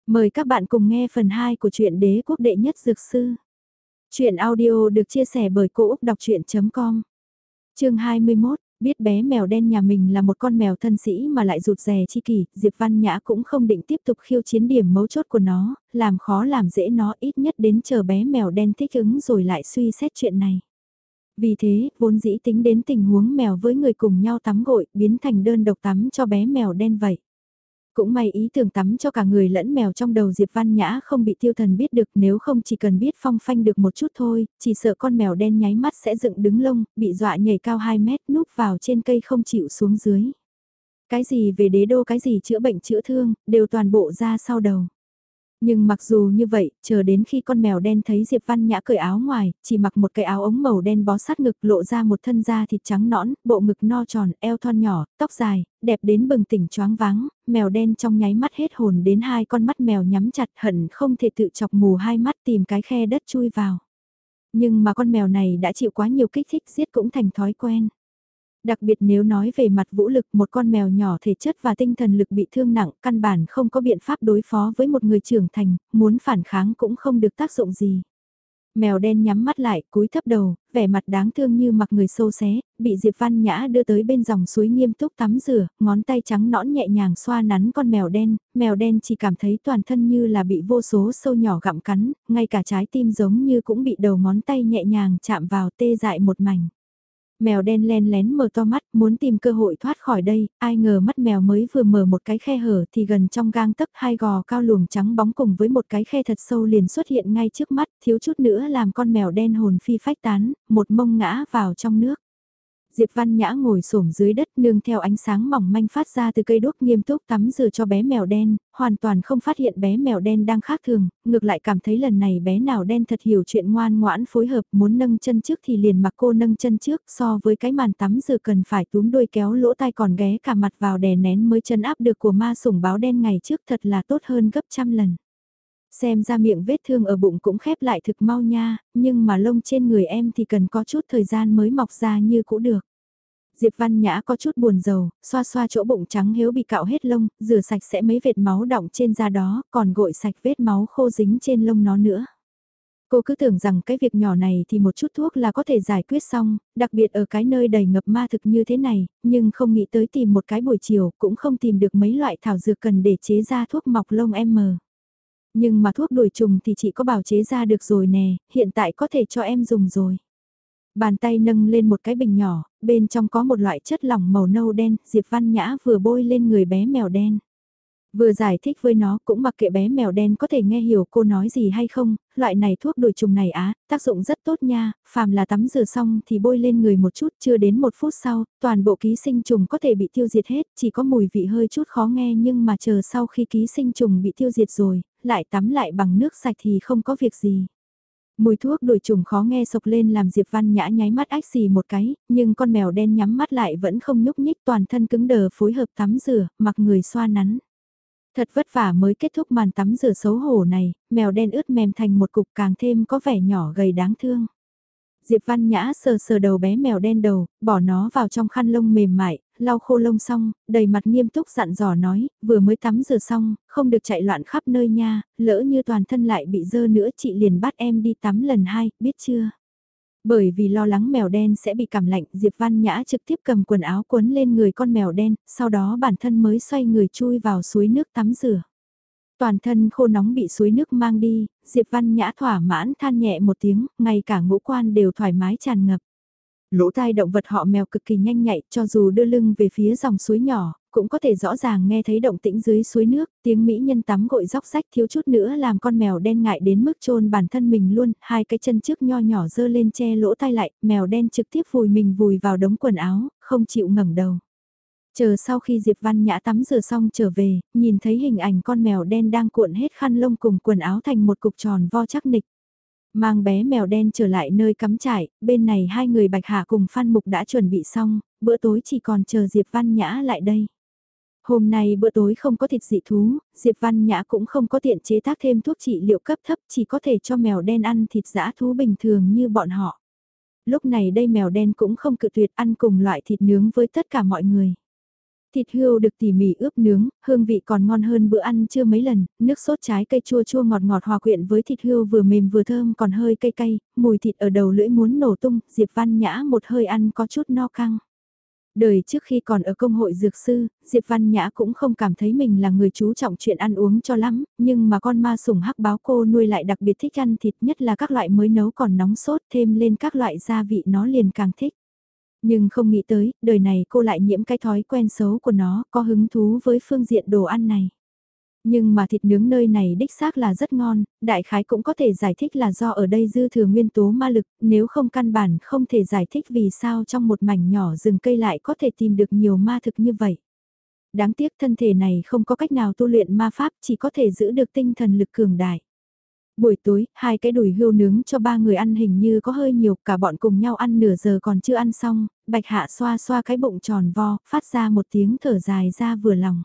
Mời các bạn cùng nghe phần 2 của truyện Đế quốc đệ nhất dược sư. Chuyện audio được chia sẻ bởi Cô Úc Đọc Chuyện.com. Chương 21, biết bé mèo đen nhà mình là một con mèo thân sĩ mà lại rụt rè chi kỷ, Diệp Văn Nhã cũng không định tiếp tục khiêu chiến điểm mấu chốt của nó, làm khó làm dễ nó, ít nhất đến chờ bé mèo đen thích ứng rồi lại suy xét chuyện này. Vì thế, vốn dĩ tính đến tình huống mèo với người cùng nhau tắm gội, biến thành đơn độc tắm cho bé mèo đen vậy. Cũng may ý tưởng tắm cho cả người lẫn mèo trong đầu Diệp Văn Nhã không bị tiêu thần biết được, nếu không chỉ cần biết phong phanh được một chút thôi, chỉ sợ con mèo đen nháy mắt sẽ dựng đứng lông, bị dọa nhảy cao 2 mét núp vào trên cây không chịu xuống dưới. Cái gì về đế đô, cái gì chữa bệnh chữa thương, đều toàn bộ ra sau đầu. Nhưng mặc dù như vậy, chờ đến khi con mèo đen thấy Diệp Văn Nhã cởi áo ngoài, chỉ mặc một cái áo ống màu đen bó sát ngực, lộ ra một thân da thịt trắng nõn, bộ ngực no tròn, eo thon nhỏ, tóc dài, đẹp đến bừng tỉnh choáng váng, mèo đen trong nháy mắt hết hồn, đến hai con mắt mèo nhắm chặt, hận không thể tự chọc mù hai mắt tìm cái khe đất chui vào. Nhưng mà con mèo này đã chịu quá nhiều kích thích, giết cũng thành thói quen. Đặc biệt nếu nói về mặt vũ lực, một con mèo nhỏ thể chất và tinh thần lực bị thương nặng, căn bản không có biện pháp đối phó với một người trưởng thành, muốn phản kháng cũng không được tác dụng gì. Mèo đen nhắm mắt lại, cúi thấp đầu, vẻ mặt đáng thương như mặc người xô xé, bị Diệp Văn Nhã đưa tới bên dòng suối nghiêm túc tắm rửa, ngón tay trắng nõn nhẹ nhàng xoa nắn con mèo đen chỉ cảm thấy toàn thân như là bị vô số sâu nhỏ gặm cắn, ngay cả trái tim giống như cũng bị đầu ngón tay nhẹ nhàng chạm vào, tê dại một mảnh. Mèo đen len lén mở to mắt, muốn tìm cơ hội thoát khỏi đây, ai ngờ mắt mèo mới vừa mở một cái khe hở thì gần trong gang tấc hai gò cao luồng trắng bóng cùng với một cái khe thật sâu liền xuất hiện ngay trước mắt, thiếu chút nữa làm con mèo đen hồn phi phách tán, một mông ngã vào trong nước. Diệp Văn Nhã ngồi xổm dưới đất nương theo ánh sáng mỏng manh phát ra từ cây đuốc nghiêm túc tắm rửa cho bé mèo đen, hoàn toàn không phát hiện bé mèo đen đang khác thường, ngược lại cảm thấy lần này bé nào đen thật hiểu chuyện ngoan ngoãn phối hợp, muốn nâng chân trước thì liền mặc cô nâng chân trước, so với cái màn tắm rửa cần phải túm đuôi kéo lỗ tai còn ghé cả mặt vào đè nén mới chân áp được của ma sủng báo đen ngày trước thật là tốt hơn gấp trăm lần. Xem ra miệng vết thương ở bụng cũng khép lại thực mau nha, nhưng mà lông trên người em thì cần có chút thời gian mới mọc ra như cũ được. Diệp Văn Nhã có chút buồn rầu, xoa xoa chỗ bụng trắng hiếu bị cạo hết lông, rửa sạch sẽ mấy vệt máu đọng trên da đó, còn gội sạch vết máu khô dính trên lông nó nữa. Cô cứ tưởng rằng cái việc nhỏ này thì một chút thuốc là có thể giải quyết xong, đặc biệt ở cái nơi đầy ngập ma thực như thế này, nhưng không nghĩ tới tìm một cái buổi chiều cũng không tìm được mấy loại thảo dược cần để chế ra thuốc mọc lông M. Nhưng mà thuốc đuổi trùng thì chị có bảo chế ra được rồi nè, hiện tại có thể cho em dùng rồi. Bàn tay nâng lên một cái bình nhỏ, bên trong có một loại chất lỏng màu nâu đen, Diệp Văn Nhã vừa bôi lên người bé mèo đen. Vừa giải thích với nó cũng mặc kệ bé mèo đen có thể nghe hiểu cô nói gì hay không, loại này thuốc đuổi trùng này tác dụng rất tốt nha, phàm là tắm rửa xong thì bôi lên người một chút, chưa đến một phút sau, toàn bộ ký sinh trùng có thể bị tiêu diệt hết, chỉ có mùi vị hơi chút khó nghe nhưng mà chờ sau khi ký sinh trùng bị tiêu diệt rồi, lại tắm lại bằng nước sạch thì không có việc gì. Mùi thuốc đuổi trùng khó nghe sộc lên làm Diệp Văn Nhã nháy mắt ách xì một cái, nhưng con mèo đen nhắm mắt lại vẫn không nhúc nhích, toàn thân cứng đờ phối hợp tắm rửa, mặc người xoa nắn. Thật vất vả mới kết thúc màn tắm rửa xấu hổ này, mèo đen ướt mềm thành một cục càng thêm có vẻ nhỏ gầy đáng thương. Diệp Văn Nhã sờ sờ đầu bé mèo đen đầu, bỏ nó vào trong khăn lông mềm mại, lau khô lông xong, đầy mặt nghiêm túc dặn dò nói, vừa mới tắm rửa xong, không được chạy loạn khắp nơi nha, lỡ như toàn thân lại bị dơ nữa chị liền bắt em đi tắm lần hai, biết chưa? Bởi vì lo lắng mèo đen sẽ bị cảm lạnh, Diệp Văn Nhã trực tiếp cầm quần áo quấn lên người con mèo đen, sau đó bản thân mới xoay người chui vào suối nước tắm rửa. Toàn thân khô nóng bị suối nước mang đi, Diệp Văn Nhã thỏa mãn than nhẹ một tiếng, ngay cả ngũ quan đều thoải mái tràn ngập. Lỗ tai động vật họ mèo cực kỳ nhanh nhạy, cho dù đưa lưng về phía dòng suối nhỏ, cũng có thể rõ ràng nghe thấy động tĩnh dưới suối nước, tiếng mỹ nhân tắm gội róc rách thiếu chút nữa làm con mèo đen ngại đến mức chôn bản thân mình luôn, hai cái chân trước nho nhỏ dơ lên che lỗ tai lại, mèo đen trực tiếp vùi vào đống quần áo, không chịu ngẩng đầu. Chờ sau khi Diệp Văn Nhã tắm rửa xong trở về, nhìn thấy hình ảnh con mèo đen đang cuộn hết khăn lông cùng quần áo thành một cục tròn vo chắc nịch. Mang bé mèo đen trở lại nơi cắm trại, bên này hai người Bạch Hạ cùng Phan Mục đã chuẩn bị xong, bữa tối chỉ còn chờ Diệp Văn Nhã lại đây. Hôm nay bữa tối không có thịt dị thú, Diệp Văn Nhã cũng không có tiện chế tác thêm thuốc trị liệu cấp thấp, chỉ có thể cho mèo đen ăn thịt dã thú bình thường như bọn họ. Lúc này đây mèo đen cũng không cự tuyệt ăn cùng loại thịt nướng với tất cả mọi người. Thịt hươu được tỉ mỉ ướp nướng, hương vị còn ngon hơn bữa ăn trưa mấy lần, nước sốt trái cây chua chua ngọt ngọt hòa quyện với thịt hươu vừa mềm vừa thơm còn hơi cay cay, mùi thịt ở đầu lưỡi muốn nổ tung, Diệp Văn Nhã một hơi ăn có chút no căng. Đời trước khi còn ở công hội dược sư, Diệp Văn Nhã cũng không cảm thấy mình là người chú trọng chuyện ăn uống cho lắm, nhưng mà con ma sủng hắc báo cô nuôi lại đặc biệt thích ăn thịt, nhất là các loại mới nấu còn nóng sốt thêm lên các loại gia vị nó liền càng thích. Nhưng không nghĩ tới, đời này cô lại nhiễm cái thói quen xấu của nó, có hứng thú với phương diện đồ ăn này. Nhưng mà thịt nướng nơi này đích xác là rất ngon, đại khái cũng có thể giải thích là do ở đây dư thừa nguyên tố ma lực, nếu không căn bản không thể giải thích vì sao trong một mảnh nhỏ rừng cây lại có thể tìm được nhiều ma thực như vậy. Đáng tiếc thân thể này không có cách nào tu luyện ma pháp, chỉ có thể giữ được tinh thần lực cường đại. Buổi tối, hai cái đùi hươu nướng cho ba người ăn hình như có hơi nhiều, cả bọn cùng nhau ăn nửa giờ còn chưa ăn xong, Bạch Hạ xoa xoa cái bụng tròn vo, phát ra một tiếng thở dài ra vừa lòng.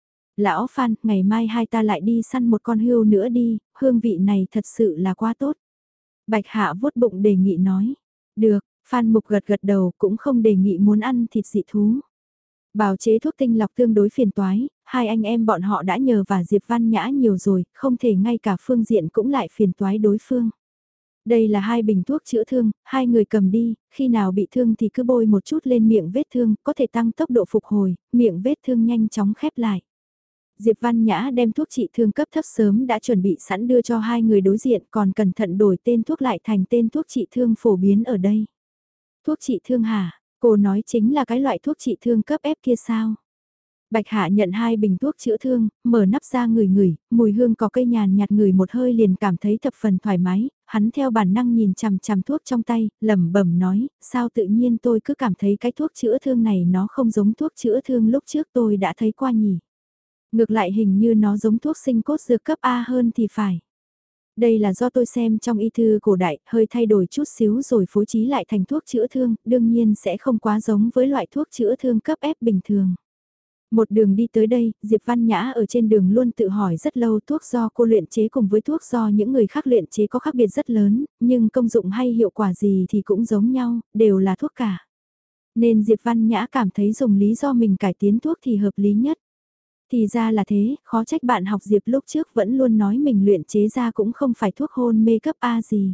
Lão Phan, ngày mai hai ta lại đi săn một con hươu nữa đi, hương vị này thật sự là quá tốt. Bạch Hạ vuốt bụng đề nghị nói. Được, Phan Mục gật gật đầu cũng không đề nghị muốn ăn thịt dị thú. Bào chế thuốc tinh lọc tương đối phiền toái, hai anh em bọn họ đã nhờ và Diệp Văn Nhã nhiều rồi, không thể ngay cả phương diện cũng lại phiền toái đối phương. Đây là hai bình thuốc chữa thương, hai người cầm đi, khi nào bị thương thì cứ bôi một chút lên miệng vết thương, có thể tăng tốc độ phục hồi, miệng vết thương nhanh chóng khép lại. Diệp Văn Nhã đem thuốc trị thương cấp thấp sớm đã chuẩn bị sẵn đưa cho hai người đối diện còn cẩn thận đổi tên thuốc lại thành tên thuốc trị thương phổ biến ở đây. Thuốc trị thương hả? Cô nói chính là cái loại thuốc trị thương cấp ép kia sao? Bạch Hạ nhận hai bình thuốc chữa thương, mở nắp ra ngửi, mùi hương có cây nhàn nhạt ngửi một hơi liền cảm thấy thập phần thoải mái, hắn theo bản năng nhìn chằm chằm thuốc trong tay, lẩm bẩm nói, sao tự nhiên tôi cứ cảm thấy cái thuốc chữa thương này nó không giống thuốc chữa thương lúc trước tôi đã thấy qua nhỉ. Ngược lại hình như nó giống thuốc sinh cốt dược cấp A hơn thì phải. Đây là do tôi xem trong y thư cổ đại, hơi thay đổi chút xíu rồi phối trí lại thành thuốc chữa thương, đương nhiên sẽ không quá giống với loại thuốc chữa thương cấp ép bình thường. Một đường đi tới đây, Diệp Văn Nhã ở trên đường luôn tự hỏi rất lâu thuốc do cô luyện chế cùng với thuốc do những người khác luyện chế có khác biệt rất lớn, nhưng công dụng hay hiệu quả gì thì cũng giống nhau, đều là thuốc cả. Nên Diệp Văn Nhã cảm thấy dùng lý do mình cải tiến thuốc thì hợp lý nhất. Thì ra là thế, khó trách bạn học Diệp lúc trước vẫn luôn nói mình luyện chế ra cũng không phải thuốc hôn mê cấp A gì.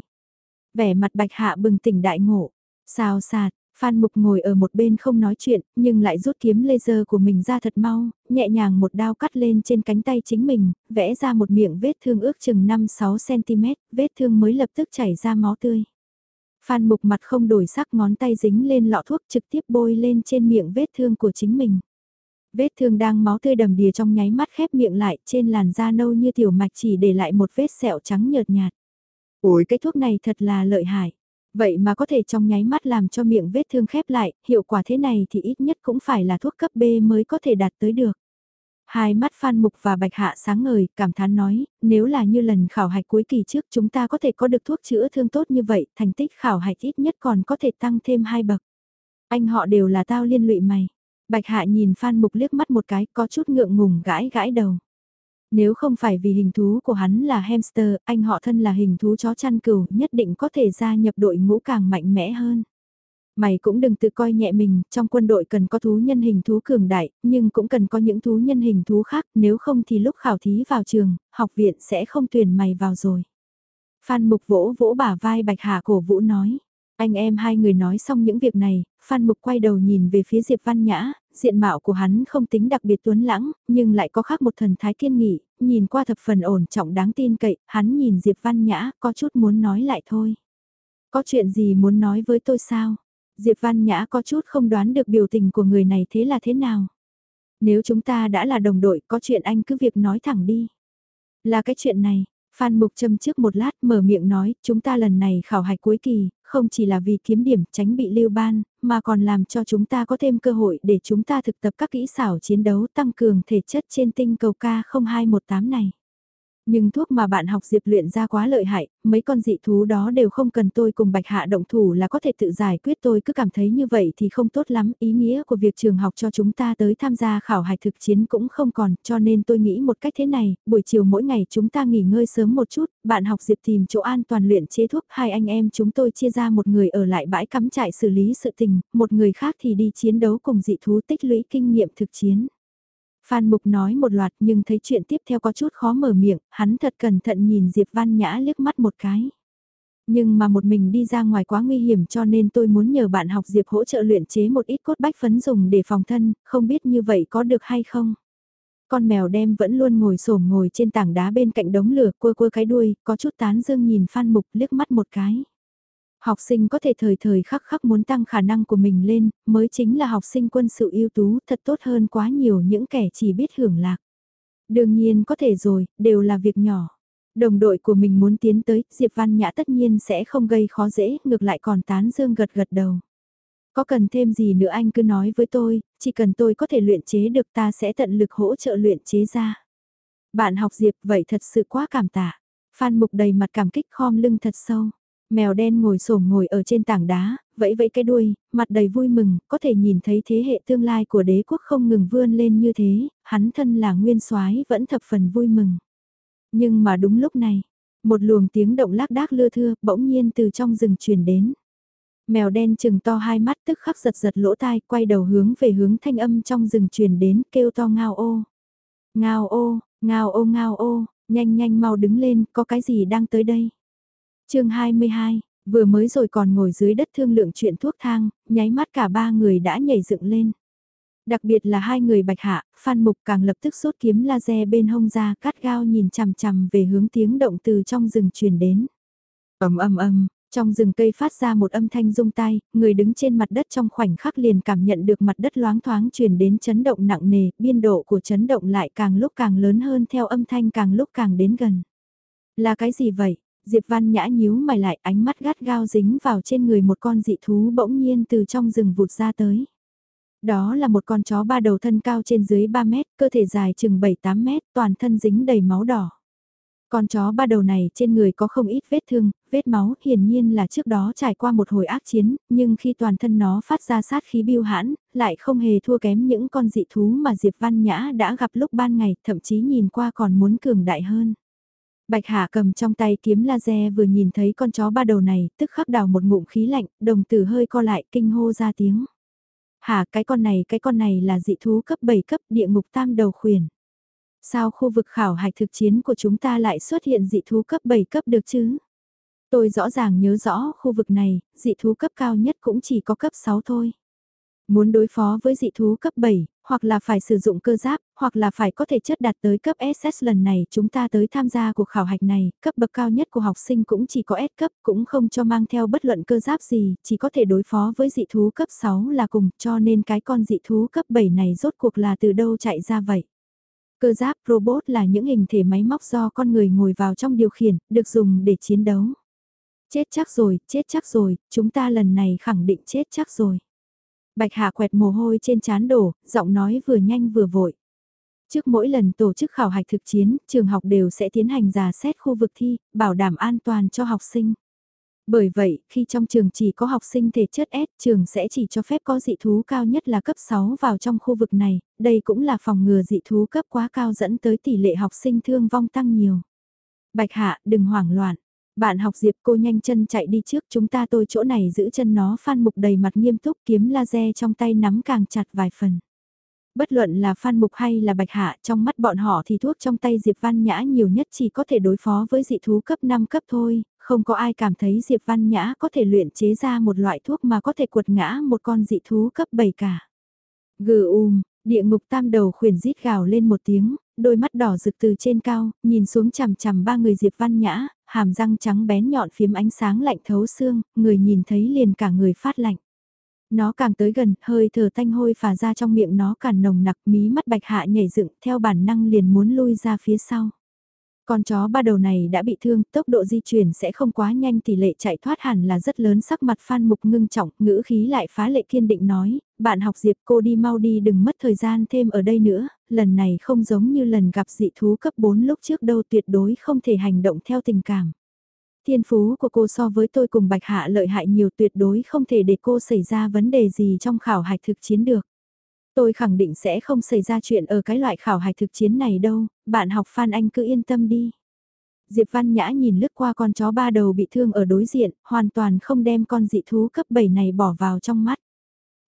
Vẻ mặt Bạch Hạ bừng tỉnh đại ngộ, xào xạc. Phan Mục ngồi ở một bên không nói chuyện, nhưng lại rút kiếm laser của mình ra thật mau, nhẹ nhàng một đao cắt lên trên cánh tay chính mình, vẽ ra một miệng vết thương ước chừng 5-6cm, vết thương mới lập tức chảy ra máu tươi. Phan Mục mặt không đổi sắc ngón tay dính lên lọ thuốc trực tiếp bôi lên trên miệng vết thương của chính mình. Vết thương đang máu tươi đầm đìa trong nháy mắt khép miệng lại, trên làn da nâu như tiểu mạch chỉ để lại một vết sẹo trắng nhợt nhạt. Ôi cái thuốc này thật là lợi hại. Vậy mà có thể trong nháy mắt làm cho miệng vết thương khép lại, hiệu quả thế này thì ít nhất cũng phải là thuốc cấp B mới có thể đạt tới được. Hai mắt Phan Mục và Bạch Hạ sáng ngời, cảm thán nói, nếu là như lần khảo hạch cuối kỳ trước chúng ta có thể có được thuốc chữa thương tốt như vậy, thành tích khảo hạch ít nhất còn có thể tăng thêm 2 bậc. Anh họ đều là tao liên lụy mày. Bạch Hạ nhìn Phan Mục liếc mắt một cái, có chút ngượng ngùng gãi gãi đầu. Nếu không phải vì hình thú của hắn là hamster, anh họ thân là hình thú chó chăn cừu, nhất định có thể gia nhập đội ngũ càng mạnh mẽ hơn. Mày cũng đừng tự coi nhẹ mình, trong quân đội cần có thú nhân hình thú cường đại, nhưng cũng cần có những thú nhân hình thú khác, nếu không thì lúc khảo thí vào trường, học viện sẽ không tuyển mày vào rồi. Phan Mục vỗ vỗ bả vai Bạch Hạ cổ vũ nói. Anh em hai người nói xong những việc này, Phan Mục quay đầu nhìn về phía Diệp Văn Nhã, diện mạo của hắn không tính đặc biệt tuấn lãng, nhưng lại có khác một thần thái kiên nghị, nhìn qua thập phần ổn trọng đáng tin cậy, hắn nhìn Diệp Văn Nhã có chút muốn nói lại thôi. Có chuyện gì muốn nói với tôi sao? Diệp Văn Nhã có chút không đoán được biểu tình của người này thế là thế nào. Nếu chúng ta đã là đồng đội có chuyện anh cứ việc nói thẳng đi. Là cái chuyện này. Phan Mục châm trước một lát mở miệng nói, chúng ta lần này khảo hạch cuối kỳ, không chỉ là vì kiếm điểm tránh bị lưu ban, mà còn làm cho chúng ta có thêm cơ hội để chúng ta thực tập các kỹ xảo chiến đấu tăng cường thể chất trên tinh cầu K0218 này. Nhưng thuốc mà bạn học Diệp luyện ra quá lợi hại, mấy con dị thú đó đều không cần tôi cùng Bạch Hạ động thủ là có thể tự giải quyết, tôi cứ cảm thấy như vậy thì không tốt lắm, ý nghĩa của việc trường học cho chúng ta tới tham gia khảo hạch thực chiến cũng không còn, cho nên tôi nghĩ một cách thế này, buổi chiều mỗi ngày chúng ta nghỉ ngơi sớm một chút, bạn học Diệp tìm chỗ an toàn luyện chế thuốc, hai anh em chúng tôi chia ra một người ở lại bãi cắm trại xử lý sự tình, một người khác thì đi chiến đấu cùng dị thú tích lũy kinh nghiệm thực chiến. Phan Mục nói một loạt nhưng thấy chuyện tiếp theo có chút khó mở miệng, hắn thật cẩn thận nhìn Diệp Văn Nhã liếc mắt một cái. Nhưng mà một mình đi ra ngoài quá nguy hiểm cho nên tôi muốn nhờ bạn học Diệp hỗ trợ luyện chế một ít cốt bách phấn dùng để phòng thân, không biết như vậy có được hay không? Con mèo đen vẫn luôn ngồi trên tảng đá bên cạnh đống lửa quơ quơ cái đuôi, có chút tán dương nhìn Phan Mục liếc mắt một cái. Học sinh có thể thời thời khắc khắc muốn tăng khả năng của mình lên, mới chính là học sinh quân sự ưu tú, thật tốt hơn quá nhiều những kẻ chỉ biết hưởng lạc. Đương nhiên có thể rồi, đều là việc nhỏ. Đồng đội của mình muốn tiến tới, Diệp Văn Nhã tất nhiên sẽ không gây khó dễ, ngược lại còn tán dương gật gật đầu. Có cần thêm gì nữa anh cứ nói với tôi, chỉ cần tôi có thể luyện chế được ta sẽ tận lực hỗ trợ luyện chế ra. Bạn học Diệp vậy thật sự quá cảm tạ. Phan Mục đầy mặt cảm kích khom lưng thật sâu. Mèo đen ngồi ở trên tảng đá, vẫy vẫy cái đuôi, mặt đầy vui mừng, có thể nhìn thấy thế hệ tương lai của đế quốc không ngừng vươn lên như thế, hắn thân là nguyên soái vẫn thập phần vui mừng. Nhưng mà đúng lúc này, một luồng tiếng động lác đác lưa thưa bỗng nhiên từ trong rừng truyền đến. Mèo đen chừng to hai mắt tức khắc giật giật lỗ tai, quay đầu hướng về hướng thanh âm trong rừng truyền đến, kêu to ngao ô. Ngao ô, ngao ô ngao ô, nhanh nhanh mau đứng lên, có cái gì đang tới đây. Chương 22, vừa mới rồi còn ngồi dưới đất thương lượng chuyện thuốc thang, nháy mắt cả ba người đã nhảy dựng lên. Đặc biệt là hai người Bạch Hạ, Phan Mục càng lập tức rút kiếm laser bên hông ra, cắt gao nhìn chằm chằm về hướng tiếng động từ trong rừng truyền đến. Ầm ầm ầm, trong rừng cây phát ra một âm thanh rung tai, người đứng trên mặt đất trong khoảnh khắc liền cảm nhận được mặt đất loáng thoáng truyền đến chấn động nặng nề, biên độ của chấn động lại càng lúc càng lớn hơn theo âm thanh càng lúc càng đến gần. Là cái gì vậy? Diệp Văn Nhã nhíu mày lại, ánh mắt gắt gao dính vào trên người một con dị thú bỗng nhiên từ trong rừng vụt ra tới. Đó là một con chó ba đầu thân cao trên dưới 3 mét, cơ thể dài chừng 7-8 mét, toàn thân dính đầy máu đỏ. Con chó ba đầu này trên người có không ít vết thương, vết máu, hiển nhiên là trước đó trải qua một hồi ác chiến, nhưng khi toàn thân nó phát ra sát khí bưu hãn, lại không hề thua kém những con dị thú mà Diệp Văn Nhã đã gặp lúc ban ngày, thậm chí nhìn qua còn muốn cường đại hơn. Bạch Hạ cầm trong tay kiếm laser vừa nhìn thấy con chó ba đầu này, tức khắc đào một ngụm khí lạnh, đồng tử hơi co lại kinh hô ra tiếng. Hả, cái con này là dị thú cấp 7 cấp địa ngục tam đầu khuyển. Sao khu vực khảo hạch thực chiến của chúng ta lại xuất hiện dị thú cấp 7 cấp được chứ? Tôi rõ ràng nhớ rõ khu vực này, dị thú cấp cao nhất cũng chỉ có cấp 6 thôi. Muốn đối phó với dị thú cấp 7, hoặc là phải sử dụng cơ giáp, hoặc là phải có thể chất đạt tới cấp SS lần này chúng ta tới tham gia cuộc khảo hạch này, cấp bậc cao nhất của học sinh cũng chỉ có S cấp, cũng không cho mang theo bất luận cơ giáp gì, chỉ có thể đối phó với dị thú cấp 6 là cùng, cho nên cái con dị thú cấp 7 này rốt cuộc là từ đâu chạy ra vậy. Cơ giáp robot là những hình thể máy móc do con người ngồi vào trong điều khiển, được dùng để chiến đấu. Chết chắc rồi, chúng ta lần này khẳng định chết chắc rồi. Bạch Hạ quẹt mồ hôi trên trán đổ, giọng nói vừa nhanh vừa vội. Trước mỗi lần tổ chức khảo hạch thực chiến, trường học đều sẽ tiến hành rà xét khu vực thi, bảo đảm an toàn cho học sinh. Bởi vậy, khi trong trường chỉ có học sinh thể chất S, trường sẽ chỉ cho phép có dị thú cao nhất là cấp 6 vào trong khu vực này, đây cũng là phòng ngừa dị thú cấp quá cao dẫn tới tỷ lệ học sinh thương vong tăng nhiều. Bạch Hạ, đừng hoảng loạn. Bạn học Diệp cô nhanh chân chạy đi trước chúng ta tôi chỗ này giữ chân nó. Phan Mục đầy mặt nghiêm túc kiếm laser trong tay nắm càng chặt vài phần. Bất luận là Phan Mục hay là Bạch Hạ trong mắt bọn họ thì thuốc trong tay Diệp Văn Nhã nhiều nhất chỉ có thể đối phó với dị thú cấp 5 cấp thôi, không có ai cảm thấy Diệp Văn Nhã có thể luyện chế ra một loại thuốc mà có thể quật ngã một con dị thú cấp 7 cả. Địa ngục tam đầu khuyển rít gào lên một tiếng, đôi mắt đỏ rực từ trên cao, nhìn xuống chằm chằm ba người Diệp Văn Nhã, hàm răng trắng bén nhọn phiếm ánh sáng lạnh thấu xương, người nhìn thấy liền cả người phát lạnh. Nó càng tới gần, hơi thở tanh hôi phả ra trong miệng nó càng nồng nặc, mí mắt Bạch Hạ nhảy dựng theo bản năng liền muốn lui ra phía sau. Con chó ba đầu này đã bị thương, tốc độ di chuyển sẽ không quá nhanh, tỷ lệ chạy thoát hẳn là rất lớn. Sắc mặt Phan Mục ngưng trọng, ngữ khí lại phá lệ kiên định nói, bạn học Diệp cô đi mau đi đừng mất thời gian thêm ở đây nữa, lần này không giống như lần gặp dị thú cấp 4 lúc trước đâu, tuyệt đối không thể hành động theo tình cảm. Thiên phú của cô so với tôi cùng Bạch Hạ lợi hại nhiều, tuyệt đối không thể để cô xảy ra vấn đề gì trong khảo hạch thực chiến được. Tôi khẳng định sẽ không xảy ra chuyện ở cái loại khảo hạch thực chiến này đâu, bạn học Phan anh cứ yên tâm đi. Diệp Văn Nhã nhìn lướt qua con chó ba đầu bị thương ở đối diện, hoàn toàn không đem con dị thú cấp 7 này bỏ vào trong mắt.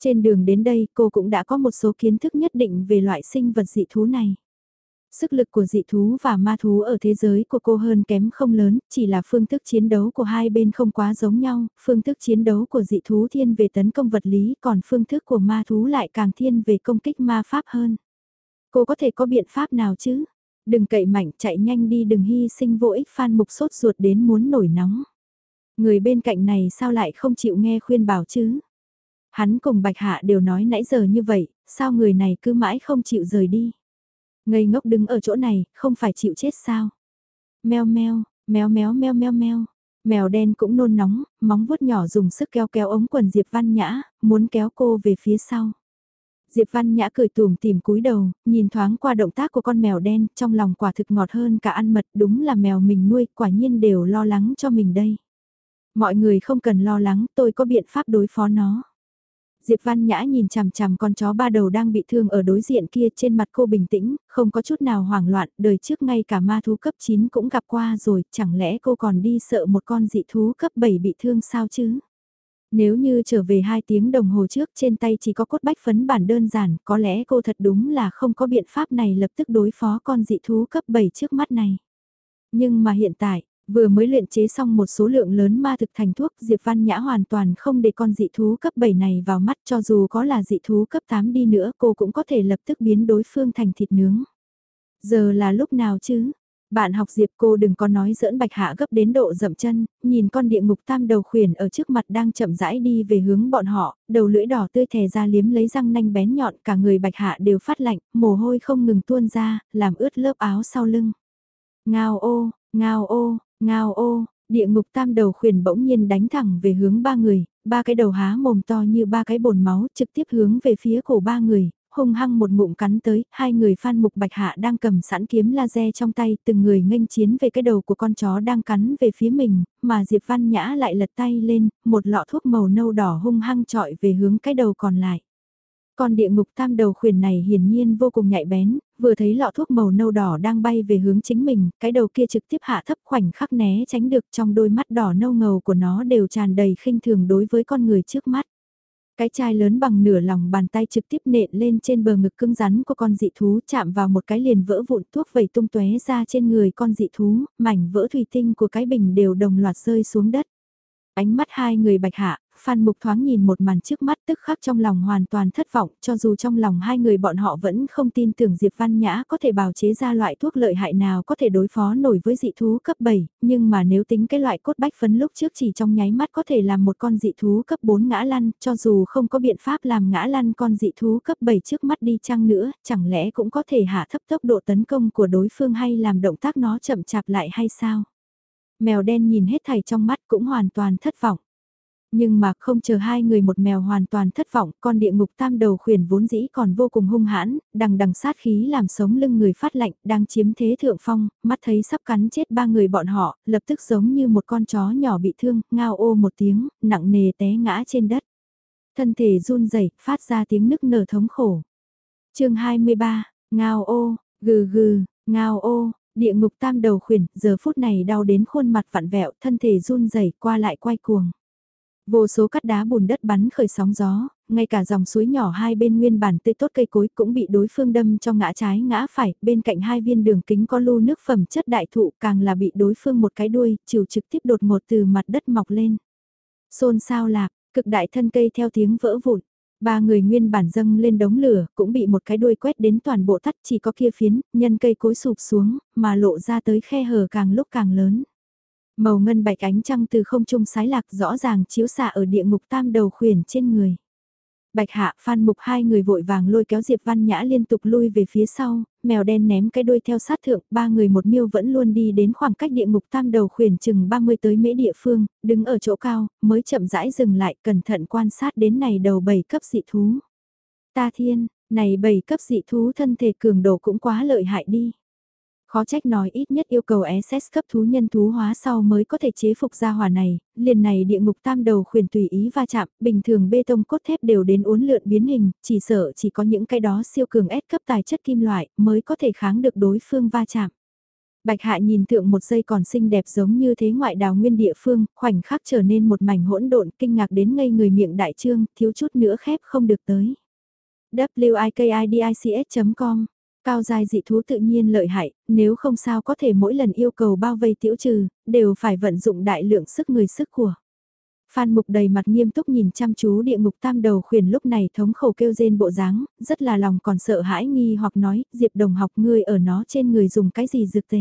Trên đường đến đây cô cũng đã có một số kiến thức nhất định về loại sinh vật dị thú này. Sức lực của dị thú và ma thú ở thế giới của cô hơn kém không lớn, chỉ là phương thức chiến đấu của hai bên không quá giống nhau, phương thức chiến đấu của dị thú thiên về tấn công vật lý, còn phương thức của ma thú lại càng thiên về công kích ma pháp hơn. Cô có thể có biện pháp nào chứ? Đừng cậy mạnh, chạy nhanh đi, đừng hy sinh vô ích. Phan Mục sốt ruột đến muốn nổi nóng. Người bên cạnh này sao lại không chịu nghe khuyên bảo chứ? Hắn cùng Bạch Hạ đều nói nãy giờ như vậy, sao người này cứ mãi không chịu rời đi? Ngây ngốc đứng ở chỗ này, không phải chịu chết sao? Meo meo, méo méo meo meo meo. Mèo đen cũng nôn nóng, móng vuốt nhỏ dùng sức kéo kéo ống quần Diệp Văn Nhã, muốn kéo cô về phía sau. Diệp Văn Nhã cười tủm tỉm cúi đầu, nhìn thoáng qua động tác của con mèo đen, trong lòng quả thực ngọt hơn cả ăn mật, đúng là mèo mình nuôi, quả nhiên đều lo lắng cho mình đây. Mọi người không cần lo lắng, tôi có biện pháp đối phó nó. Diệp Văn Nhã nhìn chằm chằm con chó ba đầu đang bị thương ở đối diện kia, trên mặt cô bình tĩnh, không có chút nào hoảng loạn, đời trước ngay cả ma thú cấp 9 cũng gặp qua rồi, chẳng lẽ cô còn đi sợ một con dị thú cấp 7 bị thương sao chứ? Nếu như trở về 2 tiếng đồng hồ trước trên tay chỉ có cốt bách phấn bản đơn giản, có lẽ cô thật đúng là không có biện pháp này lập tức đối phó con dị thú cấp 7 trước mắt này. Nhưng mà hiện tại, vừa mới luyện chế xong một số lượng lớn ma thực thành thuốc, Diệp Văn Nhã hoàn toàn không để con dị thú cấp 7 này vào mắt, cho dù có là dị thú cấp 8 đi nữa cô cũng có thể lập tức biến đối phương thành thịt nướng. Giờ là lúc nào chứ? Bạn học Diệp, cô đừng có nói giỡn. Bạch Hạ gấp đến độ dậm chân, nhìn con địa ngục tam đầu khuyển ở trước mặt đang chậm rãi đi về hướng bọn họ, đầu lưỡi đỏ tươi thè ra liếm lấy răng nanh bén nhọn, cả người Bạch Hạ đều phát lạnh, mồ hôi không ngừng tuôn ra, làm ướt lớp áo sau lưng. Ngao ô, ngao ô, ngao ô, địa ngục tam đầu khuyển bỗng nhiên đánh thẳng về hướng ba người, ba cái đầu há mồm to như ba cái bồn máu trực tiếp hướng về phía cổ ba người, hung hăng một ngụm cắn tới, hai người Phan Mục Bạch Hạ đang cầm sẵn kiếm laser trong tay, từng người nghênh chiến về cái đầu của con chó đang cắn về phía mình, mà Diệp Văn Nhã lại lật tay lên, một lọ thuốc màu nâu đỏ hung hăng chọi về hướng cái đầu còn lại. Con địa ngục tam đầu khuyển này hiển nhiên vô cùng nhạy bén, vừa thấy lọ thuốc màu nâu đỏ đang bay về hướng chính mình, cái đầu kia trực tiếp hạ thấp khoảnh khắc né tránh được, trong đôi mắt đỏ nâu ngầu của nó đều tràn đầy khinh thường đối với con người trước mắt. Cái chai lớn bằng nửa lòng bàn tay trực tiếp nện lên trên bờ ngực cứng rắn của con dị thú, chạm vào một cái liền vỡ vụn, thuốc vẩy tung tóe ra trên người con dị thú, mảnh vỡ thủy tinh của cái bình đều đồng loạt rơi xuống đất. Ánh mắt hai người Bạch Hạ, Phan Mục thoáng nhìn một màn trước mắt, tức khắc trong lòng hoàn toàn thất vọng, cho dù trong lòng hai người bọn họ vẫn không tin tưởng Diệp Văn Nhã có thể bào chế ra loại thuốc lợi hại nào có thể đối phó nổi với dị thú cấp 7, nhưng mà nếu tính cái loại cốt bách phấn lúc trước chỉ trong nháy mắt có thể làm một con dị thú cấp 4 ngã lăn, cho dù không có biện pháp làm ngã lăn con dị thú cấp 7 trước mắt đi chăng nữa, chẳng lẽ cũng có thể hạ thấp tốc độ tấn công của đối phương hay làm động tác nó chậm chạp lại hay sao? Mèo đen nhìn hết thảy trong mắt cũng hoàn toàn thất vọng. Nhưng mà không chờ hai người một mèo hoàn toàn thất vọng, con địa ngục tam đầu khuyển vốn dĩ còn vô cùng hung hãn, đằng đằng sát khí làm sống lưng người phát lạnh, đang chiếm thế thượng phong, mắt thấy sắp cắn chết ba người bọn họ, lập tức giống như một con chó nhỏ bị thương, ngao ô một tiếng, nặng nề té ngã trên đất. Thân thể run rẩy, phát ra tiếng nức nở thống khổ. Chương 23, ngao ô, gừ gừ, ngao ô. Địa ngục tam đầu khuyển, giờ phút này đau đến khuôn mặt vặn vẹo, thân thể run rẩy qua lại quay cuồng. Vô số cát đá bùn đất bắn khởi sóng gió, ngay cả dòng suối nhỏ hai bên nguyên bản tươi tốt cây cối cũng bị đối phương đâm cho ngã trái ngã phải, bên cạnh hai viên đường kính có lu nước phẩm chất đại thụ càng là bị đối phương một cái đuôi, chiều trực tiếp đột ngột từ mặt đất mọc lên. Xôn xao lạc, cực đại thân cây theo tiếng vỡ vụn. Ba người nguyên bản dâng lên đống lửa, cũng bị một cái đuôi quét đến toàn bộ thắt, chỉ có kia phiến, nhân cây cối sụp xuống, mà lộ ra tới khe hở càng lúc càng lớn. Màu ngân bạch ánh trăng từ không trung sái lạc rõ ràng chiếu xạ ở địa ngục tam đầu khuyển trên người. Bạch Hạ, Phan Mục hai người vội vàng lôi kéo Diệp Văn Nhã liên tục lui về phía sau, mèo đen ném cái đuôi theo sát thượng, ba người một miêu vẫn luôn đi đến khoảng cách địa ngục tam đầu khuyển chừng 30 tới mễ địa phương, đứng ở chỗ cao, mới chậm rãi dừng lại, cẩn thận quan sát đến này đầu 7 cấp dị thú. Ta thiên, này 7 cấp dị thú thân thể cường độ cũng quá lợi hại đi. Khó trách nói ít nhất yêu cầu SS cấp thú nhân thú hóa sau mới có thể chế phục ra hỏa này, liền này địa ngục tam đầu khuyển tùy ý va chạm, bình thường bê tông cốt thép đều đến uốn lượn biến hình, chỉ sợ chỉ có những cái đó siêu cường S cấp tài chất kim loại mới có thể kháng được đối phương va chạm. Bạch Hạ nhìn thượng một giây còn xinh đẹp giống như thế ngoại đào nguyên địa phương, khoảnh khắc trở nên một mảnh hỗn độn, kinh ngạc đến ngây người miệng đại trương, thiếu chút nữa khép không được tới. wikidcs.com Cao giai dị thú tự nhiên lợi hại, nếu không sao có thể mỗi lần yêu cầu bao vây tiểu trừ, đều phải vận dụng đại lượng sức người sức của. Phan Mục đầy mặt nghiêm túc nhìn chăm chú địa ngục tam đầu khuyển lúc này thống khổ kêu rên bộ dáng, rất là lòng còn sợ hãi nghi hoặc nói, Diệp Đồng học ngươi ở nó trên người dùng cái gì dược tề.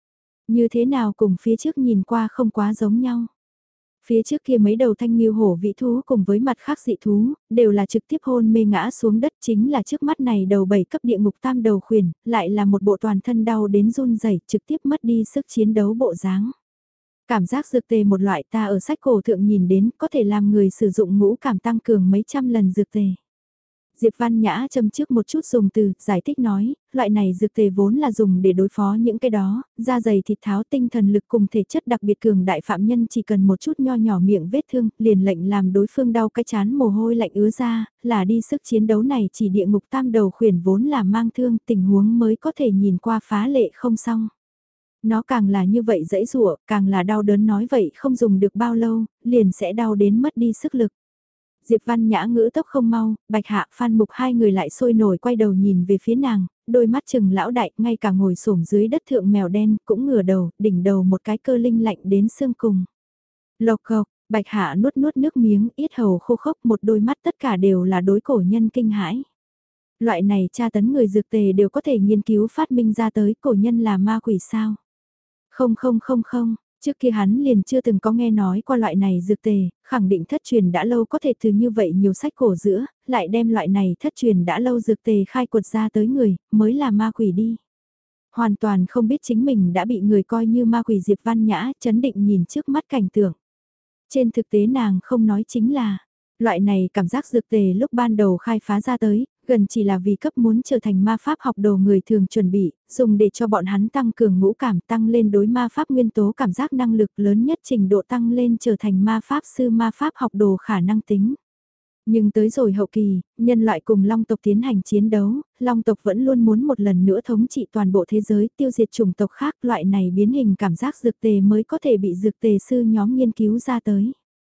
Như thế nào cùng phía trước nhìn qua không quá giống nhau. Phía trước kia mấy đầu thanh nghiêu hổ vĩ thú cùng với mặt khác dị thú, đều là trực tiếp hôn mê ngã xuống đất, chính là trước mắt này đầu 7 cấp địa ngục tam đầu khuyển, lại là một bộ toàn thân đau đến run rẩy, trực tiếp mất đi sức chiến đấu bộ dáng. Cảm giác dược tề một loại ta ở sách cổ thượng nhìn đến có thể làm người sử dụng ngũ cảm tăng cường mấy trăm lần dược tề. Diệp Văn Nhã châm trước một chút dùng từ, giải thích nói, loại này dược tề vốn là dùng để đối phó những cái đó, da dày thịt tháo tinh thần lực cùng thể chất đặc biệt cường đại phạm nhân chỉ cần một chút nho nhỏ miệng vết thương, liền lệnh làm đối phương đau cái chán mồ hôi lạnh ứa ra, là đi sức chiến đấu này chỉ địa ngục tam đầu khuyển vốn là mang thương tình huống mới có thể nhìn qua phá lệ không xong. Nó càng là như vậy dãy rụa, càng là đau đớn nói vậy không dùng được bao lâu, liền sẽ đau đến mất đi sức lực. Diệp Văn Nhã ngữ tốc không mau, Bạch Hạ Phan Mục hai người lại sôi nổi quay đầu nhìn về phía nàng, đôi mắt chừng lão đại, ngay cả ngồi xổm dưới đất thượng mèo đen cũng ngửa đầu, đỉnh đầu một cái cơ linh lạnh đến xương cùng. Lộc cộc, Bạch Hạ nuốt nuốt nước miếng, yết hầu khô khốc, một đôi mắt tất cả đều là đối cổ nhân kinh hãi. Loại này tra tấn người dược tề đều có thể nghiên cứu phát minh ra tới, cổ nhân là ma quỷ sao? Không không không không, trước kia hắn liền chưa từng có nghe nói qua loại này dược tề, khẳng định thất truyền đã lâu có thể từ như vậy nhiều sách cổ giữa, lại đem loại này thất truyền đã lâu dược tề khai quật ra tới người, mới là ma quỷ đi. Hoàn toàn không biết chính mình đã bị người coi như ma quỷ Diệp Văn Nhã, chấn định nhìn trước mắt cảnh tượng. Trên thực tế nàng không nói chính là, loại này cảm giác dược tề lúc ban đầu khai phá ra tới, gần chỉ là vì cấp muốn trở thành ma pháp học đồ người thường chuẩn bị, dùng để cho bọn hắn tăng cường ngũ cảm tăng lên đối ma pháp nguyên tố cảm giác năng lực lớn nhất trình độ tăng lên trở thành ma pháp sư ma pháp học đồ khả năng tính. Nhưng tới rồi hậu kỳ, nhân loại cùng Long tộc tiến hành chiến đấu, Long tộc vẫn luôn muốn một lần nữa thống trị toàn bộ thế giới tiêu diệt chủng tộc khác loại này biến hình cảm giác dược tề mới có thể bị dược tề sư nhóm nghiên cứu ra tới.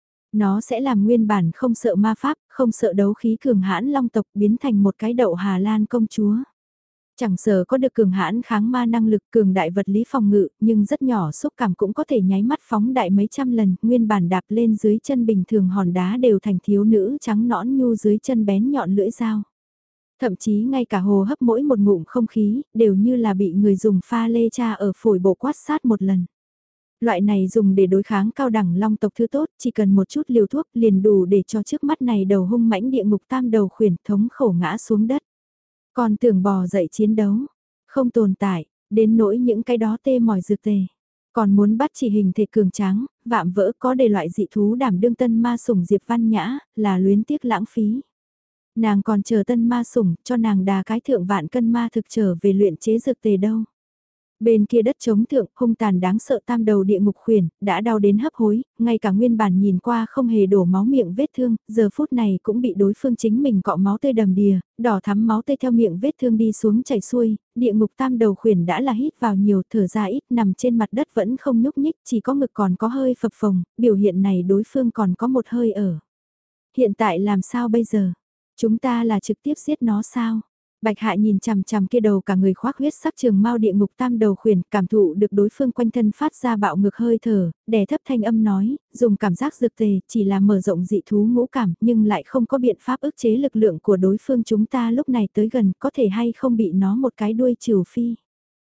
Nó sẽ làm nguyên bản không sợ ma pháp, không sợ đấu khí cường hãn Long tộc biến thành một cái đậu Hà Lan công chúa. Chẳng sợ có được cường hãn kháng ma năng lực cường đại vật lý phòng ngự, nhưng rất nhỏ xúc cảm cũng có thể nháy mắt phóng đại mấy trăm lần, nguyên bản đạp lên dưới chân bình thường hòn đá đều thành thiếu nữ trắng nõn nhu dưới chân bén nhọn lưỡi dao. Thậm chí ngay cả hồ hấp mỗi một ngụm không khí, đều như là bị người dùng pha lê cha ở phổi bộ quát sát một lần. Loại này dùng để đối kháng cao đẳng long tộc thứ tốt, chỉ cần một chút liều thuốc liền đủ để cho trước mắt này đầu hung mãnh địa ngục tam đầu khuyển thống khổ ngã xuống đất. Còn tưởng bò dậy chiến đấu, không tồn tại, đến nỗi những cái đó tê mỏi dược tề. Còn muốn bắt chỉ hình thể cường tráng, vạm vỡ có đề loại dị thú đảm đương tân ma sủng Diệp Văn Nhã, là luyến tiếc lãng phí. Nàng còn chờ tân ma sủng, cho nàng đà cái thượng vạn cân ma thực trở về luyện chế dược tề đâu. Bên kia đất chống thượng, hung tàn đáng sợ tam đầu địa ngục khuyển, đã đau đến hấp hối, ngay cả nguyên bản nhìn qua không hề đổ máu miệng vết thương, giờ phút này cũng bị đối phương chính mình cọ máu tươi đầm đìa, đỏ thắm máu tươi theo miệng vết thương đi xuống chảy xuôi, địa ngục tam đầu khuyển đã là hít vào nhiều thở ra ít nằm trên mặt đất vẫn không nhúc nhích, chỉ có ngực còn có hơi phập phồng, biểu hiện này đối phương còn có một hơi ở. Hiện tại làm sao bây giờ? Chúng ta là trực tiếp giết nó sao? Bạch Hạ nhìn chằm chằm kia đầu cả người khoác huyết sắc trường mao địa ngục tam đầu khuyển, cảm thụ được đối phương quanh thân phát ra bạo ngược hơi thở, đè thấp thanh âm nói, dùng cảm giác dược tề, chỉ là mở rộng dị thú ngũ cảm, nhưng lại không có biện pháp ức chế lực lượng của đối phương chúng ta lúc này tới gần, có thể hay không bị nó một cái đuôi trừ phi.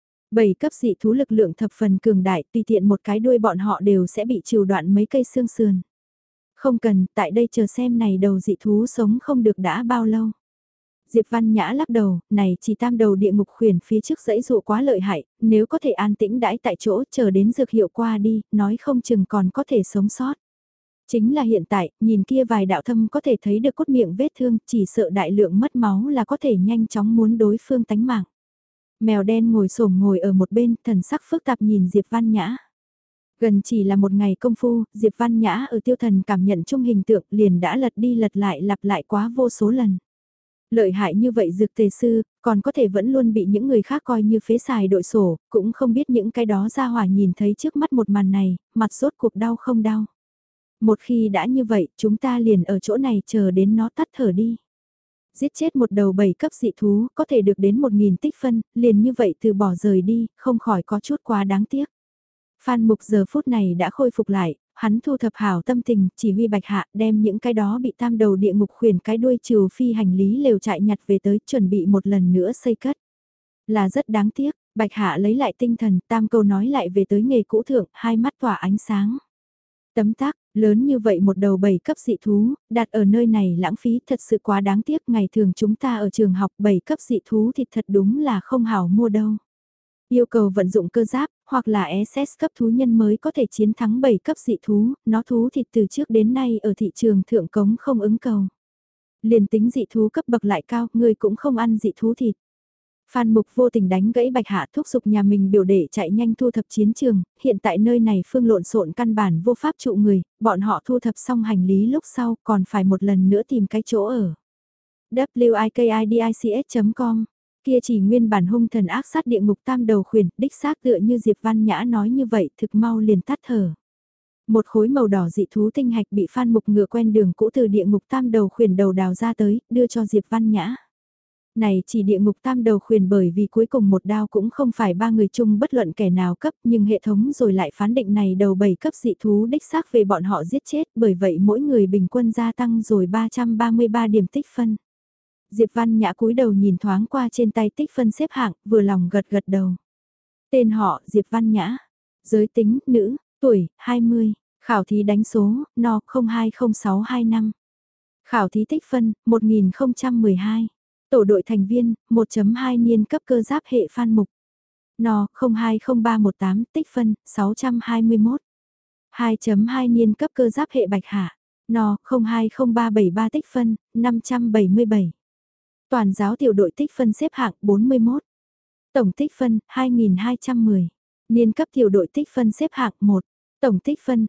7 cấp dị thú lực lượng thập phần cường đại, tùy tiện một cái đuôi bọn họ đều sẽ bị trừ đoạn mấy cây xương sườn. Không cần, tại đây chờ xem này đầu dị thú sống không được đã bao lâu. Diệp Văn Nhã lắc đầu, này chỉ tam đầu địa ngục khuyển phía trước dãy dụ quá lợi hại, nếu có thể an tĩnh đãi tại chỗ chờ đến dược hiệu qua đi, nói không chừng còn có thể sống sót. Chính là hiện tại, nhìn kia vài đạo thâm có thể thấy được cốt miệng vết thương, chỉ sợ đại lượng mất máu là có thể nhanh chóng muốn đối phương tánh mạng. Mèo đen ngồi xổm ngồi ở một bên, thần sắc phức tạp nhìn Diệp Văn Nhã. Gần chỉ là một ngày công phu, Diệp Văn Nhã ở tiêu thần cảm nhận chung hình tượng liền đã lật đi lật lại lặp lại quá vô số lần. Lợi hại như vậy dược tề sư, còn có thể vẫn luôn bị những người khác coi như phế xài đội sổ, cũng không biết những cái đó ra hỏa nhìn thấy trước mắt một màn này, mặt rốt cuộc đau không đau. Một khi đã như vậy, chúng ta liền ở chỗ này chờ đến nó tắt thở đi. Giết chết một đầu 7 cấp dị thú, có thể được đến 1.000 tích phân, liền như vậy từ bỏ rời đi, không khỏi có chút quá đáng tiếc. Phan Mục giờ phút này đã khôi phục lại, hắn thu thập hảo tâm tình, chỉ huy Bạch Hạ đem những cái đó bị tam đầu địa ngục khuyển cái đuôi trừ phi hành lý lều trại nhặt về tới, chuẩn bị một lần nữa xây cất. Là rất đáng tiếc, Bạch Hạ lấy lại tinh thần, tam câu nói lại về tới nghề cũ thượng, hai mắt tỏa ánh sáng. Tấm tắc, lớn như vậy một đầu 7 cấp dị thú, đặt ở nơi này lãng phí thật sự quá đáng tiếc, ngày thường chúng ta ở trường học 7 cấp dị thú thì thật đúng là không hảo mua đâu. Yêu cầu vận dụng cơ giáp, hoặc là SS cấp thú nhân mới có thể chiến thắng 7 cấp dị thú, nó thú thịt từ trước đến nay ở thị trường thượng cống không ứng cầu. Liền tính dị thú cấp bậc lại cao, người cũng không ăn dị thú thịt. Phan Mục vô tình đánh gãy Bạch Hạ, thúc giục nhà mình biểu đệ chạy nhanh thu thập chiến trường, hiện tại nơi này phương lộn xộn căn bản vô pháp trụ người, bọn họ thu thập xong hành lý lúc sau còn phải một lần nữa tìm cái chỗ ở. wikidics.com. Kia chỉ nguyên bản hung thần ác sát địa ngục tam đầu khuyển, đích xác tựa như Diệp Văn Nhã nói như vậy, thực mau liền tắt thở. Một khối màu đỏ dị thú tinh hạch bị Phan Mục ngựa quen đường cũ từ địa ngục tam đầu khuyển đầu đào ra tới, đưa cho Diệp Văn Nhã. Này chỉ địa ngục tam đầu khuyển bởi vì cuối cùng một đao cũng không phải ba người chung bất luận kẻ nào cấp, nhưng hệ thống rồi lại phán định này đầu 7 cấp dị thú đích xác về bọn họ giết chết, bởi vậy mỗi người bình quân gia tăng rồi 333 điểm tích phân. Diệp Văn Nhã cúi đầu nhìn thoáng qua trên tay tích phân xếp hạng, vừa lòng gật gật đầu. Tên họ Diệp Văn Nhã, giới tính nữ, tuổi 20, khảo thí đánh số no 020625. Khảo thí tích phân 1012. Tổ đội thành viên 1.2 niên cấp cơ giáp hệ Phan Mục. No 020318 tích phân 621. 2.2 niên cấp cơ giáp hệ Bạch Hạ. No 020373 tích phân 577. Toàn giáo tiểu đội tích phân xếp hạng 41. Tổng tích phân 2210. Niên cấp tiểu đội tích phân xếp hạng 1. Tổng tích phân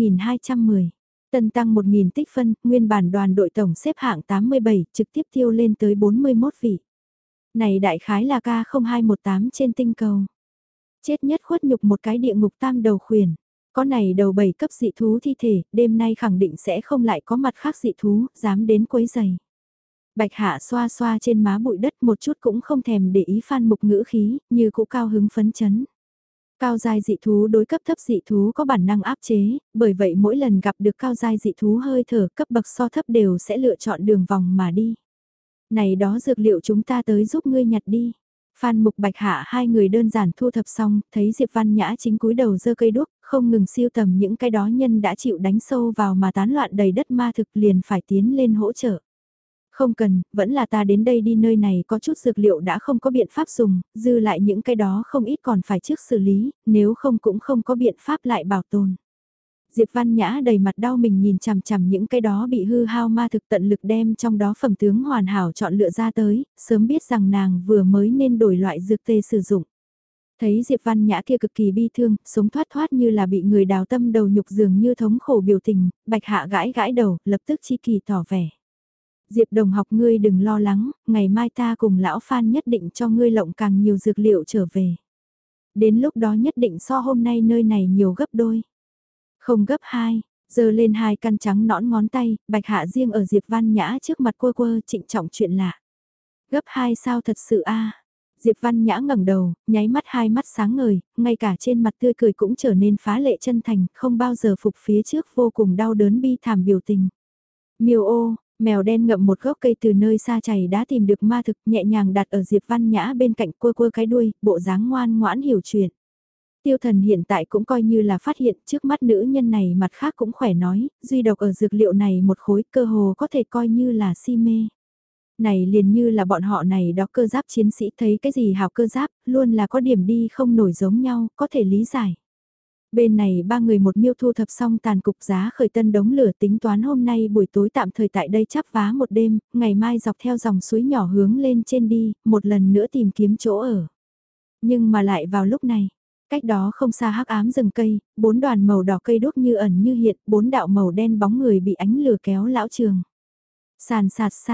2210. Tân tăng 1.000 tích phân, nguyên bản đoàn đội tổng xếp hạng 87, trực tiếp tiêu lên tới 41 vị. Này đại khái là K0218 trên tinh cầu. Chết nhất khuất nhục một cái địa ngục tam đầu khuyển. Có này đầu 7 cấp dị thú thi thể, đêm nay khẳng định sẽ không lại có mặt khác dị thú, dám đến quấy giày. Bạch Hạ xoa xoa trên má bụi đất một chút cũng không thèm để ý Phan Mục ngữ khí, như cũ cao hứng phấn chấn. Cao giai dị thú đối cấp thấp dị thú có bản năng áp chế, bởi vậy mỗi lần gặp được cao giai dị thú hơi thở cấp bậc so thấp đều sẽ lựa chọn đường vòng mà đi. Này đó dược liệu chúng ta tới giúp ngươi nhặt đi. Phan Mục Bạch Hạ hai người đơn giản thu thập xong, thấy Diệp Văn Nhã chính cúi đầu giơ cây đuốc, không ngừng siêu tầm những cái đó nhân đã chịu đánh sâu vào mà tán loạn đầy đất ma thực liền phải tiến lên hỗ trợ. Không cần, vẫn là ta đến đây đi, nơi này có chút dược liệu đã không có biện pháp dùng, dư lại những cái đó không ít còn phải trước xử lý, nếu không cũng không có biện pháp lại bảo tồn. Diệp Văn Nhã đầy mặt đau mình nhìn chằm chằm những cái đó bị hư hao ma thực tận lực đem trong đó phẩm tướng hoàn hảo chọn lựa ra tới, sớm biết rằng nàng vừa mới nên đổi loại dược tê sử dụng. Thấy Diệp Văn Nhã kia cực kỳ bi thương, sống thoát thoát như là bị người đào tâm đầu nhục dường như thống khổ biểu tình, Bạch Hạ gãi gãi đầu, lập tức chi kỳ tỏ vẻ. Diệp đồng học ngươi đừng lo lắng, ngày mai ta cùng lão Phan nhất định cho ngươi lộng càng nhiều dược liệu trở về. Đến lúc đó nhất định so hôm nay nơi này nhiều gấp đôi. Không gấp 2, giơ lên hai căn trắng nõn ngón tay, Bạch Hạ riêng ở Diệp Văn Nhã trước mặt quơ quơ trịnh trọng chuyện lạ. Gấp 2 sao thật sự a? Diệp Văn Nhã ngẩng đầu, nháy mắt hai mắt sáng ngời, ngay cả trên mặt tươi cười cũng trở nên phá lệ chân thành, không bao giờ phục phía trước vô cùng đau đớn bi thảm biểu tình. Miêu ô, mèo đen ngậm một gốc cây từ nơi xa chảy đã tìm được ma thực nhẹ nhàng đặt ở Diệp Văn Nhã bên cạnh quơ quơ cái đuôi, bộ dáng ngoan ngoãn hiểu chuyện. Tiêu Thần hiện tại cũng coi như là phát hiện trước mắt nữ nhân này mặt khác cũng khỏe nói, duy độc ở dược liệu này một khối cơ hồ có thể coi như là si mê. Này liền như là bọn họ này đó cơ giáp chiến sĩ thấy cái gì hào cơ giáp, luôn là có điểm đi không nổi giống nhau, có thể lý giải. Bên này ba người một miêu thu thập xong tàn cục giá khởi tân đống lửa tính toán hôm nay buổi tối tạm thời tại đây chắp vá một đêm, ngày mai dọc theo dòng suối nhỏ hướng lên trên đi, một lần nữa tìm kiếm chỗ ở. Nhưng mà lại vào lúc này, cách đó không xa hắc ám rừng cây, bốn đoàn màu đỏ cây đốt như ẩn như hiện, bốn đạo màu đen bóng người bị ánh lửa kéo lão trường. Sàn sạt xa,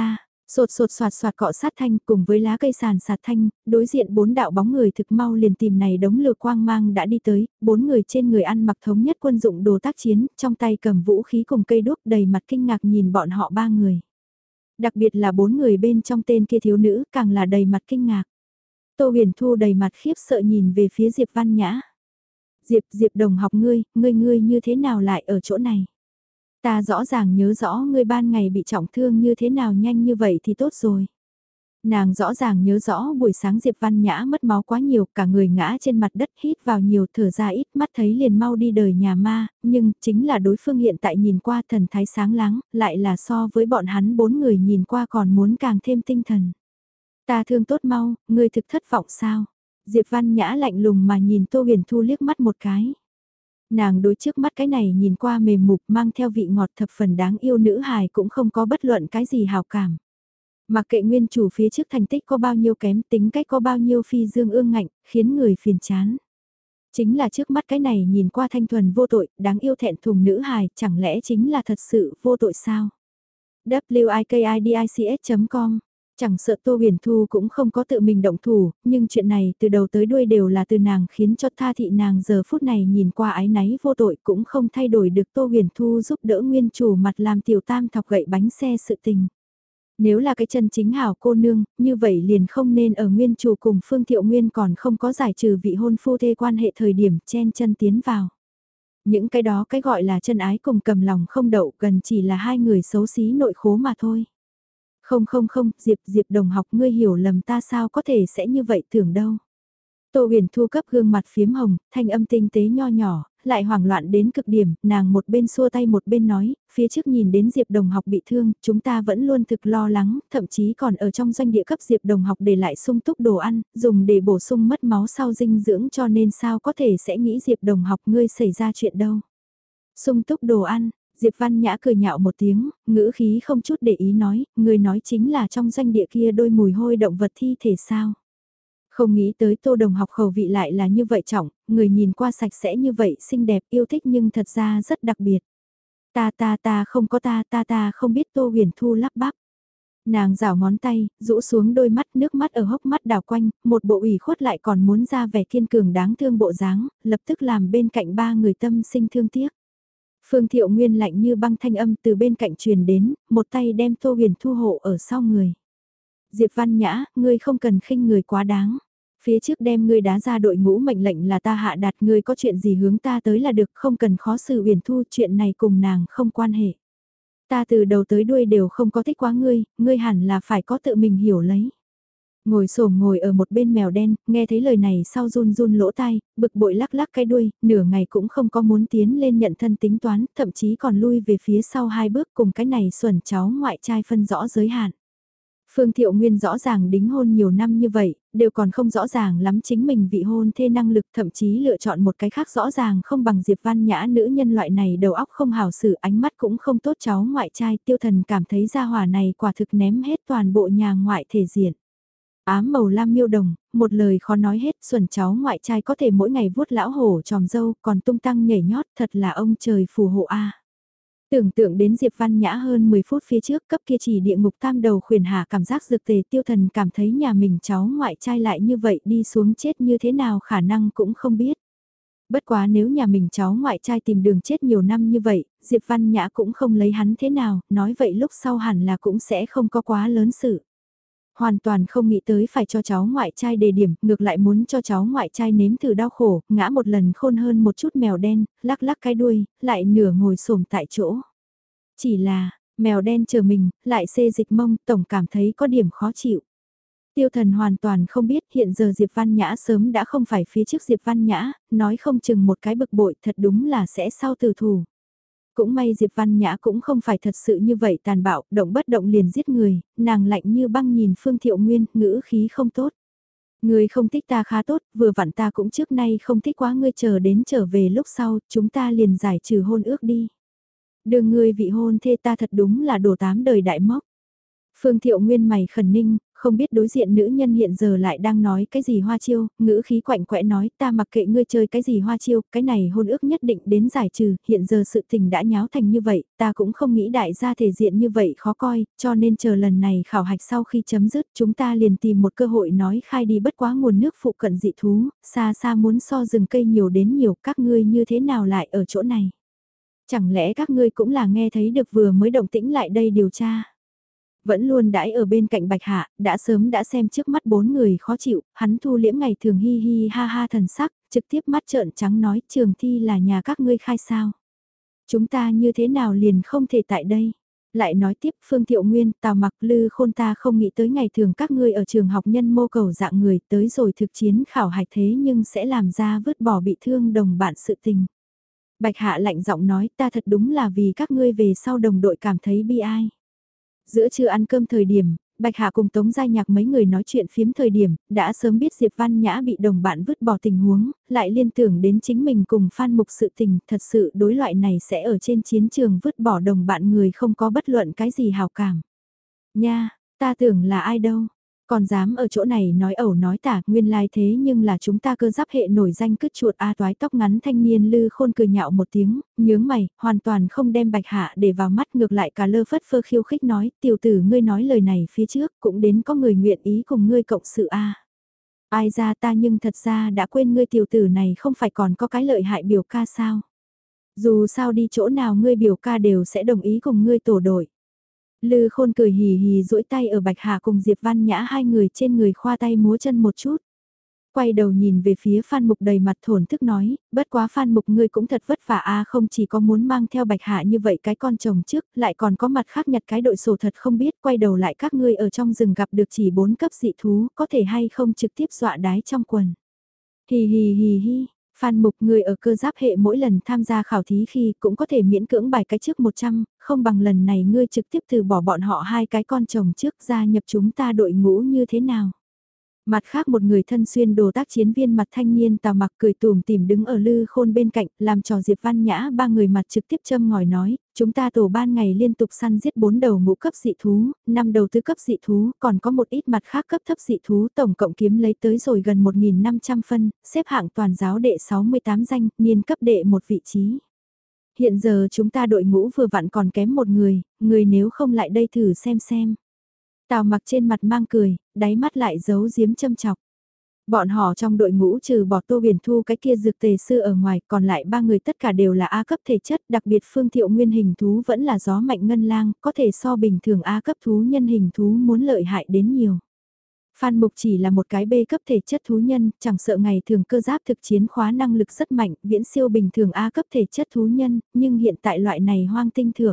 Sột sột soạt soạt cọ sát thanh cùng với lá cây sàn sạt thanh, đối diện 4 đạo bóng người thực mau liền tìm này đống lửa quang mang đã đi tới, 4 người trên người ăn mặc thống nhất quân dụng đồ tác chiến, trong tay cầm vũ khí cùng cây đuốc đầy mặt kinh ngạc nhìn bọn họ 3 người. Đặc biệt là 4 người bên trong tên kia thiếu nữ càng là đầy mặt kinh ngạc. Tô Huyền Thu đầy mặt khiếp sợ nhìn về phía Diệp Văn Nhã. Diệp đồng học ngươi như thế nào lại ở chỗ này? Ta rõ ràng nhớ rõ ngươi ban ngày bị trọng thương như thế nào nhanh như vậy thì tốt rồi. Nàng rõ ràng nhớ rõ buổi sáng Diệp Văn Nhã mất máu quá nhiều, cả người ngã trên mặt đất hít vào nhiều thở ra ít mắt thấy liền mau đi đời nhà ma, nhưng chính là đối phương hiện tại nhìn qua thần thái sáng láng, lại là so với bọn hắn 4 người nhìn qua còn muốn càng thêm tinh thần. Ta thương tốt mau, ngươi thực thất vọng sao? Diệp Văn Nhã lạnh lùng mà nhìn Tô Huyền Thu liếc mắt một cái. Nàng đối trước mắt cái này nhìn qua mềm mục mang theo vị ngọt thập phần đáng yêu nữ hài cũng không có bất luận cái gì hào cảm. Mặc kệ nguyên chủ phía trước thành tích có bao nhiêu kém tính cách có bao nhiêu phi dương ương ngạnh, khiến người phiền chán. Chính là trước mắt cái này nhìn qua thanh thuần vô tội, đáng yêu thẹn thùng nữ hài, chẳng lẽ chính là thật sự vô tội sao? wikidics.com. Chẳng sợ Tô Huyền Thu cũng không có tự mình động thủ, nhưng chuyện này từ đầu tới đuôi đều là từ nàng khiến cho tha thị nàng giờ phút này nhìn qua ái náy vô tội cũng không thay đổi được Tô Huyền Thu giúp đỡ nguyên chủ mặt làm tiểu tam thọc gậy bánh xe sự tình. Nếu là cái chân chính hảo cô nương, như vậy liền không nên ở nguyên chủ cùng Phương Thiệu Nguyên còn không có giải trừ vị hôn phu thê quan hệ thời điểm chen chân tiến vào. Những cái đó cái gọi là chân ái cùng cầm lòng không đậu gần chỉ là hai người xấu xí nội khố mà thôi. Không, Diệp đồng học ngươi hiểu lầm ta sao có thể sẽ như vậy tưởng đâu. Tô Huyền Thu cấp gương mặt phiếm hồng, thanh âm tinh tế nho nhỏ, lại hoảng loạn đến cực điểm, nàng một bên xua tay một bên nói, phía trước nhìn đến Diệp đồng học bị thương, chúng ta vẫn luôn thực lo lắng, thậm chí còn ở trong doanh địa cấp Diệp đồng học để lại sung túc đồ ăn, dùng để bổ sung mất máu sau dinh dưỡng cho nên sao có thể sẽ nghĩ Diệp đồng học ngươi xảy ra chuyện đâu. Sung túc đồ ăn. Diệp Văn Nhã cười nhạo một tiếng, ngữ khí không chút để ý nói, người nói chính là trong doanh địa kia đôi mùi hôi động vật thi thể sao. Không nghĩ tới Tô đồng học khẩu vị lại là như vậy trọng, người nhìn qua sạch sẽ như vậy xinh đẹp yêu thích nhưng thật ra rất đặc biệt. Ta không có ta không biết Tô Huyền Thu lắp bắp. Nàng rảo ngón tay, rũ xuống đôi mắt nước mắt ở hốc mắt đào quanh, một bộ ủy khuất lại còn muốn ra vẻ kiên cường đáng thương bộ dáng, lập tức làm bên cạnh 3 người tâm sinh thương tiếc. Phương Thiệu Nguyên lạnh như băng thanh âm từ bên cạnh truyền đến, một tay đem Tô Huyền Thu hộ ở sau người. Diệp Văn Nhã, ngươi không cần khinh người quá đáng. Phía trước đem ngươi đá ra đội ngũ mệnh lệnh là ta hạ đạt ngươi có chuyện gì hướng ta tới là được không cần khó xử Huyền Thu chuyện này cùng nàng không quan hệ. Ta từ đầu tới đuôi đều không có thích quá ngươi hẳn là phải có tự mình hiểu lấy. Ngồi ở một bên mèo đen, nghe thấy lời này sau run run lỗ tai, bực bội lắc lắc cái đuôi, nửa ngày cũng không có muốn tiến lên nhận thân tính toán, thậm chí còn lui về phía sau 2 bước cùng cái này xuẩn cháu ngoại trai phân rõ giới hạn. Phương Thiệu Nguyên rõ ràng đính hôn nhiều năm như vậy, đều còn không rõ ràng lắm chính mình vị hôn thê năng lực thậm chí lựa chọn một cái khác rõ ràng không bằng Diệp Văn Nhã nữ nhân loại này đầu óc không hảo xử ánh mắt cũng không tốt cháu ngoại trai Tiêu Thần cảm thấy gia hỏa này quả thực ném hết toàn bộ nhà ngoại thể diện. Ám màu lam miêu đồng, một lời khó nói hết, xuẩn cháu ngoại trai có thể mỗi ngày vuốt lão hổ tròm dâu, còn tung tăng nhảy nhót, thật là ông trời phù hộ a. Tưởng tượng đến Diệp Văn Nhã hơn 10 phút phía trước cấp kia chỉ địa ngục tam đầu khuyển hạ cảm giác dược tề Tiêu Thần cảm thấy nhà mình cháu ngoại trai lại như vậy đi xuống chết như thế nào khả năng cũng không biết. Bất quá nếu nhà mình cháu ngoại trai tìm đường chết nhiều năm như vậy, Diệp Văn Nhã cũng không lấy hắn thế nào, nói vậy lúc sau hẳn là cũng sẽ không có quá lớn sự. Hoàn toàn không nghĩ tới phải cho cháu ngoại trai đề điểm, ngược lại muốn cho cháu ngoại trai nếm thử đau khổ, ngã một lần khôn hơn một chút mèo đen, lắc lắc cái đuôi, lại nửa ngồi xổm tại chỗ. Chỉ là, mèo đen chờ mình, lại xê dịch mông, tổng cảm thấy có điểm khó chịu. Tiêu Thần hoàn toàn không biết hiện giờ Diệp Văn Nhã sớm đã không phải phía trước Diệp Văn Nhã, nói không chừng một cái bực bội thật đúng là sẽ sau từ thủ. Cũng may Diệp Văn Nhã cũng không phải thật sự như vậy tàn bạo, động bất động liền giết người, nàng lạnh như băng nhìn Phương Thiệu Nguyên, ngữ khí không tốt. Người không thích ta khá tốt, vừa vặn ta cũng trước nay không thích quá ngươi chờ đến trở về lúc sau, chúng ta liền giải trừ hôn ước đi. Đường ngươi vị hôn thê ta thật đúng là đồ 8 đời đại mốc. Phương Thiệu Nguyên mày khẩn ninh, không biết đối diện nữ nhân hiện giờ lại đang nói cái gì hoa chiêu, ngữ khí quạnh quẽ nói ta mặc kệ ngươi chơi cái gì hoa chiêu, cái này hôn ước nhất định đến giải trừ, hiện giờ sự tình đã nháo thành như vậy, ta cũng không nghĩ đại gia thể diện như vậy khó coi, cho nên chờ lần này khảo hạch sau khi chấm dứt chúng ta liền tìm một cơ hội nói khai đi bất quá nguồn nước phụ cận dị thú, xa xa muốn so rừng cây nhiều đến nhiều, các ngươi như thế nào lại ở chỗ này? Chẳng lẽ các ngươi cũng là nghe thấy được vừa mới động tĩnh lại đây điều tra? Vẫn luôn đãi ở bên cạnh Bạch Hạ, đã sớm đã xem trước mắt bốn người khó chịu, hắn thu liễm ngày thường hi hi ha ha thần sắc, trực tiếp mắt trợn trắng nói trường thi là nhà các ngươi khai sao. Chúng ta như thế nào liền không thể tại đây. Lại nói tiếp Phương Thiệu Nguyên, Tào Mặc Lư Khôn ta không nghĩ tới ngày thường các ngươi ở trường học nhân mô cầu dạng người tới rồi thực chiến khảo hạch thế nhưng sẽ làm ra vứt bỏ bị thương đồng bạn sự tình. Bạch Hạ lạnh giọng nói ta thật đúng là vì các ngươi về sau đồng đội cảm thấy bi ai. Giữa trưa ăn cơm thời điểm, Bạch Hạ cùng Tống Giai Nhạc mấy người nói chuyện phiếm thời điểm, đã sớm biết Diệp Văn Nhã bị đồng bạn vứt bỏ tình huống, lại liên tưởng đến chính mình cùng Phan Mục sự tình, thật sự đối loại này sẽ ở trên chiến trường vứt bỏ đồng bạn người không có bất luận cái gì hào cảm. Nha, ta tưởng là ai đâu, còn dám ở chỗ này nói ẩu nói tả, nguyên lai thế nhưng là chúng ta cơ giáp hệ nổi danh cứt chuột A toái tóc ngắn thanh niên Lư Khôn cười nhạo một tiếng, nhướng mày, hoàn toàn không đem Bạch Hạ để vào mắt, ngược lại cả lơ phất phơ khiêu khích nói, tiểu tử ngươi nói lời này phía trước, cũng đến có người nguyện ý cùng ngươi cộng sự A. Ai ra ta nhưng thật ra đã quên ngươi tiểu tử này không phải còn có cái lợi hại biểu ca sao. Dù sao đi chỗ nào ngươi biểu ca đều sẽ đồng ý cùng ngươi tổ đội. Lư Khôn cười hì hì duỗi tay ở Bạch Hà cùng Diệp Văn Nhã hai người trên người khoa tay múa chân một chút. Quay đầu nhìn về phía Phan Mục đầy mặt thổn thức nói, bất quá Phan Mục ngươi cũng thật vất vả a, không chỉ có muốn mang theo Bạch Hạ như vậy cái con chồng trước, lại còn có mặt khác nhặt cái đội sổ thật không biết, quay đầu lại các ngươi ở trong rừng gặp được chỉ 4 cấp dị thú, có thể hay không trực tiếp dọa đái trong quần. Hì hì hì hì. Phan Mục người ở cơ giáp hệ mỗi lần tham gia khảo thí khi cũng có thể miễn cưỡng bài cái trước 100, không bằng lần này ngươi trực tiếp từ bỏ bọn họ hai cái con chồng trước gia nhập chúng ta đội ngũ như thế nào. Mặt khác một người thân xuyên đồ tác chiến viên mặt thanh niên Tào Mặc cười tùm tìm đứng ở Lư Khôn bên cạnh, làm trò Diệp Văn Nhã ba người mặt trực tiếp châm ngòi nói, chúng ta tổ ban ngày liên tục săn giết 4 đầu ngũ cấp dị thú, 5 đầu tứ cấp dị thú, còn có một ít mặt khác cấp thấp dị thú, tổng cộng kiếm lấy tới rồi gần 1.500 phân, xếp hạng toàn giáo đệ 68 danh, niên cấp đệ một vị trí. Hiện giờ chúng ta đội ngũ vừa vặn còn kém một người nếu không lại đây thử xem. Tào Mặc trên mặt mang cười, đáy mắt lại giấu giếm châm chọc. Bọn họ trong đội ngũ trừ bỏ Tô Huyền Thu cái kia dược tề sư ở ngoài, còn lại ba người tất cả đều là A cấp thể chất, đặc biệt Phương Thiệu Nguyên hình thú vẫn là gió mạnh ngân lang, có thể so bình thường A cấp thú nhân hình thú muốn lợi hại đến nhiều. Phan Mục chỉ là một cái B cấp thể chất thú nhân, chẳng sợ ngày thường cơ giáp thực chiến khóa năng lực rất mạnh, viễn siêu bình thường A cấp thể chất thú nhân, nhưng hiện tại loại này hoang tinh thưởng.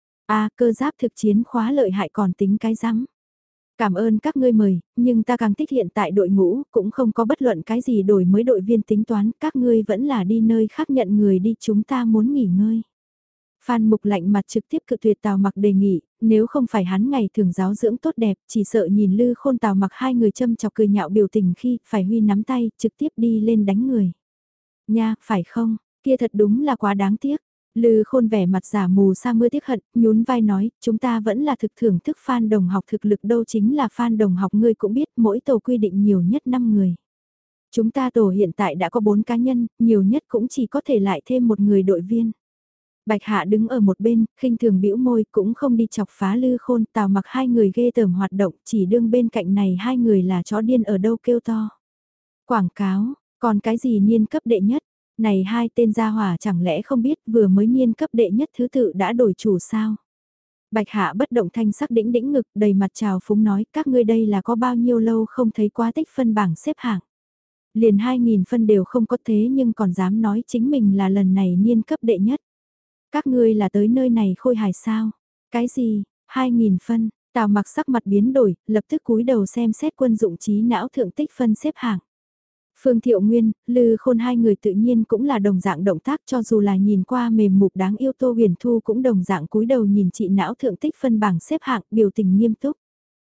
A cơ giáp thực chiến khóa lợi hại còn tính cái rắm. Cảm ơn các ngươi mời, nhưng ta càng thích hiện tại đội ngũ, cũng không có bất luận cái gì đổi mới đội viên tính toán, các ngươi vẫn là đi nơi khác nhận người đi, chúng ta muốn nghỉ ngơi. Phan Mục lạnh mặt trực tiếp cự tuyệt Tào Mặc đề nghị, nếu không phải hắn ngày thường giáo dưỡng tốt đẹp, chỉ sợ nhìn Lư Khôn Tào Mặc hai người châm chọc cười nhạo biểu tình khi phải huy nắm tay, trực tiếp đi lên đánh người. Nha, phải không, kia thật đúng là quá đáng tiếc. Lư Khôn vẻ mặt giả mù sa mưa tiếc hận, nhún vai nói, chúng ta vẫn là thực thưởng thức Phan đồng học thực lực đâu, chính là Phan đồng học ngươi cũng biết mỗi tổ quy định nhiều nhất 5 người. Chúng ta tổ hiện tại đã có 4 cá nhân, nhiều nhất cũng chỉ có thể lại thêm một người đội viên. Bạch Hạ đứng ở một bên, khinh thường bĩu môi cũng không đi chọc phá Lư Khôn, Tào Mặc hai người ghê tởm hoạt động, chỉ đương bên cạnh này hai người là chó điên ở đâu kêu to. Quảng cáo, còn cái gì niên cấp đệ nhất? Này hai tên gia hỏa chẳng lẽ không biết vừa mới niên cấp đệ nhất thứ tự đã đổi chủ sao? Bạch Hạ bất động thanh sắc đĩnh đĩnh ngực đầy mặt trào phúng nói các ngươi đây là có bao nhiêu lâu không thấy quá tích phân bảng xếp hạng. Liền 2.000 phân đều không có thế nhưng còn dám nói chính mình là lần này niên cấp đệ nhất. Các ngươi là tới nơi này khôi hài sao? Cái gì? 2.000 phân? Tào Mặc sắc mặt biến đổi, lập tức cúi đầu xem xét quân dụng trí não thượng tích phân xếp hạng. Phương Thiệu Nguyên, Lư Khôn hai người tự nhiên cũng là đồng dạng động tác, cho dù là nhìn qua mềm mục đáng yêu Tô Huyền Thu cũng đồng dạng cúi đầu nhìn chị não thượng tích phân bảng xếp hạng biểu tình nghiêm túc.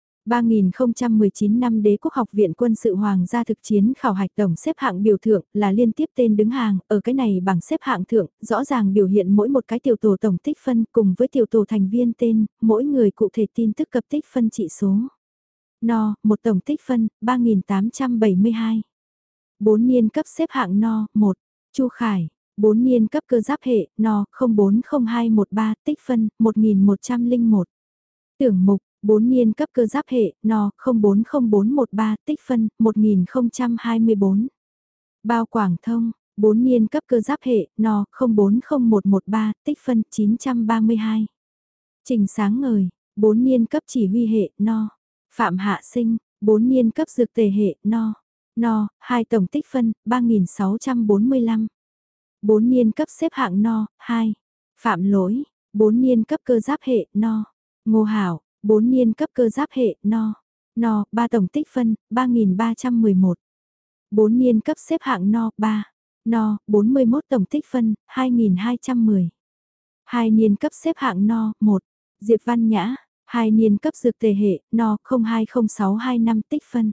3019 năm Đế quốc học viện quân sự hoàng gia thực chiến khảo hạch tổng xếp hạng biểu thượng là liên tiếp tên đứng hàng, ở cái này bảng xếp hạng thượng, rõ ràng biểu hiện mỗi một cái tiểu tổ tổng tích phân cùng với tiểu tổ thành viên tên, mỗi người cụ thể tin tức cập tích phân trị số. No, một tổng tích phân, 3.872. 4 niên cấp xếp hạng No, 1. Chu Khải, 4 niên cấp cơ giáp hệ, No, 040213, tích phân, 1101. Tưởng Mục, 4 niên cấp cơ giáp hệ, No, 040413, tích phân, 1024. Bao Quảng Thông, 4 niên cấp cơ giáp hệ, No, 040113, tích phân, 932. Trình Sáng Ngời, 4 niên cấp chỉ huy hệ, No. Phạm Hạ Sinh, 4 niên cấp dược tề hệ, No. No, 2 tổng tích phân, 3645. 4 niên cấp xếp hạng No, 2. Phạm Lỗi, 4 niên cấp cơ giáp hệ, No. Ngô Hảo, 4 niên cấp cơ giáp hệ, No. No, 3 tổng tích phân, 3311. 4 niên cấp xếp hạng No, 3. No, 41 tổng tích phân, 2210. 2 niên cấp xếp hạng No, 1. Diệp Văn Nhã, 2 niên cấp dược tề hệ, No, 020625 tích phân.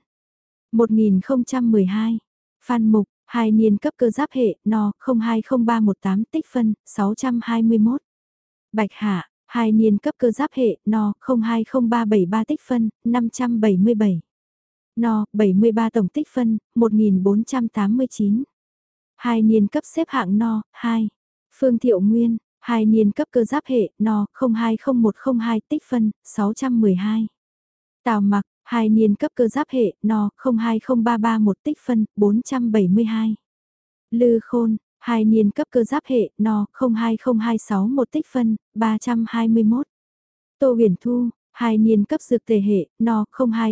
1012. Phan Mục, 2 niên cấp cơ giáp hệ, No, 020318 tích phân, 621. Bạch Hạ, 2 niên cấp cơ giáp hệ, No, 020373 tích phân, 577. No, 73 tổng tích phân, 1489. 2 niên cấp xếp hạng No, 2. Phương Thiệu Nguyên, 2 niên cấp cơ giáp hệ, No, 020102 tích phân, 612. Tào Mặc, 2 niên cấp cơ giáp hệ, No, 020331 tích phân, 472. Lư Khôn, 2 niên cấp cơ giáp hệ, No, 020261 tích phân, 321. Tô Huyền Thu, 2 niên cấp dược tề hệ, No,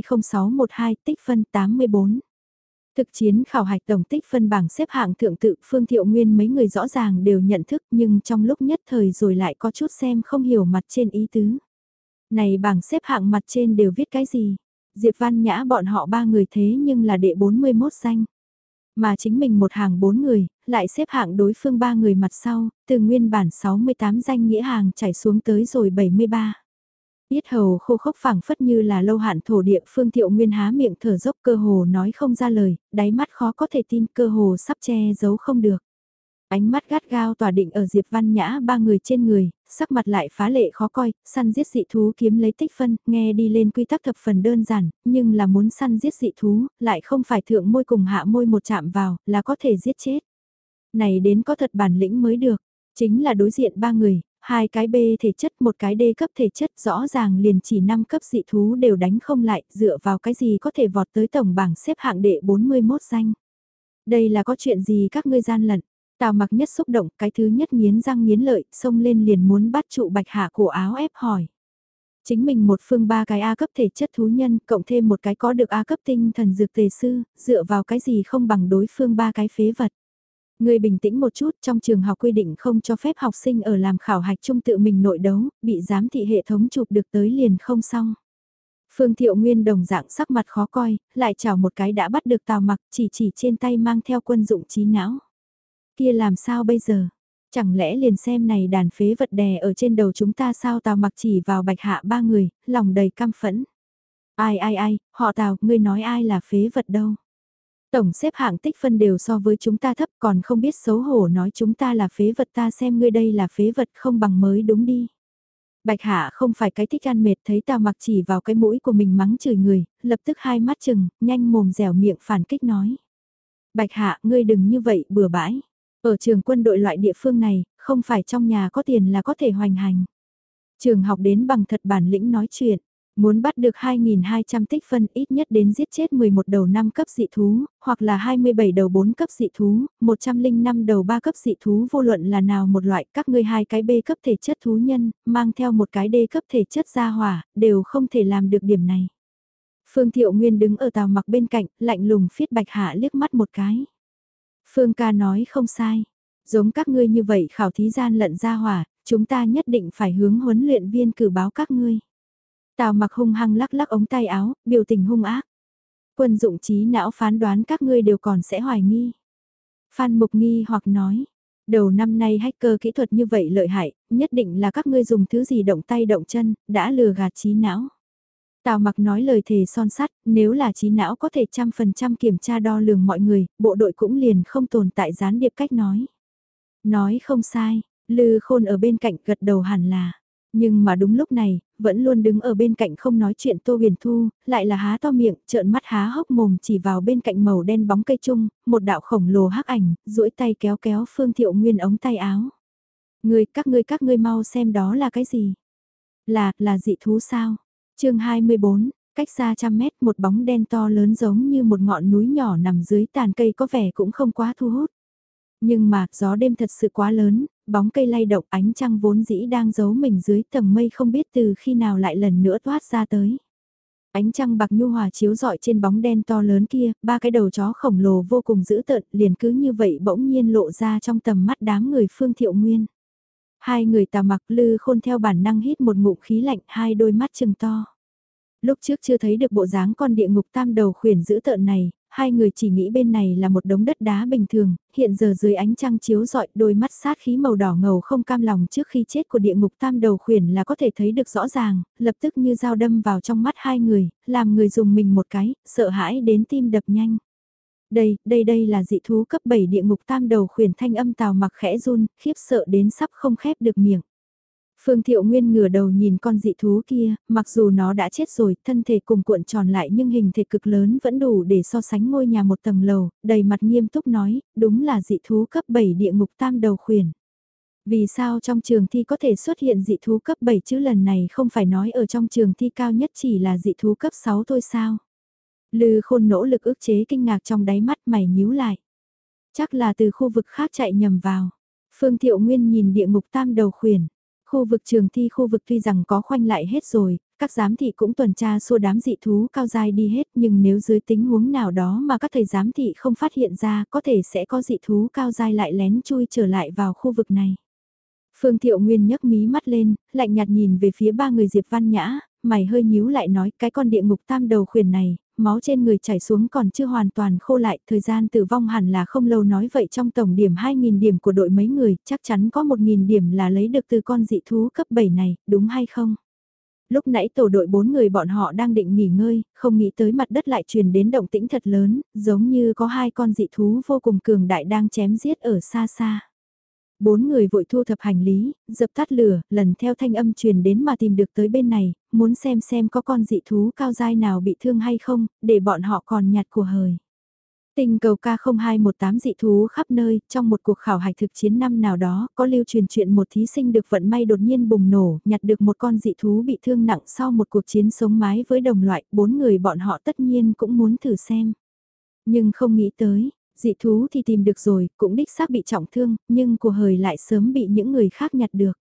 020612 tích phân, 84. Thực chiến khảo hạch tổng tích phân bảng xếp hạng thượng tự Phương Thiệu Nguyên mấy người rõ ràng đều nhận thức nhưng trong lúc nhất thời rồi lại có chút xem không hiểu mặt trên ý tứ. Này bảng xếp hạng mặt trên đều viết cái gì? Diệp Văn Nhã bọn họ 3 người thế nhưng là đệ 41 danh. Mà chính mình một hàng 4 người, lại xếp hạng đối phương 3 người mặt sau, từ nguyên bản 68 danh nghĩa hàng chảy xuống tới rồi 73. Yết hầu khô khốc phảng phất như là lâu hạn thổ địa. Phương Thiệu Nguyên há miệng thở dốc, cơ hồ nói không ra lời, đáy mắt khó có thể tin, cơ hồ sắp che giấu không được. Ánh mắt gắt gao tỏa định ở Diệp Văn Nhã 3 người trên người, sắc mặt lại phá lệ khó coi, săn giết dị thú kiếm lấy tích phân, nghe đi lên quy tắc thập phần đơn giản, nhưng là muốn săn giết dị thú, lại không phải thượng môi cùng hạ môi một chạm vào, là có thể giết chết. Này đến có thật bản lĩnh mới được, chính là đối diện 3 người, 2 cái B thể chất, 1 cái D cấp thể chất, rõ ràng liền chỉ 5 cấp dị thú đều đánh không lại, dựa vào cái gì có thể vọt tới tổng bảng xếp hạng đệ 41 danh. Đây là có chuyện gì các ngươi gian lận? Tào Mặc nhất xúc động, cái thứ nhất nghiến răng nghiến lợi, xông lên liền muốn bắt trụ Bạch Hạ cổ áo ép hỏi. Chính mình một phương 3 cái A cấp thể chất thú nhân, cộng thêm một cái có được A cấp tinh thần dược tề sư, dựa vào cái gì không bằng đối phương 3 cái phế vật. Người bình tĩnh một chút, trong trường học quy định không cho phép học sinh ở làm khảo hạch chung tự mình nội đấu, bị giám thị hệ thống chụp được tới liền không xong. Phương Thiệu Nguyên đồng dạng sắc mặt khó coi, lại chảo một cái đã bắt được Tào Mặc, chỉ trên tay mang theo quân dụng trí não. Kia làm sao bây giờ? Chẳng lẽ liền xem này đàn phế vật đè ở trên đầu chúng ta sao? Tào Mặc chỉ vào Bạch Hạ 3 người, lòng đầy căm phẫn. Ai, họ Tào, ngươi nói ai là phế vật đâu? Tổng xếp hạng tích phân đều so với chúng ta thấp, còn không biết xấu hổ nói chúng ta là phế vật, ta xem ngươi đây là phế vật không bằng mới đúng đi. Bạch Hạ không phải cái thích ăn mệt, thấy Tào Mặc chỉ vào cái mũi của mình mắng chửi người, lập tức hai mắt chừng, nhanh mồm dẻo miệng phản kích nói. Bạch Hạ, ngươi đừng như vậy bừa bãi. Ở trường quân đội loại địa phương này, không phải trong nhà có tiền là có thể hoành hành. Trường học đến bằng thật bản lĩnh nói chuyện. Muốn bắt được 2.200 tích phân ít nhất đến giết chết 11 đầu 5 cấp dị thú, hoặc là 27 đầu 4 cấp dị thú, 105 đầu 3 cấp dị thú, vô luận là nào một loại, các ngươi 2 cái B cấp thể chất thú nhân, mang theo một cái D cấp thể chất gia hỏa, đều không thể làm được điểm này. Phương Thiệu Nguyên đứng ở Tào Mặc bên cạnh, lạnh lùng phiết Bạch Hạ liếc mắt một cái. Phương ca nói không sai, giống các ngươi như vậy khảo thí gian lận gia hỏa, chúng ta nhất định phải hướng huấn luyện viên cử báo các ngươi. Tào Mặc hung hăng lắc lắc ống tay áo, biểu tình hung ác. Quân dụng trí não phán đoán các ngươi đều còn sẽ hoài nghi. Phan Mục nghi hoặc nói, đầu năm nay hacker kỹ thuật như vậy lợi hại, nhất định là các ngươi dùng thứ gì động tay động chân, đã lừa gạt trí não. Tào Mặc nói lời thề son sắt, nếu là trí não có thể 100% kiểm tra đo lường mọi người, bộ đội cũng liền không tồn tại gián điệp cách nói. Nói không sai, Lư Khôn ở bên cạnh gật đầu hẳn là. Nhưng mà đúng lúc này, vẫn luôn đứng ở bên cạnh không nói chuyện Tô Huyền Thu, lại là há to miệng, trợn mắt há hốc mồm chỉ vào bên cạnh màu đen bóng cây chung, một đạo khổng lồ hắc ảnh, duỗi tay kéo kéo Phương Thiệu Nguyên ống tay áo. Các ngươi mau xem đó là cái gì? Là dị thú sao? Chương 24, cách xa trăm mét một bóng đen to lớn giống như một ngọn núi nhỏ nằm dưới tàn cây có vẻ cũng không quá thu hút. Nhưng mà, gió đêm thật sự quá lớn, bóng cây lay động ánh trăng vốn dĩ đang giấu mình dưới tầng mây không biết từ khi nào lại lần nữa toát ra tới. Ánh trăng bạc nhu hòa chiếu rọi trên bóng đen to lớn kia, ba cái đầu chó khổng lồ vô cùng dữ tợn, liền cứ như vậy bỗng nhiên lộ ra trong tầm mắt đám người Phương Thiệu Nguyên. Hai người Tà Mặc Lư Khôn theo bản năng hít một ngụm khí lạnh, hai đôi mắt trừng to. Lúc trước chưa thấy được bộ dáng con địa ngục tam đầu khuyển dữ tợn này, hai người chỉ nghĩ bên này là một đống đất đá bình thường, hiện giờ dưới ánh trăng chiếu rọi đôi mắt sát khí màu đỏ ngầu không cam lòng trước khi chết của địa ngục tam đầu khuyển là có thể thấy được rõ ràng, lập tức như dao đâm vào trong mắt hai người, làm người dùng mình một cái, sợ hãi đến tim đập nhanh. Đây là dị thú cấp 7 địa ngục tam đầu khuyển, thanh âm Tào Mặc khẽ run, khiếp sợ đến sắp không khép được miệng. Phương Thiệu Nguyên ngửa đầu nhìn con dị thú kia, mặc dù nó đã chết rồi, thân thể cùng cuộn tròn lại nhưng hình thể cực lớn vẫn đủ để so sánh ngôi nhà một tầng lầu, đầy mặt nghiêm túc nói, đúng là dị thú cấp 7 địa ngục tam đầu khuyển. Vì sao trong trường thi có thể xuất hiện dị thú cấp 7 chứ lần này không phải nói ở trong trường thi cao nhất chỉ là dị thú cấp 6 thôi sao? Lư Khôn nỗ lực ức chế kinh ngạc trong đáy mắt mày nhíu lại. Chắc là từ khu vực khác chạy nhầm vào. Phương Thiệu Nguyên nhìn địa ngục tam đầu khuyển. Khu vực trường thi khu vực tuy rằng có khoanh lại hết rồi, các giám thị cũng tuần tra xua đám dị thú cao dai đi hết nhưng nếu dưới tình huống nào đó mà các thầy giám thị không phát hiện ra có thể sẽ có dị thú cao dai lại lén chui trở lại vào khu vực này. Phương Thiệu Nguyên nhấc mí mắt lên, lạnh nhạt nhìn về phía ba người Diệp Văn Nhã, mày hơi nhíu lại nói cái con địa ngục tam đầu khuyển này, máu trên người chảy xuống còn chưa hoàn toàn khô lại, thời gian tử vong hẳn là không lâu, nói vậy trong tổng điểm 2.000 điểm của đội mấy người, chắc chắn có 1.000 điểm là lấy được từ con dị thú cấp 7 này, đúng hay không? Lúc nãy tổ đội 4 người bọn họ đang định nghỉ ngơi, không nghĩ tới mặt đất lại truyền đến động tĩnh thật lớn, giống như có hai con dị thú vô cùng cường đại đang chém giết ở xa xa. Bốn người vội thu thập hành lý, dập tắt lửa, lần theo thanh âm truyền đến mà tìm được tới bên này, muốn xem có con dị thú cao dai nào bị thương hay không, để bọn họ còn nhặt của hời. Tình cầu K0218 dị thú khắp nơi, trong một cuộc khảo hạch thực chiến năm nào đó, có lưu truyền chuyện một thí sinh được vận may đột nhiên bùng nổ, nhặt được một con dị thú bị thương nặng sau một cuộc chiến sống mái với đồng loại, bốn người bọn họ tất nhiên cũng muốn thử xem. Nhưng không nghĩ tới, dị thú thì tìm được rồi, cũng đích xác bị trọng thương, nhưng của hời lại sớm bị những người khác nhặt được.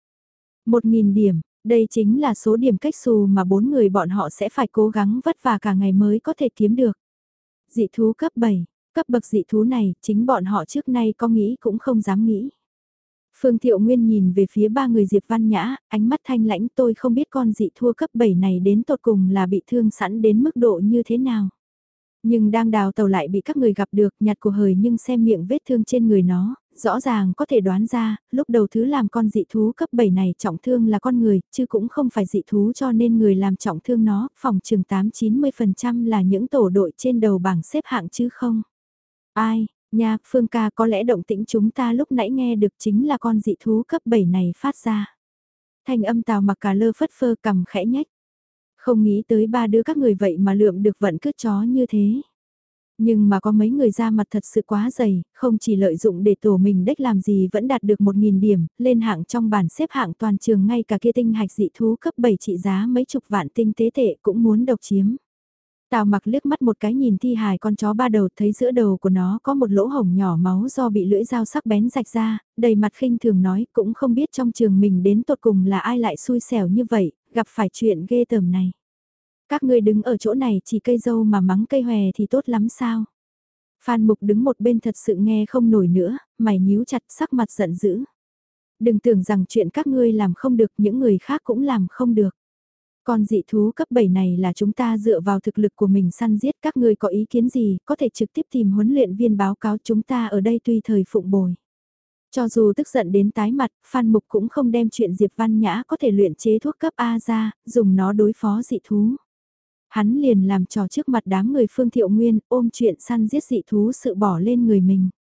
1.000 điểm, đây chính là số điểm cách xù mà bốn người bọn họ sẽ phải cố gắng vất vả cả ngày mới có thể kiếm được. Dị thú cấp 7, cấp bậc dị thú này, chính bọn họ trước nay có nghĩ cũng không dám nghĩ. Phương Thiệu Nguyên nhìn về phía ba người Diệp Văn Nhã, ánh mắt thanh lãnh, tôi không biết con dị thua cấp 7 này đến tột cùng là bị thương sẵn đến mức độ như thế nào. Nhưng đang đào tàu lại bị các người gặp được, nhặt của hời nhưng xem miệng vết thương trên người nó, rõ ràng có thể đoán ra, lúc đầu thứ làm con dị thú cấp 7 này trọng thương là con người, chứ cũng không phải dị thú cho nên người làm trọng thương nó, phòng chừng 8-90% là những tổ đội trên đầu bảng xếp hạng chứ không. Ai, nha, Phương ca, có lẽ động tĩnh chúng ta lúc nãy nghe được chính là con dị thú cấp 7 này phát ra. Thanh âm Tào Mặc cà lơ phất phơ cầm khẽ nhách. Không nghĩ tới ba đứa các người vậy mà lượm được vận cứt chó như thế. Nhưng mà có mấy người ra mặt thật sự quá dày, không chỉ lợi dụng để tổ mình đếch làm gì vẫn đạt được 1.000 điểm, lên hạng trong bảng xếp hạng toàn trường, ngay cả kia tinh hạch dị thú cấp 7 trị giá mấy chục vạn tinh tế tệ cũng muốn độc chiếm. Tào Mặc liếc mắt một cái nhìn thi hài con chó ba đầu, thấy giữa đầu của nó có một lỗ hổng nhỏ máu do bị lưỡi dao sắc bén rạch ra, đầy mặt khinh thường nói cũng không biết trong trường mình đến tột cùng là ai lại xui xẻo như vậy, gặp phải chuyện ghê tởm này. Các ngươi đứng ở chỗ này chỉ cây dâu mà mắng cây hòe thì tốt lắm sao? Phan Mục đứng một bên thật sự nghe không nổi nữa, mày nhíu chặt sắc mặt giận dữ. Đừng tưởng rằng chuyện các ngươi làm không được những người khác cũng làm không được. Con dị thú cấp 7 này là chúng ta dựa vào thực lực của mình săn giết, các ngươi có ý kiến gì có thể trực tiếp tìm huấn luyện viên báo cáo, chúng ta ở đây tùy thời phụng bồi. Cho dù tức giận đến tái mặt, Phan Mục cũng không đem chuyện Diệp Văn Nhã có thể luyện chế thuốc cấp A ra, dùng nó đối phó dị thú. Hắn liền làm trò trước mặt đám người Phương Thiệu Nguyên, ôm chuyện săn giết dị thú sự bỏ lên người mình.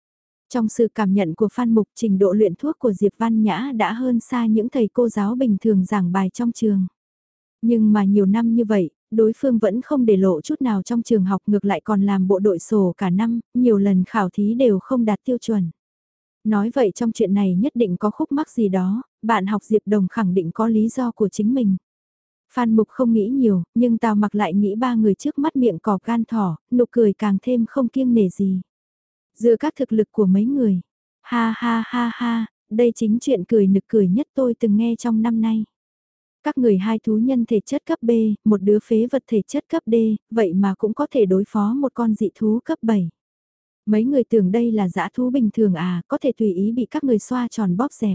Trong sự cảm nhận của Phan Mục, trình độ luyện thuốc của Diệp Văn Nhã đã hơn xa những thầy cô giáo bình thường giảng bài trong trường. Nhưng mà nhiều năm như vậy, đối phương vẫn không để lộ chút nào trong trường học, ngược lại còn làm bộ đội sổ cả năm, nhiều lần khảo thí đều không đạt tiêu chuẩn. Nói vậy trong chuyện này nhất định có khúc mắc gì đó, bạn học Diệp Đồng khẳng định có lý do của chính mình. Phan Mục không nghĩ nhiều, nhưng Tào Mặc lại nghĩ ba người trước mắt miệng cọp gan thỏ, nụ cười càng thêm không kiêng nể gì. Dựa các thực lực của mấy người. Ha ha ha ha, đây chính chuyện cười nực cười nhất tôi từng nghe trong năm nay. Các người hai thú nhân thể chất cấp B, một đứa phế vật thể chất cấp D, vậy mà cũng có thể đối phó một con dị thú cấp 7. Mấy người tưởng đây là dã thú bình thường à, có thể tùy ý bị các người xoa tròn bóp dẹp.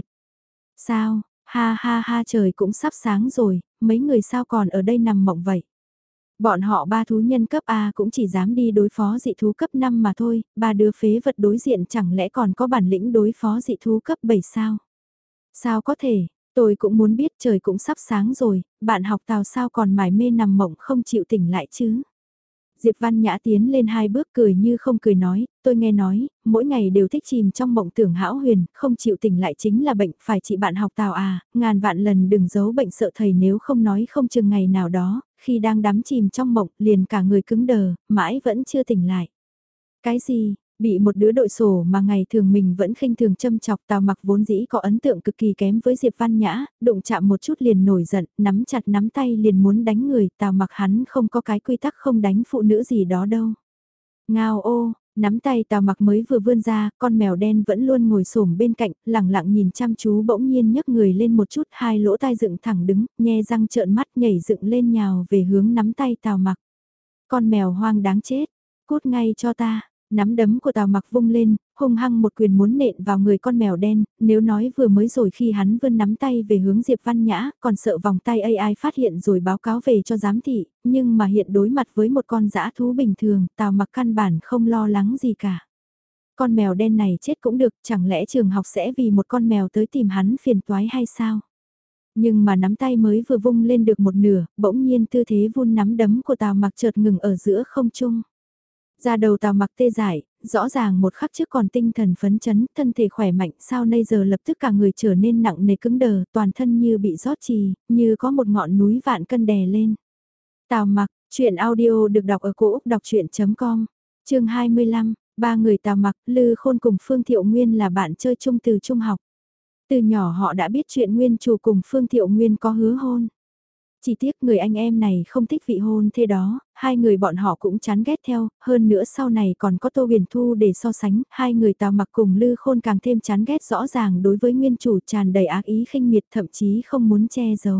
Sao, ha ha ha trời cũng sắp sáng rồi, mấy người sao còn ở đây nằm mộng vậy? Bọn họ ba thú nhân cấp A cũng chỉ dám đi đối phó dị thú cấp 5 mà thôi, ba đứa phế vật đối diện chẳng lẽ còn có bản lĩnh đối phó dị thú cấp 7 sao? Sao có thể, tôi cũng muốn biết trời cũng sắp sáng rồi, bạn học Tào sao còn mải mê nằm mộng không chịu tỉnh lại chứ? Diệp Văn Nhã tiến lên hai bước cười như không cười nói, tôi nghe nói, mỗi ngày đều thích chìm trong mộng tưởng hão huyền, không chịu tỉnh lại chính là bệnh, phải chị bạn học Tào à, ngàn vạn lần đừng giấu bệnh sợ thầy nếu không nói không chừng ngày nào đó, khi đang đắm chìm trong mộng liền cả người cứng đờ, mãi vẫn chưa tỉnh lại. Cái gì? Bị một đứa đội sổ mà ngày thường mình vẫn khinh thường châm chọc Tào Mặc vốn dĩ có ấn tượng cực kỳ kém với Diệp Văn Nhã, đụng chạm một chút liền nổi giận, nắm chặt nắm tay liền muốn đánh người, Tào Mặc hắn không có cái quy tắc không đánh phụ nữ gì đó đâu. Ngao ô, nắm tay Tào Mặc mới vừa vươn ra, con mèo đen vẫn luôn ngồi xổm bên cạnh, lẳng lặng nhìn chăm chú bỗng nhiên nhấc người lên một chút, hai lỗ tai dựng thẳng đứng, nhe răng trợn mắt nhảy dựng lên nhào về hướng nắm tay Tào Mặc. Con mèo hoang đáng chết, cút ngay cho ta. Nắm đấm của Tào Mặc vung lên, hung hăng một quyền muốn nện vào người con mèo đen, nếu nói vừa mới rồi khi hắn vươn nắm tay về hướng Diệp Văn Nhã, còn sợ vòng tay AI phát hiện rồi báo cáo về cho giám thị, nhưng mà hiện đối mặt với một con dã thú bình thường, Tào Mặc căn bản không lo lắng gì cả. Con mèo đen này chết cũng được, chẳng lẽ trường học sẽ vì một con mèo tới tìm hắn phiền toái hay sao? Nhưng mà nắm tay mới vừa vung lên được một nửa, bỗng nhiên tư thế vung nắm đấm của Tào Mặc chợt ngừng ở giữa không trung. Ra đầu Tào Mặc tê dại, rõ ràng một khắc trước còn tinh thần phấn chấn, thân thể khỏe mạnh, sao nay giờ lập tức cả người trở nên nặng nề cứng đờ, toàn thân như bị rót trì, như có một ngọn núi vạn cân đè lên. Tào Mặc, chuyện audio được đọc ở cổ Úc đọc chuyện.com, chương 25, ba người Tào Mặc, Lư Khôn cùng Phương Thiệu Nguyên là bạn chơi chung từ trung học. Từ nhỏ họ đã biết chuyện Nguyên Chủ cùng Phương Thiệu Nguyên có hứa hôn. Chỉ tiếc người anh em này không thích vị hôn thế đó, hai người bọn họ cũng chán ghét theo, hơn nữa sau này còn có Tô Huyền Thu để so sánh, hai người Tào Mặc cùng Lư Khôn càng thêm chán ghét rõ ràng đối với nguyên chủ tràn đầy ác ý khinh miệt thậm chí không muốn che giấu.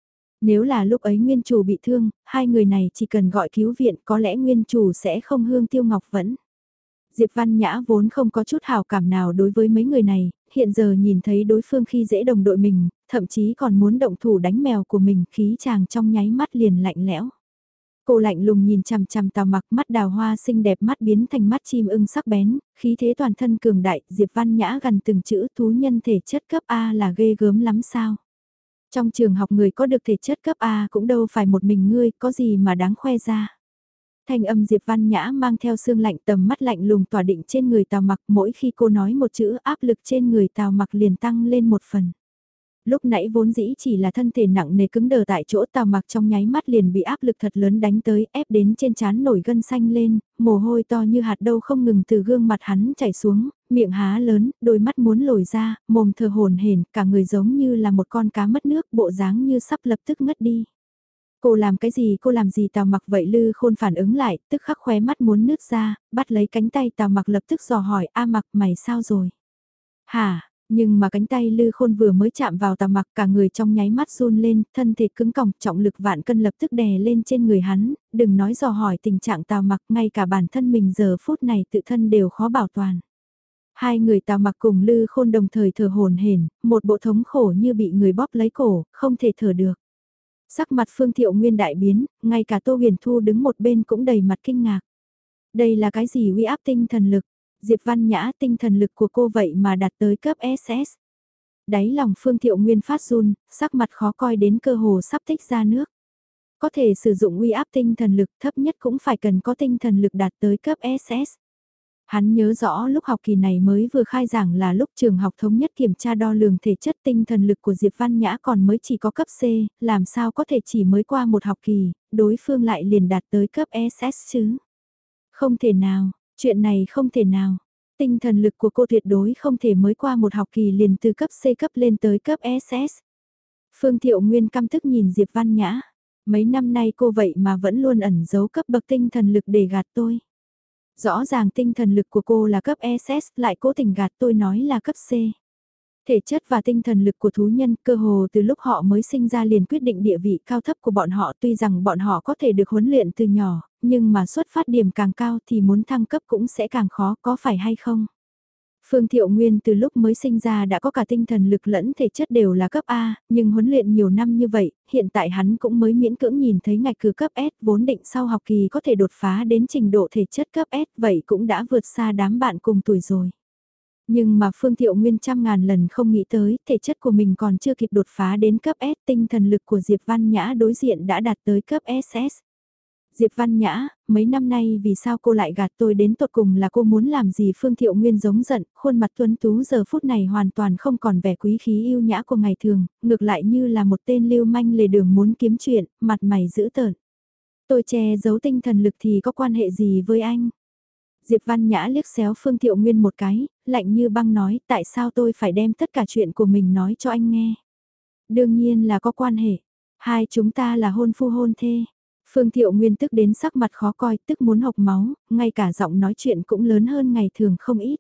Nếu là lúc ấy nguyên chủ bị thương, hai người này chỉ cần gọi cứu viện có lẽ nguyên chủ sẽ không hương tiêu ngọc vẫn. Diệp Văn Nhã vốn không có chút hào cảm nào đối với mấy người này, hiện giờ nhìn thấy đối phương khi dễ đồng đội mình, thậm chí còn muốn động thủ đánh mèo của mình, khí chàng trong nháy mắt liền lạnh lẽo. Cô lạnh lùng nhìn chằm chằm Tào Mặc, mắt đào hoa xinh đẹp mắt biến thành mắt chim ưng sắc bén, khí thế toàn thân cường đại, Diệp Văn Nhã gần từng chữ thú nhân thể chất cấp A là ghê gớm lắm sao. Trong trường học người có được thể chất cấp A cũng đâu phải một mình ngươi, có gì mà đáng khoe ra. Thanh âm Diệp Văn Nhã mang theo sương lạnh, tầm mắt lạnh lùng tỏa định trên người Tào Mặc, mỗi khi cô nói một chữ áp lực trên người Tào Mặc liền tăng lên một phần. Lúc nãy vốn dĩ chỉ là thân thể nặng nề cứng đờ tại chỗ, Tào Mặc trong nháy mắt liền bị áp lực thật lớn đánh tới, ép đến trên trán nổi gân xanh lên, mồ hôi to như hạt đậu không ngừng từ gương mặt hắn chảy xuống, miệng há lớn, đôi mắt muốn lồi ra, mồm thở hổn hển, cả người giống như là một con cá mất nước, bộ dáng như sắp lập tức ngất đi. Cô làm cái gì, cô làm gì? Tào Mặc vậy Lư Khôn phản ứng lại, tức khắc khóe mắt muốn nứt ra, bắt lấy cánh tay Tào Mặc lập tức dò hỏi, A Mặc mày sao rồi? Hả? Nhưng mà cánh tay Lư Khôn vừa mới chạm vào Tào Mặc, cả người trong nháy mắt run lên, thân thể cứng còng, trọng lực vạn cân lập tức đè lên trên người hắn, đừng nói dò hỏi tình trạng Tào Mặc, ngay cả bản thân mình giờ phút này tự thân đều khó bảo toàn. Hai người Tào Mặc cùng Lư Khôn đồng thời thở hổn hển, một bộ thống khổ như bị người bóp lấy cổ, không thể thở được. Sắc mặt Phương Thiệu Nguyên đại biến, ngay cả Tô Huyền Thu đứng một bên cũng đầy mặt kinh ngạc. Đây là cái gì uy áp tinh thần lực? Diệp Văn Nhã tinh thần lực của cô vậy mà đạt tới cấp SS. Đáy lòng Phương Thiệu Nguyên phát run, sắc mặt khó coi đến cơ hồ sắp tích ra nước. Có thể sử dụng uy áp tinh thần lực thấp nhất cũng phải cần có tinh thần lực đạt tới cấp SS. Hắn nhớ rõ lúc học kỳ này mới vừa khai giảng là lúc trường học thống nhất kiểm tra đo lường thể chất tinh thần lực của Diệp Văn Nhã còn mới chỉ có cấp C, làm sao có thể chỉ mới qua một học kỳ, đối phương lại liền đạt tới cấp SS chứ. Không thể nào, chuyện này không thể nào. Tinh thần lực của cô tuyệt đối không thể mới qua một học kỳ liền từ cấp C cấp lên tới cấp SS. Phương Thiệu Nguyên căm tức nhìn Diệp Văn Nhã. Mấy năm nay cô vậy mà vẫn luôn ẩn giấu cấp bậc tinh thần lực để gạt tôi. Rõ ràng tinh thần lực của cô là cấp SS lại cố tình gạt tôi nói là cấp C. Thể chất và tinh thần lực của thú nhân cơ hồ từ lúc họ mới sinh ra liền quyết định địa vị cao thấp của bọn họ, tuy rằng bọn họ có thể được huấn luyện từ nhỏ, nhưng mà xuất phát điểm càng cao thì muốn thăng cấp cũng sẽ càng khó, có phải hay không? Phương Thiệu Nguyên từ lúc mới sinh ra đã có cả tinh thần lực lẫn thể chất đều là cấp A, nhưng huấn luyện nhiều năm như vậy, hiện tại hắn cũng mới miễn cưỡng nhìn thấy ngạch cửa cấp S vốn định sau học kỳ có thể đột phá đến trình độ thể chất cấp S, vậy cũng đã vượt xa đám bạn cùng tuổi rồi. Nhưng mà Phương Thiệu Nguyên trăm ngàn lần không nghĩ tới, thể chất của mình còn chưa kịp đột phá đến cấp S, tinh thần lực của Diệp Văn Nhã đối diện đã đạt tới cấp SS. Diệp Văn Nhã, mấy năm nay vì sao cô lại gạt tôi đến tột cùng là cô muốn làm gì? Phương Thiệu Nguyên giống giận, khuôn mặt tuấn tú giờ phút này hoàn toàn không còn vẻ quý khí yêu nhã của ngày thường, ngược lại như là một tên lưu manh lề đường muốn kiếm chuyện, mặt mày dữ tợn. Tôi che giấu tinh thần lực thì có quan hệ gì với anh? Diệp Văn Nhã liếc xéo Phương Thiệu Nguyên một cái, lạnh như băng nói tại sao tôi phải đem tất cả chuyện của mình nói cho anh nghe? Đương nhiên là có quan hệ, hai chúng ta là hôn phu hôn thê. Phương Thiệu Nguyên tức đến sắc mặt khó coi, tức muốn hộc máu, ngay cả giọng nói chuyện cũng lớn hơn ngày thường không ít.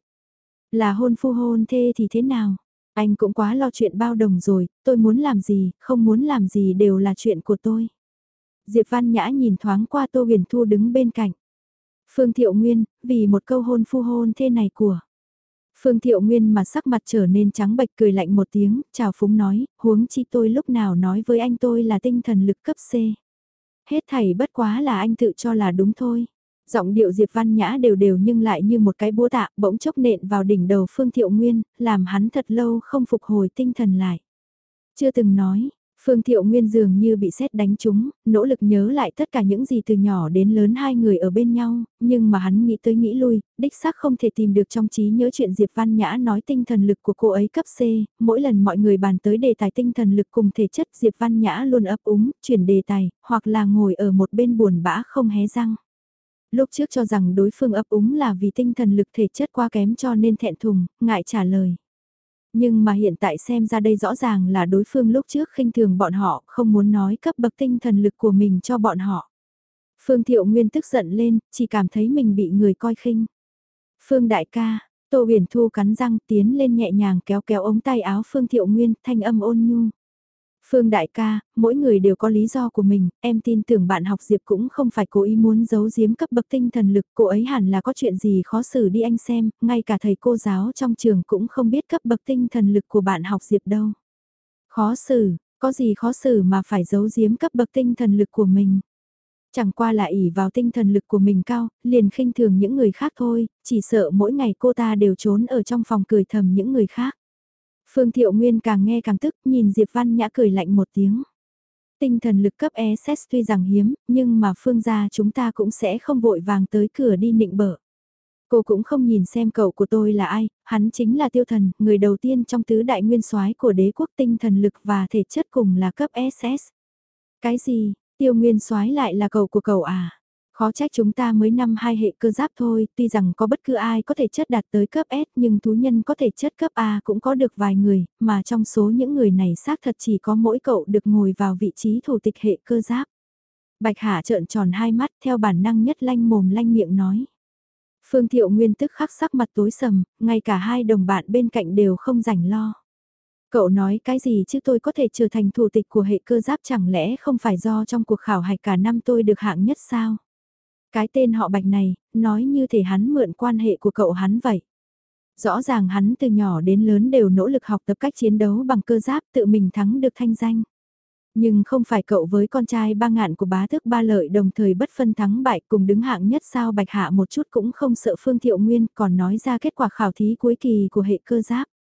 Là hôn phu hôn thê thì thế nào? Anh cũng quá lo chuyện bao đồng rồi, tôi muốn làm gì, không muốn làm gì đều là chuyện của tôi. Diệp Văn Nhã nhìn thoáng qua Tô Huyền Thu đứng bên cạnh. Phương Thiệu Nguyên, vì một câu hôn phu hôn thê này của. Phương Thiệu Nguyên mà sắc mặt trở nên trắng bệch cười lạnh một tiếng, chào phúng nói, huống chi tôi lúc nào nói với anh tôi là tinh thần lực cấp C. Hết thảy bất quá là anh tự cho là đúng thôi. Giọng điệu Diệp Văn Nhã đều đều nhưng lại như một cái búa tạ bỗng chốc nện vào đỉnh đầu Phương Thiệu Nguyên, làm hắn thật lâu không phục hồi tinh thần lại. Chưa từng nói, Phương Thiệu Nguyên dường như bị sét đánh trúng, nỗ lực nhớ lại tất cả những gì từ nhỏ đến lớn hai người ở bên nhau, nhưng mà hắn nghĩ tới nghĩ lui, đích xác không thể tìm được trong trí nhớ chuyện Diệp Văn Nhã nói tinh thần lực của cô ấy cấp C, mỗi lần mọi người bàn tới đề tài tinh thần lực cùng thể chất Diệp Văn Nhã luôn ấp úng, chuyển đề tài, hoặc là ngồi ở một bên buồn bã không hé răng. Lúc trước cho rằng đối phương ấp úng là vì tinh thần lực thể chất quá kém cho nên thẹn thùng, ngại trả lời. Nhưng mà hiện tại xem ra đây rõ ràng là đối phương lúc trước khinh thường bọn họ, không muốn nói cấp bậc tinh thần lực của mình cho bọn họ. Phương Thiệu Nguyên tức giận lên, chỉ cảm thấy mình bị người coi khinh. Phương đại ca, Tô Huyền Thu cắn răng tiến lên nhẹ nhàng kéo kéo ống tay áo Phương Thiệu Nguyên, thanh âm ôn nhu. Phương đại ca, mỗi người đều có lý do của mình, em tin tưởng bạn học Diệp cũng không phải cố ý muốn giấu giếm cấp bậc tinh thần lực, cô ấy hẳn là có chuyện gì khó xử đi anh xem, ngay cả thầy cô giáo trong trường cũng không biết cấp bậc tinh thần lực của bạn học Diệp đâu. Khó xử, có gì khó xử mà phải giấu giếm cấp bậc tinh thần lực của mình. Chẳng qua là ỷ vào tinh thần lực của mình cao, liền khinh thường những người khác thôi, chỉ sợ mỗi ngày cô ta đều trốn ở trong phòng cười thầm những người khác. Phương Thiệu Nguyên càng nghe càng tức, nhìn Diệp Văn Nhã cười lạnh một tiếng. Tinh thần lực cấp SS tuy rằng hiếm, nhưng mà Phương gia chúng ta cũng sẽ không vội vàng tới cửa đi nịnh bợ. Cô cũng không nhìn xem cậu của tôi là ai, hắn chính là Tiêu Thần, người đầu tiên trong tứ đại nguyên soái của đế quốc, tinh thần lực và thể chất cùng là cấp SS. Cái gì, Tiêu Nguyên soái lại là cậu của cậu à? Khó trách chúng ta mới năm hai hệ cơ giáp thôi, tuy rằng có bất cứ ai có thể chất đạt tới cấp S nhưng thú nhân có thể chất cấp A cũng có được vài người, mà trong số những người này xác thật chỉ có mỗi cậu được ngồi vào vị trí thủ tịch hệ cơ giáp. Bạch Hạ trợn tròn hai mắt theo bản năng nhất lanh mồm lanh miệng nói. Phương Thiệu Nguyên tức khắc sắc mặt tối sầm, ngay cả hai đồng bạn bên cạnh đều không rảnh lo. Cậu nói cái gì chứ tôi có thể trở thành thủ tịch của hệ cơ giáp chẳng lẽ không phải do trong cuộc khảo hạch cả năm tôi được hạng nhất sao? Cái tên họ Bạch này, nói như thể hắn mượn quan hệ của cậu hắn vậy. Rõ ràng hắn từ nhỏ đến lớn đều nỗ lực học tập cách chiến đấu bằng cơ giáp tự mình thắng được thanh danh. Nhưng không phải cậu với con trai ba ngạn của bá tước Ba Lợi đồng thời bất phân thắng bại cùng đứng hạng nhất sao? Bạch Hạ một chút cũng không sợ Phương Thiệu Nguyên còn nói ra kết quả khảo thí cuối kỳ của hệ cơ giáp.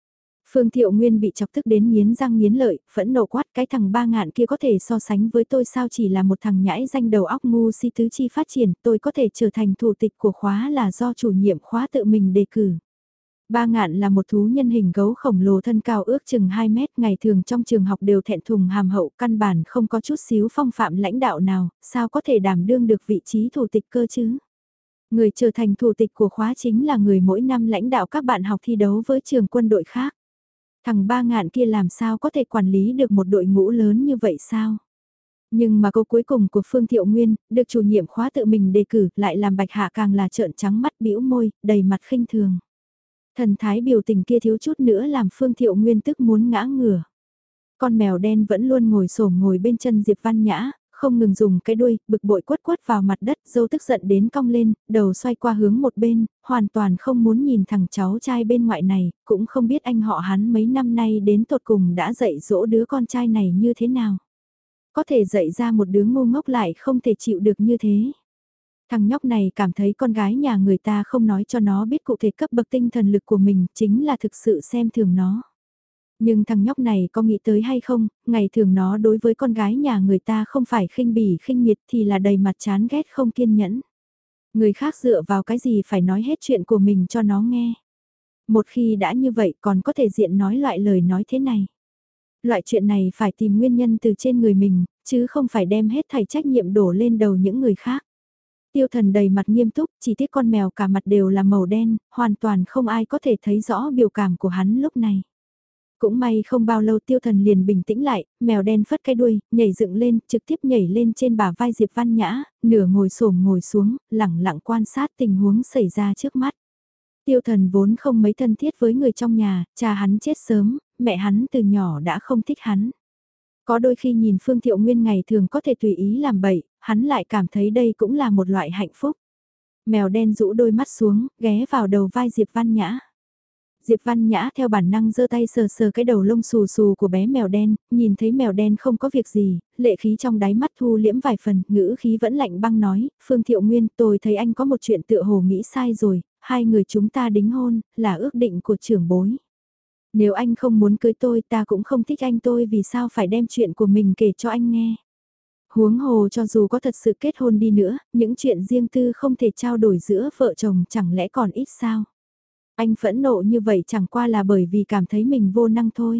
Phương Thiệu Nguyên bị chọc tức đến nghiến răng nghiến lợi, phẫn nộ quát cái thằng ba ngạn kia có thể so sánh với tôi sao, chỉ là một thằng nhãi danh đầu óc ngu si tứ chi phát triển, tôi có thể trở thành thủ tịch của khóa là do chủ nhiệm khóa tự mình đề cử. Ba ngạn là một thú nhân hình gấu khổng lồ thân cao ước chừng 2 mét, ngày thường trong trường học đều thẹn thùng hàm hậu, căn bản không có chút xíu phong phạm lãnh đạo nào, sao có thể đảm đương được vị trí thủ tịch cơ chứ? Người trở thành thủ tịch của khóa chính là người mỗi năm lãnh đạo các bạn học thi đấu với trường quân đội khác. Thằng ba ngạn kia làm sao có thể quản lý được một đội ngũ lớn như vậy sao? Nhưng mà câu cuối cùng của Phương Thiệu Nguyên, được chủ nhiệm khóa tự mình đề cử, lại làm Bạch Hạ càng là trợn trắng mắt bĩu môi, đầy mặt khinh thường. Thần thái biểu tình kia thiếu chút nữa làm Phương Thiệu Nguyên tức muốn ngã ngửa. Con mèo đen vẫn luôn ngồi xổm ngồi bên chân Diệp Văn Nhã, không ngừng dùng cái đuôi, bực bội quất quất vào mặt đất, dâu tức giận đến cong lên, đầu xoay qua hướng một bên, hoàn toàn không muốn nhìn thằng cháu trai bên ngoại này, cũng không biết anh họ hắn mấy năm nay đến tột cùng đã dạy dỗ đứa con trai này như thế nào. Có thể dạy ra một đứa ngu ngốc lại không thể chịu được như thế. Thằng nhóc này cảm thấy con gái nhà người ta không nói cho nó biết cụ thể cấp bậc tinh thần lực của mình chính là thực sự xem thường nó. Nhưng thằng nhóc này có nghĩ tới hay không, ngày thường nó đối với con gái nhà người ta không phải khinh bỉ khinh miệt thì là đầy mặt chán ghét không kiên nhẫn. Người khác dựa vào cái gì phải nói hết chuyện của mình cho nó nghe. Một khi đã như vậy còn có thể diện nói loại lời nói thế này. Loại chuyện này phải tìm nguyên nhân từ trên người mình, chứ không phải đem hết thảy trách nhiệm đổ lên đầu những người khác. Tiêu Thần đầy mặt nghiêm túc, chỉ tiếc con mèo cả mặt đều là màu đen, hoàn toàn không ai có thể thấy rõ biểu cảm của hắn lúc này. Cũng may không bao lâu Tiêu Thần liền bình tĩnh lại, mèo đen phất cái đuôi, nhảy dựng lên, trực tiếp nhảy lên trên bả vai Diệp Văn Nhã, nửa ngồi xổm ngồi xuống, lẳng lặng quan sát tình huống xảy ra trước mắt. Tiêu Thần vốn không mấy thân thiết với người trong nhà, cha hắn chết sớm, mẹ hắn từ nhỏ đã không thích hắn. Có đôi khi nhìn Phương Thiệu Nguyên ngày thường có thể tùy ý làm bậy, hắn lại cảm thấy đây cũng là một loại hạnh phúc. Mèo đen rũ đôi mắt xuống, ghé vào đầu vai Diệp Văn Nhã. Diệp Văn Nhã theo bản năng giơ tay sờ sờ cái đầu lông xù xù của bé mèo đen, nhìn thấy mèo đen không có việc gì, lệ khí trong đáy mắt thu liễm vài phần, ngữ khí vẫn lạnh băng nói, Phương Thiệu Nguyên, tôi thấy anh có một chuyện tựa hồ nghĩ sai rồi, hai người chúng ta đính hôn, là ước định của trưởng bối. Nếu anh không muốn cưới tôi ta cũng không thích anh, tôi vì sao phải đem chuyện của mình kể cho anh nghe. Huống hồ cho dù có thật sự kết hôn đi nữa, những chuyện riêng tư không thể trao đổi giữa vợ chồng chẳng lẽ còn ít sao. Anh phẫn nộ như vậy chẳng qua là bởi vì cảm thấy mình vô năng thôi.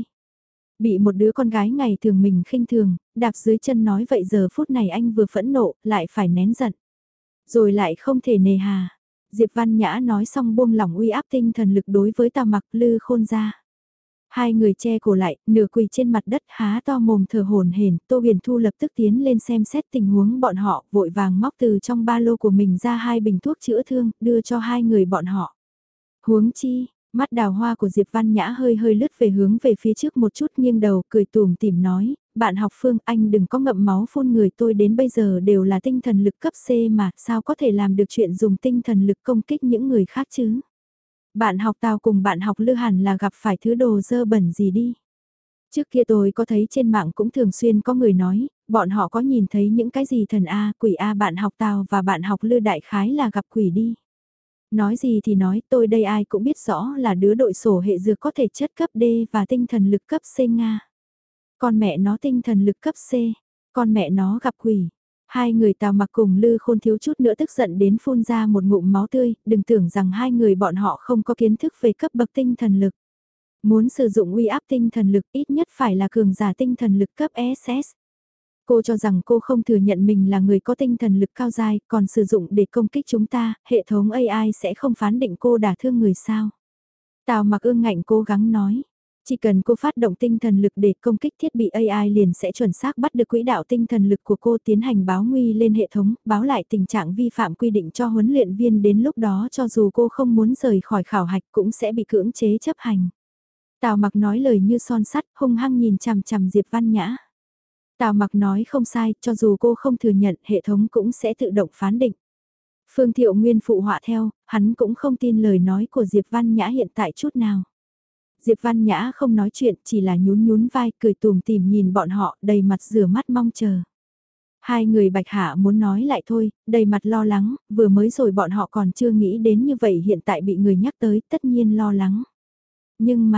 Bị một đứa con gái ngày thường mình khinh thường, đạp dưới chân nói vậy giờ phút này anh vừa phẫn nộ, lại phải nén giận. Rồi lại không thể nề hà. Diệp Văn Nhã nói xong buông lỏng uy áp tinh thần lực đối với Tào Mặc Lư Khôn ra. Hai người che cổ lại, nửa quỳ trên mặt đất há to mồm thở hổn hển. Tô Huyền Thu lập tức tiến lên xem xét tình huống bọn họ, vội vàng móc từ trong ba lô của mình ra 2 bình thuốc chữa thương, đưa cho hai người bọn họ. Huống chi, mắt đào hoa của Diệp Văn Nhã hơi hơi lướt về hướng về phía trước một chút, nghiêng đầu cười tủm tỉm nói, bạn học Phương, anh đừng có ngậm máu phun người, tôi đến bây giờ đều là tinh thần lực cấp C mà, sao có thể làm được chuyện dùng tinh thần lực công kích những người khác chứ? Bạn học Tào cùng bạn học Lư hẳn là gặp phải thứ đồ dơ bẩn gì đi. Trước kia tôi có thấy trên mạng cũng thường xuyên có người nói, bọn họ có nhìn thấy những cái gì thần A, quỷ A, bạn học Tào và bạn học Lư đại khái là gặp quỷ đi. Nói gì thì nói, tôi đây ai cũng biết rõ là đứa đội sổ hệ dược có thể chất cấp D và tinh thần lực cấp C Nga. Con mẹ nó tinh thần lực cấp C, con mẹ nó gặp quỷ. Hai người Tào Mặc cùng Lư Khôn thiếu chút nữa tức giận đến phun ra một ngụm máu tươi, đừng tưởng rằng hai người bọn họ không có kiến thức về cấp bậc tinh thần lực. Muốn sử dụng uy áp tinh thần lực ít nhất phải là cường giả tinh thần lực cấp SS. Cô cho rằng cô không thừa nhận mình là người có tinh thần lực cao dai, còn sử dụng để công kích chúng ta, hệ thống AI sẽ không phán định cô đả thương người sao. Tào Mặc ương ngạnh cố gắng nói, chỉ cần cô phát động tinh thần lực để công kích thiết bị AI liền sẽ chuẩn xác bắt được quỹ đạo tinh thần lực của cô, tiến hành báo nguy lên hệ thống, báo lại tình trạng vi phạm quy định cho huấn luyện viên, đến lúc đó cho dù cô không muốn rời khỏi khảo hạch cũng sẽ bị cưỡng chế chấp hành. Tào Mặc nói lời như son sắt, hung hăng nhìn chằm chằm Diệp Văn Nhã. Tào Mặc nói không sai, cho dù cô không thừa nhận, hệ thống cũng sẽ tự động phán định. Phương Thiệu Nguyên phụ họa theo, hắn cũng không tin lời nói của Diệp Văn Nhã hiện tại chút nào. Diệp Văn Nhã không nói chuyện, chỉ là nhún nhún vai, cười tùm tìm nhìn bọn họ, đầy mặt rửa mắt mong chờ. Hai người Bạch Hạ muốn nói lại thôi, đầy mặt lo lắng, vừa mới rồi bọn họ còn chưa nghĩ đến như vậy, hiện tại bị người nhắc tới, tất nhiên lo lắng. Nhưng mà,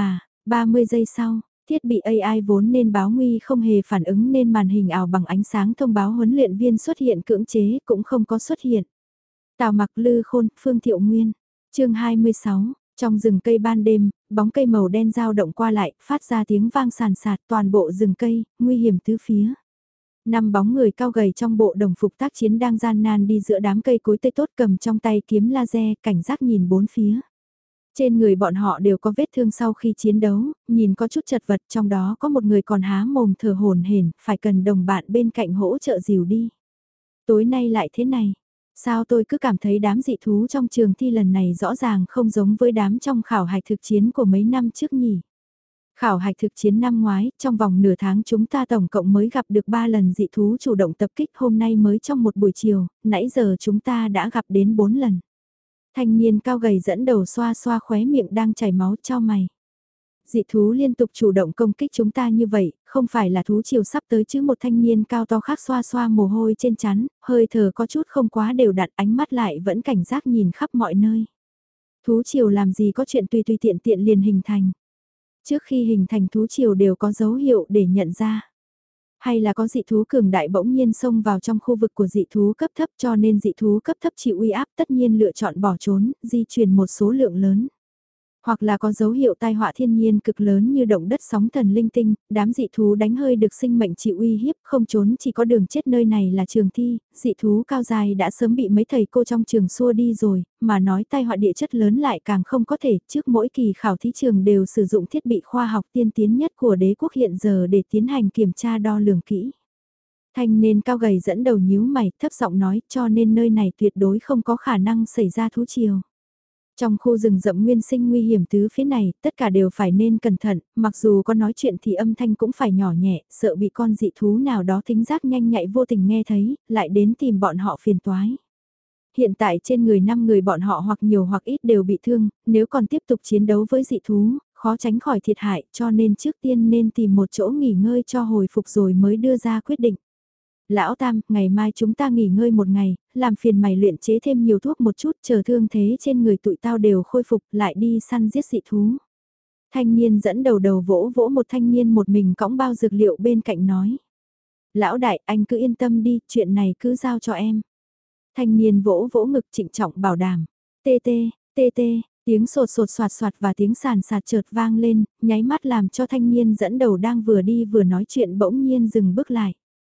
30 giây sau, thiết bị AI vốn nên báo nguy không hề phản ứng nên màn hình ảo bằng ánh sáng thông báo huấn luyện viên xuất hiện cưỡng chế cũng không có xuất hiện. Tào Mặc, Lư Khôn, Phương Thiệu Nguyên. Chương 26, trong rừng cây ban đêm, bóng cây màu đen dao động qua lại, phát ra tiếng vang sàn sạt toàn bộ rừng cây, nguy hiểm tứ phía. Năm bóng người cao gầy trong bộ đồng phục tác chiến đang gian nan đi giữa đám cây cối tươi tốt cầm trong tay kiếm laser, cảnh giác nhìn bốn phía. Trên người bọn họ đều có vết thương sau khi chiến đấu, nhìn có chút chật vật, trong đó có một người còn há mồm thở hổn hển, phải cần đồng bạn bên cạnh hỗ trợ dìu đi. Tối nay lại thế này, sao tôi cứ cảm thấy đám dị thú trong trường thi lần này rõ ràng không giống với đám trong khảo hạch thực chiến của mấy năm trước nhỉ? Khảo hạch thực chiến năm ngoái, trong vòng nửa tháng chúng ta tổng cộng mới gặp được 3 lần dị thú chủ động tập kích, hôm nay mới trong một buổi chiều, nãy giờ chúng ta đã gặp đến 4 lần. Thanh niên cao gầy dẫn đầu xoa xoa khóe miệng đang chảy máu cho mày. Dị thú liên tục chủ động công kích chúng ta như vậy, không phải là thú chiều sắp tới chứ? Một thanh niên cao to khác xoa xoa mồ hôi trên trán, hơi thở có chút không quá đều đặn, ánh mắt lại vẫn cảnh giác nhìn khắp mọi nơi. Thú chiều làm gì có chuyện tùy tùy tiện tiện liền hình thành. Trước khi hình thành thú chiều đều có dấu hiệu để nhận ra. Hay là có dị thú cường đại bỗng nhiên xông vào trong khu vực của dị thú cấp thấp, cho nên dị thú cấp thấp chịu uy áp tất nhiên lựa chọn bỏ trốn, di chuyển một số lượng lớn. Hoặc là có dấu hiệu tai họa thiên nhiên cực lớn như động đất sóng thần linh tinh, đám dị thú đánh hơi được sinh mệnh chịu uy hiếp, không trốn chỉ có đường chết, nơi này là trường thi, dị thú cao dài đã sớm bị mấy thầy cô trong trường xua đi rồi, mà nói tai họa địa chất lớn lại càng không có thể, trước mỗi kỳ khảo thí trường đều sử dụng thiết bị khoa học tiên tiến nhất của đế quốc hiện giờ để tiến hành kiểm tra đo lường kỹ. Thanh niên cao gầy dẫn đầu nhíu mày, thấp giọng nói, cho nên nơi này tuyệt đối không có khả năng xảy ra thú triều. Trong khu rừng rậm nguyên sinh nguy hiểm tứ phía này, tất cả đều phải nên cẩn thận, mặc dù có nói chuyện thì âm thanh cũng phải nhỏ nhẹ, sợ bị con dị thú nào đó thính giác nhanh nhạy vô tình nghe thấy, lại đến tìm bọn họ phiền toái. Hiện tại trên người 5 người bọn họ hoặc nhiều hoặc ít đều bị thương, nếu còn tiếp tục chiến đấu với dị thú, khó tránh khỏi thiệt hại, cho nên trước tiên nên tìm một chỗ nghỉ ngơi cho hồi phục rồi mới đưa ra quyết định. Lão Tam, ngày mai chúng ta nghỉ ngơi một ngày, làm phiền mày luyện chế thêm nhiều thuốc một chút, chờ thương thế trên người tụi tao đều khôi phục, lại đi săn giết dị thú. Thanh niên dẫn đầu vỗ vỗ một thanh niên một mình cõng bao dược liệu bên cạnh nói. Lão đại, anh cứ yên tâm đi, chuyện này cứ giao cho em. Thanh niên vỗ vỗ ngực trịnh trọng bảo đảm. Tê tê, tê tê, tiếng sột sột soạt soạt và tiếng sàn sạt chợt vang lên, nháy mắt làm cho thanh niên dẫn đầu đang vừa đi vừa nói chuyện bỗng nhiên dừng bước lại.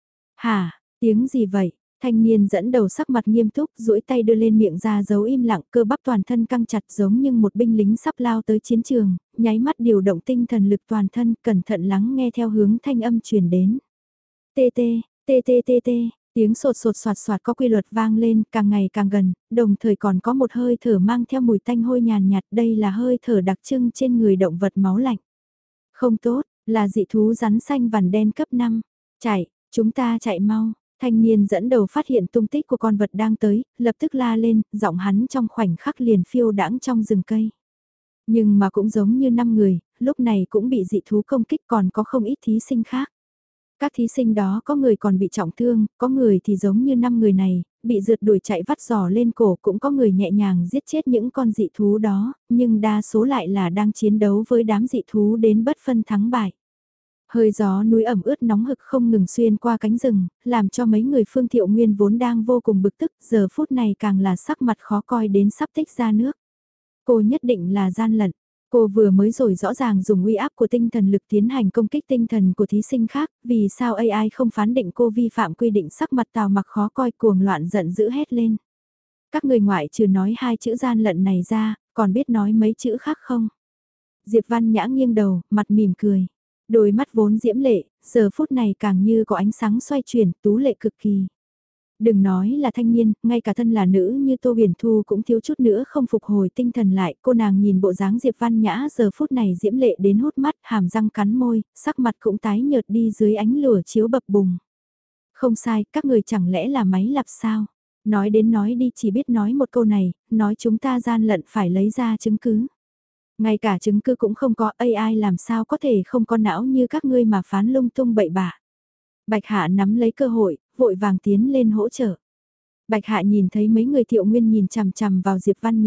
Hả, tiếng gì vậy? Thanh niên dẫn đầu sắc mặt nghiêm túc, duỗi tay đưa lên miệng ra giấu im lặng, cơ bắp toàn thân căng chặt giống như một binh lính sắp lao tới chiến trường, nháy mắt điều động tinh thần lực toàn thân, cẩn thận lắng nghe theo hướng thanh âm truyền đến. Tê tê, tê tê tê tê, tiếng sột sột soạt soạt có quy luật vang lên, càng ngày càng gần, đồng thời còn có một hơi thở mang theo mùi tanh hôi nhàn nhạt, đây là hơi thở đặc trưng trên người động vật máu lạnh. Không tốt, là dị thú rắn xanh vằn đen cấp 5, chạy. Chúng ta chạy mau, thanh niên dẫn đầu phát hiện tung tích của con vật đang tới, lập tức la lên, giọng hắn trong khoảnh khắc liền phiêu đãng trong rừng cây. Nhưng mà cũng giống như 5 người, lúc này cũng bị dị thú công kích, còn có không ít thí sinh khác. Các thí sinh đó có người còn bị trọng thương, có người thì giống như 5 người này, bị rượt đuổi chạy vắt giò lên cổ, cũng có người nhẹ nhàng giết chết những con dị thú đó, nhưng đa số lại là đang chiến đấu với đám dị thú đến bất phân thắng bại. Hơi gió núi ẩm ướt nóng hực không ngừng xuyên qua cánh rừng, làm cho mấy người Phương Thiệu Nguyên vốn đang vô cùng bực tức, giờ phút này càng là sắc mặt khó coi đến sắp tích ra nước. Cô nhất định là gian lận. Cô vừa mới rồi rõ ràng dùng uy áp của tinh thần lực tiến hành công kích tinh thần của thí sinh khác, vì sao AI không phán định cô vi phạm quy định? Sắc mặt Tào Mặc khó coi, cuồng loạn giận dữ hét lên. Các người ngoại trừ nói 2 chữ gian lận này ra, còn biết nói mấy chữ khác không? Diệp Văn Nhã nghiêng đầu, mặt mỉm cười. Đôi mắt vốn diễm lệ, giờ phút này càng như có ánh sáng xoay chuyển, tú lệ cực kỳ. Đừng nói là thanh niên, ngay cả thân là nữ như Tô Huyền Thu cũng thiếu chút nữa không phục hồi tinh thần lại. Cô nàng nhìn bộ dáng Diệp Văn Nhã giờ phút này diễm lệ đến hốt mắt, hàm răng cắn môi, sắc mặt cũng tái nhợt đi dưới ánh lửa chiếu bập bùng. Không sai, các người chẳng lẽ là máy lặp sao? Nói đến nói đi chỉ biết nói một câu này, nói chúng ta gian lận phải lấy ra chứng cứ. Ngay cả chứng cứ cũng không có, AI làm sao có thể không có não như các ngươi mà phán lung tung bậy bạ. Bạch Hạ nắm lấy cơ hội, vội vàng tiến lên hỗ trợ. Bạch Hạ nhìn thấy mấy người Thiệu Nguyên nhìn chằm chằm vào Diệp Văn Nhã,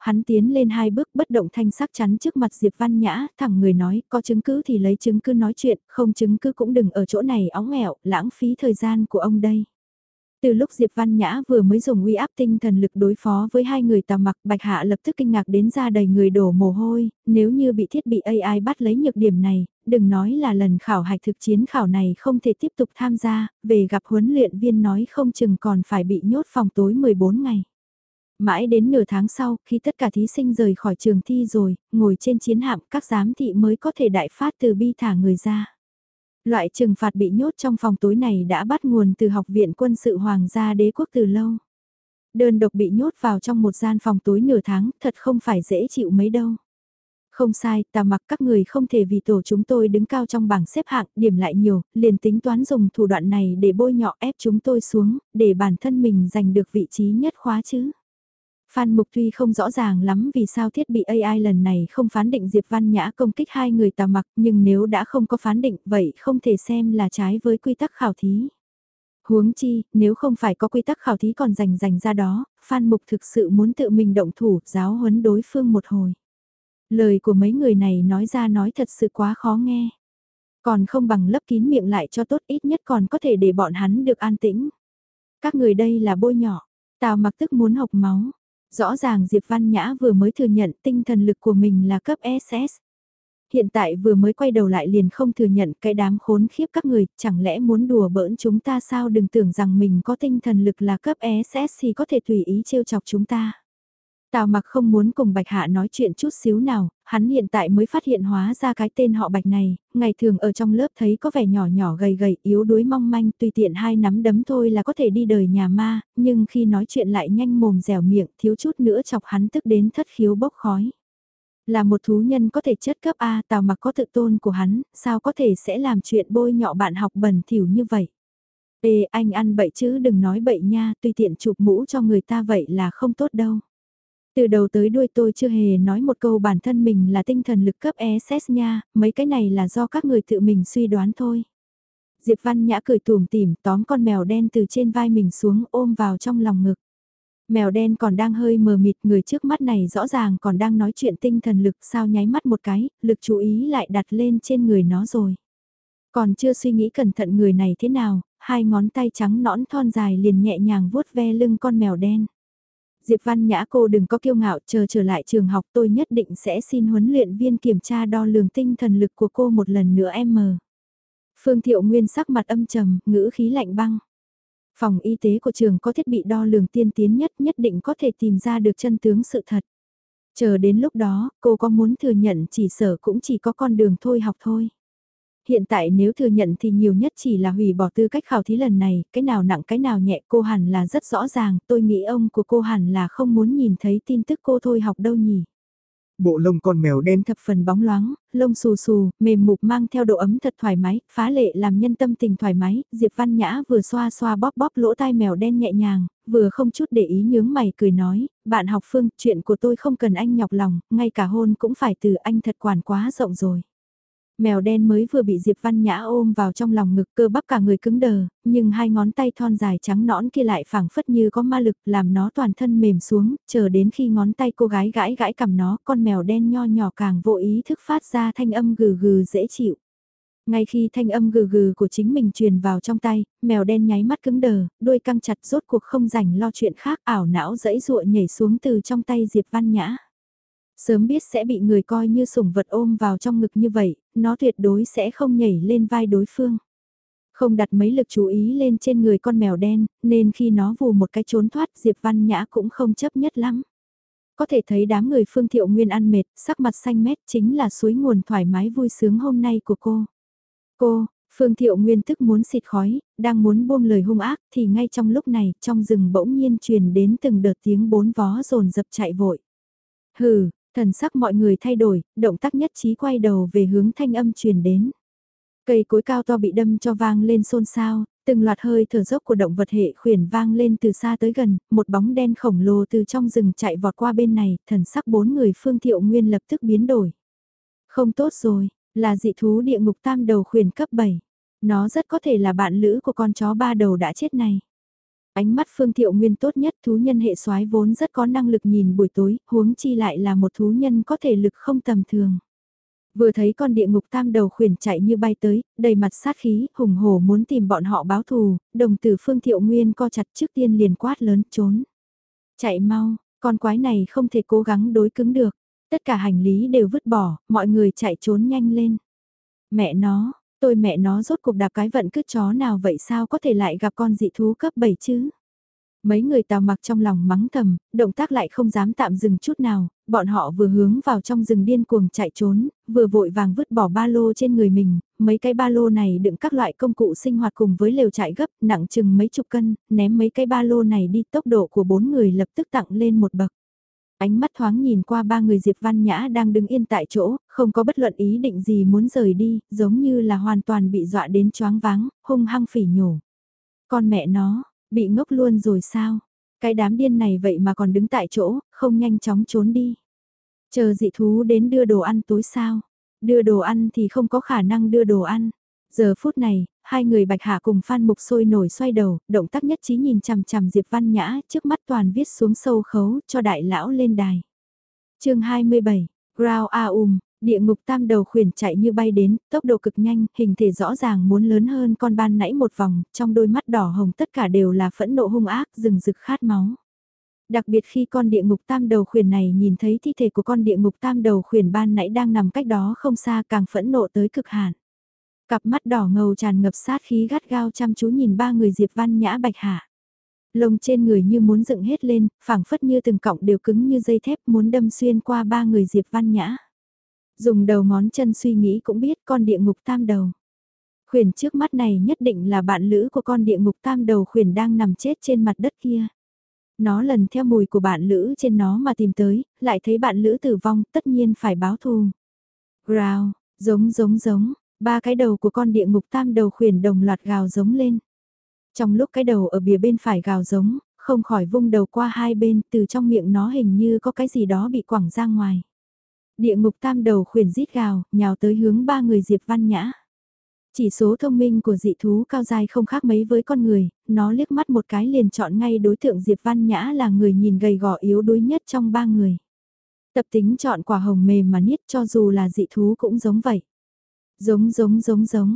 hắn tiến lên 2 bước bất động thanh sắc chắn trước mặt Diệp Văn Nhã, thẳng người nói, có chứng cứ thì lấy chứng cứ nói chuyện, không chứng cứ cũng đừng ở chỗ này óng ẹo, lãng phí thời gian của ông đây. Từ lúc Diệp Văn Nhã vừa mới dùng uy áp tinh thần lực đối phó với hai người Tào Mặc, Bạch Hạ lập tức kinh ngạc đến ra đầy người đổ mồ hôi, nếu như bị thiết bị AI bắt lấy nhược điểm này, đừng nói là lần khảo hạch thực chiến khảo này không thể tiếp tục tham gia, về gặp huấn luyện viên nói không chừng còn phải bị nhốt phòng tối 14 ngày. Mãi đến nửa tháng sau, khi tất cả thí sinh rời khỏi trường thi rồi, ngồi trên chiến hạm các giám thị mới có thể đại phát từ bi thả người ra. Loại trừng phạt bị nhốt trong phòng tối này đã bắt nguồn từ Học viện Quân sự Hoàng gia Đế quốc từ lâu. Đơn độc bị nhốt vào trong một gian phòng tối nửa tháng thật không phải dễ chịu mấy đâu. Không sai, Tào Mặc các người không thể vì tổ chúng tôi đứng cao trong bảng xếp hạng, điểm lại nhiều, liền tính toán dùng thủ đoạn này để bôi nhọ ép chúng tôi xuống, để bản thân mình giành được vị trí nhất khóa chứ. Phan Mục tuy không rõ ràng lắm vì sao thiết bị AI lần này không phán định Diệp Văn Nhã công kích hai người Tào Mặc, nhưng nếu đã không có phán định vậy không thể xem là trái với quy tắc khảo thí. Huống chi, nếu không phải có quy tắc khảo thí còn dành ra đó, Phan Mục thực sự muốn tự mình động thủ giáo huấn đối phương một hồi. Lời của mấy người này nói ra nói thật sự quá khó nghe. Còn không bằng lấp kín miệng lại cho tốt, ít nhất còn có thể để bọn hắn được an tĩnh. Các người đây là bôi nhỏ, Tào Mặc tức muốn hộc máu. Rõ ràng Diệp Văn Nhã vừa mới thừa nhận tinh thần lực của mình là cấp SS. Hiện tại vừa mới quay đầu lại liền không thừa nhận cái đám khốn khiếp các người, chẳng lẽ muốn đùa bỡn chúng ta sao, đừng tưởng rằng mình có tinh thần lực là cấp SS thì có thể tùy ý trêu chọc chúng ta. Tào Mặc không muốn cùng Bạch Hạ nói chuyện chút xíu nào, hắn hiện tại mới phát hiện hóa ra cái tên họ Bạch này, ngày thường ở trong lớp thấy có vẻ nhỏ nhỏ gầy gầy yếu đuối mong manh tùy tiện hai nắm đấm thôi là có thể đi đời nhà ma, nhưng khi nói chuyện lại nhanh mồm dẻo miệng thiếu chút nữa chọc hắn tức đến thất khiếu bốc khói. Là một thú nhân có thể chất cấp A, Tào Mặc có tự tôn của hắn, sao có thể sẽ làm chuyện bôi nhọ bạn học bẩn thỉu như vậy. Ê anh ăn bậy chứ đừng nói bậy nha, tùy tiện chụp mũ cho người ta vậy là không tốt đâu. Từ đầu tới đuôi tôi chưa hề nói một câu bản thân mình là tinh thần lực cấp SS nha, mấy cái này là do các người tự mình suy đoán thôi. Diệp Văn Nhã cười tủm tỉm tóm con mèo đen từ trên vai mình xuống ôm vào trong lòng ngực. Mèo đen còn đang hơi mờ mịt, người trước mắt này rõ ràng còn đang nói chuyện tinh thần lực, sao nháy mắt một cái, lực chú ý lại đặt lên trên người nó rồi. Còn chưa suy nghĩ cẩn thận người này thế nào, hai ngón tay trắng nõn thon dài liền nhẹ nhàng vuốt ve lưng con mèo đen. Diệp Văn Nhã cô đừng có kiêu ngạo, chờ trở lại trường học tôi nhất định sẽ xin huấn luyện viên kiểm tra đo lường tinh thần lực của cô một lần nữa em mờ. Phương Thiệu Nguyên sắc mặt âm trầm, ngữ khí lạnh băng. Phòng y tế của trường có thiết bị đo lường tiên tiến nhất định có thể tìm ra được chân tướng sự thật. Chờ đến lúc đó, cô có muốn thừa nhận chỉ sở cũng chỉ có con đường thôi học thôi. Hiện tại nếu thừa nhận thì nhiều nhất chỉ là hủy bỏ tư cách khảo thí lần này, cái nào nặng cái nào nhẹ cô hẳn là rất rõ ràng, tôi nghĩ ông của cô hẳn là không muốn nhìn thấy tin tức cô thôi học đâu nhỉ. Bộ lông con mèo đen thập phần bóng loáng, lông xù xù, mềm mục mang theo độ ấm thật thoải mái, phá lệ làm nhân tâm tình thoải mái, Diệp Văn Nhã vừa xoa xoa bóp bóp lỗ tai mèo đen nhẹ nhàng, vừa không chút để ý nhướng mày cười nói, bạn học Phương, chuyện của tôi không cần anh nhọc lòng, ngay cả hôn cũng phải từ anh thật quản quá rộng rồi. Mèo đen mới vừa bị Diệp Văn Nhã ôm vào trong lòng ngực cơ bắp cả người cứng đờ, nhưng hai ngón tay thon dài trắng nõn kia lại phảng phất như có ma lực làm nó toàn thân mềm xuống, chờ đến khi ngón tay cô gái gãi gãi cầm nó, con mèo đen nho nhỏ càng vô ý thức phát ra thanh âm gừ gừ dễ chịu. Ngay khi thanh âm gừ gừ của chính mình truyền vào trong tay, mèo đen nháy mắt cứng đờ, đuôi căng chặt rốt cuộc không rảnh lo chuyện khác ảo não dẫy dụa nhảy xuống từ trong tay Diệp Văn Nhã. Sớm biết sẽ bị người coi như sủng vật ôm vào trong ngực như vậy, nó tuyệt đối sẽ không nhảy lên vai đối phương. Không đặt mấy lực chú ý lên trên người con mèo đen, nên khi nó vù một cái trốn thoát Diệp Văn Nhã cũng không chấp nhất lắm. Có thể thấy đám người Phương Thiệu Nguyên ăn mệt, sắc mặt xanh mét chính là suối nguồn thoải mái vui sướng hôm nay của cô. Cô, Phương Thiệu Nguyên tức muốn xịt khói, đang muốn buông lời hung ác thì ngay trong lúc này trong rừng bỗng nhiên truyền đến từng đợt tiếng bốn vó rồn dập chạy vội. Hừ, thần sắc mọi người thay đổi, động tác nhất trí quay đầu về hướng thanh âm truyền đến. Cây cối cao to bị đâm cho vang lên xôn xao, từng loạt hơi thở dốc của động vật hệ khuyển vang lên từ xa tới gần, một bóng đen khổng lồ từ trong rừng chạy vọt qua bên này, thần sắc bốn người Phương Thiệu Nguyên lập tức biến đổi. Không tốt rồi, là dị thú địa ngục tam đầu khuyển cấp 7. Nó rất có thể là bạn lữ của con chó ba đầu đã chết này. Ánh mắt Phương Thiệu Nguyên tốt nhất, thú nhân hệ soái vốn rất có năng lực nhìn buổi tối, huống chi lại là một thú nhân có thể lực không tầm thường. Vừa thấy con địa ngục tam đầu khuyển chạy như bay tới, đầy mặt sát khí, hùng hổ muốn tìm bọn họ báo thù, đồng tử Phương Thiệu Nguyên co chặt trước tiên liền quát lớn, trốn. Chạy mau, con quái này không thể cố gắng đối cứng được. Tất cả hành lý đều vứt bỏ, mọi người chạy trốn nhanh lên. Mẹ nó, tôi mẹ nó rốt cuộc đạp cái vận cứt chó nào vậy sao có thể lại gặp con dị thú cấp 7 chứ? Mấy người Tào Mặc trong lòng mắng thầm, động tác lại không dám tạm dừng chút nào, bọn họ vừa hướng vào trong rừng điên cuồng chạy trốn, vừa vội vàng vứt bỏ ba lô trên người mình, mấy cái ba lô này đựng các loại công cụ sinh hoạt cùng với lều chạy gấp, nặng chừng mấy chục cân, ném mấy cái ba lô này đi, tốc độ của 4 người lập tức tặng lên một bậc. Ánh mắt thoáng nhìn qua ba người Diệp Văn Nhã đang đứng yên tại chỗ, không có bất luận ý định gì muốn rời đi, giống như là hoàn toàn bị dọa đến choáng váng, hung hăng phỉ nhổ. Con mẹ nó, bị ngốc luôn rồi sao? Cái đám điên này vậy mà còn đứng tại chỗ, không nhanh chóng trốn đi. Chờ dị thú đến đưa đồ ăn tối sao? Đưa đồ ăn thì không có khả năng đưa đồ ăn. Giờ phút này, hai người Bạch Hạ cùng Phan Mục sôi nổi xoay đầu, động tác nhất trí nhìn chằm chằm Diệp Văn Nhã, trước mắt toàn viết xuống sâu khấu cho đại lão lên đài. Chương 27, Ground địa ngục tam đầu khuyển chạy như bay đến, tốc độ cực nhanh, hình thể rõ ràng muốn lớn hơn con ban nãy một vòng, trong đôi mắt đỏ hồng tất cả đều là phẫn nộ hung ác, rừng rực khát máu. Đặc biệt khi con địa ngục tam đầu khuyển này nhìn thấy thi thể của con địa ngục tam đầu khuyển ban nãy đang nằm cách đó không xa càng phẫn nộ tới cực hạn. Cặp mắt đỏ ngầu tràn ngập sát khí gắt gao chăm chú nhìn ba người Diệp Văn Nhã Bạch Hạ. Lông trên người như muốn dựng hết lên, phảng phất như từng cọng đều cứng như dây thép muốn đâm xuyên qua ba người Diệp Văn Nhã. Dùng đầu ngón chân suy nghĩ cũng biết con địa ngục tam đầu. Khuyển trước mắt này nhất định là bạn lữ của con địa ngục tam đầu khuyển đang nằm chết trên mặt đất kia. Nó lần theo mùi của bạn lữ trên nó mà tìm tới, lại thấy bạn lữ tử vong, tất nhiên phải báo thù. Growl, giống, ba cái đầu của con địa ngục tam đầu khuyển đồng loạt gào giống lên. Trong lúc cái đầu ở bìa bên phải gào giống, không khỏi vung đầu qua hai bên, từ trong miệng nó hình như có cái gì đó bị quẳng ra ngoài. Địa ngục tam đầu khuyển rít gào, nhào tới hướng ba người Diệp Văn Nhã. Chỉ số thông minh của dị thú cao dài không khác mấy với con người, nó liếc mắt một cái liền chọn ngay đối tượng Diệp Văn Nhã là người nhìn gầy gò yếu đuối nhất trong ba người. Tập tính chọn quả hồng mềm mà niết cho dù là dị thú cũng giống vậy. Giống,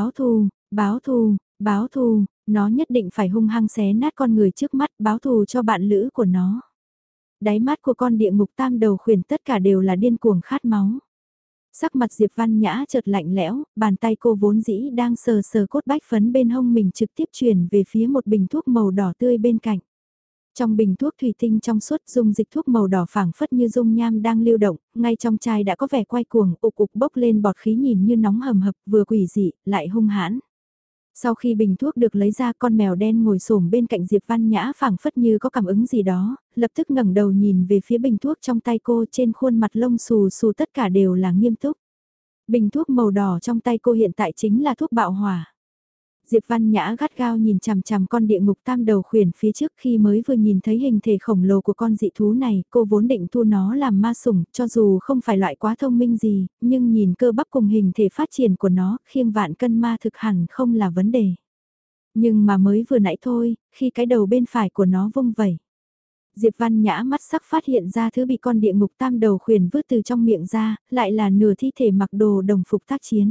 báo thù, nó nhất định phải hung hăng xé nát con người trước mắt báo thù cho bạn lữ của nó. Đáy mắt của con địa ngục tam đầu khuyển tất cả đều là điên cuồng khát máu. Sắc mặt Diệp Văn Nhã chợt lạnh lẽo, bàn tay cô vốn dĩ đang sờ sờ cốt bách phấn bên hông mình trực tiếp chuyển về phía một bình thuốc màu đỏ tươi bên cạnh. Trong bình thuốc thủy tinh trong suốt dung dịch thuốc màu đỏ phảng phất như dung nham đang lưu động, ngay trong chai đã có vẻ quay cuồng, ục bốc lên bọt khí nhìn như nóng hầm hập, vừa quỷ dị, lại hung hãn. Sau khi bình thuốc được lấy ra, con mèo đen ngồi xổm bên cạnh Diệp Văn Nhã phảng phất như có cảm ứng gì đó, lập tức ngẩng đầu nhìn về phía bình thuốc trong tay cô, trên khuôn mặt lông xù xù tất cả đều là nghiêm túc. Bình thuốc màu đỏ trong tay cô hiện tại chính là thuốc bạo hỏa. Diệp Văn Nhã gắt gao nhìn chằm chằm con địa ngục tam đầu khuyển phía trước, khi mới vừa nhìn thấy hình thể khổng lồ của con dị thú này, cô vốn định thu nó làm ma sủng, cho dù không phải loại quá thông minh gì, nhưng nhìn cơ bắp cùng hình thể phát triển của nó, khiêng vạn cân ma thực hẳn không là vấn đề. Nhưng mà mới vừa nãy thôi, khi cái đầu bên phải của nó vung vẩy. Diệp Văn Nhã mắt sắc phát hiện ra thứ bị con địa ngục tam đầu khuyển vứt từ trong miệng ra, lại là nửa thi thể mặc đồ đồng phục tác chiến.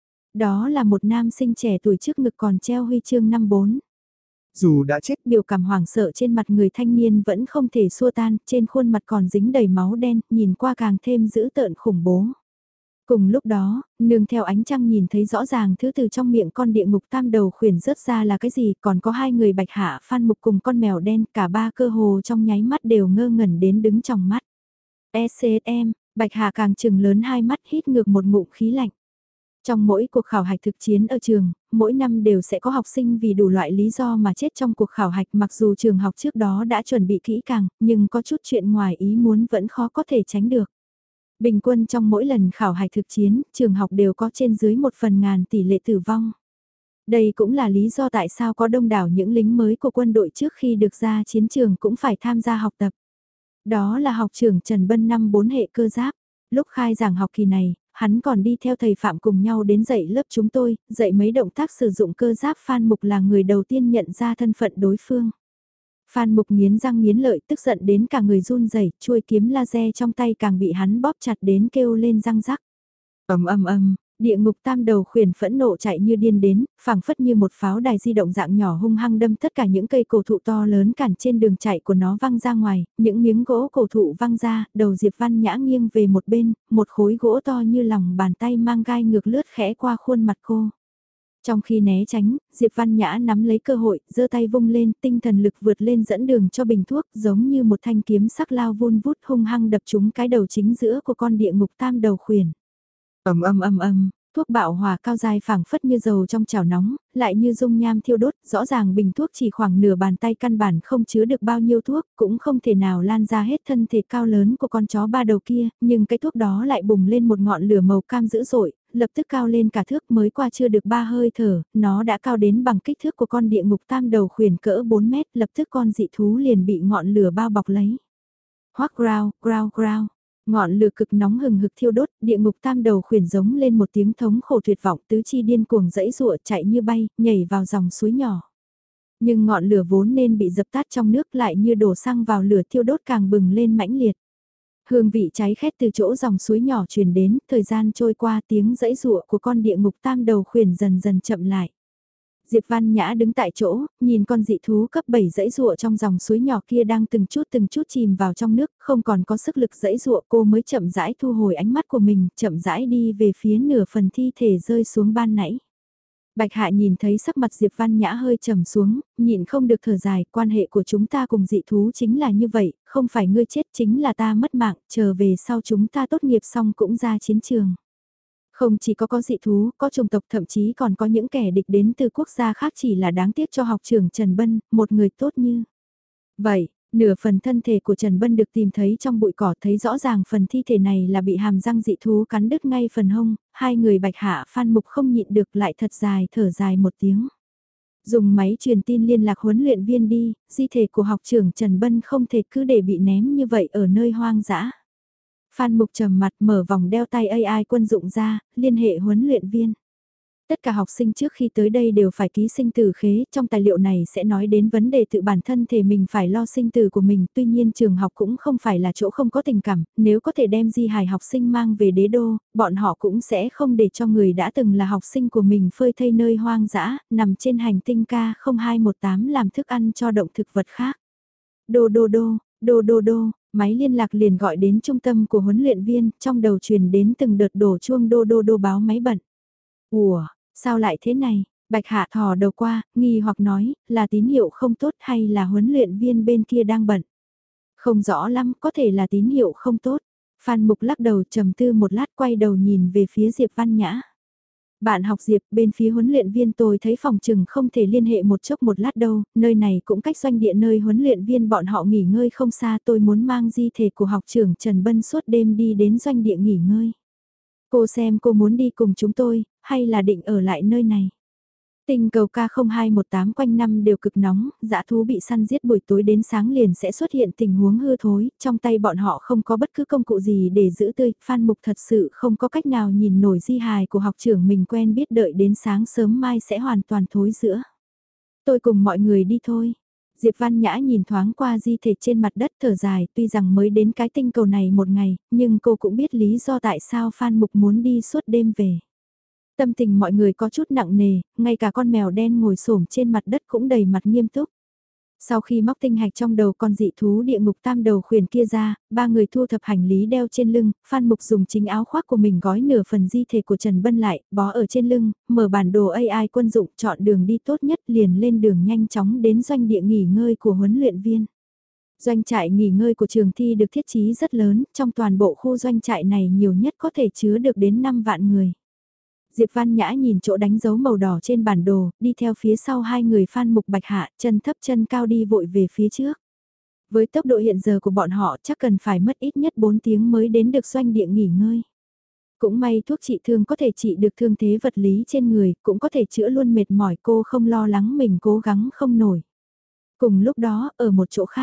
Đó là một nam sinh trẻ tuổi trước ngực còn treo huy chương 54. Dù đã chết, Biểu cảm hoảng sợ trên mặt người thanh niên vẫn không thể xua tan, trên khuôn mặt còn dính đầy máu đen, nhìn qua càng thêm dữ tợn khủng bố. Cùng lúc đó, nương theo ánh trăng nhìn thấy rõ ràng thứ từ trong miệng con địa ngục tam đầu khuyển rớt ra là cái gì, còn có hai người Bạch Hạ Phan Mục cùng con mèo đen, cả ba cơ hồ trong nháy mắt đều ngơ ngẩn đến đứng trong mắt. SCSM, Bạch Hạ càng trừng lớn hai mắt hít ngược một ngụm khí lạnh. Trong mỗi cuộc khảo hạch thực chiến ở trường, mỗi năm đều sẽ có học sinh vì đủ loại lý do mà chết trong cuộc khảo hạch, mặc dù trường học trước đó đã chuẩn bị kỹ càng, nhưng có chút chuyện ngoài ý muốn vẫn khó có thể tránh được. Bình quân trong mỗi lần khảo hạch thực chiến, trường học đều có trên dưới 1/1000 tỷ lệ tử vong. Đây cũng là lý do tại sao có đông đảo những lính mới của quân đội trước khi được ra chiến trường cũng phải tham gia học tập. Đó là học trưởng Trần Bân năm 4 hệ cơ giáp. Lúc khai giảng học kỳ này, hắn còn đi theo thầy Phạm cùng nhau đến dạy lớp chúng tôi, dạy mấy động tác sử dụng cơ giáp. Phan Mục là người đầu tiên nhận ra thân phận đối phương. Phan Mục nghiến răng nghiến lợi tức giận đến cả người run rẩy, chuôi kiếm laser trong tay càng bị hắn bóp chặt đến kêu lên răng rắc. Ầm ầm ầm, địa ngục tam đầu khuyển phẫn nộ chạy như điên đến, phảng phất như một pháo đài di động dạng nhỏ hung hăng đâm tất cả những cây cổ thụ to lớn cản trên đường chạy của nó văng ra ngoài, những miếng gỗ cổ thụ văng ra, đầu Diệp Văn Nhã nghiêng về một bên, một khối gỗ to như lòng bàn tay mang gai ngược lướt khẽ qua khuôn mặt cô. Trong khi né tránh, Diệp Văn Nhã nắm lấy cơ hội, giơ tay vung lên, tinh thần lực vượt lên dẫn đường cho bình thuốc, giống như một thanh kiếm sắc lao vun vút hung hăng đập trúng cái đầu chính giữa của con địa ngục tam đầu khuyển. Ầm ầm ầm ầm, thuốc bạo hòa cao dai phảng phất như dầu trong chảo nóng, lại như dung nham thiêu đốt, rõ ràng bình thuốc chỉ khoảng nửa bàn tay căn bản không chứa được bao nhiêu thuốc, cũng không thể nào lan ra hết thân thể cao lớn của con chó ba đầu kia, nhưng cái thuốc đó lại bùng lên một ngọn lửa màu cam dữ dội, lập tức cao lên cả thước, mới qua chưa được 3 hơi thở, nó đã cao đến bằng kích thước của con địa ngục tam đầu khuyển cỡ 4 mét, lập tức con dị thú liền bị ngọn lửa bao bọc lấy. Hoắc grao, grao grao. Ngọn lửa cực nóng hừng hực thiêu đốt, địa ngục tam đầu khuyển giống lên một tiếng thống khổ tuyệt vọng, tứ chi điên cuồng dẫy dụa chạy như bay, nhảy vào dòng suối nhỏ. Nhưng ngọn lửa vốn nên bị dập tắt trong nước lại như đổ xăng vào lửa thiêu đốt càng bừng lên mãnh liệt. Hương vị cháy khét từ chỗ dòng suối nhỏ truyền đến, thời gian trôi qua tiếng dẫy dụa của con địa ngục tam đầu khuyển dần dần chậm lại. Diệp Văn Nhã đứng tại chỗ, nhìn con dị thú cấp 7 dẫy dụa trong dòng suối nhỏ kia đang từng chút chìm vào trong nước, không còn có sức lực dẫy dụa, cô mới chậm rãi thu hồi ánh mắt của mình, chậm rãi đi về phía nửa phần thi thể rơi xuống ban nãy. Bạch Hạ nhìn thấy sắc mặt Diệp Văn Nhã hơi trầm xuống, nhịn không được thở dài, quan hệ của chúng ta cùng dị thú chính là như vậy, không phải ngươi chết chính là ta mất mạng, chờ về sau chúng ta tốt nghiệp xong cũng ra chiến trường. Không chỉ có dị thú, có chủng tộc thậm chí còn có những kẻ địch đến từ quốc gia khác chỉ là đáng tiếc cho học trưởng Trần Bân, một người tốt như. Vậy, nửa phần thân thể của Trần Bân được tìm thấy trong bụi cỏ thấy rõ ràng phần thi thể này là bị hàm răng dị thú cắn đứt ngay phần hông, hai người Bạch Hạ Phan Mục không nhịn được lại thật dài thở dài một tiếng. Dùng máy truyền tin liên lạc huấn luyện viên đi, di thể của học trưởng Trần Bân không thể cứ để bị ném như vậy ở nơi hoang dã. Phan Mục trầm mặt mở vòng đeo tay AI quân dụng ra, liên hệ huấn luyện viên. Tất cả học sinh trước khi tới đây đều phải ký sinh tử khế, trong tài liệu này sẽ nói đến vấn đề tự bản thân thể mình phải lo sinh tử của mình, tuy nhiên trường học cũng không phải là chỗ không có tình cảm, nếu có thể đem di hài học sinh mang về đế đô, bọn họ cũng sẽ không để cho người đã từng là học sinh của mình phơi thây nơi hoang dã, nằm trên hành tinh K0218 làm thức ăn cho động thực vật khác. Đô đô đô, đô đô đô. Máy liên lạc liền gọi đến trung tâm của huấn luyện viên, trong đầu truyền đến từng đợt đổ chuông đô đô đô báo máy bận. Ủa, sao lại thế này? Bạch Hạ thò đầu qua, nghi hoặc nói, là tín hiệu không tốt hay là huấn luyện viên bên kia đang bận? Không rõ lắm, có thể là tín hiệu không tốt. Phan Mục lắc đầu trầm tư một lát quay đầu nhìn về phía Diệp Văn Nhã. Bạn học Diệp, bên phía huấn luyện viên tôi thấy phòng trừng không thể liên hệ một chốc một lát đâu, nơi này cũng cách doanh địa nơi huấn luyện viên bọn họ nghỉ ngơi không xa, tôi muốn mang di thể của học trưởng Trần Bân suốt đêm đi đến doanh địa nghỉ ngơi. Cô xem cô muốn đi cùng chúng tôi, hay là định ở lại nơi này? Tinh cầu K0218 quanh năm đều cực nóng, dã thú bị săn giết buổi tối đến sáng liền sẽ xuất hiện tình huống hư thối, trong tay bọn họ không có bất cứ công cụ gì để giữ tươi, Phan Mục thật sự không có cách nào nhìn nổi di hài của học trưởng mình quen biết đợi đến sáng sớm mai sẽ hoàn toàn thối rữa. Tôi cùng mọi người đi thôi. Diệp Văn Nhã nhìn thoáng qua di thể trên mặt đất thở dài, tuy rằng mới đến cái tinh cầu này một ngày, nhưng cô cũng biết lý do tại sao Phan Mục muốn đi suốt đêm về. Tâm tình mọi người có chút nặng nề, ngay cả con mèo đen ngồi xổm trên mặt đất cũng đầy mặt nghiêm túc. Sau khi móc tinh hạch trong đầu con dị thú địa ngục tam đầu khuyển kia ra, ba người thu thập hành lý đeo trên lưng, Phan Mục dùng chính áo khoác của mình gói nửa phần di thể của Trần Bân lại, bó ở trên lưng, mở bản đồ AI quân dụng chọn đường đi tốt nhất liền lên đường nhanh chóng đến doanh địa nghỉ ngơi của huấn luyện viên. Doanh trại nghỉ ngơi của trường thi được thiết trí rất lớn, trong toàn bộ khu doanh trại này nhiều nhất có thể chứa được đến 5 vạn người. Diệp Văn Nhã nhìn chỗ đánh dấu màu đỏ trên bản đồ, đi theo phía sau hai người Phan Mục Bạch Hạ, chân thấp chân cao đi vội về phía trước. Với tốc độ hiện giờ của bọn họ chắc cần phải mất ít nhất 4 tiếng mới đến được doanh địa nghỉ ngơi. Cũng may thuốc trị thương có thể trị được thương thế vật lý trên người, cũng có thể chữa luôn mệt mỏi, cô không lo lắng mình cố gắng không nổi. Cùng lúc đó, ở một chỗ khác,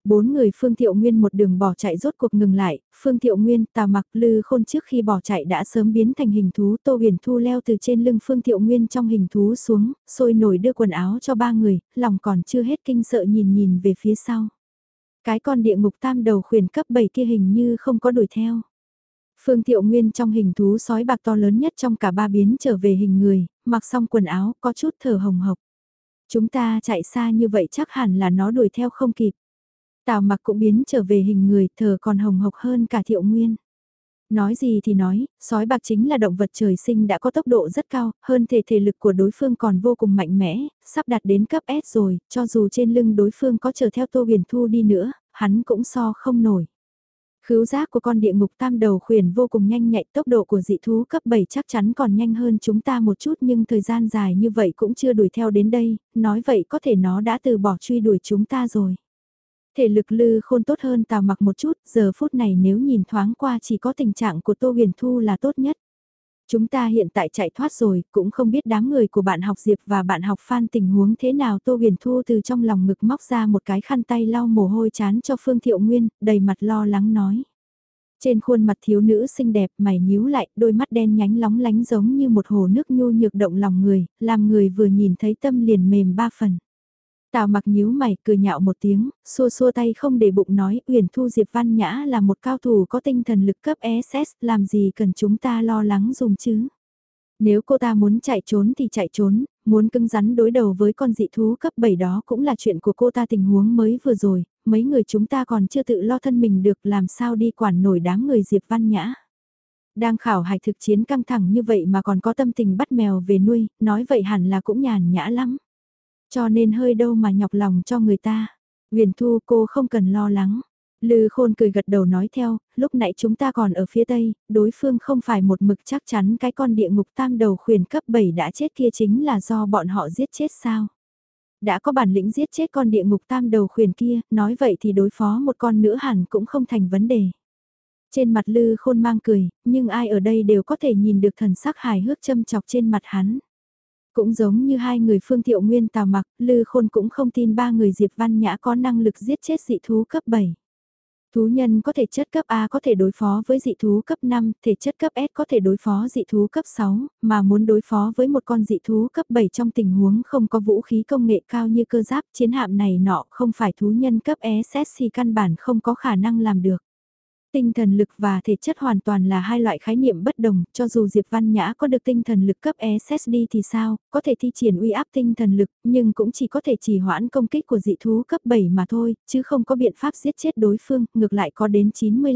Bốn người Phương Thiệu Nguyên một đường bỏ chạy rốt cuộc ngừng lại, Phương Thiệu Nguyên, Tào Mặc, Lư Khôn trước khi bỏ chạy đã sớm biến thành hình thú, Tô Huyền Thu leo từ trên lưng Phương Thiệu Nguyên trong hình thú xuống, sôi nổi đưa quần áo cho ba người, lòng còn chưa hết kinh sợ nhìn nhìn về phía sau. Cái con địa ngục tam đầu khuyển cấp 7 kia hình như không có đuổi theo. Phương Thiệu Nguyên trong hình thú sói bạc to lớn nhất trong cả ba biến trở về hình người, mặc xong quần áo có chút thở hồng hộc. Chúng ta chạy xa như vậy chắc hẳn là nó đuổi theo không kịp. Tào Mặc cũng biến trở về hình người, thở còn hồng hộc hơn cả Thiệu Nguyên. Nói gì thì nói, sói bạc chính là động vật trời sinh đã có tốc độ rất cao, hơn thể lực của đối phương còn vô cùng mạnh mẽ, sắp đạt đến cấp S rồi, cho dù trên lưng đối phương có chờ theo Tô Huyền Thu đi nữa, hắn cũng so không nổi. Khứu giác của con địa ngục tam đầu khuyển vô cùng nhanh nhạy, tốc độ của dị thú cấp 7 chắc chắn còn nhanh hơn chúng ta một chút nhưng thời gian dài như vậy cũng chưa đuổi theo đến đây, nói vậy có thể nó đã từ bỏ truy đuổi chúng ta rồi. Thể lực Lư Khôn tốt hơn Tào Mặc một chút, giờ phút này nếu nhìn thoáng qua chỉ có tình trạng của Tô Huyền Thu là tốt nhất. Chúng ta hiện tại chạy thoát rồi, cũng không biết đám người của bạn học Diệp và bạn học Phan tình huống thế nào. Tô Huyền Thu từ trong lòng ngực móc ra một cái khăn tay lau mồ hôi chán cho Phương Thiệu Nguyên, đầy mặt lo lắng nói. Trên khuôn mặt thiếu nữ xinh đẹp mày nhíu lại, đôi mắt đen nhánh lóng lánh giống như một hồ nước nhu nhược động lòng người, làm người vừa nhìn thấy tâm liền mềm ba phần. Tào Mặc nhíu mày cười nhạo một tiếng, xua xua tay không để bụng nói Uyển Thu Diệp Văn Nhã là một cao thủ có tinh thần lực cấp SS, làm gì cần chúng ta lo lắng dùng chứ. Nếu cô ta muốn chạy trốn thì chạy trốn, muốn cứng rắn đối đầu với con dị thú cấp 7 đó cũng là chuyện của cô ta. Tình huống mới vừa rồi, mấy người chúng ta còn chưa tự lo thân mình được, làm sao đi quản nổi đám người Diệp Văn Nhã. Đang khảo hạch thực chiến căng thẳng như vậy mà còn có tâm tình bắt mèo về nuôi, nói vậy hẳn là cũng nhàn nhã lắm. Cho nên hơi đâu mà nhọc lòng cho người ta. Huyền Thu cô không cần lo lắng. Lư Khôn cười gật đầu nói theo, lúc nãy chúng ta còn ở phía tây, đối phương không phải một mực chắc chắn cái con địa ngục tam đầu khuyển cấp 7 đã chết kia chính là do bọn họ giết chết sao. Đã có bản lĩnh giết chết con địa ngục tam đầu khuyển kia, nói vậy thì đối phó một con nữa hẳn cũng không thành vấn đề. Trên mặt Lư Khôn mang cười, nhưng ai ở đây đều có thể nhìn được thần sắc hài hước châm chọc trên mặt hắn. Cũng giống như hai người Phương Thiệu Nguyên Tào Mặc, Lư Khôn cũng không tin ba người Diệp Văn Nhã có năng lực giết chết dị thú cấp 7. Thú nhân có thể chất cấp A có thể đối phó với dị thú cấp 5, thể chất cấp S có thể đối phó dị thú cấp 6, mà muốn đối phó với một con dị thú cấp 7 trong tình huống không có vũ khí công nghệ cao như cơ giáp, chiến hạm này nọ không phải thú nhân cấp SS thì căn bản không có khả năng làm được. Tinh thần lực và thể chất hoàn toàn là hai loại khái niệm bất đồng, cho dù Diệp Văn Nhã có được tinh thần lực cấp SSD thì sao, có thể thi triển uy áp tinh thần lực, nhưng cũng chỉ có thể trì hoãn công kích của dị thú cấp 7 mà thôi, chứ không có biện pháp giết chết đối phương, ngược lại có đến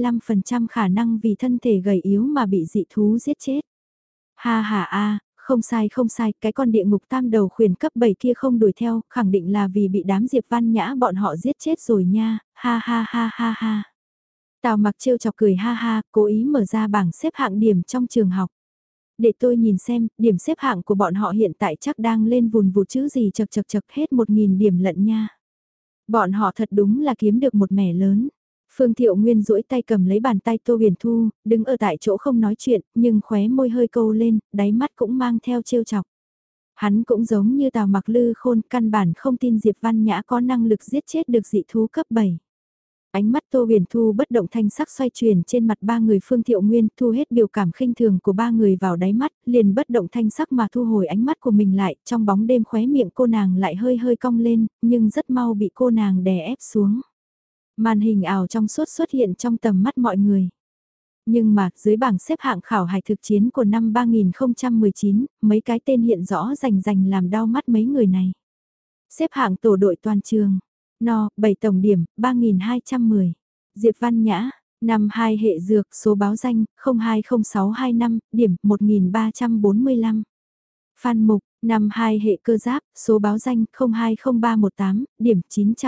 95% khả năng vì thân thể gầy yếu mà bị dị thú giết chết. Ha ha a, không sai, cái con địa ngục tam đầu khuyển cấp 7 kia không đuổi theo, khẳng định là vì bị đám Diệp Văn Nhã bọn họ giết chết rồi nha, ha ha ha ha ha. Tào Mặc trêu chọc cười ha ha, cố ý mở ra bảng xếp hạng điểm trong trường học. Để tôi nhìn xem, điểm xếp hạng của bọn họ hiện tại chắc đang lên vùn vụt chữ gì chật hết 1.000 điểm lận nha. Bọn họ thật đúng là kiếm được một mẻ lớn. Phương Thiệu Nguyên duỗi tay cầm lấy bàn tay Tô Huyền Thu, đứng ở tại chỗ không nói chuyện, nhưng khóe môi hơi câu lên, đáy mắt cũng mang theo trêu chọc. Hắn cũng giống như Tào Mặc Lư Khôn, căn bản không tin Diệp Văn Nhã có năng lực giết chết được dị thú cấp 7. Ánh mắt Tô Huyền Thu bất động thanh sắc xoay chuyển trên mặt ba người Phương Thiệu Nguyên, thu hết biểu cảm khinh thường của ba người vào đáy mắt, liền bất động thanh sắc mà thu hồi ánh mắt của mình lại, trong bóng đêm khóe miệng cô nàng lại hơi hơi cong lên, nhưng rất mau bị cô nàng đè ép xuống. Màn hình ảo trong suốt xuất hiện trong tầm mắt mọi người. Nhưng mà, dưới bảng xếp hạng khảo hạch thực chiến của năm 3019, mấy cái tên hiện rõ rành làm đau mắt mấy người này. Xếp hạng tổ đội toàn trường. No, 7 tổng điểm, 3210. Diệp Văn Nhã, năm 2 hệ dược, số báo danh, 020625, điểm, 1345. Phan Mục, năm 2 hệ cơ giáp, số báo danh, 020318, điểm,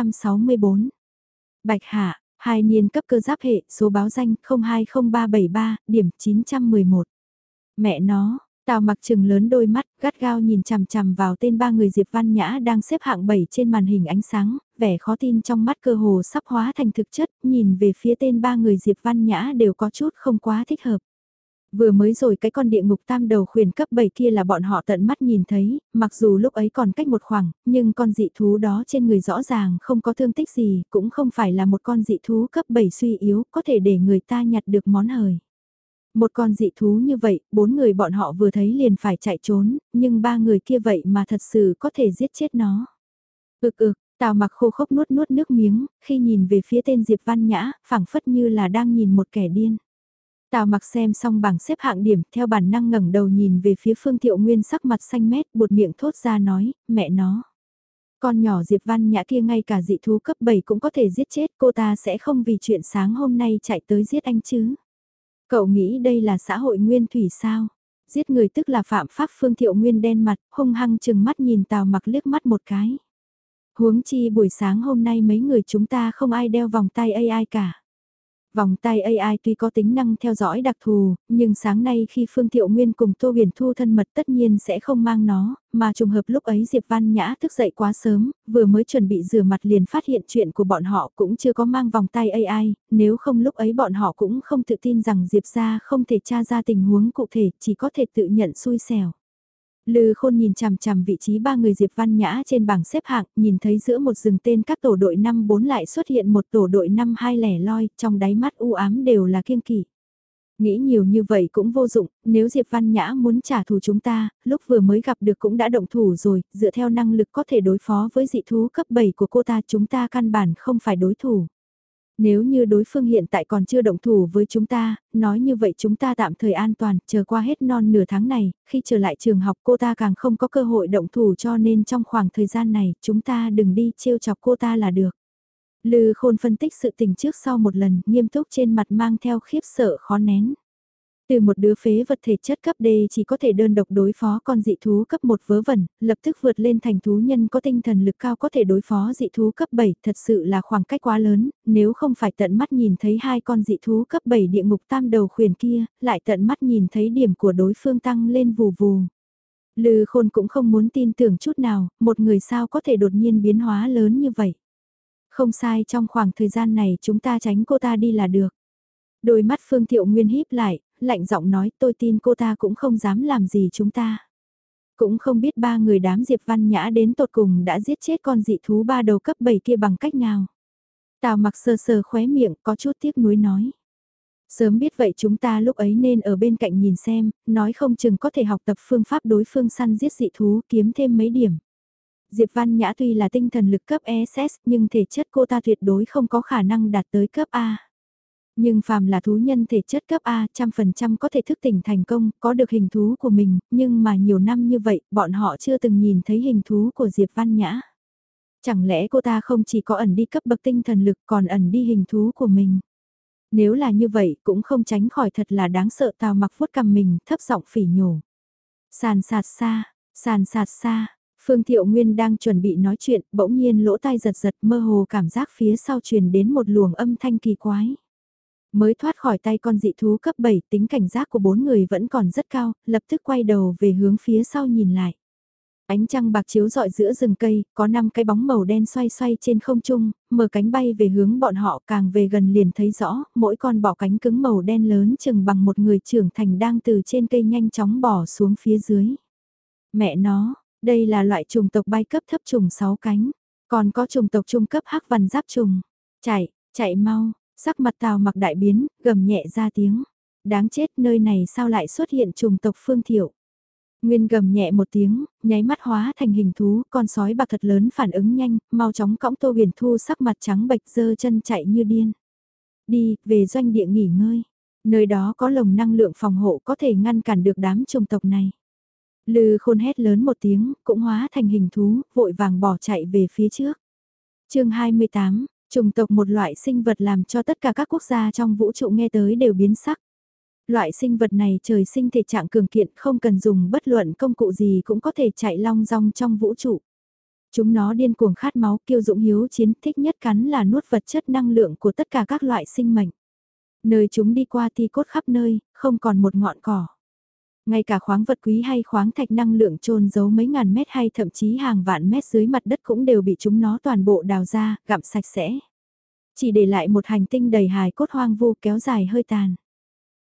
964. Bạch Hạ, 2 niên cấp cơ giáp hệ, số báo danh, 020373, điểm, 911. Mẹ nó. Tào Mặc trừng lớn đôi mắt, gắt gao nhìn chằm chằm vào tên ba người Diệp Văn Nhã đang xếp hạng 7 trên màn hình ánh sáng, vẻ khó tin trong mắt cơ hồ sắp hóa thành thực chất, nhìn về phía tên ba người Diệp Văn Nhã đều có chút không quá thích hợp. Vừa mới rồi cái con địa ngục tam đầu khuyển cấp 7 kia là bọn họ tận mắt nhìn thấy, mặc dù lúc ấy còn cách một khoảng, nhưng con dị thú đó trên người rõ ràng không có thương tích gì, cũng không phải là một con dị thú cấp 7 suy yếu, có thể để người ta nhặt được món hời. Một con dị thú như vậy, 4 người bọn họ vừa thấy liền phải chạy trốn, nhưng 3 người kia vậy mà thật sự có thể giết chết nó. Tào Mặc khô khốc nuốt nuốt nước miếng, khi nhìn về phía tên Diệp Văn Nhã, phảng phất như là đang nhìn một kẻ điên. Tào Mặc xem xong bảng xếp hạng điểm, theo bản năng ngẩng đầu nhìn về phía Phương Thiệu Nguyên sắc mặt xanh mét, buột miệng thốt ra nói, mẹ nó. Con nhỏ Diệp Văn Nhã kia ngay cả dị thú cấp 7 cũng có thể giết chết, cô ta sẽ không vì chuyện sáng hôm nay chạy tới giết anh chứ. Cậu nghĩ đây là xã hội nguyên thủy sao? Giết người tức là phạm pháp. Phương Thiệu Nguyên đen mặt, hung hăng chừng mắt nhìn Tào Mặc liếc mắt một cái. Huống chi buổi sáng hôm nay mấy người chúng ta không ai đeo vòng tay AI cả. Vòng tay AI tuy có tính năng theo dõi đặc thù, nhưng sáng nay khi Phương Thiệu Nguyên cùng Tô Huyền Thu thân mật tất nhiên sẽ không mang nó, mà trùng hợp lúc ấy Diệp Văn Nhã thức dậy quá sớm, vừa mới chuẩn bị rửa mặt liền phát hiện chuyện của bọn họ cũng chưa có mang vòng tay AI, nếu không lúc ấy bọn họ cũng không tự tin rằng Diệp ra không thể tra ra tình huống cụ thể, chỉ có thể tự nhận xui xẻo. Lư Khôn nhìn chằm chằm vị trí 3 người Diệp Văn Nhã trên bảng xếp hạng, nhìn thấy giữa một rừng tên các tổ đội 5-4 lại xuất hiện một tổ đội 5-2 lẻ loi, trong đáy mắt u ám đều là kiêng kỵ. Nghĩ nhiều như vậy cũng vô dụng, nếu Diệp Văn Nhã muốn trả thù chúng ta, lúc vừa mới gặp được cũng đã động thủ rồi, dựa theo năng lực có thể đối phó với dị thú cấp 7 của cô ta chúng ta căn bản không phải đối thủ. Nếu như đối phương hiện tại còn chưa động thủ với chúng ta, nói như vậy chúng ta tạm thời an toàn, chờ qua hết non nửa tháng này, khi trở lại trường học cô ta càng không có cơ hội động thủ cho nên trong khoảng thời gian này chúng ta đừng đi trêu chọc cô ta là được. Lư Khôn phân tích sự tình trước sau một lần, nghiêm túc trên mặt mang theo khiếp sợ khó nén. Từ một đứa phế vật thể chất cấp D chỉ có thể đơn độc đối phó con dị thú cấp 1 vớ vẩn, lập tức vượt lên thành thú nhân có tinh thần lực cao có thể đối phó dị thú cấp 7, thật sự là khoảng cách quá lớn, nếu không phải tận mắt nhìn thấy hai con dị thú cấp 7 địa ngục tam đầu khuyển kia, lại tận mắt nhìn thấy điểm của đối phương tăng lên vù vù. Lư Khôn cũng không muốn tin tưởng chút nào, một người sao có thể đột nhiên biến hóa lớn như vậy. Không sai, trong khoảng thời gian này chúng ta tránh cô ta đi là được. Đôi mắt Phương Thiệu Nguyên híp lại, lạnh giọng nói tôi tin cô ta cũng không dám làm gì chúng ta. Cũng không biết 3 người đám Diệp Văn Nhã đến tột cùng đã giết chết con dị thú 3 đầu cấp 7 kia bằng cách nào. Tào Mặc sờ sờ khóe miệng có chút tiếc nuối nói. Sớm biết vậy chúng ta lúc ấy nên ở bên cạnh nhìn xem, nói không chừng có thể học tập phương pháp đối phương săn giết dị thú kiếm thêm mấy điểm. Diệp Văn Nhã tuy là tinh thần lực cấp SS nhưng thể chất cô ta tuyệt đối không có khả năng đạt tới cấp A. Nhưng phàm là thú nhân thể chất cấp A 100% có thể thức tỉnh thành công, có được hình thú của mình, nhưng mà nhiều năm như vậy, bọn họ chưa từng nhìn thấy hình thú của Diệp Văn Nhã. Chẳng lẽ cô ta không chỉ có ẩn đi cấp bậc tinh thần lực còn ẩn đi hình thú của mình? Nếu là như vậy cũng không tránh khỏi thật là đáng sợ. Tào Mặc vuốt cằm mình thấp giọng phỉ nhổ. Sàn sạt xa, Phương Thiệu Nguyên đang chuẩn bị nói chuyện, bỗng nhiên lỗ tai giật giật mơ hồ cảm giác phía sau truyền đến một luồng âm thanh kỳ quái. Mới thoát khỏi tay con dị thú cấp 7, tính cảnh giác của 4 người vẫn còn rất cao, lập tức quay đầu về hướng phía sau nhìn lại. Ánh trăng bạc chiếu rọi giữa rừng cây, có 5 cái bóng màu đen xoay xoay trên không trung, mở cánh bay về hướng bọn họ, càng về gần liền thấy rõ, mỗi con bọ cánh cứng màu đen lớn chừng bằng một người trưởng thành đang từ trên cây nhanh chóng bỏ xuống phía dưới. Mẹ nó, đây là loại trùng tộc bay cấp thấp trùng 6 cánh, còn có trùng tộc trung cấp hắc văn giáp trùng. Chạy mau, sắc mặt Tào Mặc đại biến, gầm nhẹ ra tiếng. Đáng chết, nơi này sao lại xuất hiện trùng tộc Phương Thiệu. Nguyên gầm nhẹ một tiếng, nháy mắt hóa thành hình thú, con sói bạc thật lớn phản ứng nhanh, mau chóng cõng Tô Huyền Thu sắc mặt trắng bệch giơ chân chạy như điên. Đi, về doanh địa nghỉ ngơi. Nơi đó có lồng năng lượng phòng hộ có thể ngăn cản được đám trùng tộc này. Lư Khôn hét lớn một tiếng, cũng hóa thành hình thú, vội vàng bỏ chạy về phía trước. Chương 28, trùng tộc một loại sinh vật làm cho tất cả các quốc gia trong vũ trụ nghe tới đều biến sắc. Loại sinh vật này trời sinh thể trạng cường kiện không cần dùng bất luận công cụ gì cũng có thể chạy long dong trong vũ trụ. Chúng nó điên cuồng khát máu kiêu dũng hiếu chiến thích nhất cắn là nuốt vật chất năng lượng của tất cả các loại sinh mệnh. Nơi chúng đi qua thì cốt khắp nơi, không còn một ngọn cỏ. Ngay cả khoáng vật quý hay khoáng thạch năng lượng trôn giấu mấy ngàn mét hay thậm chí hàng vạn mét dưới mặt đất cũng đều bị chúng nó toàn bộ đào ra, gặm sạch sẽ. Chỉ để lại một hành tinh đầy hài cốt hoang vu kéo dài hơi tàn.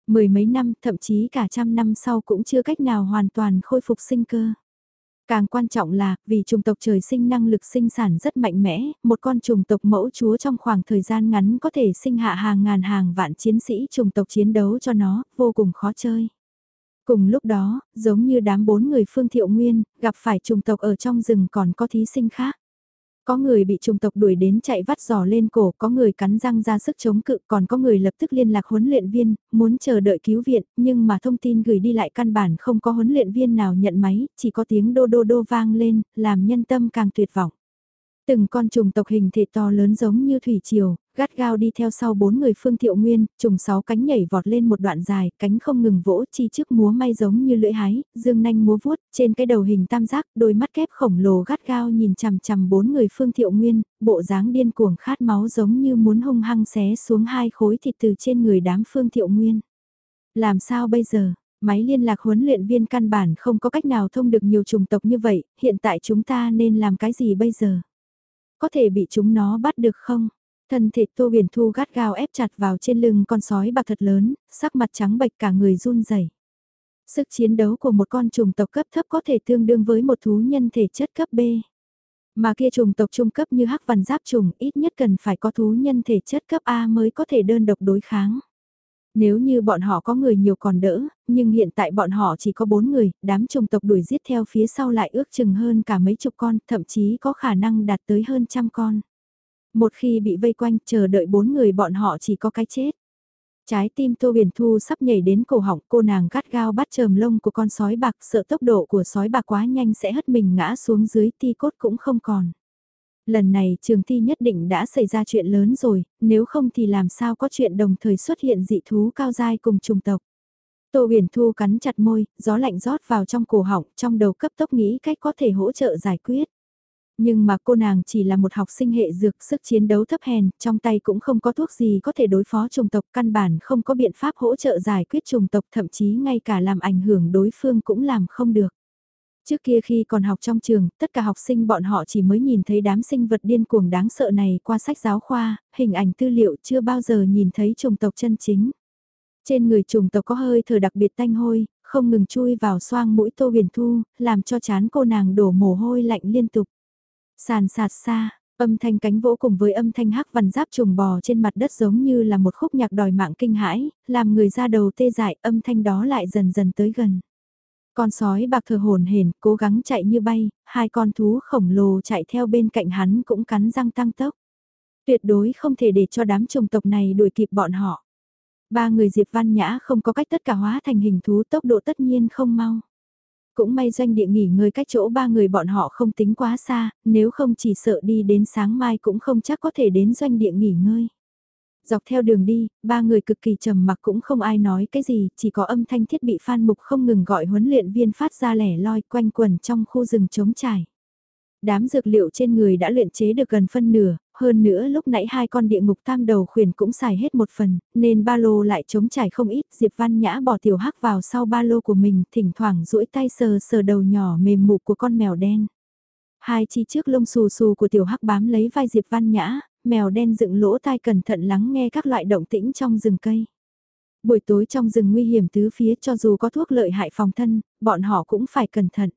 Mười mấy năm, thậm chí cả trăm năm sau cũng chưa cách nào hoàn toàn khôi phục sinh cơ. Càng quan trọng là, vì chủng tộc trời sinh năng lực sinh sản rất mạnh mẽ, một con chủng tộc mẫu chúa trong khoảng thời gian ngắn có thể sinh hạ hàng ngàn hàng vạn chiến sĩ chủng tộc chiến đấu cho nó, vô cùng khó chơi. Cùng lúc đó, giống như đám 4 người Phương Thiệu Nguyên, gặp phải chủng tộc ở trong rừng còn có thí sinh khác. Có người bị chủng tộc đuổi đến chạy vắt giò lên cổ, có người cắn răng ra sức chống cự, còn có người lập tức liên lạc huấn luyện viên, muốn chờ đợi cứu viện, nhưng mà thông tin gửi đi lại căn bản không có huấn luyện viên nào nhận máy, chỉ có tiếng đô đô đô vang lên, làm nhân tâm càng tuyệt vọng. Từng con trùng tộc hình thể to lớn giống như thủy triều, gắt gao đi theo sau 4 người Phương Thiệu Nguyên, trùng 6 cánh nhảy vọt lên một đoạn dài, cánh không ngừng vỗ chi trước múa may giống như lưỡi hái, dương nanh múa vuốt, trên cái đầu hình tam giác, đôi mắt kép khổng lồ gắt gao nhìn chằm chằm 4 người Phương Thiệu Nguyên, bộ dáng điên cuồng khát máu giống như muốn hung hăng xé xuống 2 khối thịt từ trên người đám Phương Thiệu Nguyên. Làm sao bây giờ? Máy liên lạc huấn luyện viên căn bản không có cách nào thông được nhiều chủng tộc như vậy, hiện tại chúng ta nên làm cái gì bây giờ? Có thể bị chúng nó bắt được không? Thân thể Tô Huyền Thu gắt gao ép chặt vào trên lưng con sói bạc thật lớn, sắc mặt trắng bệch cả người run rẩy. Sức chiến đấu của một con trùng tộc cấp thấp có thể tương đương với một thú nhân thể chất cấp B. Mà kia trùng tộc trung cấp như hắc vằn giáp trùng ít nhất cần phải có thú nhân thể chất cấp A mới có thể đơn độc đối kháng. Nếu như bọn họ có người nhiều còn đỡ, nhưng hiện tại bọn họ chỉ có 4 người, đám trùng tộc đuổi giết theo phía sau lại ước chừng hơn cả mấy chục con, thậm chí có khả năng đạt tới hơn trăm con. Một khi bị vây quanh chờ đợi 4 người bọn họ chỉ có cái chết. Trái tim Tô Huyền Thu sắp nhảy đến cổ họng, cô nàng gắt gao bắt chờm lông của con sói bạc, sợ tốc độ của sói bạc quá nhanh sẽ hất mình ngã xuống dưới, ti cốt cũng không còn. Lần này trường thi nhất định đã xảy ra chuyện lớn rồi, nếu không thì làm sao có chuyện đồng thời xuất hiện dị thú cao dai cùng trùng tộc. Tô Huyền Thu cắn chặt môi, gió lạnh rót vào trong cổ họng, trong đầu cấp tốc nghĩ cách có thể hỗ trợ giải quyết. Nhưng mà cô nàng chỉ là một học sinh hệ dược, sức chiến đấu thấp hèn, trong tay cũng không có thuốc gì có thể đối phó trùng tộc, căn bản không có biện pháp hỗ trợ giải quyết trùng tộc, thậm chí ngay cả làm ảnh hưởng đối phương cũng làm không được. Trước kia khi còn học trong trường, tất cả học sinh bọn họ chỉ mới nhìn thấy đám sinh vật điên cuồng đáng sợ này qua sách giáo khoa, hình ảnh tư liệu chưa bao giờ nhìn thấy trùng tộc chân chính. Trên người trùng tộc có hơi thở đặc biệt tanh hôi, không ngừng chui vào xoang mũi Tô Huyền Thu, làm cho trán cô nàng đổ mồ hôi lạnh liên tục. Sàn sạt xa, âm thanh cánh vỗ cùng với âm thanh hắc vằn giáp trùng bò trên mặt đất giống như là một khúc nhạc đòi mạng kinh hãi, làm người ra đầu tê dại, âm thanh đó lại dần dần tới gần. Con sói bạc thờ hồn hển, cố gắng chạy như bay, hai con thú khổng lồ chạy theo bên cạnh hắn cũng cắn răng tăng tốc. Tuyệt đối không thể để cho đám trùng tộc này đuổi kịp bọn họ. 3 người Diệp Văn Nhã không có cách tất cả hóa thành hình thú, tốc độ tất nhiên không mau. Cũng may doanh địa nghỉ ngơi cách chỗ 3 người bọn họ không tính quá xa, nếu không chỉ sợ đi đến sáng mai cũng không chắc có thể đến doanh địa nghỉ ngơi. Dọc theo đường đi, 3 người cực kỳ trầm mặc cũng không ai nói cái gì, chỉ có âm thanh thiết bị Phan Mục không ngừng gọi huấn luyện viên phát ra lẻ loi quanh quần trong khu rừng trống trải. Đám dược liệu trên người đã luyện chế được gần phân nửa, hơn nữa lúc nãy 2 con địa ngục tam đầu khuyển cũng xài hết một phần, nên ba lô lại trống trải không ít. Diệp Văn Nhã bỏ tiểu hắc vào sau ba lô của mình, thỉnh thoảng duỗi tay sờ sờ đầu nhỏ mềm mụ của con mèo đen. 2 chi trước lông xù xù của tiểu hắc bám lấy vai Diệp Văn Nhã, mèo đen dựng lỗ tai cẩn thận lắng nghe các loại động tĩnh trong rừng cây. Buổi tối trong rừng nguy hiểm tứ phía, cho dù có thuốc lợi hại phòng thân, bọn họ cũng phải cẩn thận.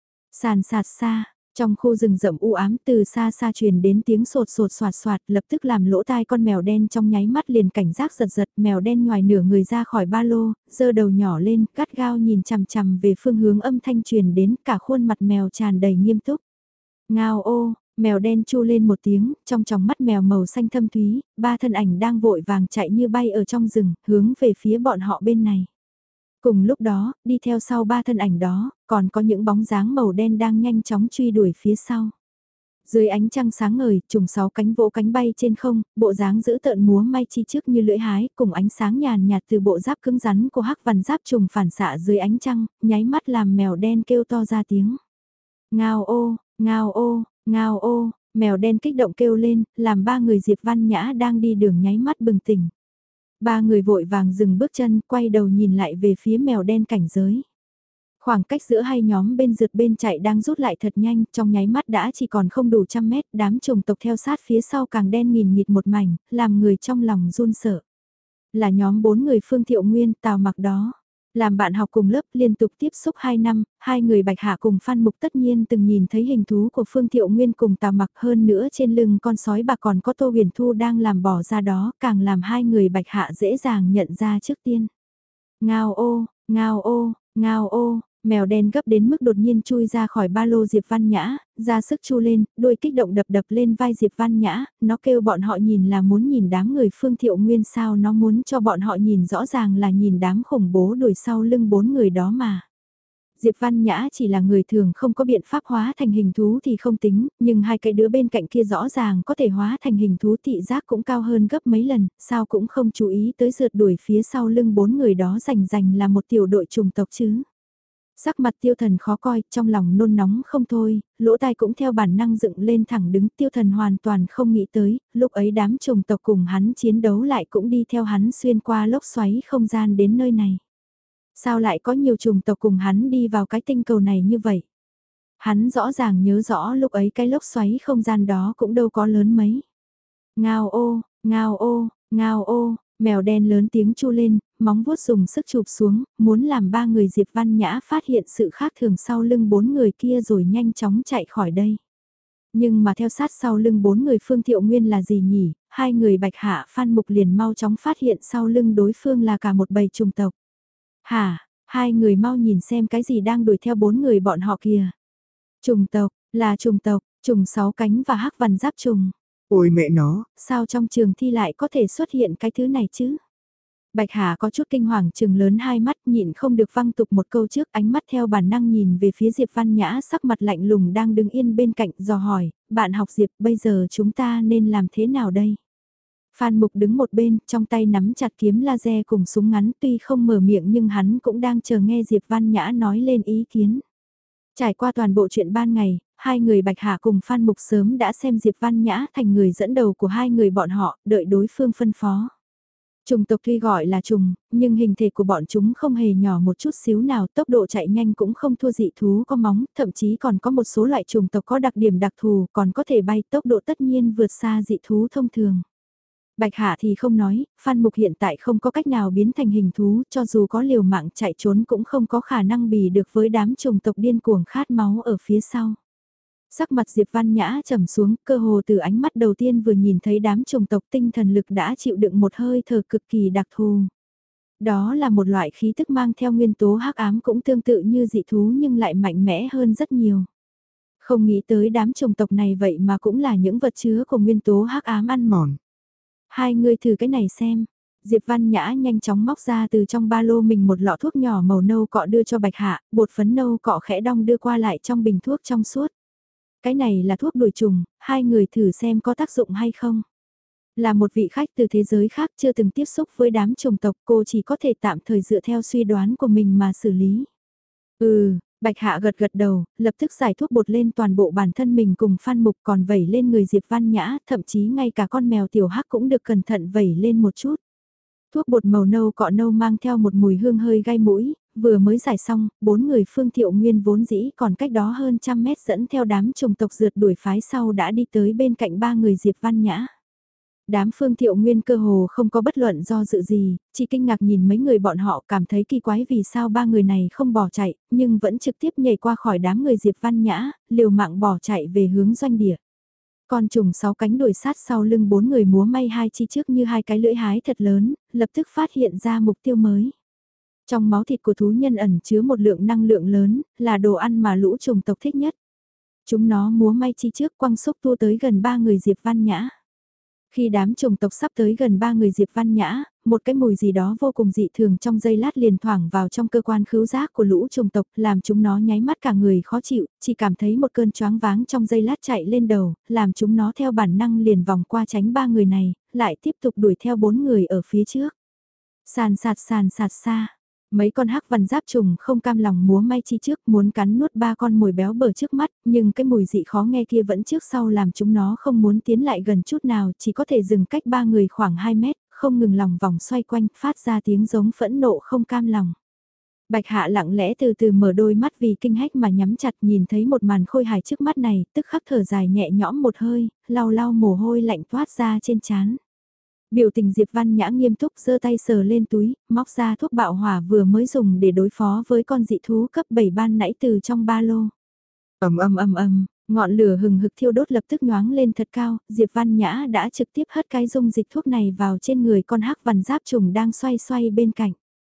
Sàn sạt xa, trong khu rừng rậm u ám từ xa xa truyền đến tiếng sột sột soạt soạt, lập tức làm lỗ tai con mèo đen trong nháy mắt liền cảnh giác giật giật, mèo đen ngoài nửa người ra khỏi ba lô, giơ đầu nhỏ lên, gắt gao nhìn chằm chằm về phương hướng âm thanh truyền đến, cả khuôn mặt mèo tràn đầy nghiêm túc. Ngao ô, mèo đen chu lên một tiếng, trong tròng mắt mèo màu xanh thâm thúy, 3 thân ảnh đang vội vàng chạy như bay ở trong rừng, hướng về phía bọn họ bên này. Cùng lúc đó, đi theo sau 3 thân ảnh đó, còn có những bóng dáng màu đen đang nhanh chóng truy đuổi phía sau. Dưới ánh trăng sáng ngời, trùng 6 cánh vỗ cánh bay trên không, bộ dáng giữ tợn múa may chi trước như lưỡi hái, cùng ánh sáng nhàn nhạt từ bộ giáp cứng rắn của hắc vằn giáp trùng phản xạ dưới ánh trăng, nháy mắt làm mèo đen kêu to ra tiếng. Ngao ô, ngao ô, ngao ô, mèo đen kích động kêu lên, làm 3 người Diệp Văn Nhã đang đi đường nháy mắt bừng tỉnh. 3 người vội vàng dừng bước chân, quay đầu nhìn lại về phía mèo đen cảnh giới. Khoảng cách giữa hai nhóm bên rượt bên chạy đang rút lại thật nhanh, trong nháy mắt đã chỉ còn không đủ trăm mét, đám trùng tộc theo sát phía sau càng đen nghìn nghịt một mảnh, làm người trong lòng run sợ. Là nhóm 4 người Phương Thiệu Nguyên, Tào Mặc đó. Làm bạn học cùng lớp liên tục tiếp xúc 2 năm, hai người Bạch Hạ cùng Phan Mục tất nhiên từng nhìn thấy hình thú của Phương Thiệu Nguyên cùng Tào Mặc, hơn nữa trên lưng con sói bạc còn có Tô Huyền Thu đang làm bỏ ra đó, càng làm hai người Bạch Hạ dễ dàng nhận ra trước tiên. Ngao ô, ngao ô, ngao ô, mèo đen gấp đến mức đột nhiên chui ra khỏi ba lô Diệp Văn Nhã, ra sức chu lên, đuôi kích động đập đập lên vai Diệp Văn Nhã, nó kêu bọn họ nhìn là muốn nhìn đám người Phương Thiệu Nguyên, sao nó muốn cho bọn họ nhìn rõ ràng là nhìn đám khủng bố đuổi sau lưng 4 người đó mà. Diệp Văn Nhã chỉ là người thường không có biện pháp hóa thành hình thú thì không tính, nhưng hai cái đứa bên cạnh kia rõ ràng có thể hóa thành hình thú, thị giác cũng cao hơn gấp mấy lần, sao cũng không chú ý tới rượt đuổi phía sau lưng 4 người đó rành là một tiểu đội trùng tộc chứ. Sắc mặt Tiêu Thần khó coi, trong lòng nôn nóng không thôi, lỗ tai cũng theo bản năng dựng lên thẳng đứng. Tiêu Thần hoàn toàn không nghĩ tới, lúc ấy đám trùng tộc cùng hắn chiến đấu lại cũng đi theo hắn xuyên qua lốc xoáy không gian đến nơi này. Sao lại có nhiều trùng tộc cùng hắn đi vào cái tinh cầu này như vậy? Hắn rõ ràng nhớ rõ lúc ấy cái lốc xoáy không gian đó cũng đâu có lớn mấy. Ngao ô, ngao ô, ngao ô, mèo đen lớn tiếng chu lên, móng vuốt dùng sức chụp xuống, muốn làm ba người Diệp Văn Nhã phát hiện sự khác thường sau lưng 4 người kia rồi nhanh chóng chạy khỏi đây. Nhưng mà theo sát sau lưng 4 người Phương Thiệu Nguyên là gì nhỉ? Hai người Bạch Hạ Phan Mục liền mau chóng phát hiện sau lưng đối phương là cả một bầy trùng tộc. Hả, hai người mau nhìn xem cái gì đang đuổi theo 4 người bọn họ kìa. Trùng tộc, là trùng tộc, trùng 6 cánh và hắc vằn giáp trùng. Ôi mẹ nó, Sao trong trường thi lại có thể xuất hiện cái thứ này chứ? Bạch Hà có chút kinh hoàng trừng lớn hai mắt, nhịn không được văng tục một câu trước, ánh mắt theo bản năng nhìn về phía Diệp Văn Nhã, sắc mặt lạnh lùng đang đứng yên bên cạnh, dò hỏi, bạn học Diệp, bây giờ chúng ta nên làm thế nào đây? Phan Mục đứng một bên, trong tay nắm chặt kiếm laser cùng súng ngắn, tuy không mở miệng nhưng hắn cũng đang chờ nghe Diệp Văn Nhã nói lên ý kiến. Trải qua toàn bộ chuyện ban ngày, hai người Bạch Hà cùng Phan Mục sớm đã xem Diệp Văn Nhã thành người dẫn đầu của hai người bọn họ, đợi đối phương phân phó. Trùng tộc tuy gọi là trùng, nhưng hình thể của bọn chúng không hề nhỏ một chút xíu nào, tốc độ chạy nhanh cũng không thua dị thú có móng, thậm chí còn có một số loại trùng tộc có đặc điểm đặc thù, còn có thể bay, tốc độ tất nhiên vượt xa dị thú thông thường. Bạch Hạ thì không nói, Phan Mục hiện tại không có cách nào biến thành hình thú, cho dù có liều mạng chạy trốn cũng không có khả năng bì được với đám trùng tộc điên cuồng khát máu ở phía sau. Sắc mặt Diệp Văn Nhã trầm xuống, cơ hồ từ ánh mắt đầu tiên vừa nhìn thấy đám trùng tộc, tinh thần lực đã chịu đựng một hơi thở cực kỳ đặc thù. Đó là một loại khí tức mang theo nguyên tố hắc ám, cũng tương tự như dị thú nhưng lại mạnh mẽ hơn rất nhiều. Không nghĩ tới đám trùng tộc này vậy mà cũng là những vật chứa của nguyên tố hắc ám ăn mòn. Hai người thử cái này xem. Diệp Văn Nhã nhanh chóng móc ra từ trong ba lô mình một lọ thuốc nhỏ màu nâu cọ đưa cho Bạch Hạ, bột phấn nâu cọ khẽ đong đưa qua lại trong bình thuốc trong suốt. Cái này là thuốc đuổi trùng, hai người thử xem có tác dụng hay không. Là một vị khách từ thế giới khác chưa từng tiếp xúc với đám trùng tộc, cô chỉ có thể tạm thời dựa theo suy đoán của mình mà xử lý. Bạch Hạ gật gật đầu, lập tức giải thuốc bột lên toàn bộ bản thân mình cùng Phan Mục, còn vẩy lên người Diệp Văn Nhã, thậm chí ngay cả con mèo tiểu hắc cũng được cẩn thận vẩy lên một chút. Thuốc bột màu nâu cọ nâu mang theo một mùi hương hơi gai mũi, vừa mới giải xong, 4 người Phương Thiệu Nguyên vốn dĩ còn cách đó hơn 100 mét dẫn theo đám trùng tộc rượt đuổi phái sau đã đi tới bên cạnh ba người Diệp Văn Nhã. Đám Phương Thiệu Nguyên cơ hồ không có bất luận do dự gì, chỉ kinh ngạc nhìn mấy người bọn họ, cảm thấy kỳ quái vì sao ba người này không bỏ chạy, nhưng vẫn trực tiếp nhảy qua khỏi đám người Diệp Văn Nhã, liều mạng bỏ chạy về hướng doanh địa. Con trùng 6 cánh đuổi sát sau lưng 4 người múa may hai chi trước như hai cái lưỡi hái thật lớn, lập tức phát hiện ra mục tiêu mới. Trong máu thịt của thú nhân ẩn chứa một lượng năng lượng lớn, là đồ ăn mà lũ trùng tộc thích nhất. Chúng nó múa may chi trước quăng xúc tua tới gần ba người Diệp Văn Nhã. Khi đám trùng tộc sắp tới gần ba người Diệp Văn Nhã, một cái mùi gì đó vô cùng dị thường trong giây lát liền thoảng vào trong cơ quan khứu giác của lũ trùng tộc, làm chúng nó nháy mắt cả người khó chịu, chỉ cảm thấy một cơn choáng váng trong giây lát chạy lên đầu, làm chúng nó theo bản năng liền vòng qua tránh ba người này, lại tiếp tục đuổi theo 4 người ở phía trước. Sàn sạt xa. Mấy con hắc vằn giáp trùng không cam lòng múa may chi trước muốn cắn nuốt ba con mồi béo bở trước mắt, nhưng cái mùi dị khó nghe kia vẫn trước sau làm chúng nó không muốn tiến lại gần chút nào, chỉ có thể dừng cách ba người khoảng 2 mét, không ngừng lòng vòng xoay quanh, phát ra tiếng giống phẫn nộ không cam lòng. Bạch Hạ lặng lẽ từ từ mở đôi mắt vì kinh hách mà nhắm chặt, nhìn thấy một màn khôi hài trước mắt này, tức khắc thở dài nhẹ nhõm một hơi, lau lau mồ hôi lạnh toát ra trên trán. Biểu tình Diệp Văn Nhã nghiêm túc giơ tay sờ lên túi, móc ra thuốc bạo hỏa vừa mới dùng để đối phó với con dị thú cấp 7 ban nãy từ trong ba lô. Ầm, ngọn lửa hừng hực thiêu đốt lập tức nhoáng lên thật cao, Diệp Văn Nhã đã trực tiếp hất cái dung dịch thuốc này vào trên người con hắc vằn giáp trùng đang xoay xoay bên cạnh.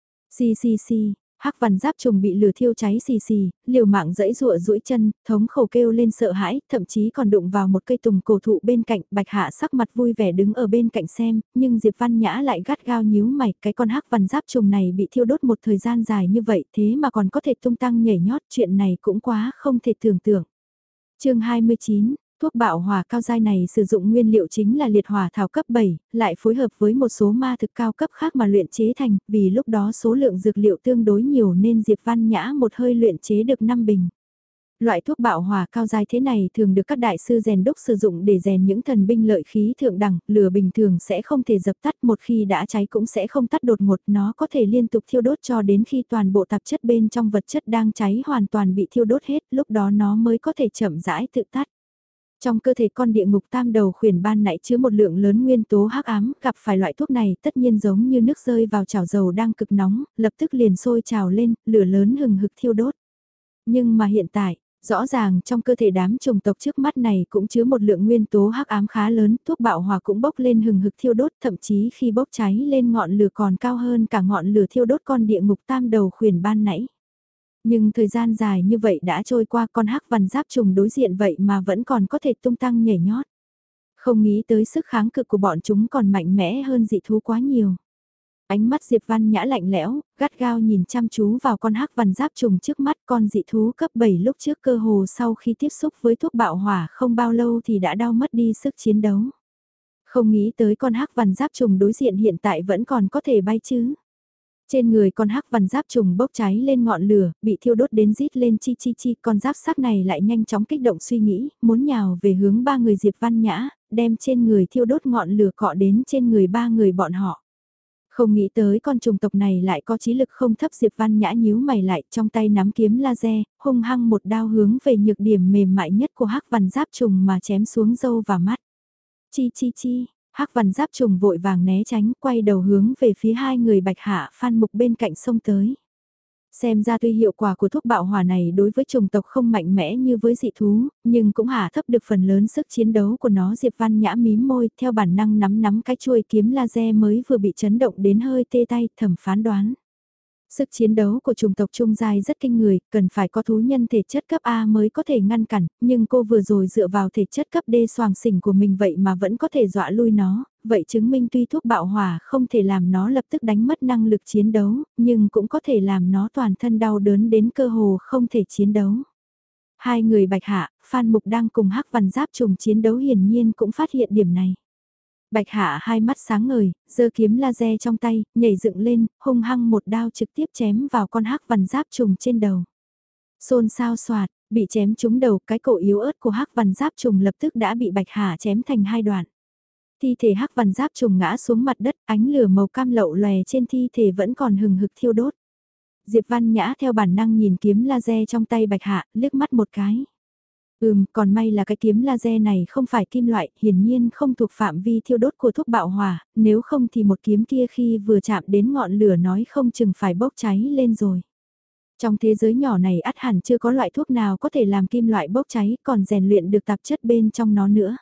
Xì, hắc vằn giáp trùng bị lửa thiêu cháy xì, liều mạng giãy giụa duỗi chân, thống khổ kêu lên sợ hãi, thậm chí còn đụng vào một cây tùng cổ thụ bên cạnh, Bạch Hạ sắc mặt vui vẻ đứng ở bên cạnh xem, nhưng Diệp Văn Nhã lại gắt gao nhíu mày, cái con hắc vằn giáp trùng này bị thiêu đốt một thời gian dài như vậy, thế mà còn có thể tung tăng nhảy nhót, chuyện này cũng quá không thể tưởng tượng. Chương 29, thuốc bạo hỏa cao giai này sử dụng nguyên liệu chính là liệt hỏa thảo cấp 7, lại phối hợp với một số ma thực cao cấp khác mà luyện chế thành, vì lúc đó số lượng dược liệu tương đối nhiều nên Diệp Văn Nhã một hơi luyện chế được 5 bình. Loại thuốc bạo hỏa cao giai thế này thường được các đại sư rèn đúc sử dụng để rèn những thần binh lợi khí thượng đẳng, lửa bình thường sẽ không thể dập tắt, một khi đã cháy cũng sẽ không tắt đột ngột, nó có thể liên tục thiêu đốt cho đến khi toàn bộ tạp chất bên trong vật chất đang cháy hoàn toàn bị thiêu đốt hết, lúc đó nó mới có thể chậm rãi tự tắt. Trong cơ thể con địa ngục tam đầu khuyển ban nãy chứa một lượng lớn nguyên tố hắc ám, gặp phải loại thuốc này tất nhiên giống như nước rơi vào chảo dầu đang cực nóng, lập tức liền sôi trào lên, lửa lớn hừng hực thiêu đốt. Nhưng mà hiện tại, rõ ràng trong cơ thể đám trùng tộc trước mắt này cũng chứa một lượng nguyên tố hắc ám khá lớn, thuốc bạo hỏa cũng bốc lên hừng hực thiêu đốt, thậm chí khi bốc cháy lên ngọn lửa còn cao hơn cả ngọn lửa thiêu đốt con địa ngục tam đầu khuyển ban nãy. Nhưng thời gian dài như vậy đã trôi qua, con hắc vằn giáp trùng đối diện vậy mà vẫn còn có thể tung tăng nhảy nhót. Không nghĩ tới sức kháng cự của bọn chúng còn mạnh mẽ hơn dị thú quá nhiều. Ánh mắt Diệp Văn Nhã lạnh lẽo, gắt gao nhìn chăm chú vào con hắc vằn giáp trùng trước mắt, con dị thú cấp 7 lúc trước cơ hồ sau khi tiếp xúc với thuốc bạo hỏa không bao lâu thì đã đau mất đi sức chiến đấu. Không nghĩ tới con hắc vằn giáp trùng đối diện hiện tại vẫn còn có thể bay chứ. Trên người con hắc vằn giáp trùng bốc cháy lên ngọn lửa, bị thiêu đốt đến rít lên chi, con giáp sắc này lại nhanh chóng kích động suy nghĩ, muốn nhào về hướng ba người Diệp Văn Nhã, đem trên người thiêu đốt ngọn lửa cọ đến trên người ba người bọn họ. Không nghĩ tới con trùng tộc này lại có trí lực không thấp, Diệp Văn Nhã nhíu mày lại, trong tay nắm kiếm laser, hung hăng một đao hướng về nhược điểm mềm mại nhất của hắc vằn giáp trùng mà chém xuống râu và mắt. Chi, hắc vằn giáp trùng vội vàng né tránh, quay đầu hướng về phía hai người Bạch Hạ Phan Mục bên cạnh sông tới. Xem ra tuy hiệu quả của thuốc bạo hỏa này đối với trùng tộc không mạnh mẽ như với dị thú, nhưng cũng hạ thấp được phần lớn sức chiến đấu của nó. Diệp Văn Nhã mím môi, theo bản năng nắm cái chuôi kiếm laser mới vừa bị chấn động đến hơi tê tay, thầm phán đoán. Sức chiến đấu của chủng tộc trung giai rất kinh người, cần phải có thú nhân thể chất cấp A mới có thể ngăn cản, nhưng cô vừa rồi dựa vào thể chất cấp D xoàng xỉnh của mình vậy mà vẫn có thể dọa lui nó, vậy chứng minh tuy thuốc bạo hỏa không thể làm nó lập tức đánh mất năng lực chiến đấu, nhưng cũng có thể làm nó toàn thân đau đớn đến cơ hồ không thể chiến đấu. Hai người Bạch Hạ, Phan Mục đang cùng hắc vằn giáp trùng chiến đấu hiển nhiên cũng phát hiện điểm này. Bạch Hạ hai mắt sáng ngời, giơ kiếm laser trong tay, nhảy dựng lên, hung hăng một đao trực tiếp chém vào con hắc vằn giáp trùng trên đầu. Xôn xao xoạt, bị chém trúng đầu, cái cổ yếu ớt của hắc vằn giáp trùng lập tức đã bị Bạch Hạ chém thành hai đoạn. Thi thể hắc vằn giáp trùng ngã xuống mặt đất, ánh lửa màu cam lậu lòe trên thi thể vẫn còn hừng hực thiêu đốt. Diệp Văn Nhã theo bản năng nhìn kiếm laser trong tay Bạch Hạ, liếc mắt một cái. Còn may là cái kiếm laser này không phải kim loại, hiển nhiên không thuộc phạm vi thiêu đốt của thuốc bạo hỏa, nếu không thì một kiếm kia khi vừa chạm đến ngọn lửa nói không chừng phải bốc cháy lên rồi. Trong thế giới nhỏ này ắt hẳn chưa có loại thuốc nào có thể làm kim loại bốc cháy còn rèn luyện được tạp chất bên trong nó nữa.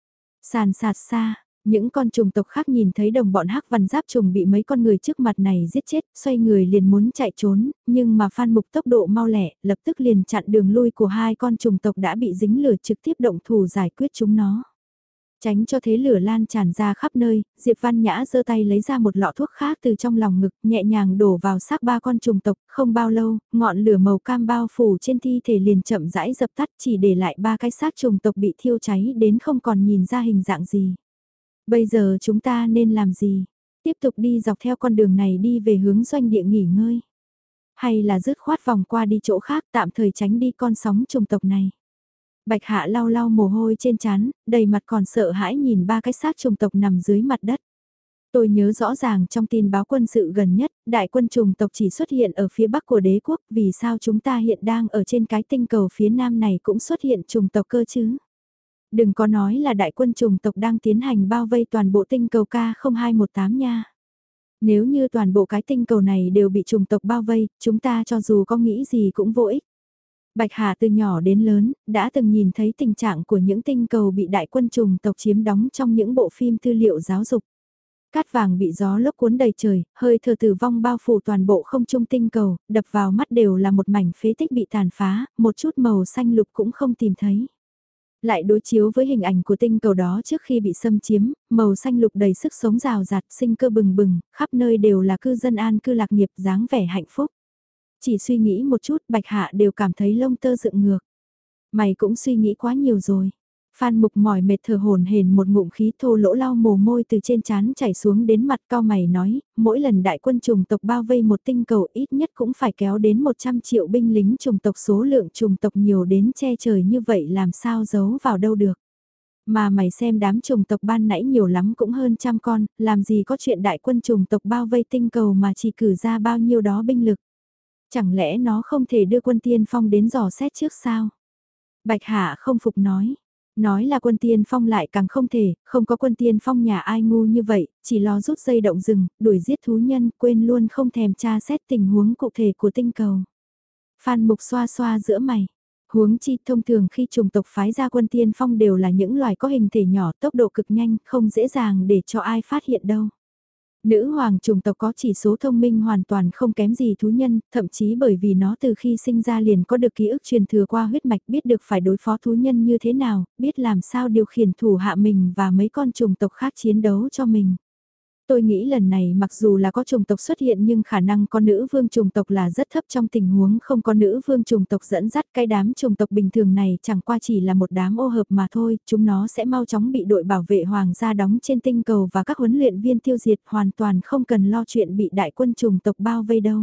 Sàn sạt xa, những con trùng tộc khác nhìn thấy đồng bọn hắc vằn giáp trùng bị mấy con người trước mặt này giết chết, xoay người liền muốn chạy trốn, nhưng mà Phan Mục tốc độ mau lẹ, lập tức liền chặn đường lui của hai con trùng tộc đã bị dính lửa trực tiếp động thủ giải quyết chúng nó. Tránh cho thế lửa lan tràn ra khắp nơi, Diệp Văn Nhã giơ tay lấy ra một lọ thuốc khác từ trong lòng ngực, nhẹ nhàng đổ vào xác ba con trùng tộc, không bao lâu, ngọn lửa màu cam bao phủ trên thi thể liền chậm rãi dập tắt, chỉ để lại ba cái xác trùng tộc bị thiêu cháy đến không còn nhìn ra hình dạng gì. Bây giờ chúng ta nên làm gì? Tiếp tục đi dọc theo con đường này đi về hướng doanh địa nghỉ ngơi? Hay là dứt khoát vòng qua đi chỗ khác tạm thời tránh đi con sóng trùng tộc này? Bạch Hạ lau lau mồ hôi trên trán, đầy mặt còn sợ hãi nhìn ba cái xác trùng tộc nằm dưới mặt đất. Tôi nhớ rõ ràng trong tin báo quân sự gần nhất, đại quân trùng tộc chỉ xuất hiện ở phía bắc của đế quốc, vì sao chúng ta hiện đang ở trên cái tinh cầu phía nam này cũng xuất hiện trùng tộc cơ chứ? Đừng có nói là đại quân chủng tộc đang tiến hành bao vây toàn bộ tinh cầu K0218 nha. Nếu như toàn bộ cái tinh cầu này đều bị chủng tộc bao vây, chúng ta cho dù có nghĩ gì cũng vô ích. Bạch Hà từ nhỏ đến lớn, đã từng nhìn thấy tình trạng của những tinh cầu bị đại quân chủng tộc chiếm đóng trong những bộ phim tư liệu giáo dục. Cát vàng bị gió lốc cuốn đầy trời, hơi thở tử vong bao phủ toàn bộ không trung tinh cầu, đập vào mắt đều là một mảnh phế tích bị tàn phá, một chút màu xanh lục cũng không tìm thấy. Lại đối chiếu với hình ảnh của tinh cầu đó trước khi bị xâm chiếm, màu xanh lục đầy sức sống rào rạt, sinh cơ bừng bừng, khắp nơi đều là cư dân an cư lạc nghiệp dáng vẻ hạnh phúc. Chỉ suy nghĩ một chút Bạch Hạ đều cảm thấy lông tơ dựng ngược. Mày cũng suy nghĩ quá nhiều rồi. Phan Mục mỏi mệt thở hổn hển một ngụm khí thô lỗ lau mồ môi từ trên trán chảy xuống đến mặt cao mày nói, mỗi lần đại quân chủng tộc bao vây một tinh cầu ít nhất cũng phải kéo đến 100 triệu binh lính chủng tộc, số lượng chủng tộc nhiều đến che trời như vậy làm sao giấu vào đâu được. Mà mày xem đám chủng tộc ban nãy nhiều lắm cũng hơn trăm con, làm gì có chuyện đại quân chủng tộc bao vây tinh cầu mà chỉ cử ra bao nhiêu đó binh lực. Chẳng lẽ nó không thể đưa quân tiên phong đến dò xét trước sao? Bạch Hạ không phục nói là quân tiên phong lại càng không thể, không có quân tiên phong nhà ai ngu như vậy, chỉ lo rút dây động rừng, đuổi giết thú nhân, quên luôn không thèm tra xét tình huống cụ thể của tinh cầu. Phan Mục xoa xoa giữa mày. Huống chi thông thường khi chủng tộc phái ra quân tiên phong đều là những loài có hình thể nhỏ, tốc độ cực nhanh, không dễ dàng để cho ai phát hiện đâu. Nữ hoàng chủng tộc có chỉ số thông minh hoàn toàn không kém gì thú nhân, thậm chí bởi vì nó từ khi sinh ra liền có được ký ức truyền thừa qua huyết mạch, biết được phải đối phó thú nhân như thế nào, biết làm sao điều khiển thủ hạ mình và mấy con chủng tộc khác chiến đấu cho mình. Tôi nghĩ lần này mặc dù là có chủng tộc xuất hiện nhưng khả năng con nữ vương chủng tộc là rất thấp, trong tình huống không có nữ vương chủng tộc dẫn dắt, cái đám chủng tộc bình thường này chẳng qua chỉ là một đám ô hợp mà thôi, chúng nó sẽ mau chóng bị đội bảo vệ hoàng gia đóng trên tinh cầu và các huấn luyện viên tiêu diệt, hoàn toàn không cần lo chuyện bị đại quân chủng tộc bao vây đâu.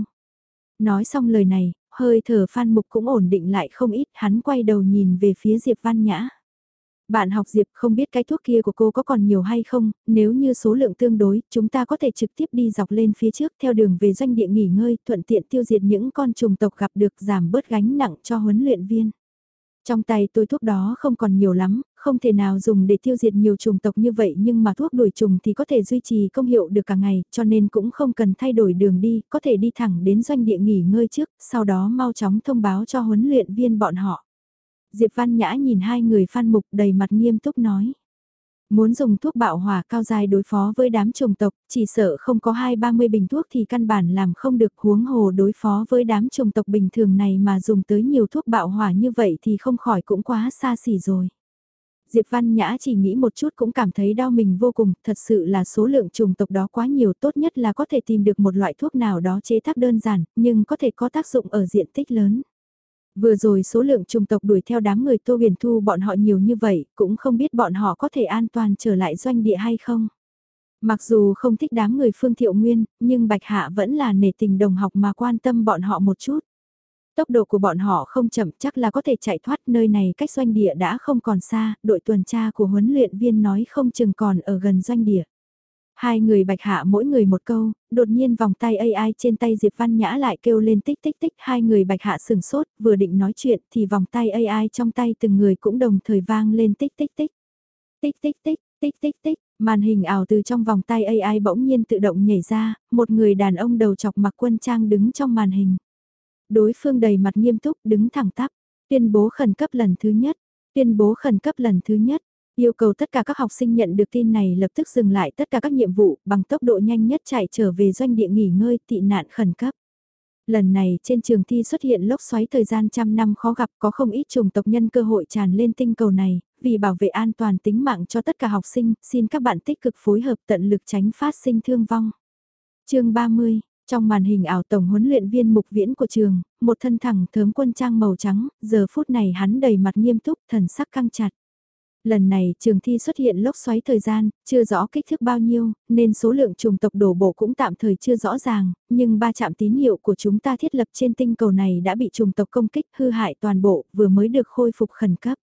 Nói xong lời này, hơi thở Phan Mục cũng ổn định lại không ít, hắn quay đầu nhìn về phía Diệp Văn Nhã. Bạn học Diệp, không biết cái thuốc kia của cô có còn nhiều hay không, nếu như số lượng tương đối, chúng ta có thể trực tiếp đi dọc lên phía trước theo đường về doanh địa nghỉ ngơi, thuận tiện tiêu diệt những con trùng tộc gặp được, giảm bớt gánh nặng cho huấn luyện viên. Trong tay tôi thuốc đó không còn nhiều lắm, không thể nào dùng để tiêu diệt nhiều trùng tộc như vậy, nhưng mà thuốc đuổi trùng thì có thể duy trì công hiệu được cả ngày, cho nên cũng không cần thay đổi đường đi, có thể đi thẳng đến doanh địa nghỉ ngơi trước, sau đó mau chóng thông báo cho huấn luyện viên bọn họ. Diệp Văn Nhã nhìn hai người Phan Mục đầy mặt nghiêm túc nói. Muốn dùng thuốc bạo hỏa cao dài đối phó với đám trùng tộc, chỉ sợ không có 20-30 bình thuốc thì căn bản làm không được, huống hồ đối phó với đám trùng tộc bình thường này mà dùng tới nhiều thuốc bạo hỏa như vậy thì không khỏi cũng quá xa xỉ rồi. Diệp Văn Nhã chỉ nghĩ một chút cũng cảm thấy đau mình vô cùng, thật sự là số lượng trùng tộc đó quá nhiều, tốt nhất là có thể tìm được một loại thuốc nào đó chế tác đơn giản, nhưng có thể có tác dụng ở diện tích lớn. Vừa rồi số lượng trùng tộc đuổi theo đám người Tô Huyền Thu bọn họ nhiều như vậy, cũng không biết bọn họ có thể an toàn trở lại doanh địa hay không. Mặc dù không thích đám người Phương Thiệu Nguyên, nhưng Bạch Hạ vẫn là nể tình đồng học mà quan tâm bọn họ một chút. Tốc độ của bọn họ không chậm, chắc là có thể chạy thoát, nơi này cách doanh địa đã không còn xa, đội tuần tra của huấn luyện viên nói không chừng còn ở gần doanh địa. Hai người Bạch Hạ mỗi người một câu, đột nhiên vòng tay AI trên tay Diệp Văn Nhã lại kêu lên tích tích tích, hai người Bạch Hạ sừng sốt, vừa định nói chuyện thì vòng tay AI trong tay từng người cũng đồng thời vang lên tích tích tích. Tích tích tích, tích tích tích, màn hình ảo từ trong vòng tay AI bỗng nhiên tự động nhảy ra, một người đàn ông đầu chọc mặc quân trang đứng trong màn hình. Đối phương đầy mặt nghiêm túc đứng thẳng tắp, tuyên bố khẩn cấp lần thứ nhất, tuyên bố khẩn cấp lần thứ nhất. Yêu cầu tất cả các học sinh nhận được tin này lập tức dừng lại tất cả các nhiệm vụ, bằng tốc độ nhanh nhất chạy trở về doanh địa nghỉ ngơi, tị nạn khẩn cấp. Lần này trên trường thi xuất hiện lốc xoáy thời gian trăm năm khó gặp, có không ít chủng tộc nhân cơ hội tràn lên tinh cầu này, vì bảo vệ an toàn tính mạng cho tất cả học sinh, xin các bạn tích cực phối hợp tận lực tránh phát sinh thương vong. Chương 30, trong màn hình ảo tổng huấn luyện viên Mục Viễn của trường, một thân thẳng thớm quân trang màu trắng, giờ phút này hắn đầy mặt nghiêm túc, thần sắc căng chặt. Lần này trường thi xuất hiện lốc xoáy thời gian, chưa rõ kích thước bao nhiêu, nên số lượng trùng tộc đổ bộ cũng tạm thời chưa rõ ràng, nhưng ba trạm tín hiệu của chúng ta thiết lập trên tinh cầu này đã bị trùng tộc công kích hư hại toàn bộ, vừa mới được khôi phục khẩn cấp.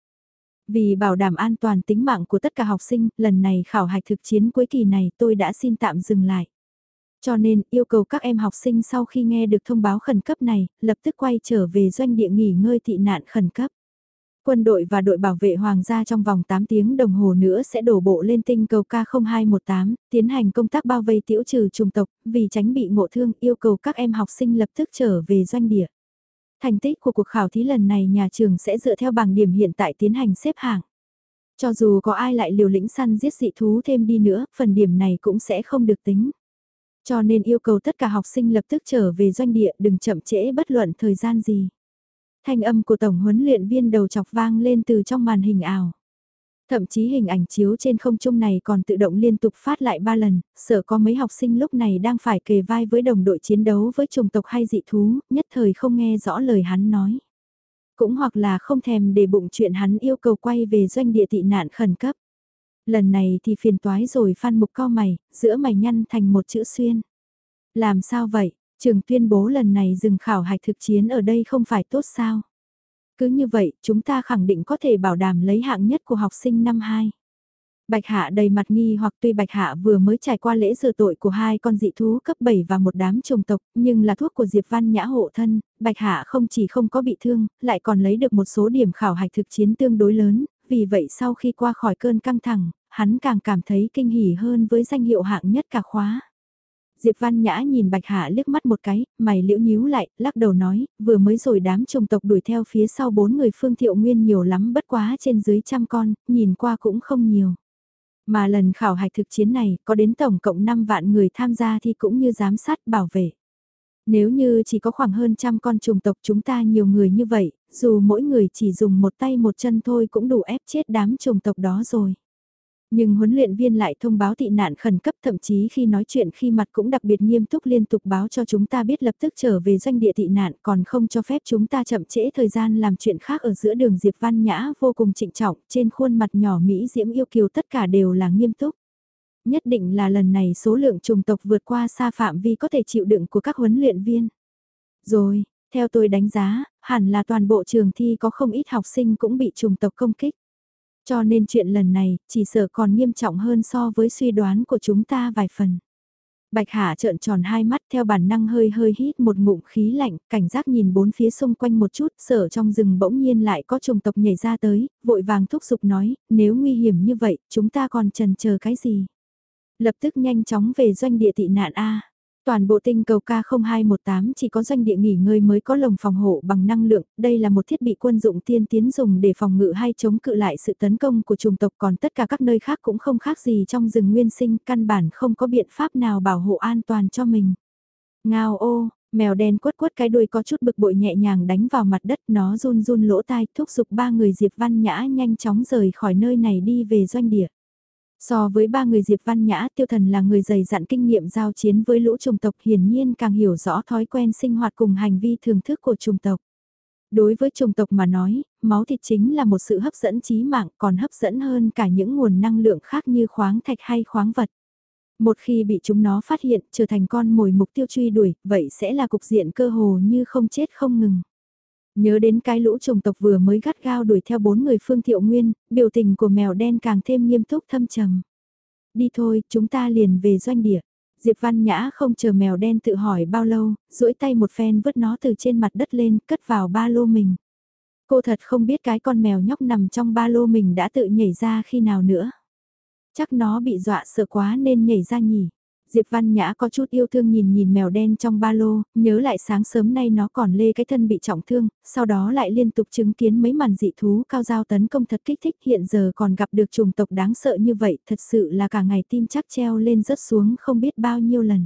Vì bảo đảm an toàn tính mạng của tất cả học sinh, lần này khảo hạch thực chiến cuối kỳ này tôi đã xin tạm dừng lại. Cho nên, yêu cầu các em học sinh sau khi nghe được thông báo khẩn cấp này, lập tức quay trở về doanh địa nghỉ ngơi tị nạn khẩn cấp. Quân đội và đội bảo vệ hoàng gia trong vòng 8 tiếng đồng hồ nữa sẽ đổ bộ lên tinh cầu K0218, tiến hành công tác bao vây tiểu trừ chủng tộc, vì tránh bị ngộ thương yêu cầu các em học sinh lập tức trở về doanh địa. Thành tích của cuộc khảo thí lần này nhà trường sẽ dựa theo bảng điểm hiện tại tiến hành xếp hạng. Cho dù có ai lại liều lĩnh săn giết dị thú thêm đi nữa, phần điểm này cũng sẽ không được tính. Cho nên yêu cầu tất cả học sinh lập tức trở về doanh địa, đừng chậm trễ bất luận thời gian gì. Thanh âm của tổng huấn luyện viên đầu chọc vang lên từ trong màn hình ảo. Thậm chí hình ảnh chiếu trên không trung này còn tự động liên tục phát lại 3 lần, sợ có mấy học sinh lúc này đang phải kề vai với đồng đội chiến đấu với chủng tộc hay dị thú, nhất thời không nghe rõ lời hắn nói. Cũng hoặc là không thèm để bụng chuyện hắn yêu cầu quay về doanh địa tị nạn khẩn cấp. Lần này thì phiền toái rồi, Phan Mục cau mày, giữa mày nhăn thành một chữ xuyên. Làm sao vậy, trường tuyên bố lần này dừng khảo hạch thực chiến ở đây không phải tốt sao? Cứ như vậy, chúng ta khẳng định có thể bảo đảm lấy hạng nhất của học sinh năm 2. Bạch Hạ đầy mặt nghi hoặc, tuy Bạch Hạ vừa mới trải qua lễ rửa tội của 2 con dị thú cấp 7 và một đám trùng tộc, nhưng là thuốc của Diệp Văn Nhã hộ thân, Bạch Hạ không chỉ không có bị thương, lại còn lấy được một số điểm khảo hạch thực chiến tương đối lớn, vì vậy sau khi qua khỏi cơn căng thẳng, hắn càng cảm thấy kinh hỉ hơn với danh hiệu hạng nhất cả khóa. Diệp Văn Nhã nhìn Bạch Hạ liếc mắt một cái, mày liễu nhíu lại, lắc đầu nói, vừa mới rồi đám trùng tộc đuổi theo phía sau 4 người Phương Thiệu Nguyên nhiều lắm, bất quá trên dưới 100 con, nhìn qua cũng không nhiều. Mà lần khảo hạch thực chiến này, có đến tổng cộng 5 vạn người tham gia thì cũng như giám sát bảo vệ. Nếu như chỉ có khoảng hơn 100 con trùng tộc chúng ta nhiều người như vậy, dù mỗi người chỉ dùng một tay một chân thôi cũng đủ ép chết đám trùng tộc đó rồi. Nhưng huấn luyện viên lại thông báo tị nạn khẩn cấp, thậm chí khi nói chuyện khi mặt cũng đặc biệt nghiêm túc liên tục báo cho chúng ta biết lập tức trở về doanh địa tị nạn, còn không cho phép chúng ta chậm trễ thời gian làm chuyện khác ở giữa đường. Diệp Văn Nhã vô cùng trịnh trọng, trên khuôn mặt nhỏ Mỹ diễm yêu kiều tất cả đều là nghiêm túc. Nhất định là lần này số lượng trùng tộc vượt qua xa phạm vi có thể chịu đựng của các huấn luyện viên. Rồi, theo tôi đánh giá, hẳn là toàn bộ trường thi có không ít học sinh cũng bị trùng tộc công kích. Cho nên chuyện lần này, chỉ sợ còn nghiêm trọng hơn so với suy đoán của chúng ta vài phần. Bạch Hạ trợn tròn hai mắt theo bản năng hơi hít một ngụm khí lạnh, cảnh giác nhìn bốn phía xung quanh một chút, sợ trong rừng bỗng nhiên lại có trùng tộc nhảy ra tới, vội vàng thúc giục nói, nếu nguy hiểm như vậy, chúng ta còn chần chờ cái gì? Lập tức nhanh chóng về doanh địa tị nạn A. Toàn bộ tinh cầu K0218 chỉ có doanh địa nghỉ ngơi mới có lồng phòng hộ bằng năng lượng, đây là một thiết bị quân dụng tiên tiến dùng để phòng ngự hay chống cự lại sự tấn công của chủng tộc, còn tất cả các nơi khác cũng không khác gì trong rừng nguyên sinh, căn bản không có biện pháp nào bảo hộ an toàn cho mình. Ngao ô, mèo đen quất quất cái đuôi có chút bực bội nhẹ nhàng đánh vào mặt đất, nó run run lỗ tai, thúc giục 3 người Diệp Văn Nhã nhanh chóng rời khỏi nơi này đi về doanh địa. So với 3 người Diệp Văn Nhã, Tiêu Thần là người dày dặn kinh nghiệm giao chiến với lũ trùng tộc, hiển nhiên càng hiểu rõ thói quen sinh hoạt cùng hành vi thường thức của trùng tộc. Đối với trùng tộc mà nói, máu thịt chính là một sự hấp dẫn chí mạng, còn hấp dẫn hơn cả những nguồn năng lượng khác như khoáng thạch hay khoáng vật. Một khi bị chúng nó phát hiện trở thành con mồi mục tiêu truy đuổi, vậy sẽ là cục diện cơ hồ như không chết không ngừng. Nhớ đến cái lũ trùng tộc vừa mới gắt gao đuổi theo 4 người Phương Thiệu Nguyên, biểu tình của mèo đen càng thêm nghiêm túc thâm trầm. Đi thôi, chúng ta liền về doanh địa. Diệp Văn Nhã không chờ mèo đen tự hỏi bao lâu, duỗi tay một phen vứt nó từ trên mặt đất lên, cất vào ba lô mình. Cô thật không biết cái con mèo nhóc nằm trong ba lô mình đã tự nhảy ra khi nào nữa. Chắc nó bị dọa sợ quá nên nhảy ra nhỉ. Diệp Văn Nhã có chút yêu thương nhìn mèo đen trong ba lô, nhớ lại sáng sớm nay nó còn lê cái thân bị trọng thương, sau đó lại liên tục chứng kiến mấy màn dị thú cao dao tấn công thật kích thích, hiện giờ còn gặp được trùng tộc đáng sợ như vậy, thật sự là cả ngày tim chắc treo lên rớt xuống không biết bao nhiêu lần.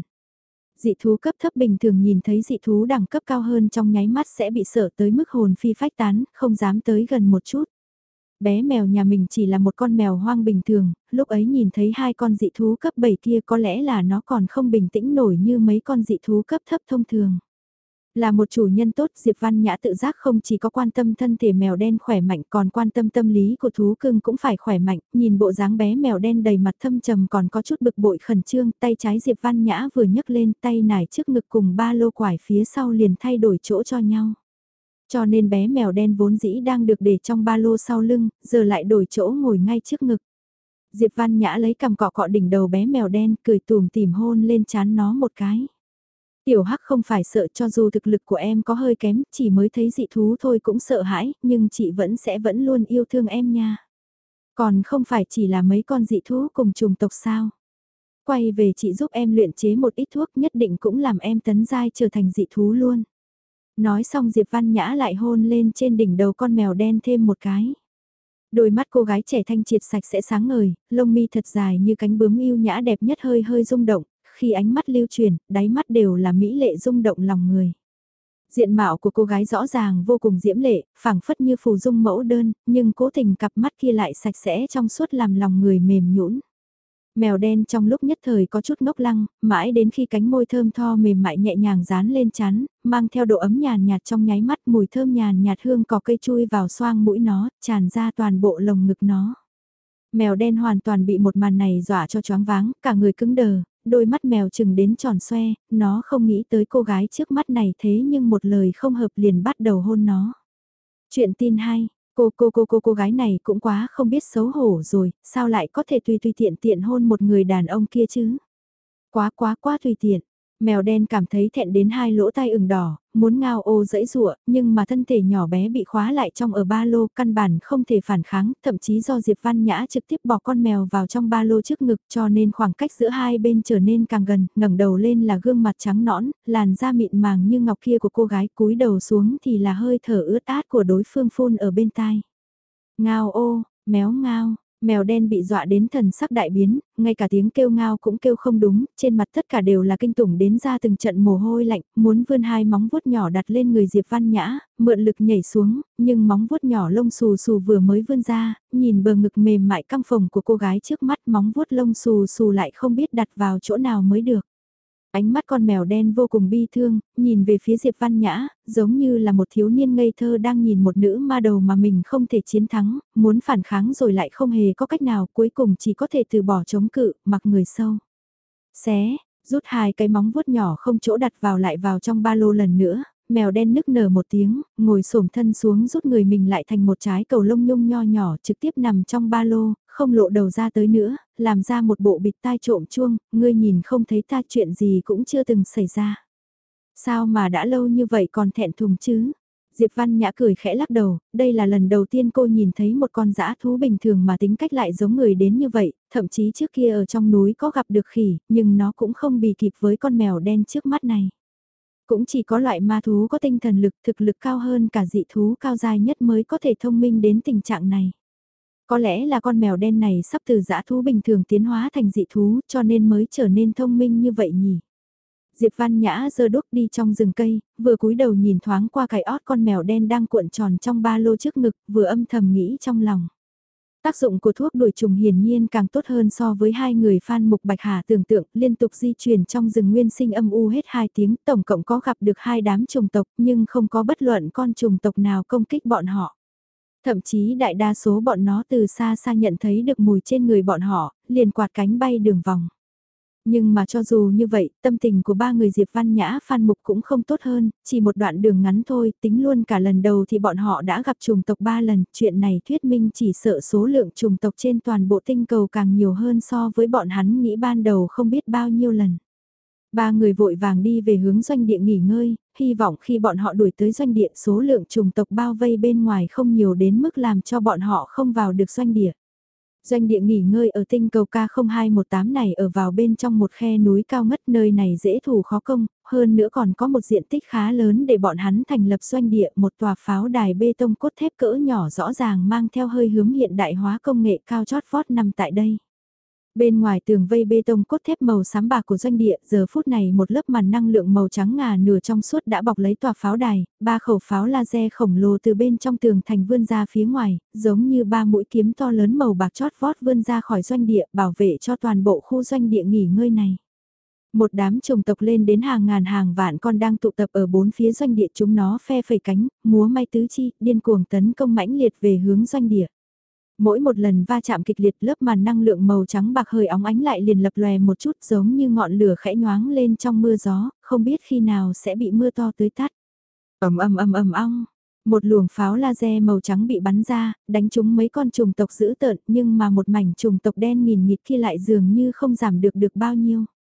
Dị thú cấp thấp bình thường nhìn thấy dị thú đẳng cấp cao hơn trong nháy mắt sẽ bị sợ tới mức hồn phi phách tán, không dám tới gần một chút. Bé mèo nhà mình chỉ là một con mèo hoang bình thường, lúc ấy nhìn thấy 2 con dị thú cấp 7 kia có lẽ là nó còn không bình tĩnh nổi như mấy con dị thú cấp thấp thông thường. Là một chủ nhân tốt, Diệp Văn Nhã tự giác không chỉ có quan tâm thân thể mèo đen khỏe mạnh còn quan tâm tâm lý của thú cưng cũng phải khỏe mạnh, nhìn bộ dáng bé mèo đen đầy mặt thâm trầm còn có chút bực bội khẩn trương, tay trái Diệp Văn Nhã vừa nhấc lên, tay nải trước ngực cùng ba lô quải phía sau liền thay đổi chỗ cho nhau. Cho nên bé mèo đen vốn dĩ đang được để trong ba lô sau lưng, giờ lại đổi chỗ ngồi ngay trước ngực. Diệp Văn Nhã lấy cằm cọ cọ đỉnh đầu bé mèo đen, cười tùm tìm hôn lên trán nó một cái. Tiểu Hắc không phải sợ, cho dù thực lực của em có hơi kém, chỉ mới thấy dị thú thôi cũng sợ hãi, nhưng chị vẫn luôn yêu thương em nha. Còn không phải chỉ là mấy con dị thú cùng chủng tộc sao? Quay về chị giúp em luyện chế một ít thuốc, nhất định cũng làm em tấn giai trở thành dị thú luôn. Nói xong Diệp Văn Nhã lại hôn lên trên đỉnh đầu con mèo đen thêm một cái. Đôi mắt cô gái trẻ thanh triệt sạch sẽ sáng ngời, lông mi thật dài như cánh bướm yêu nhã đẹp nhất hơi hơi rung động, khi ánh mắt lưu chuyển, đáy mắt đều là mỹ lệ rung động lòng người. Diện mạo của cô gái rõ ràng vô cùng diễm lệ, phảng phất như phù dung mẫu đơn, nhưng cố tình cặp mắt kia lại sạch sẽ trong suốt làm lòng người mềm nhũn. Mèo đen trong lúc nhất thời có chút ngốc lăng, mãi đến khi cánh môi thơm tho mềm mại nhẹ nhàng dán lên chán, mang theo độ ấm nhàn nhạt trong nháy mắt, mùi thơm nhàn nhạt hương cỏ cây chui vào xoang mũi nó, tràn ra toàn bộ lồng ngực nó. Mèo đen hoàn toàn bị một màn này dọa cho choáng váng, cả người cứng đờ, đôi mắt mèo chừng đến tròn xoe, nó không nghĩ tới cô gái trước mắt này thế nhưng một lời không hợp liền bắt đầu hôn nó. Chuyện tin hay, cô gái này cũng quá không biết xấu hổ rồi, sao lại có thể tùy tiện tiện hôn một người đàn ông kia chứ? Quá tùy tiện. Mèo đen cảm thấy thẹn đến hai lỗ tai ửng đỏ, muốn ngao ô dẫy dụa, nhưng mà thân thể nhỏ bé bị khóa lại trong ở ba lô, căn bản không thể phản kháng, thậm chí do Diệp Văn Nhã trực tiếp bỏ con mèo vào trong ba lô trước ngực cho nên khoảng cách giữa hai bên trở nên càng gần, ngẩng đầu lên là gương mặt trắng nõn, làn da mịn màng như ngọc kia của cô gái, cúi đầu xuống thì là hơi thở ướt át của đối phương phun ở bên tai. Ngao ô, méo ngao. Mèo đen bị dọa đến thần sắc đại biến, ngay cả tiếng kêu ngao cũng kêu không đúng, trên mặt tất cả đều là kinh tủng đến ra từng trận mồ hôi lạnh, muốn vươn hai móng vuốt nhỏ đặt lên người Diệp Văn Nhã, mượn lực nhảy xuống, nhưng móng vuốt nhỏ lông xù xù vừa mới vươn ra, nhìn bờ ngực mềm mại căng phồng của cô gái trước mắt, móng vuốt lông xù xù lại không biết đặt vào chỗ nào mới được. Ánh mắt con mèo đen vô cùng bi thương, nhìn về phía Diệp Văn Nhã, giống như là một thiếu niên ngây thơ đang nhìn một nữ ma đầu mà mình không thể chiến thắng, muốn phản kháng rồi lại không hề có cách nào, cuối cùng chỉ có thể từ bỏ chống cự, mặc người sâu. Xé, rút hai cái móng vuốt nhỏ không chỗ đặt vào lại vào trong ba lô lần nữa, mèo đen nức nở một tiếng, ngồi xổm thân xuống rút người mình lại thành một trái cầu lông nhung nho nhỏ trực tiếp nằm trong ba lô, không lộ đầu ra tới nữa, làm ra một bộ bịt tai trộm chuông, ngươi nhìn không thấy ta chuyện gì cũng chưa từng xảy ra. Sao mà đã lâu như vậy còn thẹn thùng chứ? Diệp Văn Nhã cười khẽ lắc đầu, đây là lần đầu tiên cô nhìn thấy một con dã thú bình thường mà tính cách lại giống người đến như vậy, thậm chí trước kia ở trong núi có gặp được khỉ, nhưng nó cũng không bì kịp với con mèo đen trước mắt này. Cũng chỉ có loại ma thú có tinh thần lực thực lực cao hơn cả dị thú cao dài nhất mới có thể thông minh đến tình trạng này. Có lẽ là con mèo đen này sắp từ dã thú bình thường tiến hóa thành dị thú cho nên mới trở nên thông minh như vậy nhỉ. Diệp Văn Nhã giơ đuốc đi trong rừng cây, vừa cúi đầu nhìn thoáng qua cái ót con mèo đen đang cuộn tròn trong ba lô trước ngực, vừa âm thầm nghĩ trong lòng. Tác dụng của thuốc đuổi trùng hiển nhiên càng tốt hơn so với hai người Phan Mục Bạch Hà tưởng tượng liên tục di chuyển trong rừng nguyên sinh âm u hết 2 tiếng, tổng cộng có gặp được 2 đám trùng tộc nhưng không có bất luận con trùng tộc nào công kích bọn họ. Thậm chí đại đa số bọn nó từ xa xa nhận thấy được mùi trên người bọn họ, liền quạt cánh bay đường vòng. Nhưng mà cho dù như vậy, tâm tình của ba người Diệp Văn Nhã Phan Mục cũng không tốt hơn, chỉ một đoạn đường ngắn thôi, tính luôn cả lần đầu thì bọn họ đã gặp trùng tộc 3 lần, chuyện này thuyết minh chỉ sợ số lượng trùng tộc trên toàn bộ tinh cầu càng nhiều hơn so với bọn hắn nghĩ ban đầu không biết bao nhiêu lần. Ba người vội vàng đi về hướng doanh địa nghỉ ngơi, hy vọng khi bọn họ đuổi tới doanh địa số lượng trùng tộc bao vây bên ngoài không nhiều đến mức làm cho bọn họ không vào được doanh địa. Doanh địa nghỉ ngơi ở tinh cầu K0218 này ở vào bên trong một khe núi cao ngất, nơi này dễ thủ khó công, hơn nữa còn có một diện tích khá lớn để bọn hắn thành lập doanh địa, một tòa pháo đài bê tông cốt thép cỡ nhỏ rõ ràng mang theo hơi hướng hiện đại hóa công nghệ cao chót vót nằm tại đây. Bên ngoài tường vây bê tông cốt thép màu xám bạc của doanh địa, giờ phút này một lớp màn năng lượng màu trắng ngà nửa trong suốt đã bọc lấy tòa pháo đài, 3 khẩu pháo laser khổng lồ từ bên trong tường thành vươn ra phía ngoài, giống như 3 mũi kiếm to lớn màu bạc chót vót vươn ra khỏi doanh địa, bảo vệ cho toàn bộ khu doanh địa nghỉ ngơi này. Một đám trùng tộc lên đến hàng ngàn hàng vạn con đang tụ tập ở bốn phía doanh địa, chúng nó phe phẩy cánh, múa may tứ chi, điên cuồng tấn công mãnh liệt về hướng doanh địa. Mỗi một lần va chạm kịch liệt, lớp màn năng lượng màu trắng bạc hơi óng ánh lại liền lập lòe một chút, giống như ngọn lửa khẽ nhoáng lên trong mưa gió, không biết khi nào sẽ bị mưa to tưới tắt. Ầm ong, một luồng pháo laser màu trắng bị bắn ra, đánh trúng mấy con trùng tộc dữ tợn, nhưng mà một mảnh trùng tộc đen nghìn nghịt kia lại dường như không giảm được bao nhiêu.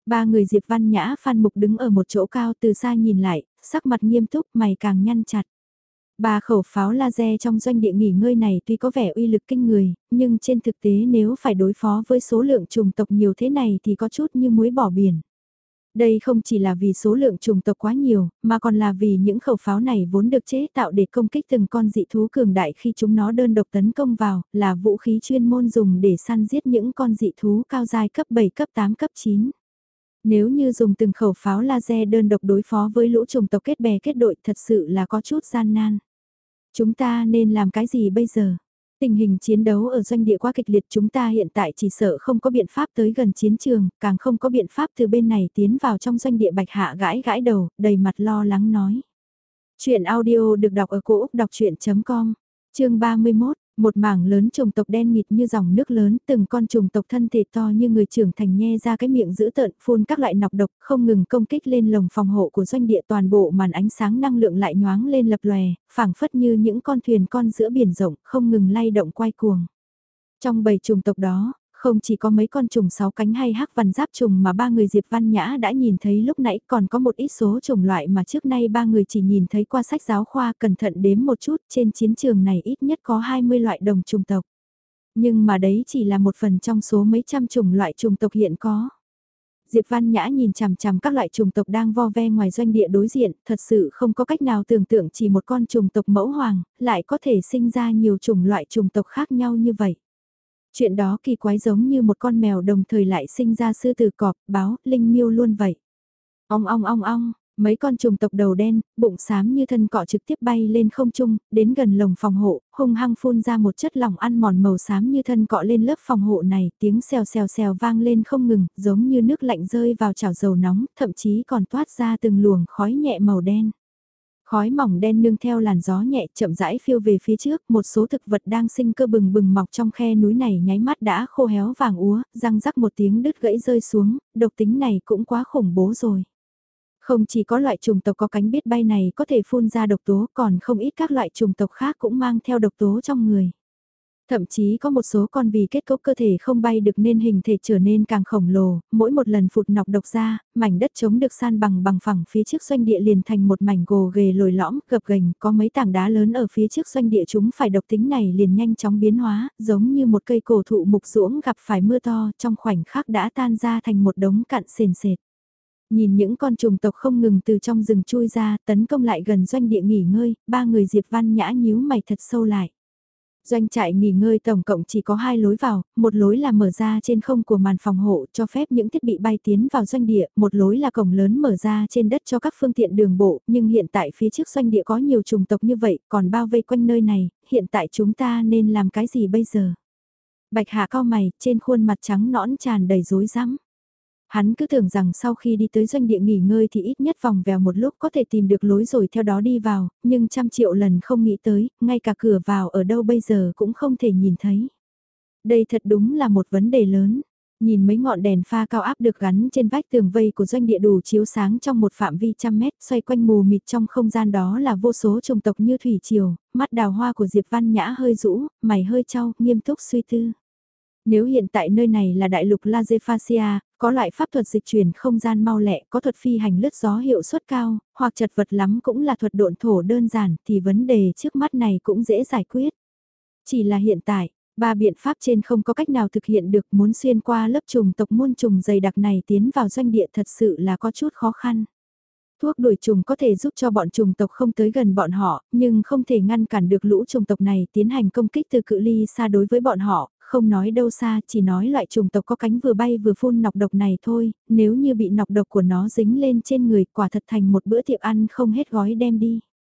Ba người Diệp Văn Nhã Phan Mục đứng ở một chỗ cao từ xa nhìn lại, sắc mặt nghiêm túc mày càng nhăn chặt. Ba khẩu pháo laser trong doanh địa nghỉ ngơi này tuy có vẻ uy lực kinh người, nhưng trên thực tế nếu phải đối phó với số lượng chủng tộc nhiều thế này thì có chút như muối bỏ biển. Đây không chỉ là vì số lượng chủng tộc quá nhiều, mà còn là vì những khẩu pháo này vốn được chế tạo để công kích từng con dị thú cường đại khi chúng nó đơn độc tấn công vào, là vũ khí chuyên môn dùng để săn giết những con dị thú cao giai cấp 7, cấp 8, cấp 9. Nếu như dùng từng khẩu pháo laser đơn độc đối phó với lũ chủng tộc kết bè kết đội thật sự là có chút gian nan. Chúng ta nên làm cái gì bây giờ? Tình hình chiến đấu ở doanh địa quá kịch liệt, chúng ta hiện tại chỉ sợ không có biện pháp tới gần chiến trường, càng không có biện pháp từ bên này tiến vào trong doanh địa. Bạch Hạ gãi gãi đầu, đầy mặt lo lắng nói. Chuyện audio được đọc ở cổ Úc đọc chuyện.com, chương 31. Một mảng lớn trùng tộc đen nghịt như dòng nước lớn, từng con trùng tộc thân thể to như người trưởng thành nhe ra cái miệng dữ tợn, phun các loại nọc độc, không ngừng công kích lên lồng phòng hộ của doanh địa. Toàn bộ màn ánh sáng năng lượng lại nhoáng lên lập lòe, phảng phất như những con thuyền con giữa biển rộng, không ngừng lay động quay cuồng. Trong bầy trùng tộc đó, không chỉ có mấy con trùng 6 cánh hay hắc văn giáp trùng mà ba người Diệp Văn Nhã đã nhìn thấy lúc nãy, còn có một ít số trùng loại mà trước nay ba người chỉ nhìn thấy qua sách giáo khoa. Cẩn thận đếm một chút, trên chiến trường này ít nhất có 20 loại đồng trùng tộc. Nhưng mà đấy chỉ là một phần trong số mấy trăm chủng loại trùng tộc hiện có. Diệp Văn Nhã nhìn chằm chằm các loại trùng tộc đang vo ve ngoài doanh địa đối diện, thật sự không có cách nào tưởng tượng chỉ một con trùng tộc mẫu hoàng, lại có thể sinh ra nhiều chủng loại trùng tộc khác nhau như vậy. Chuyện đó kỳ quái, giống như một con mèo đồng thời lại sinh ra sư tử, cọp, báo, linh miêu luôn vậy. Ong ong ong ong, mấy con trùng tộc đầu đen, bụng xám như thân cọ trực tiếp bay lên không trung, đến gần lồng phòng hộ, hung hăng phun ra một chất lỏng ăn mòn màu xám như thân cọ lên lớp phòng hộ này, tiếng xèo xèo xèo vang lên không ngừng, giống như nước lạnh rơi vào chảo dầu nóng, thậm chí còn toát ra từng luồng khói nhẹ màu đen. Khói mỏng đen nương theo làn gió nhẹ chậm rãi phiêu về phía trước, một số thực vật đang sinh cơ bừng bừng mọc trong khe núi này nháy mắt đã khô héo vàng úa, răng rắc một tiếng đứt gãy rơi xuống, độc tính này cũng quá khủng bố rồi. Không chỉ có loại trùng tộc có cánh biết bay này có thể phun ra độc tố, còn không ít các loại trùng tộc khác cũng mang theo độc tố trong người. Thậm chí có một số con vì kết cấu cơ thể không bay được nên hình thể trở nên càng khổng lồ, mỗi một lần phụt nọc độc ra, mảnh đất trống được san bằng phẳng phía trước doanh địa liền thành một mảnh gồ ghề lồi lõm, gập ghềnh, có mấy tảng đá lớn ở phía trước doanh địa chúng phải độc tính này liền nhanh chóng biến hóa, giống như một cây cổ thụ mục ruỗng gặp phải mưa to, trong khoảnh khắc đã tan ra thành một đống cặn sền sệt. Nhìn những con trùng tộc không ngừng từ trong rừng chui ra, tấn công lại gần doanh địa nghỉ ngơi, ba người Diệp Văn Nhã nhíu mày thật sâu lại. Doanh trại nghỉ ngơi tổng cộng chỉ có 2 lối vào, một lối là mở ra trên không của màn phòng hộ cho phép những thiết bị bay tiến vào doanh địa, một lối là cổng lớn mở ra trên đất cho các phương tiện đường bộ, nhưng hiện tại phía trước doanh địa có nhiều chủng tộc như vậy, còn bao vây quanh nơi này, hiện tại chúng ta nên làm cái gì bây giờ? Bạch Hạ cau mày, trên khuôn mặt trắng nõn tràn đầy rối rắm. Hắn cứ tưởng rằng sau khi đi tới doanh địa nghỉ ngơi thì ít nhất vòng vèo một lúc có thể tìm được lối rồi theo đó đi vào, nhưng trăm triệu lần không nghĩ tới, ngay cả cửa vào ở đâu bây giờ cũng không thể nhìn thấy. Đây thật đúng là một vấn đề lớn. Nhìn mấy ngọn đèn pha cao áp được gắn trên vách tường vây của doanh địa đủ chiếu sáng trong một phạm vi trăm mét, xoay quanh mù mịt trong không gian đó là vô số chủng tộc như thủy triều, mắt đào hoa của Diệp Văn Nhã hơi rũ, mày hơi chau, nghiêm túc suy tư. Nếu hiện tại nơi này là đại lục Lazefacia, có loại pháp thuật dịch chuyển không gian mau lẹ, có thuật phi hành lướt gió hiệu suất cao, hoặc chật vật lắm cũng là thuật độn thổ đơn giản, thì vấn đề trước mắt này cũng dễ giải quyết. Chỉ là hiện tại, ba biện pháp trên không có cách nào thực hiện được, muốn xuyên qua lớp trùng tộc muôn trùng dày đặc này tiến vào doanh địa thật sự là có chút khó khăn. Thuốc đuổi trùng có thể giúp cho bọn trùng tộc không tới gần bọn họ, nhưng không thể ngăn cản được lũ trùng tộc này tiến hành công kích từ cự ly xa đối với bọn họ, không nói đâu xa, chỉ nói loại trùng tộc có cánh vừa bay vừa phun nọc độc này thôi, nếu như bị nọc độc của nó dính lên trên người quả thật thành một bữa tiệc ăn không hết gói đem đi.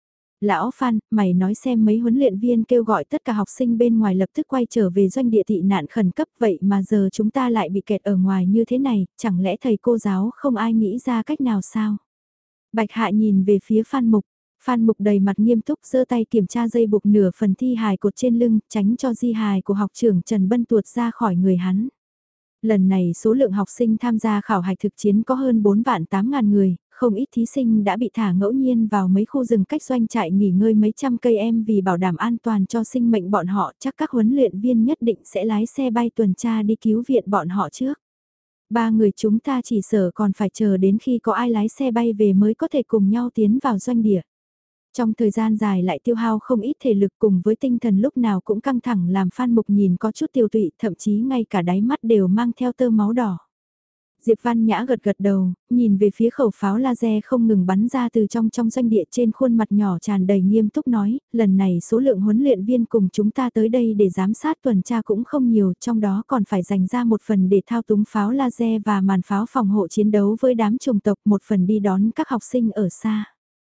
Lão Phan, mày nói xem mấy huấn luyện viên kêu gọi tất cả học sinh bên ngoài lập tức quay trở về doanh địa tị nạn khẩn cấp, vậy mà giờ chúng ta lại bị kẹt ở ngoài như thế này, chẳng lẽ thầy cô giáo không ai nghĩ ra cách nào sao? Bạch Hạ nhìn về phía Phan Mục. Phan Mục đầy mặt nghiêm túc giơ tay kiểm tra dây buộc nửa phần thi hài cột trên lưng, tránh cho di hài của học trưởng Trần Bân tuột ra khỏi người hắn. Lần này số lượng học sinh tham gia khảo hạch thực chiến có hơn 4 vạn 8 ngàn người, không ít thí sinh đã bị thả ngẫu nhiên vào mấy khu rừng cách doanh trại nghỉ ngơi mấy trăm cây em vì bảo đảm an toàn cho sinh mệnh bọn họ, chắc các huấn luyện viên nhất định sẽ lái xe bay tuần tra đi cứu viện bọn họ trước. Ba người chúng ta chỉ sợ còn phải chờ đến khi có ai lái xe bay về mới có thể cùng nhau tiến vào doanh địa. Trong thời gian dài lại tiêu hao không ít thể lực cùng với tinh thần lúc nào cũng căng thẳng làm Phan Mục nhìn có chút tiêu tụy, thậm chí ngay cả đáy mắt đều mang theo tơ máu đỏ. Diệp Văn Nhã gật gật đầu, nhìn về phía khẩu pháo laser không ngừng bắn ra từ trong doanh địa, trên khuôn mặt nhỏ tràn đầy nghiêm túc nói, lần này số lượng huấn luyện viên cùng chúng ta tới đây để giám sát tuần tra cũng không nhiều, trong đó còn phải dành ra một phần để thao túng pháo laser và màn pháo phòng hộ chiến đấu với đám chủng tộc, một phần đi đón các học sinh ở xa.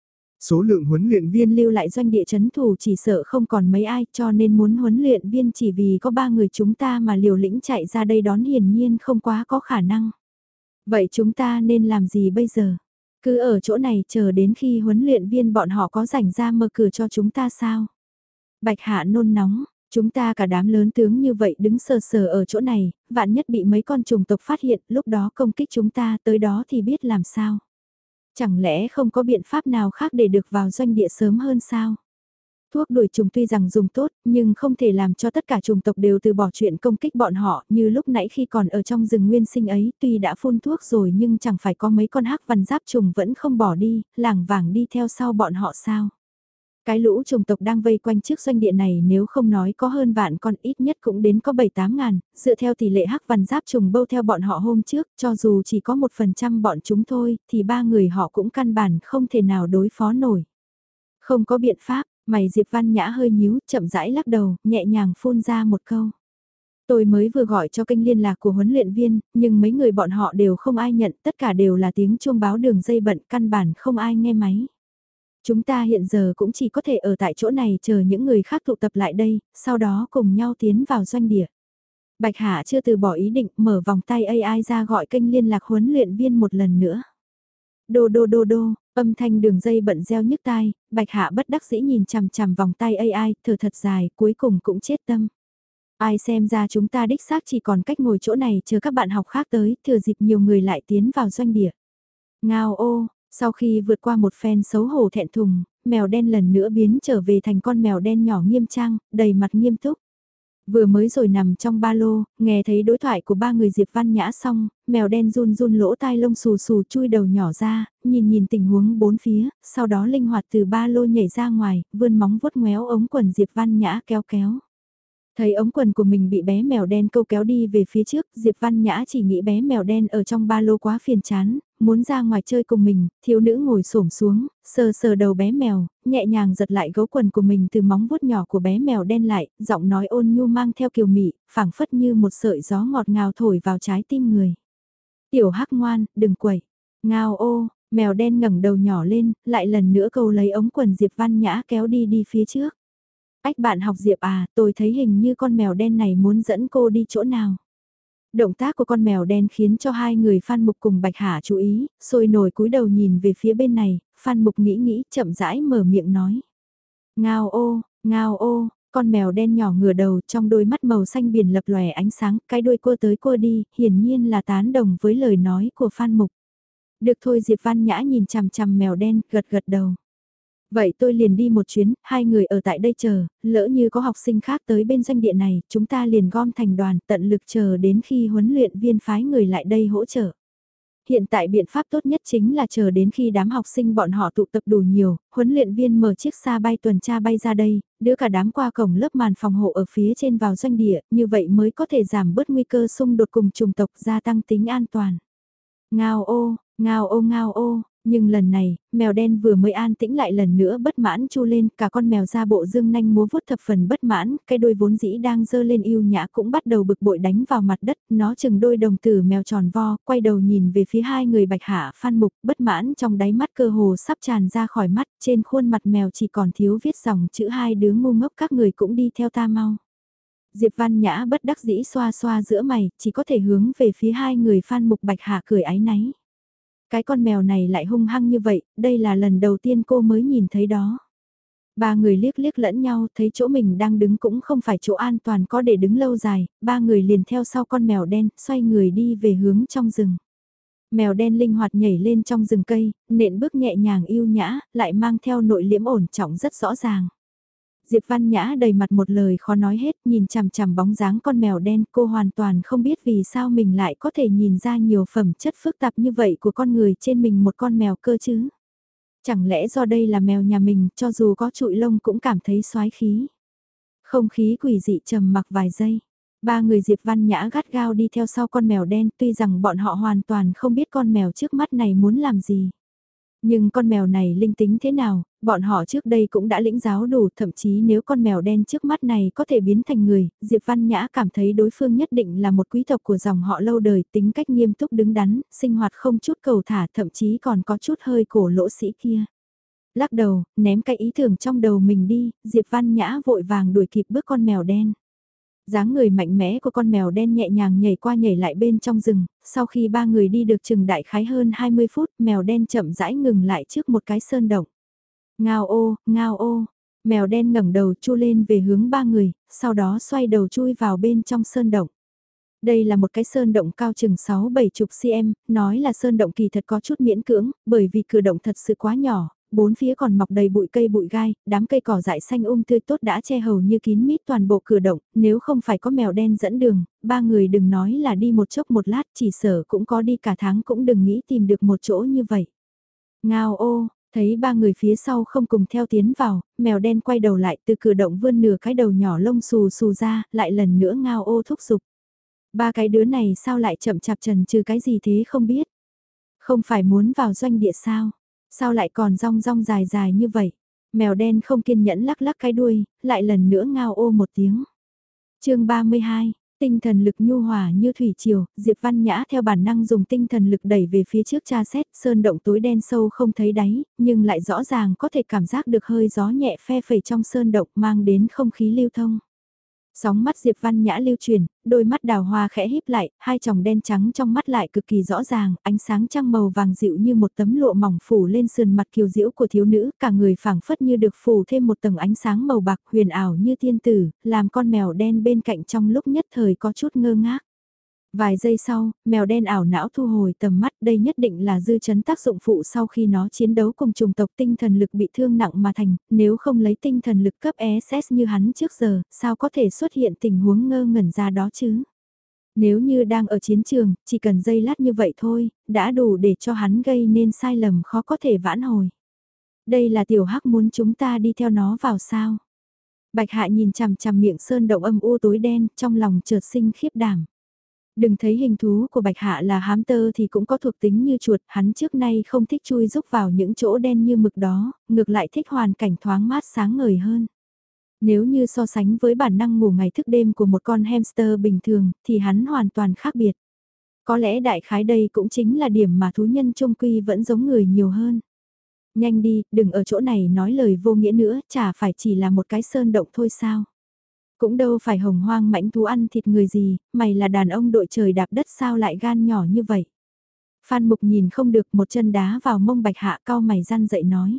Số lượng huấn luyện viên lưu lại doanh địa chấn thủ chỉ sợ không còn mấy ai, cho nên muốn huấn luyện viên chỉ vì có 3 người chúng ta mà liều lĩnh chạy ra đây đón hiển nhiên không quá có khả năng. Vậy chúng ta nên làm gì bây giờ? Cứ ở chỗ này chờ đến khi huấn luyện viên bọn họ có rảnh ra mở cửa cho chúng ta sao? Bạch Hạ nôn nóng, chúng ta cả đám lớn tướng như vậy đứng sờ sờ ở chỗ này, vạn nhất bị mấy con trùng tộc phát hiện, lúc đó công kích chúng ta tới đó thì biết làm sao? Chẳng lẽ không có biện pháp nào khác để được vào doanh địa sớm hơn sao? Thuốc đuổi trùng tuy rằng dùng tốt, nhưng không thể làm cho tất cả trùng tộc đều từ bỏ chuyện công kích bọn họ, như lúc nãy khi còn ở trong rừng nguyên sinh ấy, tuy đã phun thuốc rồi nhưng chẳng phải có mấy con hắc văn giáp trùng vẫn không bỏ đi, lảng vảng đi theo sau bọn họ sao? Cái lũ trùng tộc đang vây quanh trước doanh địa này nếu không nói có hơn vạn con ít nhất cũng đến có 7-8 ngàn, dựa theo tỷ lệ hắc văn giáp trùng bâu theo bọn họ hôm trước, cho dù chỉ có 1% bọn chúng thôi, thì 3 người họ cũng căn bản không thể nào đối phó nổi. Không có biện pháp, mày Diệp Văn Nhã hơi nhíu, chậm rãi lắc đầu, nhẹ nhàng phun ra một câu. Tôi mới vừa gọi cho kênh liên lạc của huấn luyện viên, nhưng mấy người bọn họ đều không ai nhận, tất cả đều là tiếng chuông báo đường dây bận, căn bản không ai nghe máy. Chúng ta hiện giờ cũng chỉ có thể ở tại chỗ này chờ những người khác tụ tập lại đây, sau đó cùng nhau tiến vào doanh địa. Bạch Hạ chưa từ bỏ ý định mở vòng tay AI ra gọi kênh liên lạc huấn luyện viên một lần nữa. Đô đô đô đô, âm thanh đường dây bận reo nhức tai, Bạch Hạ bất đắc dĩ nhìn chằm chằm vòng tay AI, thở thật dài, cuối cùng cũng chết tâm. Ai xem ra chúng ta đích xác chỉ còn cách ngồi chỗ này chờ các bạn học khác tới, thừa dịp nhiều người lại tiến vào doanh địa. Ngao ô, sau khi vượt qua một phen xấu hổ thẹn thùng, mèo đen lần nữa biến trở về thành con mèo đen nhỏ nghiêm trang, đầy mặt nghiêm túc. Vừa mới rồi nằm trong ba lô, nghe thấy đối thoại của 3 người Diệp Văn Nhã xong, mèo đen run run lỗ tai lông xù xù chui đầu nhỏ ra, nhìn tình huống bốn phía, sau đó linh hoạt từ ba lô nhảy ra ngoài, vươn móng vuốt ngoéo ống quần Diệp Văn Nhã kéo kéo. Thấy ống quần của mình bị bé mèo đen câu kéo đi về phía trước, Diệp Văn Nhã chỉ nghĩ bé mèo đen ở trong ba lô quá phiền chán, muốn ra ngoài chơi cùng mình, thiếu nữ ngồi xổm xuống, sờ sờ đầu bé mèo, nhẹ nhàng giật lại gấu quần của mình từ móng vuốt nhỏ của bé mèo đen lại, giọng nói ôn nhu mang theo kiều mị, phảng phất như một sợi gió ngọt ngào thổi vào trái tim người. Tiểu hắc ngoan, đừng quẩy. Ngao ô, mèo đen ngẩng đầu nhỏ lên, lại lần nữa câu lấy ống quần Diệp Văn Nhã kéo đi phía trước. Ách bạn học Diệp à, tôi thấy hình như con mèo đen này muốn dẫn cô đi chỗ nào. Động tác của con mèo đen khiến cho hai người Phan Mục cùng Bạch Hà chú ý, sôi nổi cúi đầu nhìn về phía bên này, Phan Mục nghĩ chậm rãi mở miệng nói. Ngao ô, con mèo đen nhỏ ngửa đầu trong đôi mắt màu xanh biển lập lòe ánh sáng, cái đuôi cua tới cua đi, hiển nhiên là tán đồng với lời nói của Phan Mục. Được thôi Diệp Văn Nhã nhìn chằm chằm mèo đen, gật đầu. Vậy tôi liền đi một chuyến, hai người ở tại đây chờ, lỡ như có học sinh khác tới bên doanh địa này, chúng ta liền gom thành đoàn tận lực chờ đến khi huấn luyện viên phái người lại đây hỗ trợ. Hiện tại biện pháp tốt nhất chính là chờ đến khi đám học sinh bọn họ tụ tập đủ nhiều, huấn luyện viên mở chiếc xa bay tuần tra bay ra đây, đưa cả đám qua cổng lớp màn phòng hộ ở phía trên vào doanh địa, như vậy mới có thể giảm bớt nguy cơ xung đột cùng chủng tộc, gia tăng tính an toàn. Ngao ô, nhưng lần này, mèo đen vừa mới an tĩnh lại lần nữa bất mãn chu lên, cả con mèo ra bộ dương nanh múa vuốt thập phần bất mãn, cái đuôi vốn dĩ đang dơ lên yêu nhã cũng bắt đầu bực bội đánh vào mặt đất, nó chừng đôi đồng tử mèo tròn vo, quay đầu nhìn về phía hai người Bạch Hạ Phan Mục, bất mãn trong đáy mắt cơ hồ sắp tràn ra khỏi mắt, trên khuôn mặt mèo chỉ còn thiếu viết dòng chữ hai đứa ngu ngốc các người cũng đi theo ta mau. Diệp Văn Nhã bất đắc dĩ xoa xoa giữa mày, chỉ có thể hướng về phía hai người Phan Mục Bạch Hạ cười áy náy. Cái con mèo này lại hung hăng như vậy, đây là lần đầu tiên cô mới nhìn thấy đó. Ba người liếc lẫn nhau, thấy chỗ mình đang đứng cũng không phải chỗ an toàn có để đứng lâu dài, ba người liền theo sau con mèo đen, xoay người đi về hướng trong rừng. Mèo đen linh hoạt nhảy lên trong rừng cây, nện bước nhẹ nhàng yêu nhã, lại mang theo nội liễm ổn trọng rất rõ ràng. Diệp Văn Nhã đầy mặt một lời khó nói hết, nhìn chằm chằm bóng dáng con mèo đen, cô hoàn toàn không biết vì sao mình lại có thể nhìn ra nhiều phẩm chất phức tạp như vậy của con người trên mình một con mèo cơ chứ. Chẳng lẽ do đây là mèo nhà mình, cho dù có trụi lông cũng cảm thấy soái khí. Không khí quỷ dị trầm mặc vài giây. Ba người Diệp Văn Nhã gắt gao đi theo sau con mèo đen, tuy rằng bọn họ hoàn toàn không biết con mèo trước mắt này muốn làm gì. Nhưng con mèo này linh tính thế nào, bọn họ trước đây cũng đã lĩnh giáo đủ, thậm chí nếu con mèo đen trước mắt này có thể biến thành người, Diệp Văn Nhã cảm thấy đối phương nhất định là một quý tộc của dòng họ lâu đời, tính cách nghiêm túc đứng đắn, sinh hoạt không chút cầu thả, thậm chí còn có chút hơi cổ lỗ sĩ kia. Lắc đầu, ném cái ý tưởng trong đầu mình đi, Diệp Văn Nhã vội vàng đuổi kịp bước con mèo đen. Dáng người mạnh mẽ của con mèo đen nhẹ nhàng nhảy qua nhảy lại bên trong rừng, sau khi ba người đi được chừng đại khái hơn 20 phút, mèo đen chậm rãi ngừng lại trước một cái sơn động. Ngao ô, mèo đen ngẩng đầu chu lên về hướng ba người, sau đó xoay đầu chui vào bên trong sơn động. Đây là một cái sơn động cao chừng 6-7 chục cm, nói là sơn động kỳ thật có chút miễn cưỡng, bởi vì cửa động thật sự quá nhỏ, bốn phía còn mọc đầy bụi cây bụi gai, đám cây cỏ dại xanh tươi tốt đã che hầu như kín mít toàn bộ cửa động, nếu không phải có mèo đen dẫn đường, ba người đừng nói là đi một chốc một lát, chỉ sợ cũng có đi cả tháng cũng đừng nghĩ tìm được một chỗ như vậy. Ngao ô, thấy ba người phía sau không cùng theo tiến vào, mèo đen quay đầu lại từ cửa động vươn nửa cái đầu nhỏ lông xù xù ra, lại lần nữa ngao ô thúc giục. Ba cái đứa này sao lại chậm chạp trần trừ cái gì thế không biết. Không phải muốn vào doanh địa sao? Sao lại còn rong rong dài dài như vậy? Mèo đen không kiên nhẫn lắc lắc cái đuôi, lại lần nữa ngao ô một tiếng. Chương 32, tinh thần lực nhu hòa như thủy triều, Diệp Văn Nhã theo bản năng dùng tinh thần lực đẩy về phía trước tra xét, sơn động tối đen sâu không thấy đáy, nhưng lại rõ ràng có thể cảm giác được hơi gió nhẹ phe phẩy trong sơn động mang đến không khí lưu thông. Sóng mắt Diệp Văn Nhã lưu truyền, đôi mắt đào hoa khẽ híp lại, hai tròng đen trắng trong mắt lại cực kỳ rõ ràng, ánh sáng trăng màu vàng dịu như một tấm lụa mỏng phủ lên sườn mặt kiều diễu của thiếu nữ, cả người phảng phất như được phủ thêm một tầng ánh sáng màu bạc huyền ảo như tiên tử, làm con mèo đen bên cạnh trong lúc nhất thời có chút ngơ ngác. Vài giây sau, mèo đen ảo não thu hồi tầm mắt, đây nhất định là dư chấn tác dụng phụ sau khi nó chiến đấu cùng chủng tộc tinh thần lực bị thương nặng mà thành, nếu không lấy tinh thần lực cấp SS như hắn trước giờ, sao có thể xuất hiện tình huống ngơ ngẩn ra đó chứ? Nếu như đang ở chiến trường, chỉ cần giây lát như vậy thôi, đã đủ để cho hắn gây nên sai lầm khó có thể vãn hồi. Đây là tiểu hắc muốn chúng ta đi theo nó vào sao? Bạch Hạ nhìn chằm chằm miệng sơn động âm u tối đen, trong lòng chợt sinh khiếp đảm. Đừng thấy hình thú của Bạch Hạ là hám tơ thì cũng có thuộc tính như chuột, hắn trước nay không thích chui rúc vào những chỗ đen như mực đó, ngược lại thích hoàn cảnh thoáng mát sáng ngời hơn. Nếu như so sánh với bản năng ngủ ngày thức đêm của một con hamster bình thường, thì hắn hoàn toàn khác biệt. Có lẽ đại khái đây cũng chính là điểm mà thú nhân chung quy vẫn giống người nhiều hơn. Nhanh đi, đừng ở chỗ này nói lời vô nghĩa nữa, chả phải chỉ là một cái sơn động thôi sao. Cũng đâu phải hồng hoang mãnh thú ăn thịt người gì, mày là đàn ông đội trời đạp đất sao lại gan nhỏ như vậy. Phan Mục nhìn không được một chân đá vào mông Bạch Hạ cau mày răn dậy nói.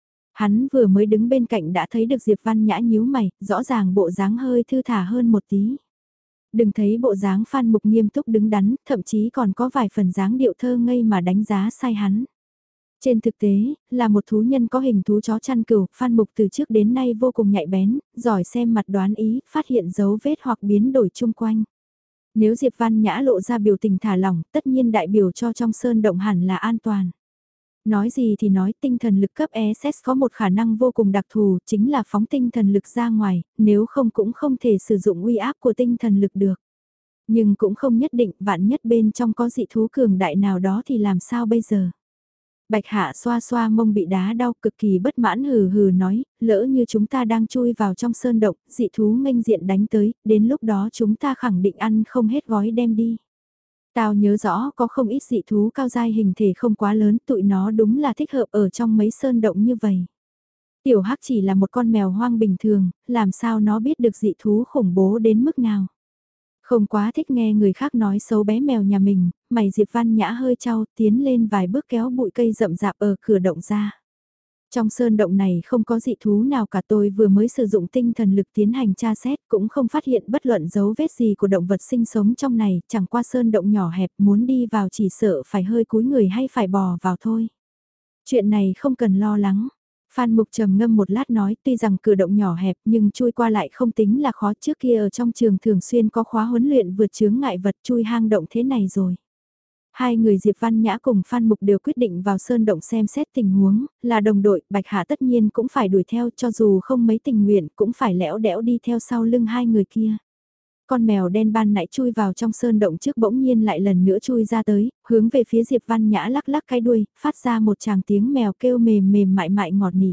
Hắn vừa mới đứng bên cạnh đã thấy được Diệp Văn Nhã nhíu mày, rõ ràng bộ dáng hơi thư thả hơn một tí. Đừng thấy bộ dáng Phan Mục nghiêm túc đứng đắn, thậm chí còn có vài phần dáng điệu thơ ngây mà đánh giá sai hắn. Trên thực tế, là một thú nhân có hình thú chó chăn cừu, Phan Mục từ trước đến nay vô cùng nhạy bén, giỏi xem mặt đoán ý, phát hiện dấu vết hoặc biến đổi chung quanh. Nếu Diệp Văn Nhã lộ ra biểu tình thả lỏng, tất nhiên đại biểu cho trong sơn động hẳn là an toàn. Nói gì thì nói, tinh thần lực cấp SS có một khả năng vô cùng đặc thù, chính là phóng tinh thần lực ra ngoài, nếu không cũng không thể sử dụng uy áp của tinh thần lực được. Nhưng cũng không nhất định, vạn nhất bên trong có dị thú cường đại nào đó thì làm sao bây giờ? Bạch Hạ xoa xoa mông bị đá đau cực kỳ bất mãn hừ hừ nói, lỡ như chúng ta đang chui vào trong sơn động, dị thú nghênh diện đánh tới, đến lúc đó chúng ta khẳng định ăn không hết gói đem đi. Tao nhớ rõ có không ít dị thú cao dai hình thể không quá lớn, tụi nó đúng là thích hợp ở trong mấy sơn động như vậy. Tiểu Hắc chỉ là một con mèo hoang bình thường, làm sao nó biết được dị thú khủng bố đến mức nào. Không quá thích nghe người khác nói xấu bé mèo nhà mình, mày Diệp Văn Nhã hơi trao tiến lên vài bước kéo bụi cây rậm rạp ở cửa động ra. Trong sơn động này không có dị thú nào cả, tôi vừa mới sử dụng tinh thần lực tiến hành tra xét cũng không phát hiện bất luận dấu vết gì của động vật sinh sống trong này, chẳng qua sơn động nhỏ hẹp muốn đi vào chỉ sợ phải hơi cúi người hay phải bò vào thôi. Chuyện này không cần lo lắng. Phan Mục trầm ngâm một lát nói tuy rằng cử động nhỏ hẹp nhưng chui qua lại không tính là khó, trước kia ở trong trường thường xuyên có khóa huấn luyện vượt chướng ngại vật chui hang động thế này rồi. Hai người Diệp Văn Nhã cùng Phan Mục đều quyết định vào sơn động xem xét tình huống, là đồng đội, Bạch Hạ tất nhiên cũng phải đuổi theo, cho dù không mấy tình nguyện cũng phải lẽo đẽo đi theo sau lưng hai người kia. Con mèo đen ban nãy chui vào trong sơn động trước bỗng nhiên lại lần nữa chui ra tới, hướng về phía Diệp Văn Nhã lắc lắc cái đuôi, phát ra một tràng tiếng mèo kêu mềm mềm mại mại ngọt nỉ.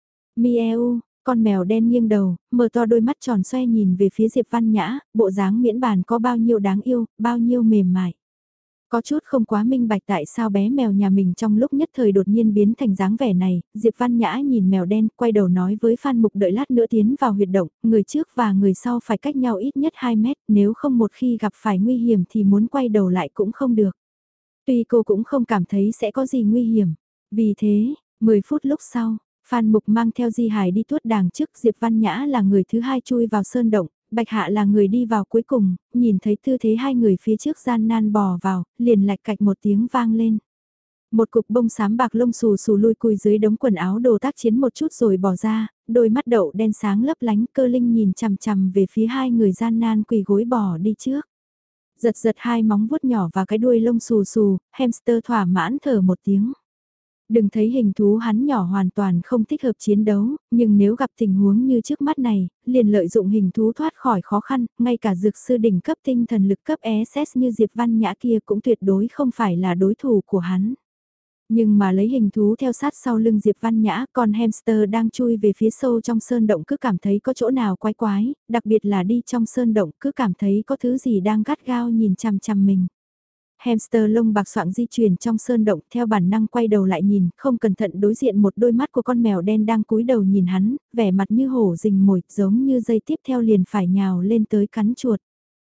Miêu, con mèo đen nghiêng đầu, mở to đôi mắt tròn xoe nhìn về phía Diệp Văn Nhã, bộ dáng miễn bàn có bao nhiêu đáng yêu, bao nhiêu mềm mại. Có chút không quá minh bạch tại sao bé mèo nhà mình trong lúc nhất thời đột nhiên biến thành dáng vẻ này, Diệp Văn Nhã nhìn mèo đen quay đầu nói với Phan Mục đợi lát nữa tiến vào huyệt động, người trước và người sau phải cách nhau ít nhất 2 mét, nếu không một khi gặp phải nguy hiểm thì muốn quay đầu lại cũng không được. Tuy cô cũng không cảm thấy sẽ có gì nguy hiểm, vì thế, 10 phút lúc sau, Phan Mục mang theo Di Hải đi tuốt đàng trước, Diệp Văn Nhã là người thứ hai chui vào sơn động, Bạch Hạ là người đi vào cuối cùng, nhìn thấy tư thế hai người phía trước gian nan bò vào, liền lạch cạch một tiếng vang lên. Một cục bông xám bạc lông xù xù lui cùi dưới đống quần áo đồ tác chiến một chút rồi bỏ ra, đôi mắt đậu đen sáng lấp lánh, Cơ Linh nhìn chằm chằm về phía hai người gian nan quỳ gối bò đi trước. Giật giật hai móng vuốt nhỏ và cái đuôi lông xù xù, hamster thỏa mãn thở một tiếng. Đừng thấy hình thú hắn nhỏ hoàn toàn không thích hợp chiến đấu, nhưng nếu gặp tình huống như trước mắt này, liền lợi dụng hình thú thoát khỏi khó khăn, ngay cả dược sư đỉnh cấp tinh thần lực cấp SS như Diệp Văn Nhã kia cũng tuyệt đối không phải là đối thủ của hắn. Nhưng mà lấy hình thú theo sát sau lưng Diệp Văn Nhã, còn hamster đang chui về phía sâu trong sơn động cứ cảm thấy có chỗ nào quái quái, đặc biệt là đi trong sơn động cứ cảm thấy có thứ gì đang gắt gao nhìn chằm chằm mình. Hamster lông bạc xoạng di chuyển trong sơn động theo bản năng quay đầu lại nhìn, không cẩn thận đối diện một đôi mắt của con mèo đen đang cúi đầu nhìn hắn, vẻ mặt như hổ rình mồi, giống như dây tiếp theo liền phải nhào lên tới cắn chuột.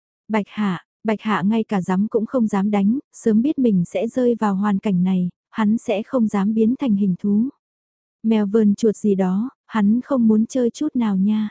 Bạch Hạ ngay cả dám cũng không dám đánh, sớm biết mình sẽ rơi vào hoàn cảnh này, hắn sẽ không dám biến thành hình thú. Mèo vờn chuột gì đó, hắn không muốn chơi chút nào nha.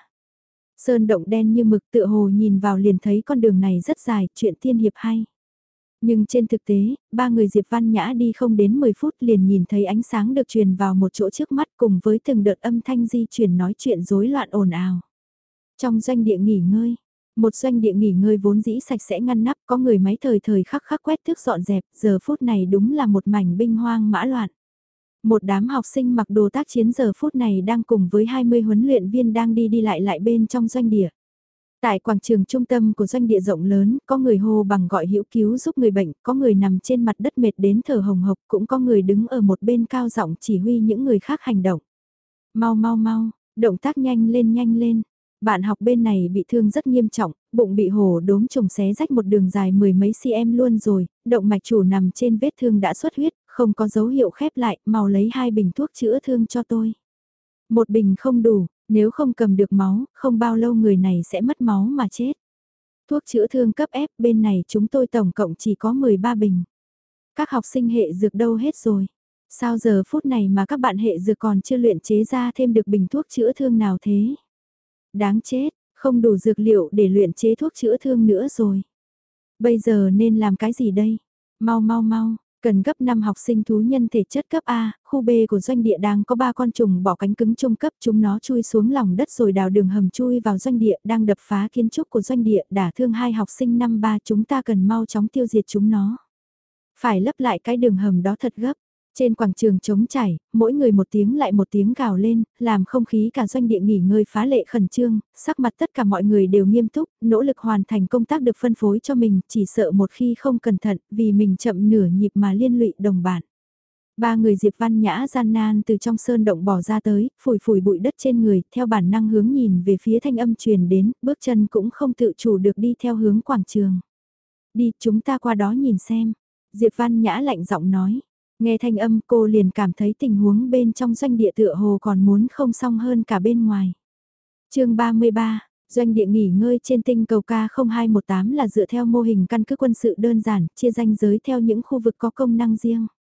Sơn động đen như mực tựa hồ nhìn vào liền thấy con đường này rất dài, chuyện tiên hiệp hay. Nhưng trên thực tế, ba người Diệp Văn Nhã đi không đến 10 phút liền nhìn thấy ánh sáng được truyền vào một chỗ trước mắt cùng với từng đợt âm thanh di chuyển nói chuyện rối loạn ồn ào. Trong doanh địa nghỉ ngơi, một doanh địa nghỉ ngơi vốn dĩ sạch sẽ ngăn nắp có người máy thời thời khắc khắc quét thước dọn dẹp, giờ phút này đúng là một mảnh binh hoang mã loạn. Một đám học sinh mặc đồ tác chiến giờ phút này đang cùng với 20 huấn luyện viên đang đi đi lại bên trong doanh địa. Tại quảng trường trung tâm của doanh địa rộng lớn, có người hô bằng gọi hữu cứu giúp người bệnh, có người nằm trên mặt đất mệt đến thở hồng hộc, cũng có người đứng ở một bên cao giọng chỉ huy những người khác hành động. Mau mau mau, động tác nhanh lên nhanh lên. Bạn học bên này bị thương rất nghiêm trọng, bụng bị hổ đốm trùng xé rách một đường dài 10 mấy cm luôn rồi, động mạch chủ nằm trên vết thương đã xuất huyết, không có dấu hiệu khép lại, mau lấy 2 bình thuốc chữa thương cho tôi. Một bình không đủ, nếu không cầm được máu, không bao lâu người này sẽ mất máu mà chết. Thuốc chữa thương cấp ép bên này chúng tôi tổng cộng chỉ có 13 bình. Các học sinh hệ dược đâu hết rồi? Sao giờ phút này mà các bạn hệ dược còn chưa luyện chế ra thêm được bình thuốc chữa thương nào thế? Đáng chết, không đủ dược liệu để luyện chế thuốc chữa thương nữa rồi. Bây giờ nên làm cái gì đây? Mau mau mau, cần gấp 5 học sinh thú nhân thể chất cấp A, khu B của doanh địa đang có 3 con trùng bỏ cánh cứng trung cấp, chúng nó chui xuống lòng đất rồi đào đường hầm chui vào doanh địa, đang đập phá kiến trúc của doanh địa, đả thương 2 học sinh năm 3, chúng ta cần mau chóng tiêu diệt chúng nó. Phải lấp lại cái đường hầm đó thật gấp. Trên quảng trường trống trải, mỗi người một tiếng lại một tiếng gào lên, làm không khí cả doanh địa nghỉ ngơi phá lệ khẩn trương, sắc mặt tất cả mọi người đều nghiêm túc, nỗ lực hoàn thành công tác được phân phối cho mình, chỉ sợ một khi không cẩn thận, vì mình chậm nửa nhịp mà liên lụy đồng bạn. Ba người Diệp Văn Nhã gian nan từ trong sơn động bỏ ra tới, phủi phủi bụi đất trên người, theo bản năng hướng nhìn về phía thanh âm truyền đến, bước chân cũng không tự chủ được đi theo hướng quảng trường. Đi, chúng ta qua đó nhìn xem. Diệp Văn Nhã lạnh giọng nói. Nghe thanh âm cô liền cảm thấy tình huống bên trong doanh địa tựa hồ còn muốn không xong hơn cả bên ngoài. chương 33, doanh địa nghỉ ngơi trên tinh cầu K0218 là dựa theo mô hình căn cứ quân sự đơn giản, chia ranh giới theo những khu vực có công năng riêng.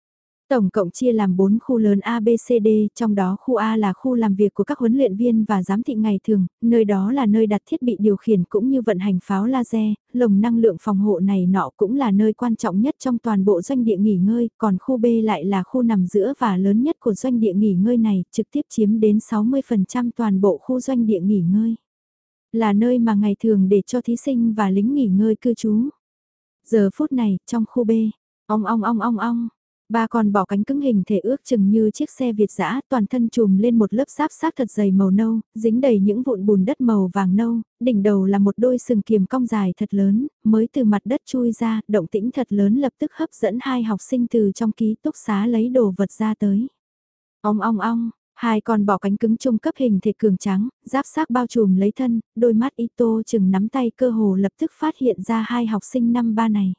Tổng cộng chia làm 4 khu lớn A, B, C, D, trong đó khu A là khu làm việc của các huấn luyện viên và giám thị ngày thường, nơi đó là nơi đặt thiết bị điều khiển cũng như vận hành pháo laser, lồng năng lượng phòng hộ này nọ cũng là nơi quan trọng nhất trong toàn bộ doanh địa nghỉ ngơi, còn khu B lại là khu nằm giữa và lớn nhất của doanh địa nghỉ ngơi này, trực tiếp chiếm đến 60% toàn bộ khu doanh địa nghỉ ngơi. Là nơi mà ngày thường để cho thí sinh và lính nghỉ ngơi cư trú. Giờ phút này, trong khu B, ong ong ong ong ong. Ba con bò cánh cứng hình thể ước chừng như chiếc xe Việt dã, toàn thân trùm lên một lớp giáp xác thật dày màu nâu, dính đầy những vụn bùn đất màu vàng nâu, đỉnh đầu là một đôi sừng kiềm cong dài thật lớn, mới từ mặt đất chui ra, động tĩnh thật lớn lập tức hấp dẫn hai học sinh từ trong ký túc xá lấy đồ vật ra tới. Ong ong ong, hai con bò cánh cứng trung cấp hình thể cường tráng, giáp xác bao trùm lấy thân, đôi mắt Ito chừng nắm tay cơ hồ lập tức phát hiện ra hai học sinh năm ba này.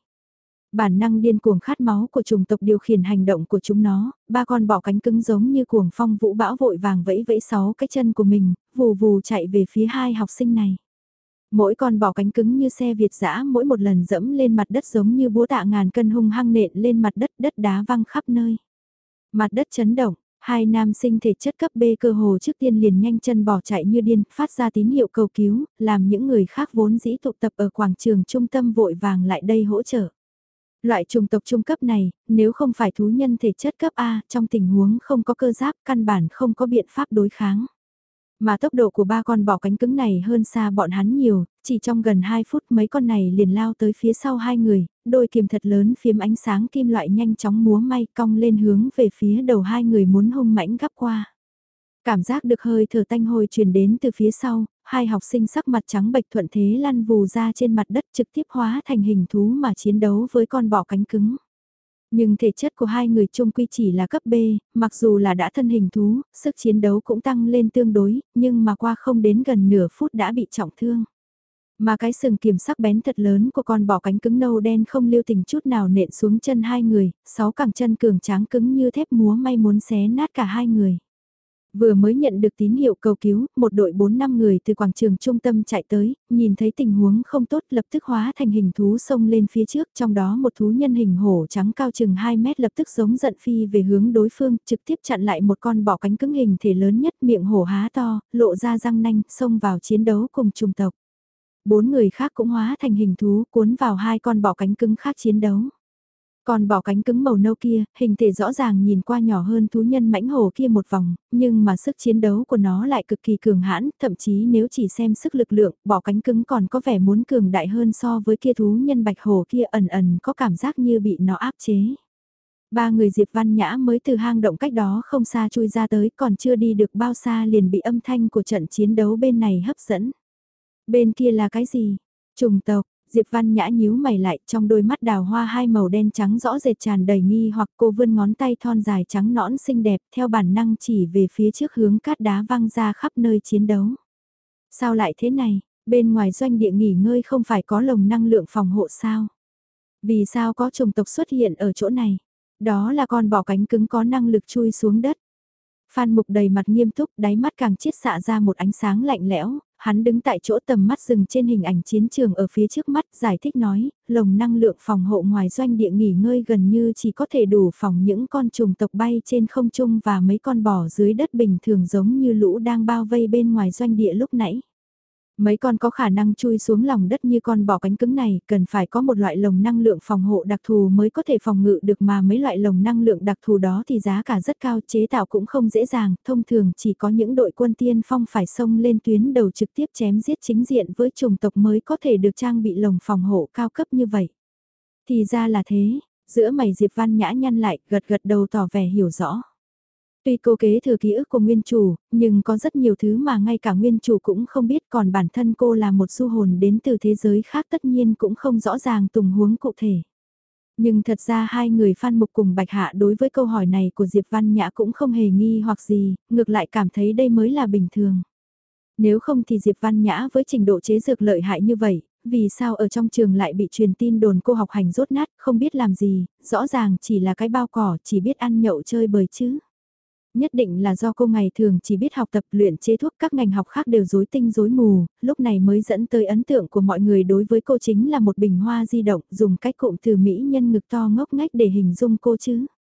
Bản năng điên cuồng khát máu của chủng tộc điều khiển hành động của chúng nó, ba con bọ cánh cứng giống như cuồng phong vũ bão vội vàng vẫy vẫy sáu cái chân của mình, vù vù chạy về phía hai học sinh này. Mỗi con bọ cánh cứng như xe Việt dã mỗi một lần dẫm lên mặt đất giống như búa tạ ngàn cân hung hăng nện lên mặt đất, đất đá văng khắp nơi. Mặt đất chấn động, hai nam sinh thể chất cấp B cơ hồ trước tiên liền nhanh chân bỏ chạy như điên, phát ra tín hiệu cầu cứu, làm những người khác vốn dĩ tụ tập ở quảng trường trung tâm vội vàng lại đây hỗ trợ. Loại trùng tộc trung cấp này, nếu không phải thú nhân thể chất cấp A, trong tình huống không có cơ giáp, căn bản không có biện pháp đối kháng. Mà tốc độ của ba con bọ cánh cứng này hơn xa bọn hắn nhiều, chỉ trong gần 2 phút mấy con này liền lao tới phía sau hai người, đôi kiềm thật lớn phiếm ánh sáng kim loại nhanh chóng múa may cong lên hướng về phía đầu hai người muốn hung mãnh gắp qua. Cảm giác được hơi thở tanh hôi truyền đến từ phía sau, hai học sinh sắc mặt trắng bệch thuận thế lăn vù ra trên mặt đất trực tiếp hóa thành hình thú mà chiến đấu với con bọ cánh cứng. Nhưng thể chất của hai người chung quy chỉ là cấp B, mặc dù là đã thân hình thú, sức chiến đấu cũng tăng lên tương đối, nhưng mà qua không đến gần nửa phút đã bị trọng thương. Mà cái sừng kiềm sắc bén thật lớn của con bọ cánh cứng nâu đen không lưu tình chút nào nện xuống chân hai người, sáu cẳng chân cường tráng cứng như thép múa may muốn xé nát cả hai người. Vừa mới nhận được tín hiệu cầu cứu, một đội 4-5 người từ quảng trường trung tâm chạy tới, nhìn thấy tình huống không tốt lập tức hóa thành hình thú xông lên phía trước, trong đó một thú nhân hình hổ trắng cao chừng 2 mét lập tức giống giận phi về hướng đối phương, trực tiếp chặn lại một con bọ cánh cứng hình thể lớn nhất, miệng hổ há to, lộ ra răng nanh, xông vào chiến đấu cùng chủng tộc. 4 người khác cũng hóa thành hình thú cuốn vào hai con bọ cánh cứng khác chiến đấu. Còn bọ cánh cứng màu nâu kia, hình thể rõ ràng nhìn qua nhỏ hơn thú nhân mãnh hổ kia một vòng, nhưng mà sức chiến đấu của nó lại cực kỳ cường hãn, thậm chí nếu chỉ xem sức lực lượng, bọ cánh cứng còn có vẻ muốn cường đại hơn so với kia thú nhân bạch hổ kia ẩn ẩn có cảm giác như bị nó áp chế. Ba người Diệp Văn Nhã mới từ hang động cách đó không xa chui ra tới, còn chưa đi được bao xa liền bị âm thanh của trận chiến đấu bên này hấp dẫn. Bên kia là cái gì? Trùng tộc. Diệp Văn Nhã nhíu mày lại, trong đôi mắt đào hoa hai màu đen trắng rõ rệt tràn đầy nghi hoặc cô vươn ngón tay thon dài trắng nõn xinh đẹp theo bản năng chỉ về phía trước hướng cát đá văng ra khắp nơi chiến đấu. Sao lại thế này, bên ngoài doanh địa nghỉ ngơi không phải có lồng năng lượng phòng hộ sao? Vì sao có trùng tộc xuất hiện ở chỗ này? Đó là con bọ cánh cứng có năng lực chui xuống đất. Phan Mục đầy mặt nghiêm túc, đáy mắt càng chiết xạ ra một ánh sáng lạnh lẽo, hắn đứng tại chỗ tầm mắt dừng trên hình ảnh chiến trường ở phía trước mắt, giải thích nói, lồng năng lượng phòng hộ ngoài doanh địa nghỉ ngơi gần như chỉ có thể đủ phòng những con trùng tộc bay trên không trung và mấy con bò dưới đất bình thường giống như lũ đang bao vây bên ngoài doanh địa lúc nãy. Mấy con có khả năng chui xuống lòng đất như con bọ cánh cứng này, cần phải có một loại lồng năng lượng phòng hộ đặc thù mới có thể phòng ngự được, mà mấy loại lồng năng lượng đặc thù đó thì giá cả rất cao, chế tạo cũng không dễ dàng, thông thường chỉ có những đội quân tiên phong phải xông lên tuyến đầu trực tiếp chém giết chính diện với chủng tộc mới có thể được trang bị lồng phòng hộ cao cấp như vậy. Thì ra là thế, giữa mày Diệp Văn Nhã nhăn lại, gật gật đầu tỏ vẻ hiểu rõ. Tuy cô kế thừa ký ức của nguyên chủ, nhưng có rất nhiều thứ mà ngay cả nguyên chủ cũng không biết, còn bản thân cô là một du hồn đến từ thế giới khác tất nhiên cũng không rõ ràng tình huống cụ thể. Nhưng thật ra hai người Phan Mục cùng Bạch Hạ đối với câu hỏi này của Diệp Văn Nhã cũng không hề nghi hoặc gì, ngược lại cảm thấy đây mới là bình thường. Nếu không thì Diệp Văn Nhã với trình độ chế dược lợi hại như vậy, vì sao ở trong trường lại bị truyền tin đồn cô học hành rốt nát, không biết làm gì, rõ ràng chỉ là cái bao cỏ, chỉ biết ăn nhậu chơi bời chứ. Nhất định là do cô ngày thường chỉ biết học tập luyện chế thuốc, các ngành học khác đều rối tinh rối mù, lúc này mới dẫn tới ấn tượng của mọi người đối với cô chính là một bình hoa di động, dùng cách cụm từ mỹ nhân ngực to ngốc nghếch để hình dung cô chứ.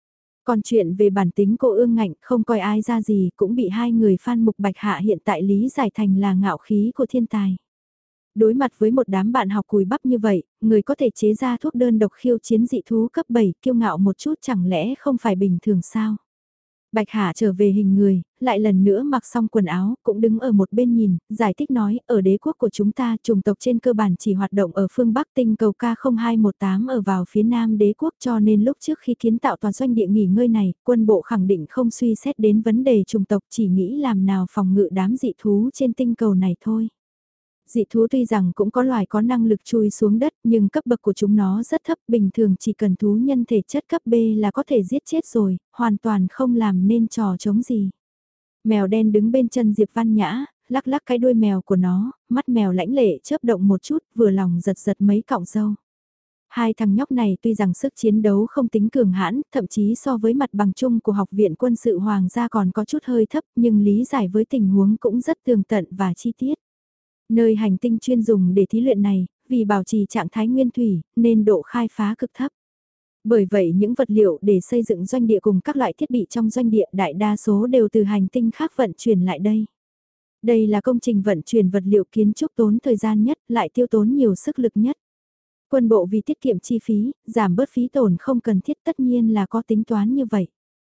Còn chuyện về bản tính cô ương ngạnh không coi ai ra gì cũng bị hai người Phan Mục Bạch Hạ hiện tại lý giải thành là ngạo khí của thiên tài. Đối mặt với một đám bạn học cùi bắp như vậy, người có thể chế ra thuốc đơn độc khiêu chiến dị thú cấp 7 kiêu ngạo một chút chẳng lẽ không phải bình thường sao? Bạch Hạ trở về hình người, lại lần nữa mặc xong quần áo, cũng đứng ở một bên nhìn, giải thích nói, ở đế quốc của chúng ta, chủng tộc trên cơ bản chỉ hoạt động ở phương Bắc tinh cầu K0218 ở vào phía nam đế quốc cho nên lúc trước khi kiến tạo tòa doanh địa nghỉ ngơi này, quân bộ khẳng định không suy xét đến vấn đề chủng tộc chỉ nghĩ làm nào phòng ngự đám dị thú trên tinh cầu này thôi. Dị thú tuy rằng cũng có loài có năng lực chui xuống đất nhưng cấp bậc của chúng nó rất thấp, bình thường chỉ cần thú nhân thể chất cấp B là có thể giết chết rồi, hoàn toàn không làm nên trò chống gì. Mèo đen đứng bên chân Diệp Văn Nhã, lắc lắc cái đuôi mèo của nó, mắt mèo lãnh lệ chớp động một chút, vừa lòng giật giật mấy cọng râu. Hai thằng nhóc này tuy rằng sức chiến đấu không tính cường hãn, thậm chí so với mặt bằng chung của Học viện Quân sự Hoàng gia còn có chút hơi thấp nhưng lý giải với tình huống cũng rất tường tận và chi tiết. Nơi hành tinh chuyên dùng để thí luyện này, vì bảo trì trạng thái nguyên thủy, nên độ khai phá cực thấp. Bởi vậy những vật liệu để xây dựng doanh địa cùng các loại thiết bị trong doanh địa đại đa số đều từ hành tinh khác vận chuyển lại đây. Đây là công trình vận chuyển vật liệu kiến trúc tốn thời gian nhất, lại tiêu tốn nhiều sức lực nhất. Quân bộ vì tiết kiệm chi phí, giảm bớt phí tổn không cần thiết tất nhiên là có tính toán như vậy.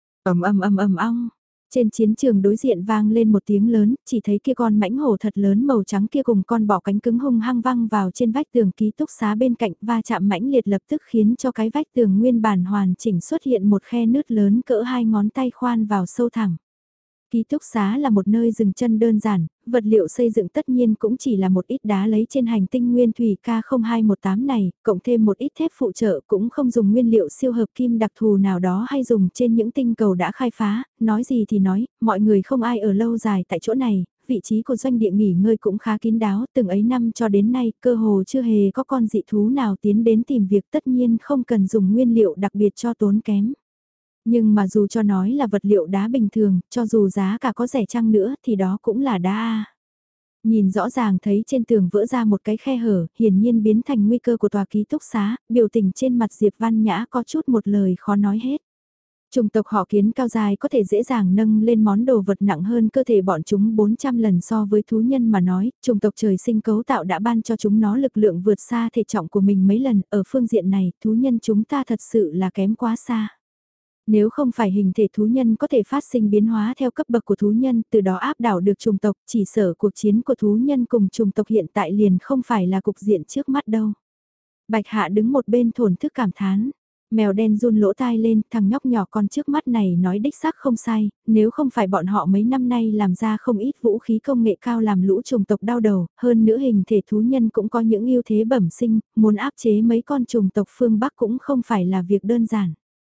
Ầm ong. Trên chiến trường đối diện vang lên một tiếng lớn, chỉ thấy kia con mãnh hổ thật lớn màu trắng kia cùng con bọ cánh cứng hung hăng văng vào trên vách tường ký túc xá bên cạnh va chạm mãnh liệt lập tức khiến cho cái vách tường nguyên bản hoàn chỉnh xuất hiện một khe nứt lớn cỡ 2 ngón tay khoan vào sâu thẳm. Ký túc xá là một nơi dừng chân đơn giản, vật liệu xây dựng tất nhiên cũng chỉ là một ít đá lấy trên hành tinh nguyên thủy K0218 này, cộng thêm một ít thép phụ trợ cũng không dùng nguyên liệu siêu hợp kim đặc thù nào đó hay dùng trên những tinh cầu đã khai phá, nói gì thì nói, mọi người không ai ở lâu dài tại chỗ này, vị trí của doanh địa nghỉ ngơi cũng khá kín đáo, từng ấy năm cho đến nay cơ hồ chưa hề có con dị thú nào tiến đến tìm việc tất nhiên không cần dùng nguyên liệu đặc biệt cho tốn kém. Nhưng mà dù cho nói là vật liệu đá bình thường, cho dù giá cả có rẻ chăng nữa thì đó cũng là đá A. Nhìn rõ ràng thấy trên tường vỡ ra một cái khe hở, hiển nhiên biến thành nguy cơ của tòa ký túc xá, biểu tình trên mặt Diệp Văn Nhã có chút một lời khó nói hết. Chủng tộc họ kiến cao dài có thể dễ dàng nâng lên món đồ vật nặng hơn cơ thể bọn chúng 400 lần so với thú nhân mà nói, chủng tộc trời sinh cấu tạo đã ban cho chúng nó lực lượng vượt xa thể trọng của mình mấy lần, ở phương diện này, thú nhân chúng ta thật sự là kém quá xa. Nếu không phải hình thể thú nhân có thể phát sinh biến hóa theo cấp bậc của thú nhân, từ đó áp đảo được chủng tộc, chỉ sở cuộc chiến của thú nhân cùng chủng tộc hiện tại liền không phải là cục diện trước mắt đâu. Bạch Hạ đứng một bên thổn thức cảm thán. Mèo đen run lỗ tai lên, thằng nhóc nhỏ con trước mắt này nói đích xác không sai, nếu không phải bọn họ mấy năm nay làm ra không ít vũ khí công nghệ cao làm lũ chủng tộc đau đầu, hơn nữa hình thể thú nhân cũng có những ưu thế bẩm sinh, muốn áp chế mấy con chủng tộc phương Bắc cũng không phải là việc đơn giản.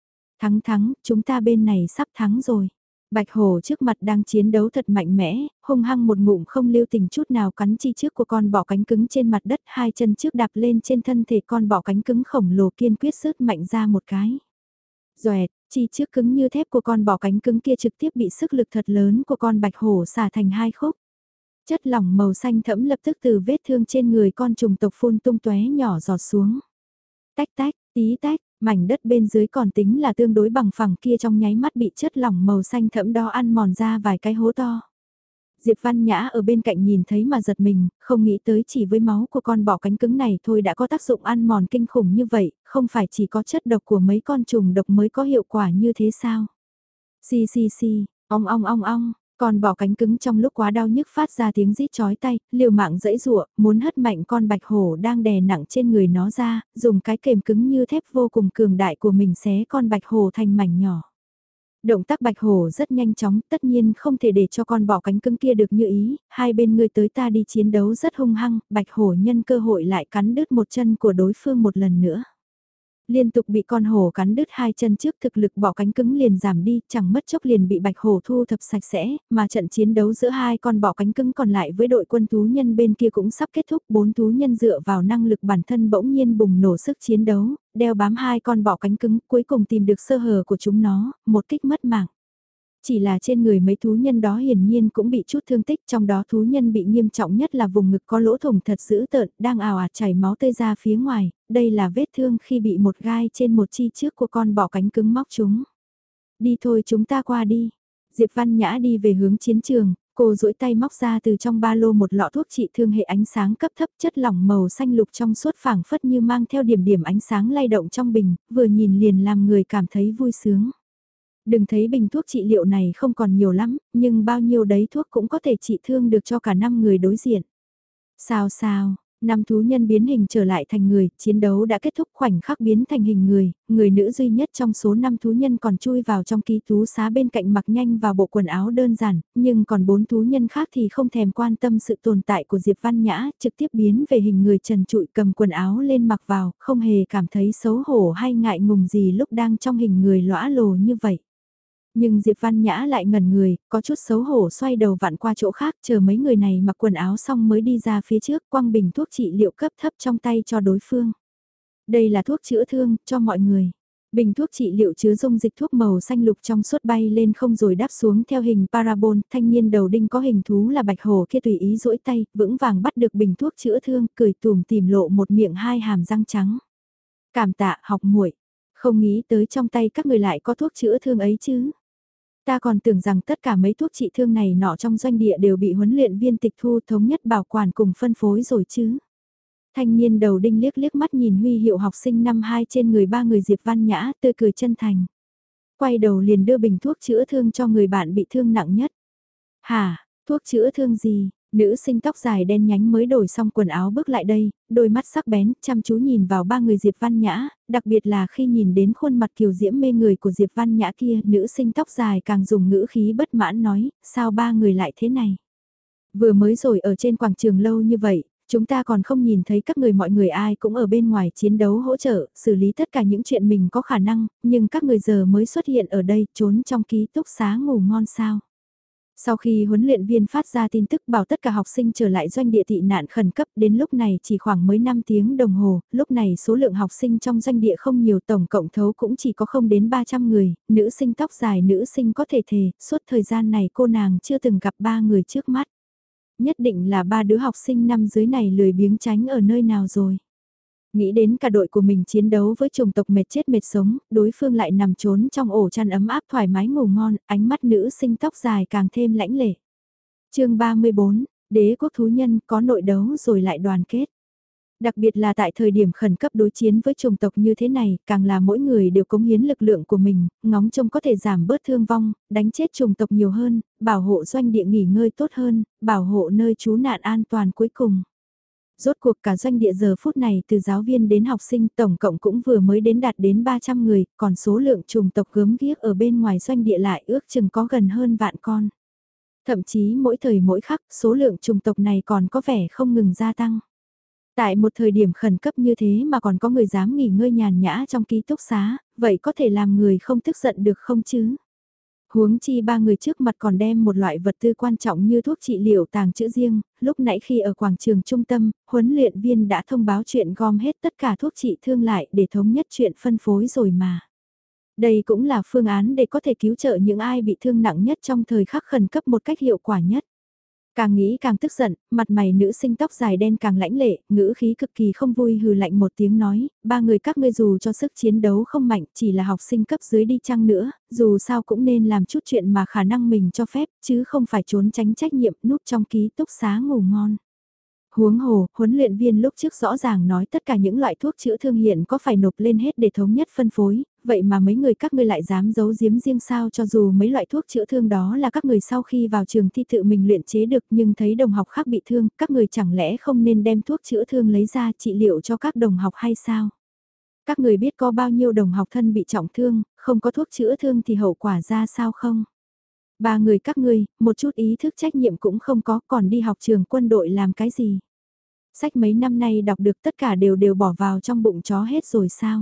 Thắng, chúng ta bên này sắp thắng rồi. Bạch hổ trước mặt đang chiến đấu thật mạnh mẽ, hung hăng một ngụm không lưu tình chút nào cắn chi trước của con bọ cánh cứng trên mặt đất, hai chân trước đạp lên trên thân thể con bọ cánh cứng khổng lồ kiên quyết sứt mạnh ra một cái. Doẹt, chi trước cứng như thép của con bọ cánh cứng kia trực tiếp bị sức lực thật lớn của con bạch hổ xả thành hai khúc. Chất lỏng màu xanh thẫm lập tức từ vết thương trên người con trùng tộc phun tung tóe nhỏ giọt xuống. Tách tách, tí tách. Mảnh đất bên dưới còn tính là tương đối bằng phẳng kia trong nháy mắt bị chất lỏng màu xanh thẫm đó ăn mòn ra vài cái hố to. Diệp Văn Nhã ở bên cạnh nhìn thấy mà giật mình, không nghĩ tới chỉ với máu của con bọ cánh cứng này thôi đã có tác dụng ăn mòn kinh khủng như vậy, không phải chỉ có chất độc của mấy con trùng độc mới có hiệu quả như thế sao? Xì, ong, con bọ cánh cứng trong lúc quá đau nhức phát ra tiếng rít chói tay, liều mạng giãy giụa, muốn hất mạnh con bạch hổ đang đè nặng trên người nó ra, dùng cái kềm cứng như thép vô cùng cường đại của mình xé con bạch hổ thành mảnh nhỏ. Động tác bạch hổ rất nhanh chóng, tất nhiên không thể để cho con bọ cánh cứng kia được như ý, hai bên người tới ta đi chiến đấu rất hung hăng, bạch hổ nhân cơ hội lại cắn đứt một chân của đối phương một lần nữa. Liên tục bị con hổ cắn đứt hai chân trước thực lực bọ cánh cứng liền giảm đi, chẳng mất chốc liền bị bạch hổ thu thập sạch sẽ, mà trận chiến đấu giữa hai con bọ cánh cứng còn lại với đội quân thú nhân bên kia cũng sắp kết thúc, bốn thú nhân dựa vào năng lực bản thân bỗng nhiên bùng nổ sức chiến đấu, đeo bám hai con bọ cánh cứng, cuối cùng tìm được sơ hở của chúng nó, một kích mất mạng. Chỉ là trên người mấy thú nhân đó hiển nhiên cũng bị chút thương tích, trong đó thú nhân bị nghiêm trọng nhất là vùng ngực có lỗ thủng thật dữ tợn, đang ào ạt chảy máu tươi ra phía ngoài, đây là vết thương khi bị một gai trên một chi trước của con bọ cánh cứng móc chúng. Đi thôi chúng ta qua đi. Diệp Văn Nhã đi về hướng chiến trường, cô duỗi tay móc ra từ trong ba lô một lọ thuốc trị thương hệ ánh sáng cấp thấp chất lỏng màu xanh lục trong suốt phảng phất như mang theo điểm điểm ánh sáng lay động trong bình, vừa nhìn liền làm người cảm thấy vui sướng. Đừng thấy bình thuốc trị liệu này không còn nhiều lắm, nhưng bao nhiêu đấy thuốc cũng có thể trị thương được cho cả 5 người đối diện. Sao sao, 5 thú nhân biến hình trở lại thành người, chiến đấu đã kết thúc khoảnh khắc biến thành hình người nữ duy nhất trong số 5 thú nhân còn chui vào trong ký túc xá bên cạnh mặc nhanh vào bộ quần áo đơn giản, nhưng còn 4 thú nhân khác thì không thèm quan tâm sự tồn tại của Diệp Văn Nhã, trực tiếp biến về hình người trần trụi cầm quần áo lên mặc vào, không hề cảm thấy xấu hổ hay ngại ngùng gì lúc đang trong hình người lõa lồ như vậy. Nhưng Diệp Văn Nhã lại ngẩn người, có chút xấu hổ xoay đầu vặn qua chỗ khác chờ mấy người này mặc quần áo xong mới đi ra phía trước quăng bình thuốc trị liệu cấp thấp trong tay cho đối phương. Đây là thuốc chữa thương, cho mọi người. Bình thuốc trị liệu chứa dung dịch thuốc màu xanh lục trong suốt bay lên không rồi đáp xuống theo hình parabol, thanh niên đầu đinh có hình thú là bạch hổ kia tùy ý duỗi tay, vững vàng bắt được bình thuốc chữa thương, cười tùm tìm lộ một miệng hai hàm răng trắng. Cảm tạ học muội, không nghĩ tới trong tay các người lại có thuốc chữa thương ấy chứ. Ta còn tưởng rằng tất cả mấy thuốc trị thương này nọ trong doanh địa đều bị huấn luyện viên tịch thu thống nhất bảo quản cùng phân phối rồi chứ. Thanh niên đầu đinh liếc liếc mắt nhìn huy hiệu học sinh năm 2 trên người ba người Diệp Văn Nhã tươi cười chân thành. Quay đầu liền đưa bình thuốc chữa thương cho người bạn bị thương nặng nhất. Hả, thuốc chữa thương gì? Nữ sinh tóc dài đen nhánh mới đổi xong quần áo bước lại đây, đôi mắt sắc bén, chăm chú nhìn vào ba người Diệp Văn Nhã, đặc biệt là khi nhìn đến khuôn mặt kiều diễm mê người của Diệp Văn Nhã kia, nữ sinh tóc dài càng dùng ngữ khí bất mãn nói, sao ba người lại thế này? Vừa mới rồi ở trên quảng trường lâu như vậy, chúng ta còn không nhìn thấy các người mọi người ai cũng ở bên ngoài chiến đấu hỗ trợ, xử lý tất cả những chuyện mình có khả năng, nhưng các người giờ mới xuất hiện ở đây, trốn trong ký túc xá ngủ ngon sao? Sau khi huấn luyện viên phát ra tin tức bảo tất cả học sinh trở lại doanh địa tị nạn khẩn cấp đến lúc này chỉ khoảng mới 5 tiếng đồng hồ, lúc này số lượng học sinh trong doanh địa không nhiều tổng cộng thấu cũng chỉ có không đến 300 người, nữ sinh tóc dài nữ sinh có thể thề, suốt thời gian này cô nàng chưa từng gặp ba người trước mắt. Nhất định là ba đứa học sinh năm dưới này lười biếng tránh ở nơi nào rồi. Nghĩ đến cả đội của mình chiến đấu với chủng tộc mệt chết mệt sống, đối phương lại nằm trốn trong ổ chăn ấm áp thoải mái ngủ ngon, ánh mắt nữ sinh tóc dài càng thêm lãnh lệ. Chương 34, đế quốc thú nhân có nội đấu rồi lại đoàn kết. Đặc biệt là tại thời điểm khẩn cấp đối chiến với chủng tộc như thế này, càng là mỗi người đều cống hiến lực lượng của mình, ngóng trông có thể giảm bớt thương vong, đánh chết chủng tộc nhiều hơn, bảo hộ doanh địa nghỉ ngơi tốt hơn, bảo hộ nơi trú nạn an toàn cuối cùng. Rốt cuộc cả doanh địa giờ phút này từ giáo viên đến học sinh tổng cộng cũng vừa mới đến đạt đến 300 người, còn số lượng chủng tộc gớm ghiếc ở bên ngoài doanh địa lại ước chừng có gần hơn vạn con. Thậm chí mỗi thời mỗi khắc số lượng chủng tộc này còn có vẻ không ngừng gia tăng. Tại một thời điểm khẩn cấp như thế mà còn có người dám nghỉ ngơi nhàn nhã trong ký túc xá, vậy có thể làm người không tức giận được không chứ? Huống chi ba người trước mặt còn đem một loại vật tư quan trọng như thuốc trị liệu tàng trữ riêng, lúc nãy khi ở quảng trường trung tâm, huấn luyện viên đã thông báo chuyện gom hết tất cả thuốc trị thương lại để thống nhất chuyện phân phối rồi mà. Đây cũng là phương án để có thể cứu trợ những ai bị thương nặng nhất trong thời khắc khẩn cấp một cách hiệu quả nhất. Càng nghĩ càng tức giận, mặt mày nữ sinh tóc dài đen càng lãnh lệ, ngữ khí cực kỳ không vui hừ lạnh một tiếng nói, ba người các ngươi dù cho sức chiến đấu không mạnh, chỉ là học sinh cấp dưới đi chăng nữa, dù sao cũng nên làm chút chuyện mà khả năng mình cho phép, chứ không phải trốn tránh trách nhiệm núp trong ký túc xá ngủ ngon. Huống hồ, huấn luyện viên lúc trước rõ ràng nói tất cả những loại thuốc chữa thương hiện có phải nộp lên hết để thống nhất phân phối, vậy mà mấy người các ngươi lại dám giấu giếm riêng sao cho dù mấy loại thuốc chữa thương đó là các người sau khi vào trường thi tự mình luyện chế được nhưng thấy đồng học khác bị thương, các người chẳng lẽ không nên đem thuốc chữa thương lấy ra trị liệu cho các đồng học hay sao? Các người biết có bao nhiêu đồng học thân bị trọng thương, không có thuốc chữa thương thì hậu quả ra sao không? Ba người các ngươi, một chút ý thức trách nhiệm cũng không có, còn đi học trường quân đội làm cái gì? Sách mấy năm nay đọc được tất cả đều bỏ vào trong bụng chó hết rồi sao?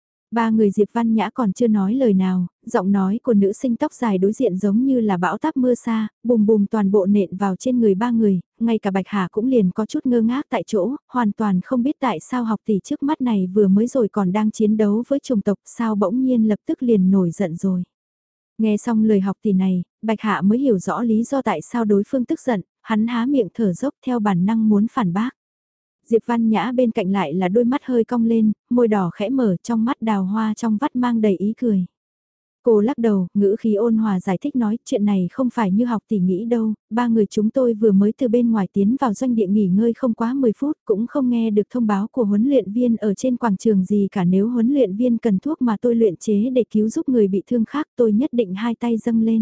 Ba người Diệp Văn Nhã còn chưa nói lời nào, giọng nói của nữ sinh tóc dài đối diện giống như là bão táp mưa xa, bùm bùm toàn bộ nện vào trên người ba người, ngay cả Bạch Hà cũng liền có chút ngơ ngác tại chỗ, hoàn toàn không biết tại sao học tỷ trước mắt này vừa mới rồi còn đang chiến đấu với chủng tộc sao bỗng nhiên lập tức liền nổi giận rồi. Nghe xong lời học tỷ này, Bạch Hạ mới hiểu rõ lý do tại sao đối phương tức giận, hắn há miệng thở dốc theo bản năng muốn phản bác. Diệp Văn Nhã bên cạnh lại là đôi mắt hơi cong lên, môi đỏ khẽ mở trong mắt đào hoa trong vắt mang đầy ý cười. Cô lắc đầu, ngữ khí ôn hòa giải thích nói chuyện này không phải như học tỷ nghĩ đâu, ba người chúng tôi vừa mới từ bên ngoài tiến vào doanh địa nghỉ ngơi không quá 10 phút cũng không nghe được thông báo của huấn luyện viên ở trên quảng trường gì cả, nếu huấn luyện viên cần thuốc mà tôi luyện chế để cứu giúp người bị thương khác tôi nhất định hai tay dâng lên.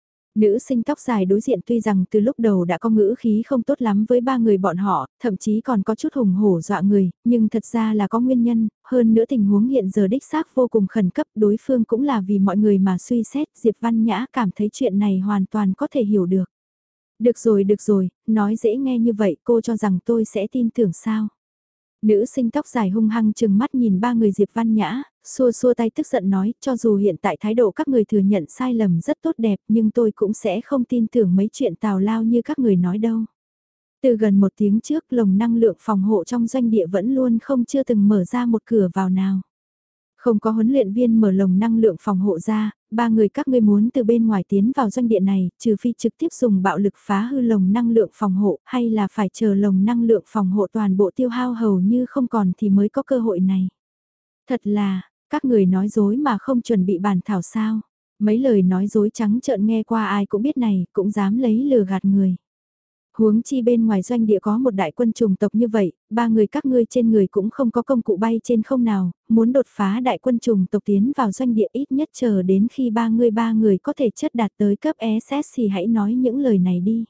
Nữ sinh tóc dài đối diện tuy rằng từ lúc đầu đã có ngữ khí không tốt lắm với ba người bọn họ, thậm chí còn có chút hùng hổ dọa người, nhưng thật ra là có nguyên nhân, hơn nữa tình huống hiện giờ đích xác vô cùng khẩn cấp, đối phương cũng là vì mọi người mà suy xét, Diệp Văn Nhã cảm thấy chuyện này hoàn toàn có thể hiểu được. Được rồi, nói dễ nghe như vậy cô cho rằng tôi sẽ tin tưởng sao? Nữ sinh tóc dài hung hăng chừng mắt nhìn ba người Diệp Văn Nhã, xua xua tay tức giận nói, cho dù hiện tại thái độ các người thừa nhận sai lầm rất tốt đẹp nhưng tôi cũng sẽ không tin tưởng mấy chuyện tào lao như các người nói đâu. Từ gần một tiếng trước lồng năng lượng phòng hộ trong doanh địa vẫn luôn không chưa từng mở ra một cửa vào nào. Không có huấn luyện viên mở lồng năng lượng phòng hộ ra, ba người các ngươi muốn từ bên ngoài tiến vào doanh địa này, trừ phi trực tiếp dùng bạo lực phá hư lồng năng lượng phòng hộ, hay là phải chờ lồng năng lượng phòng hộ toàn bộ tiêu hao hầu như không còn thì mới có cơ hội này. Thật là, các người nói dối mà không chuẩn bị bản thảo sao. Mấy lời nói dối trắng trợn nghe qua ai cũng biết này, cũng dám lấy lừa gạt người. Huống chi bên ngoài doanh địa có một đại quân trùng tộc như vậy, ba người các ngươi trên người cũng không có công cụ bay trên không nào, muốn đột phá đại quân trùng tộc tiến vào doanh địa ít nhất chờ đến khi ba người có thể chất đạt tới cấp SS thì hãy nói những lời này đi.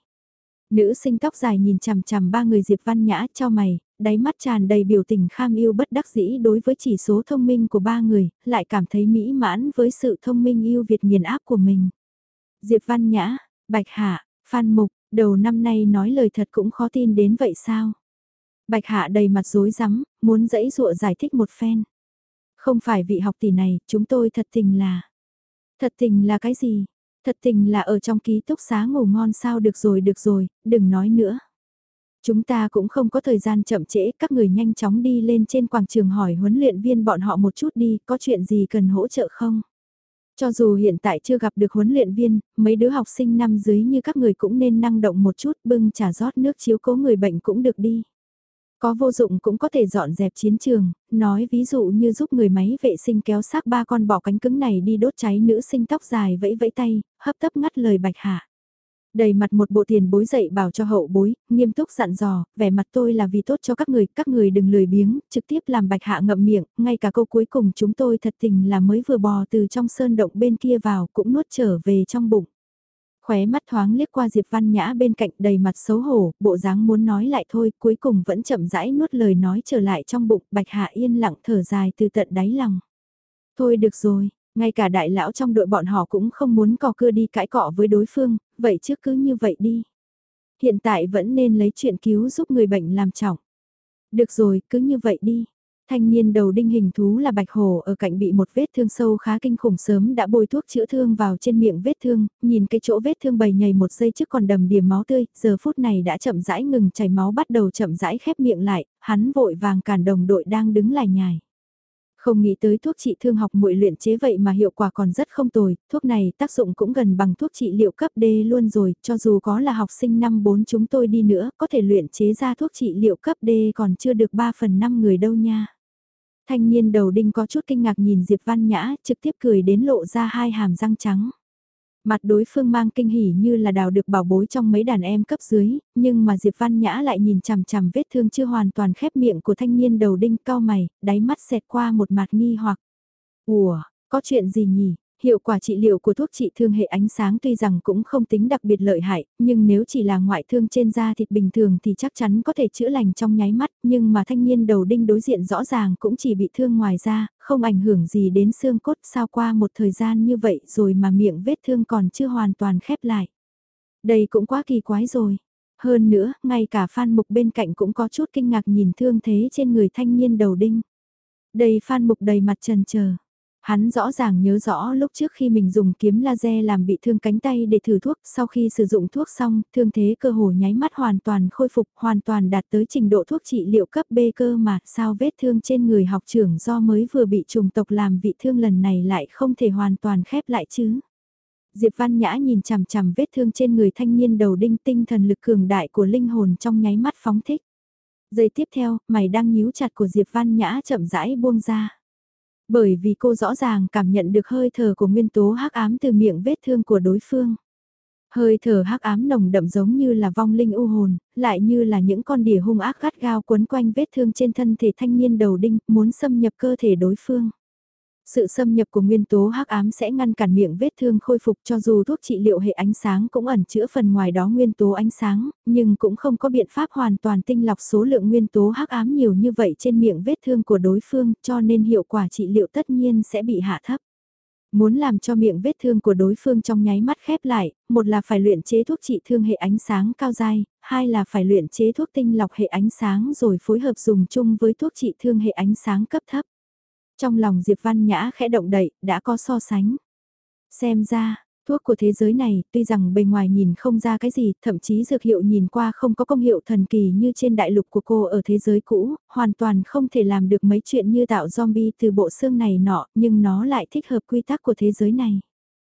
Nữ sinh tóc dài nhìn chằm chằm ba người Diệp Văn Nhã cho mày, đáy mắt tràn đầy biểu tình kham yêu bất đắc dĩ đối với chỉ số thông minh của ba người, lại cảm thấy mỹ mãn với sự thông minh yêu Việt nghiền áp của mình. Diệp Văn Nhã, Bạch Hạ, Phan Mục, đầu năm nay nói lời thật cũng khó tin đến vậy sao? Bạch Hạ đầy mặt rối rắm, muốn giãy dụa giải thích một phen. Không phải vị học tỷ này, chúng tôi thật tình là... Thật tình là cái gì? Thật tình là ở trong ký túc xá ngủ ngon sao, được rồi, đừng nói nữa. Chúng ta cũng không có thời gian chậm trễ, các người nhanh chóng đi lên trên quảng trường hỏi huấn luyện viên bọn họ một chút đi, có chuyện gì cần hỗ trợ không? Cho dù hiện tại chưa gặp được huấn luyện viên, mấy đứa học sinh năm dưới như các người cũng nên năng động một chút, bưng trà rót nước chiếu cố người bệnh cũng được đi. Có vô dụng cũng có thể dọn dẹp chiến trường, nói ví dụ như giúp người máy vệ sinh kéo xác ba con bọ cánh cứng này đi đốt cháy. Nữ sinh tóc dài vẫy vẫy tay, hấp tấp ngắt lời Bạch Hạ. Đầy mặt một bộ tiền bối dạy bảo cho hậu bối, nghiêm túc dặn dò, vẻ mặt tôi là vì tốt cho các người đừng lười biếng, trực tiếp làm Bạch Hạ ngậm miệng, ngay cả câu cuối cùng chúng tôi thật tình là mới vừa bò từ trong sơn động bên kia vào cũng nuốt trở về trong bụng. Khóe mắt thoáng liếc qua Diệp Văn Nhã bên cạnh đầy mặt xấu hổ, bộ dáng muốn nói lại thôi, cuối cùng vẫn chậm rãi nuốt lời nói trở lại trong bụng, Bạch Hạ yên lặng thở dài từ tận đáy lòng. Thôi được rồi, ngay cả đại lão trong đội bọn họ cũng không muốn cò cưa đi cãi cọ với đối phương, vậy chứ cứ như vậy đi. Hiện tại vẫn nên lấy chuyện cứu giúp người bệnh làm trọng. Được rồi, cứ như vậy đi. Thanh niên đầu đinh hình thú là bạch hổ ở cạnh bị một vết thương sâu khá kinh khủng sớm đã bôi thuốc chữa thương vào trên miệng vết thương, nhìn cái chỗ vết thương bầy nhầy một giây trước còn đầm đìa máu tươi, giờ phút này đã chậm rãi ngừng chảy máu bắt đầu chậm rãi khép miệng lại, hắn vội vàng cản đồng đội đang đứng lải nhải. Không nghĩ tới thuốc trị thương học muội luyện chế vậy mà hiệu quả còn rất không tồi, thuốc này tác dụng cũng gần bằng thuốc trị liệu cấp D luôn rồi, cho dù có là học sinh năm 4 chúng tôi đi nữa, có thể luyện chế ra thuốc trị liệu cấp D còn chưa được 3 phần 5 người đâu nha. Thanh niên đầu đinh có chút kinh ngạc nhìn Diệp Văn Nhã, trực tiếp cười đến lộ ra hai hàm răng trắng. Mặt đối phương mang kinh hỉ như là đào được bảo bối trong mấy đàn em cấp dưới, nhưng mà Diệp Văn Nhã lại nhìn chằm chằm vết thương chưa hoàn toàn khép miệng của thanh niên đầu đinh cao mày, đáy mắt xẹt qua một mặt nghi hoặc. Ủa, có chuyện gì nhỉ? Hiệu quả trị liệu của thuốc trị thương hệ ánh sáng tuy rằng cũng không tính đặc biệt lợi hại, nhưng nếu chỉ là ngoại thương trên da thịt bình thường thì chắc chắn có thể chữa lành trong nháy mắt, nhưng mà thanh niên đầu đinh đối diện rõ ràng cũng chỉ bị thương ngoài da, không ảnh hưởng gì đến xương cốt sao qua một thời gian như vậy rồi mà miệng vết thương còn chưa hoàn toàn khép lại. Đây cũng quá kỳ quái rồi. Hơn nữa, ngay cả Phan Mục bên cạnh cũng có chút kinh ngạc nhìn thương thế trên người thanh niên đầu đinh. Đây Phan Mục đầy mặt trần chờ. Hắn rõ ràng nhớ rõ lúc trước khi mình dùng kiếm laser làm bị thương cánh tay để thử thuốc, sau khi sử dụng thuốc xong, thương thế cơ hồ nháy mắt hoàn toàn khôi phục, hoàn toàn đạt tới trình độ thuốc trị liệu cấp B cơ mà, sao vết thương trên người học trưởng do mới vừa bị trùng tộc làm bị thương lần này lại không thể hoàn toàn khép lại chứ. Diệp Văn Nhã nhìn chằm chằm vết thương trên người thanh niên đầu đinh, tinh thần lực cường đại của linh hồn trong nháy mắt phóng thích. Giây tiếp theo, mày đang nhíu chặt của Diệp Văn Nhã chậm rãi buông ra. Bởi vì cô rõ ràng cảm nhận được hơi thở của nguyên tố hắc ám từ miệng vết thương của đối phương. Hơi thở hắc ám nồng đậm giống như là vong linh u hồn, lại như là những con đỉa hung ác gắt gao quấn quanh vết thương trên thân thể thanh niên đầu đinh, muốn xâm nhập cơ thể đối phương. Sự xâm nhập của nguyên tố hắc ám sẽ ngăn cản miệng vết thương khôi phục, cho dù thuốc trị liệu hệ ánh sáng cũng ẩn chữa phần ngoài đó nguyên tố ánh sáng, nhưng cũng không có biện pháp hoàn toàn tinh lọc số lượng nguyên tố hắc ám nhiều như vậy trên miệng vết thương của đối phương, cho nên hiệu quả trị liệu tất nhiên sẽ bị hạ thấp. Muốn làm cho miệng vết thương của đối phương trong nháy mắt khép lại, một là phải luyện chế thuốc trị thương hệ ánh sáng cao dai, hai là phải luyện chế thuốc tinh lọc hệ ánh sáng rồi phối hợp dùng chung với thuốc trị thương hệ ánh sáng cấp thấp. Trong lòng Diệp Văn Nhã khẽ động đậy, đã có so sánh. Xem ra, thuốc của thế giới này, tuy rằng bề ngoài nhìn không ra cái gì, thậm chí dược hiệu nhìn qua không có công hiệu thần kỳ như trên đại lục của cô ở thế giới cũ, hoàn toàn không thể làm được mấy chuyện như tạo zombie từ bộ xương này nọ, nhưng nó lại thích hợp quy tắc của thế giới này.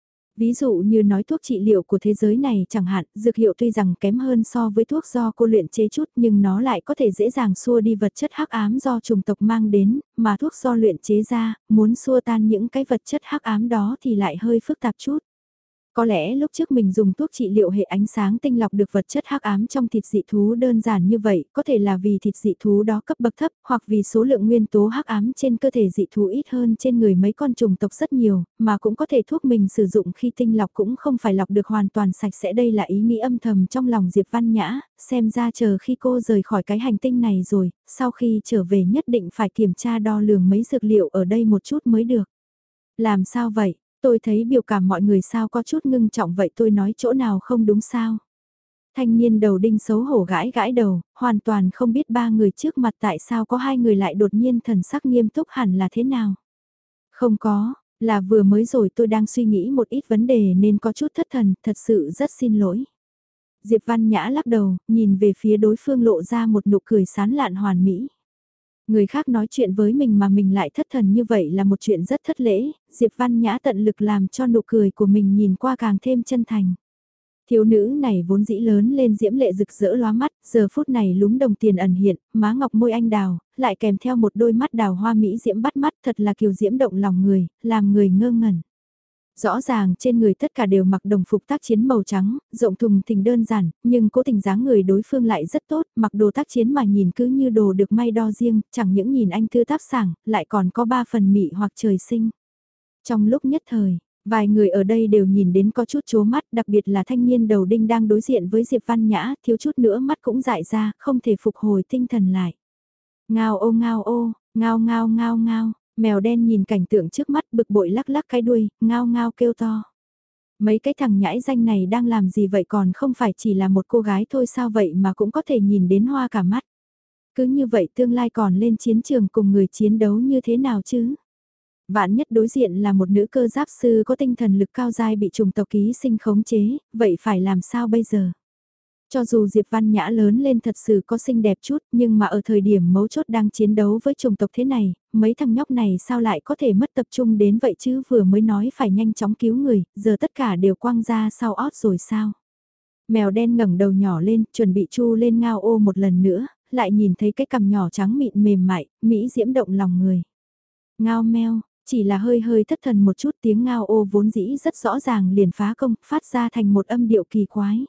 Ví dụ như nói thuốc trị liệu của thế giới này chẳng hạn, dược hiệu tuy rằng kém hơn so với thuốc do cô luyện chế chút nhưng nó lại có thể dễ dàng xua đi vật chất hắc ám do trùng tộc mang đến, mà thuốc do luyện chế ra, muốn xua tan những cái vật chất hắc ám đó thì lại hơi phức tạp chút. Có lẽ lúc trước mình dùng thuốc trị liệu hệ ánh sáng tinh lọc được vật chất hắc ám trong thịt dị thú đơn giản như vậy, có thể là vì thịt dị thú đó cấp bậc thấp, hoặc vì số lượng nguyên tố hắc ám trên cơ thể dị thú ít hơn trên người mấy con trùng tộc rất nhiều, mà cũng có thể thuốc mình sử dụng khi tinh lọc cũng không phải lọc được hoàn toàn sạch sẽ. Đây là ý nghĩ âm thầm trong lòng Diệp Văn Nhã, xem ra chờ khi cô rời khỏi cái hành tinh này rồi, sau khi trở về nhất định phải kiểm tra đo lường mấy dược liệu ở đây một chút mới được. Làm sao vậy? Tôi thấy biểu cảm mọi người sao có chút ngưng trọng vậy, tôi nói chỗ nào không đúng sao? Thanh niên đầu đinh xấu hổ gãi gãi đầu, hoàn toàn không biết ba người trước mặt tại sao có hai người lại đột nhiên thần sắc nghiêm túc hẳn là thế nào. Không có, là vừa mới rồi tôi đang suy nghĩ một ít vấn đề nên có chút thất thần, thật sự rất xin lỗi. Diệp Văn Nhã lắc đầu, nhìn về phía đối phương lộ ra một nụ cười sán lạn hoàn mỹ. Người khác nói chuyện với mình mà mình lại thất thần như vậy là một chuyện rất thất lễ, Diệp Văn Nhã tận lực làm cho nụ cười của mình nhìn qua càng thêm chân thành. Thiếu nữ này vốn dĩ lớn lên diễm lệ rực rỡ lóa mắt, giờ phút này lúm đồng tiền ẩn hiện, má ngọc môi anh đào, lại kèm theo một đôi mắt đào hoa mỹ diễm bắt mắt, thật là kiều diễm động lòng người, làm người ngơ ngẩn. Rõ ràng trên người tất cả đều mặc đồng phục tác chiến màu trắng, rộng thùng thình đơn giản, nhưng cố tình dáng người đối phương lại rất tốt, mặc đồ tác chiến mà nhìn cứ như đồ được may đo riêng, chẳng những nhìn anh thư tác sảng, lại còn có ba phần mị hoặc trời sinh. Trong lúc nhất thời, vài người ở đây đều nhìn đến có chút chố mắt, đặc biệt là thanh niên đầu đinh đang đối diện với Diệp Văn Nhã, thiếu chút nữa mắt cũng dại ra, không thể phục hồi tinh thần lại. Ngao ô ngao ô, ngao ngao ngao ngao. Mèo đen nhìn cảnh tượng trước mắt bực bội lắc lắc cái đuôi, ngao ngao kêu to. Mấy cái thằng nhãi danh này đang làm gì vậy, còn không phải chỉ là một cô gái thôi sao vậy mà cũng có thể nhìn đến hoa cả mắt. Cứ như vậy tương lai còn lên chiến trường cùng người chiến đấu như thế nào chứ? Vạn nhất đối diện là một nữ cơ giáp sư có tinh thần lực cao dai bị trùng tộc ký sinh khống chế, vậy phải làm sao bây giờ? Cho dù Diệp Văn Nhã lớn lên thật sự có xinh đẹp chút, nhưng mà ở thời điểm mấu chốt đang chiến đấu với chủng tộc thế này, mấy thằng nhóc này sao lại có thể mất tập trung đến vậy chứ, vừa mới nói phải nhanh chóng cứu người, giờ tất cả đều quăng ra sau ót rồi sao? Mèo đen ngẩng đầu nhỏ lên, chuẩn bị chu lên ngao ô một lần nữa, lại nhìn thấy cái cằm nhỏ trắng mịn mềm mại, mỹ diễm động lòng người. Ngao meo, chỉ là hơi hơi thất thần một chút, tiếng ngao ô vốn dĩ rất rõ ràng liền phá công, phát ra thành một âm điệu kỳ quái.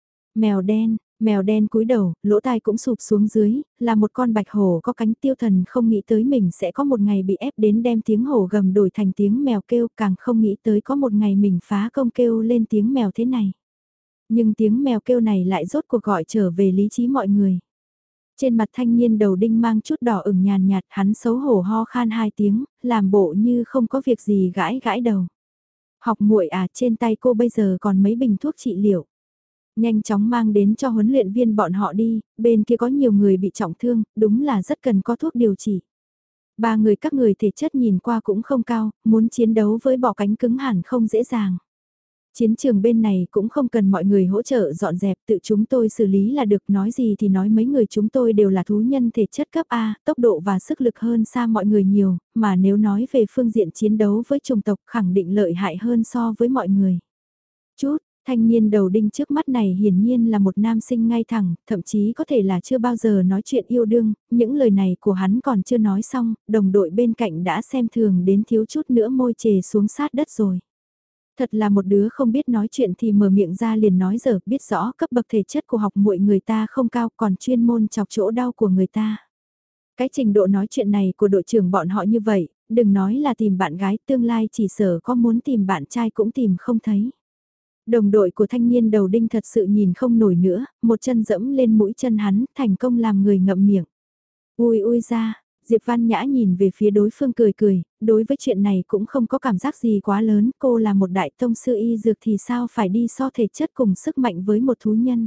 Mèo đen cúi đầu, lỗ tai cũng sụp xuống dưới, là một con bạch hổ có cánh. Tiêu Thần không nghĩ tới mình sẽ có một ngày bị ép đến đem tiếng hổ gầm đổi thành tiếng mèo kêu, càng không nghĩ tới có một ngày mình phá công kêu lên tiếng mèo thế này. Nhưng tiếng mèo kêu này lại rốt cuộc gọi trở về lý trí mọi người. Trên mặt thanh niên đầu đinh mang chút đỏ ửng nhàn nhạt, hắn xấu hổ ho khan hai tiếng, làm bộ như không có việc gì gãi gãi đầu. Học muội à, trên tay cô bây giờ còn mấy bình thuốc trị liệu. Nhanh chóng mang đến cho huấn luyện viên bọn họ đi, bên kia có nhiều người bị trọng thương, đúng là rất cần có thuốc điều trị. Ba người các người thể chất nhìn qua cũng không cao, muốn chiến đấu với bọ cánh cứng hẳn không dễ dàng. Chiến trường bên này cũng không cần mọi người hỗ trợ dọn dẹp, tự chúng tôi xử lý là được, nói gì thì nói mấy người chúng tôi đều là thú nhân thể chất cấp A, tốc độ và sức lực hơn xa mọi người nhiều, mà nếu nói về phương diện chiến đấu với chủng tộc khẳng định lợi hại hơn so với mọi người. Chút, Thanh niên đầu đinh trước mắt này hiển nhiên là một nam sinh ngay thẳng, thậm chí có thể là chưa bao giờ nói chuyện yêu đương, những lời này của hắn còn chưa nói xong, đồng đội bên cạnh đã xem thường đến thiếu chút nữa môi chề xuống sát đất rồi. Thật là một đứa không biết nói chuyện thì mở miệng ra liền nói dở, biết rõ cấp bậc thể chất của học muội người ta không cao còn chuyên môn chọc chỗ đau của người ta. Cái trình độ nói chuyện này của đội trưởng bọn họ như vậy, đừng nói là tìm bạn gái tương lai chỉ sở có muốn tìm bạn trai cũng tìm không thấy. Đồng đội của thanh niên đầu đinh thật sự nhìn không nổi nữa, một chân dẫm lên mũi chân hắn, thành công làm người ngậm miệng. Ui ui ra, Diệp Văn Nhã nhìn về phía đối phương cười cười, đối với chuyện này cũng không có cảm giác gì quá lớn, cô là một đại tông sư y dược thì sao phải đi so thể chất cùng sức mạnh với một thú nhân.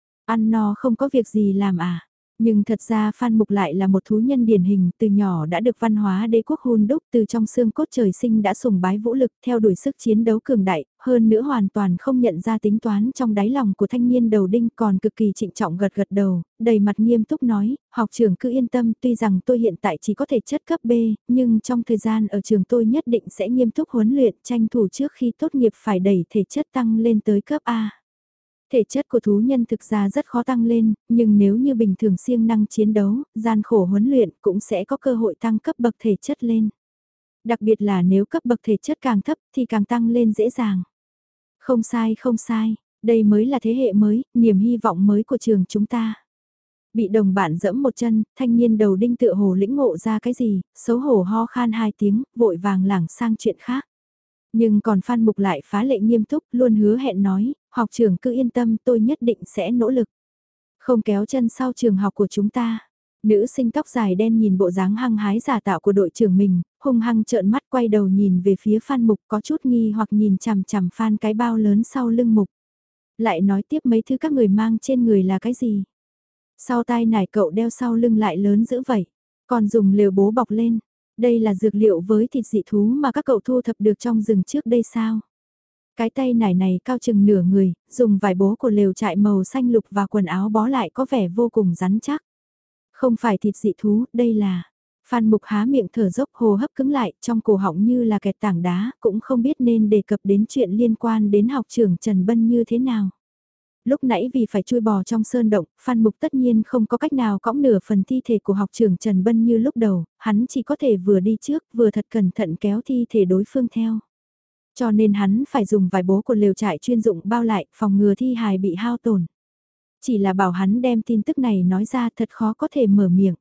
Ăn no không có việc gì làm à. Nhưng thật ra Phan Mục lại là một thú nhân điển hình, từ nhỏ đã được văn hóa đế quốc hun đúc, từ trong xương cốt trời sinh đã sùng bái vũ lực, theo đuổi sức chiến đấu cường đại, hơn nữa hoàn toàn không nhận ra tính toán trong đáy lòng của thanh niên đầu đinh, còn cực kỳ trịnh trọng gật gật đầu, đầy mặt nghiêm túc nói, học trưởng cứ yên tâm, tuy rằng tôi hiện tại chỉ có thể chất cấp B, nhưng trong thời gian ở trường tôi nhất định sẽ nghiêm túc huấn luyện, tranh thủ trước khi tốt nghiệp phải đẩy thể chất tăng lên tới cấp A. Thể chất của thú nhân thực ra rất khó tăng lên, nhưng nếu như bình thường siêng năng chiến đấu, gian khổ huấn luyện cũng sẽ có cơ hội tăng cấp bậc thể chất lên. Đặc biệt là nếu cấp bậc thể chất càng thấp thì càng tăng lên dễ dàng. Không sai không sai, đây mới là thế hệ mới, niềm hy vọng mới của trường chúng ta. Bị đồng bạn dẫm một chân, thanh niên đầu đinh tựa hồ lĩnh ngộ ra cái gì, xấu hổ ho khan hai tiếng, vội vàng lảng sang chuyện khác. Nhưng còn Phan Mục lại phá lệ nghiêm túc, luôn hứa hẹn nói, học trưởng cứ yên tâm tôi nhất định sẽ nỗ lực. Không kéo chân sau trường học của chúng ta. Nữ sinh tóc dài đen nhìn bộ dáng hăng hái giả tạo của đội trưởng mình, hung hăng trợn mắt quay đầu nhìn về phía Phan Mục có chút nghi hoặc nhìn chằm chằm Phan cái bao lớn sau lưng Mục. Lại nói tiếp mấy thứ các người mang trên người là cái gì? Sau tai nải cậu đeo sau lưng lại lớn dữ vậy, còn dùng lều bố bọc lên. Đây là dược liệu với thịt dị thú mà các cậu thu thập được trong rừng trước đây sao? Cái tay nải này cao chừng nửa người, dùng vải bố của lều trại màu xanh lục và quần áo bó lại có vẻ vô cùng rắn chắc. Không phải thịt dị thú, đây là... Phan Mục há miệng thở dốc hô hấp cứng lại, trong cổ họng như là kẹt tảng đá, cũng không biết nên đề cập đến chuyện liên quan đến học trưởng Trần Bân như thế nào. Lúc nãy vì phải chui bò trong sơn động, Phan Mục tất nhiên không có cách nào cõng nửa phần thi thể của học trưởng Trần Bân như lúc đầu, hắn chỉ có thể vừa đi trước vừa thật cẩn thận kéo thi thể đối phương theo. Cho nên hắn phải dùng vải bố của lều trại chuyên dụng bao lại, phòng ngừa thi hài bị hao tổn. Chỉ là bảo hắn đem tin tức này nói ra thật khó có thể mở miệng.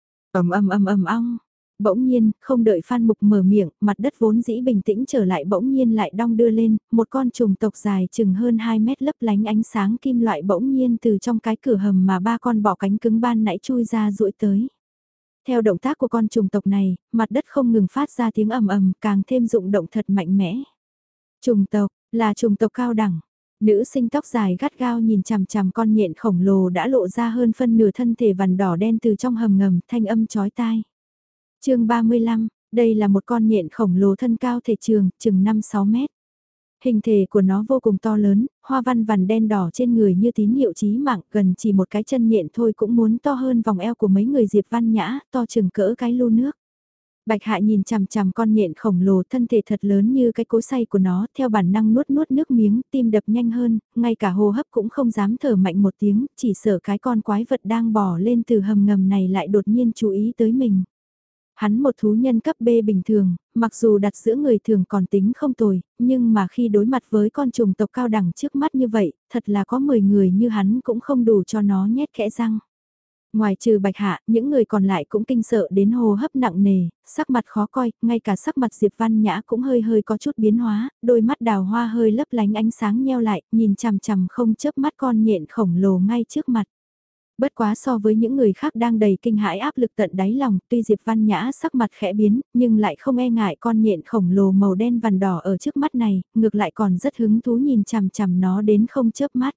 Ầm ầm Bỗng nhiên, không đợi Phan Mục mở miệng, mặt đất vốn dĩ bình tĩnh trở lại bỗng nhiên lại đong đưa lên, một con trùng tộc dài chừng hơn 2 mét lấp lánh ánh sáng kim loại bỗng nhiên từ trong cái cửa hầm mà ba con bọ cánh cứng ban nãy chui ra duỗi tới. Theo động tác của con trùng tộc này, mặt đất không ngừng phát ra tiếng ầm ầm, càng thêm rụng động thật mạnh mẽ. Trùng tộc, là trùng tộc cao đẳng. Nữ sinh tóc dài gắt gao nhìn chằm chằm con nhện khổng lồ đã lộ ra hơn phân nửa thân thể vằn đỏ đen từ trong hầm ngầm, thanh âm chói tai. Chương 35, đây là một con nhện khổng lồ thân cao thể trường, chừng 5-6 mét. Hình thể của nó vô cùng to lớn, hoa văn vằn đen đỏ trên người như tín hiệu chí mạng, gần chỉ một cái chân nhện thôi cũng muốn to hơn vòng eo của mấy người Diệp Văn Nhã, to chừng cỡ cái lu nước. Bạch Hạ nhìn chằm chằm con nhện khổng lồ thân thể thật lớn như cái cối xay của nó, theo bản năng nuốt nuốt nước miếng, tim đập nhanh hơn, ngay cả hô hấp cũng không dám thở mạnh một tiếng, chỉ sợ cái con quái vật đang bò lên từ hầm ngầm này lại đột nhiên chú ý tới mình. Hắn một thú nhân cấp B bình thường, mặc dù đặt giữa người thường còn tính không tồi, nhưng mà khi đối mặt với con trùng tộc cao đẳng trước mắt như vậy, thật là có 10 người như hắn cũng không đủ cho nó nhét kẽ răng. Ngoài trừ Bạch Hạ, những người còn lại cũng kinh sợ đến hô hấp nặng nề, sắc mặt khó coi, ngay cả sắc mặt Diệp Văn Nhã cũng hơi hơi có chút biến hóa, đôi mắt đào hoa hơi lấp lánh ánh sáng nheo lại, nhìn chằm chằm không chớp mắt con nhện khổng lồ ngay trước mặt. Bất quá so với những người khác đang đầy kinh hãi áp lực tận đáy lòng, tuy Diệp Văn Nhã sắc mặt khẽ biến, nhưng lại không e ngại con nhện khổng lồ màu đen vằn đỏ ở trước mắt này, ngược lại còn rất hứng thú nhìn chằm chằm nó đến không chớp mắt.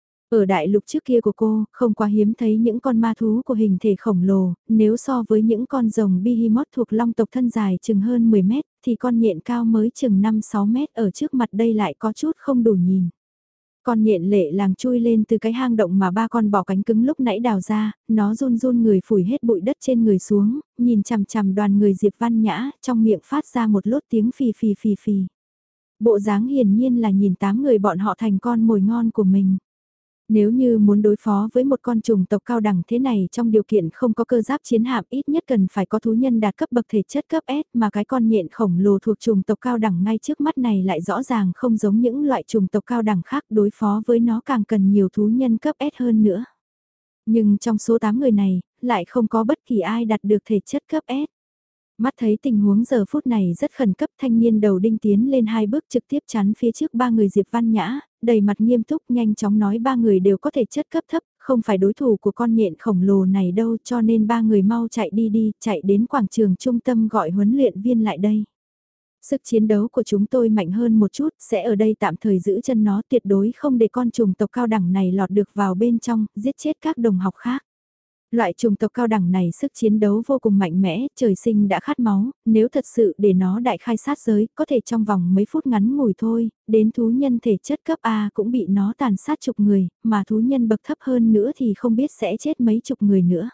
Ở đại lục trước kia của cô, không quá hiếm thấy những con ma thú của hình thể khổng lồ, nếu so với những con rồng behemoth thuộc long tộc thân dài chừng hơn 10 mét, thì con nhện cao mới chừng 5-6 mét ở trước mặt đây lại có chút không đủ nhìn. Con nhện lệ làng chui lên từ cái hang động mà ba con bò cánh cứng lúc nãy đào ra, nó run run người phủi hết bụi đất trên người xuống, nhìn chằm chằm đoàn người Diệp Văn Nhã, trong miệng phát ra một lốt tiếng phì phì phì phì. Bộ dáng hiển nhiên là nhìn 8 người bọn họ thành con mồi ngon của mình. Nếu như muốn đối phó với một con trùng tộc cao đẳng thế này trong điều kiện không có cơ giáp chiến hạm ít nhất cần phải có thú nhân đạt cấp bậc thể chất cấp S mà cái con nhện khổng lồ thuộc trùng tộc cao đẳng ngay trước mắt này lại rõ ràng không giống những loại trùng tộc cao đẳng khác đối phó với nó càng cần nhiều thú nhân cấp S hơn nữa. Nhưng trong số 8 người này, lại không có bất kỳ ai đạt được thể chất cấp S. Mắt thấy tình huống giờ phút này rất khẩn cấp thanh niên đầu đinh tiến lên 2 bước trực tiếp chắn phía trước 3 người Diệp Văn Nhã, đầy mặt nghiêm túc nhanh chóng nói 3 người đều có thể chất cấp thấp, không phải đối thủ của con nhện khổng lồ này đâu cho nên 3 người mau chạy đi, chạy đến quảng trường trung tâm gọi huấn luyện viên lại đây. Sức chiến đấu của chúng tôi mạnh hơn một chút, sẽ ở đây tạm thời giữ chân nó tuyệt đối không để con trùng tộc cao đẳng này lọt được vào bên trong, giết chết các đồng học khác. Loại trùng tộc cao đẳng này sức chiến đấu vô cùng mạnh mẽ, trời sinh đã khát máu, nếu thật sự để nó đại khai sát giới, có thể trong vòng mấy phút ngắn ngủi thôi, đến thú nhân thể chất cấp A cũng bị nó tàn sát chục người, mà thú nhân bậc thấp hơn nữa thì không biết sẽ chết mấy chục người nữa.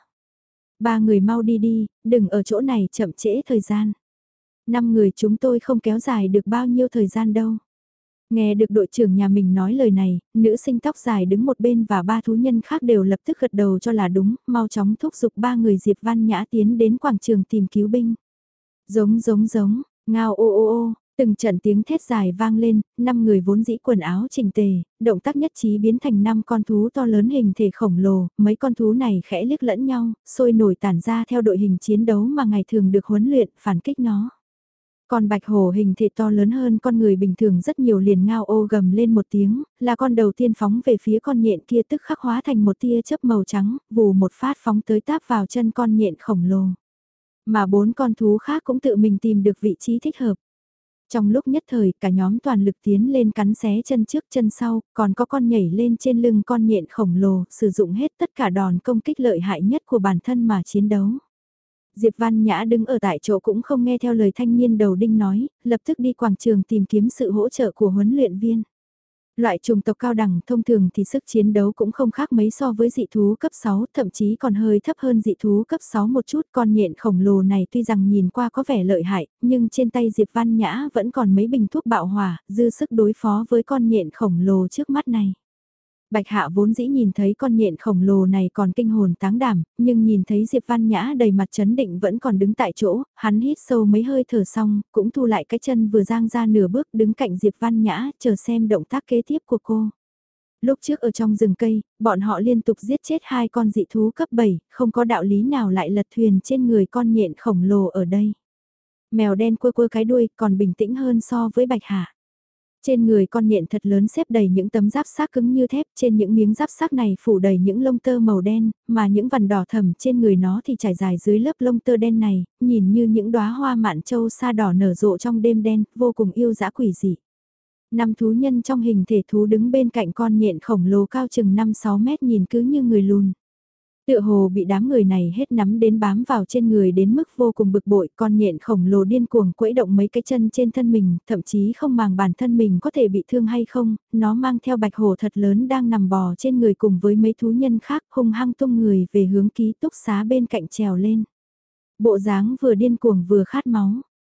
3 người mau đi, đừng ở chỗ này chậm trễ thời gian. 5 người chúng tôi không kéo dài được bao nhiêu thời gian đâu. Nghe được đội trưởng nhà mình nói lời này, nữ sinh tóc dài đứng một bên và 3 thú nhân khác đều lập tức gật đầu cho là đúng, mau chóng thúc giục 3 người Diệp Văn Nhã tiến đến quảng trường tìm cứu binh. Giống, ngao ô, từng trận tiếng thét dài vang lên, 5 người vốn dĩ quần áo chỉnh tề, động tác nhất trí biến thành 5 con thú to lớn hình thể khổng lồ, mấy con thú này khẽ liếc lẫn nhau, sôi nổi tản ra theo đội hình chiến đấu mà ngày thường được huấn luyện phản kích nó. Con bạch hổ hình thể to lớn hơn con người bình thường rất nhiều liền ngao ô gầm lên một tiếng, là con đầu tiên phóng về phía con nhện kia tức khắc hóa thành một tia chớp màu trắng, vù một phát phóng tới táp vào chân con nhện khổng lồ. Mà 4 con thú khác cũng tự mình tìm được vị trí thích hợp. Trong lúc nhất thời cả nhóm toàn lực tiến lên cắn xé chân trước chân sau, còn có con nhảy lên trên lưng con nhện khổng lồ, sử dụng hết tất cả đòn công kích lợi hại nhất của bản thân mà chiến đấu. Diệp Văn Nhã đứng ở tại chỗ cũng không nghe theo lời thanh niên đầu đinh nói, lập tức đi quảng trường tìm kiếm sự hỗ trợ của huấn luyện viên. Loại trùng tộc cao đẳng thông thường thì sức chiến đấu cũng không khác mấy so với dị thú cấp 6, thậm chí còn hơi thấp hơn dị thú cấp 6 một chút. Con nhện khổng lồ này tuy rằng nhìn qua có vẻ lợi hại, nhưng trên tay Diệp Văn Nhã vẫn còn mấy bình thuốc bạo hỏa, dư sức đối phó với con nhện khổng lồ trước mắt này. Bạch Hạ vốn dĩ nhìn thấy con nhện khổng lồ này còn kinh hồn táng đảm, nhưng nhìn thấy Diệp Văn Nhã đầy mặt chấn định vẫn còn đứng tại chỗ, hắn hít sâu mấy hơi thở xong, cũng thu lại cái chân vừa giang ra nửa bước đứng cạnh Diệp Văn Nhã, chờ xem động tác kế tiếp của cô. Lúc trước ở trong rừng cây, bọn họ liên tục giết chết 2 con dị thú cấp 7, không có đạo lý nào lại lật thuyền trên người con nhện khổng lồ ở đây. Mèo đen quơ cái đuôi còn bình tĩnh hơn so với Bạch Hạ. Trên người con nhện thật lớn xếp đầy những tấm giáp xác cứng như thép, trên những miếng giáp xác này phủ đầy những lông tơ màu đen, mà những vằn đỏ thẫm trên người nó thì trải dài dưới lớp lông tơ đen này, nhìn như những đóa hoa mạn châu sa đỏ nở rộ trong đêm đen, vô cùng yêu dã quỷ dị. 5 thú nhân trong hình thể thú đứng bên cạnh con nhện khổng lồ cao chừng 5-6 mét nhìn cứ như người lùn. Tựa hồ bị đám người này hết nắm đến bám vào trên người đến mức vô cùng bực bội, con nhện khổng lồ điên cuồng quẫy động mấy cái chân trên thân mình, thậm chí không màng bản thân mình có thể bị thương hay không, nó mang theo bạch hổ thật lớn đang nằm bò trên người cùng với mấy thú nhân khác hung hăng tung người về hướng ký túc xá bên cạnh trèo lên. Bộ dáng vừa điên cuồng vừa khát máu,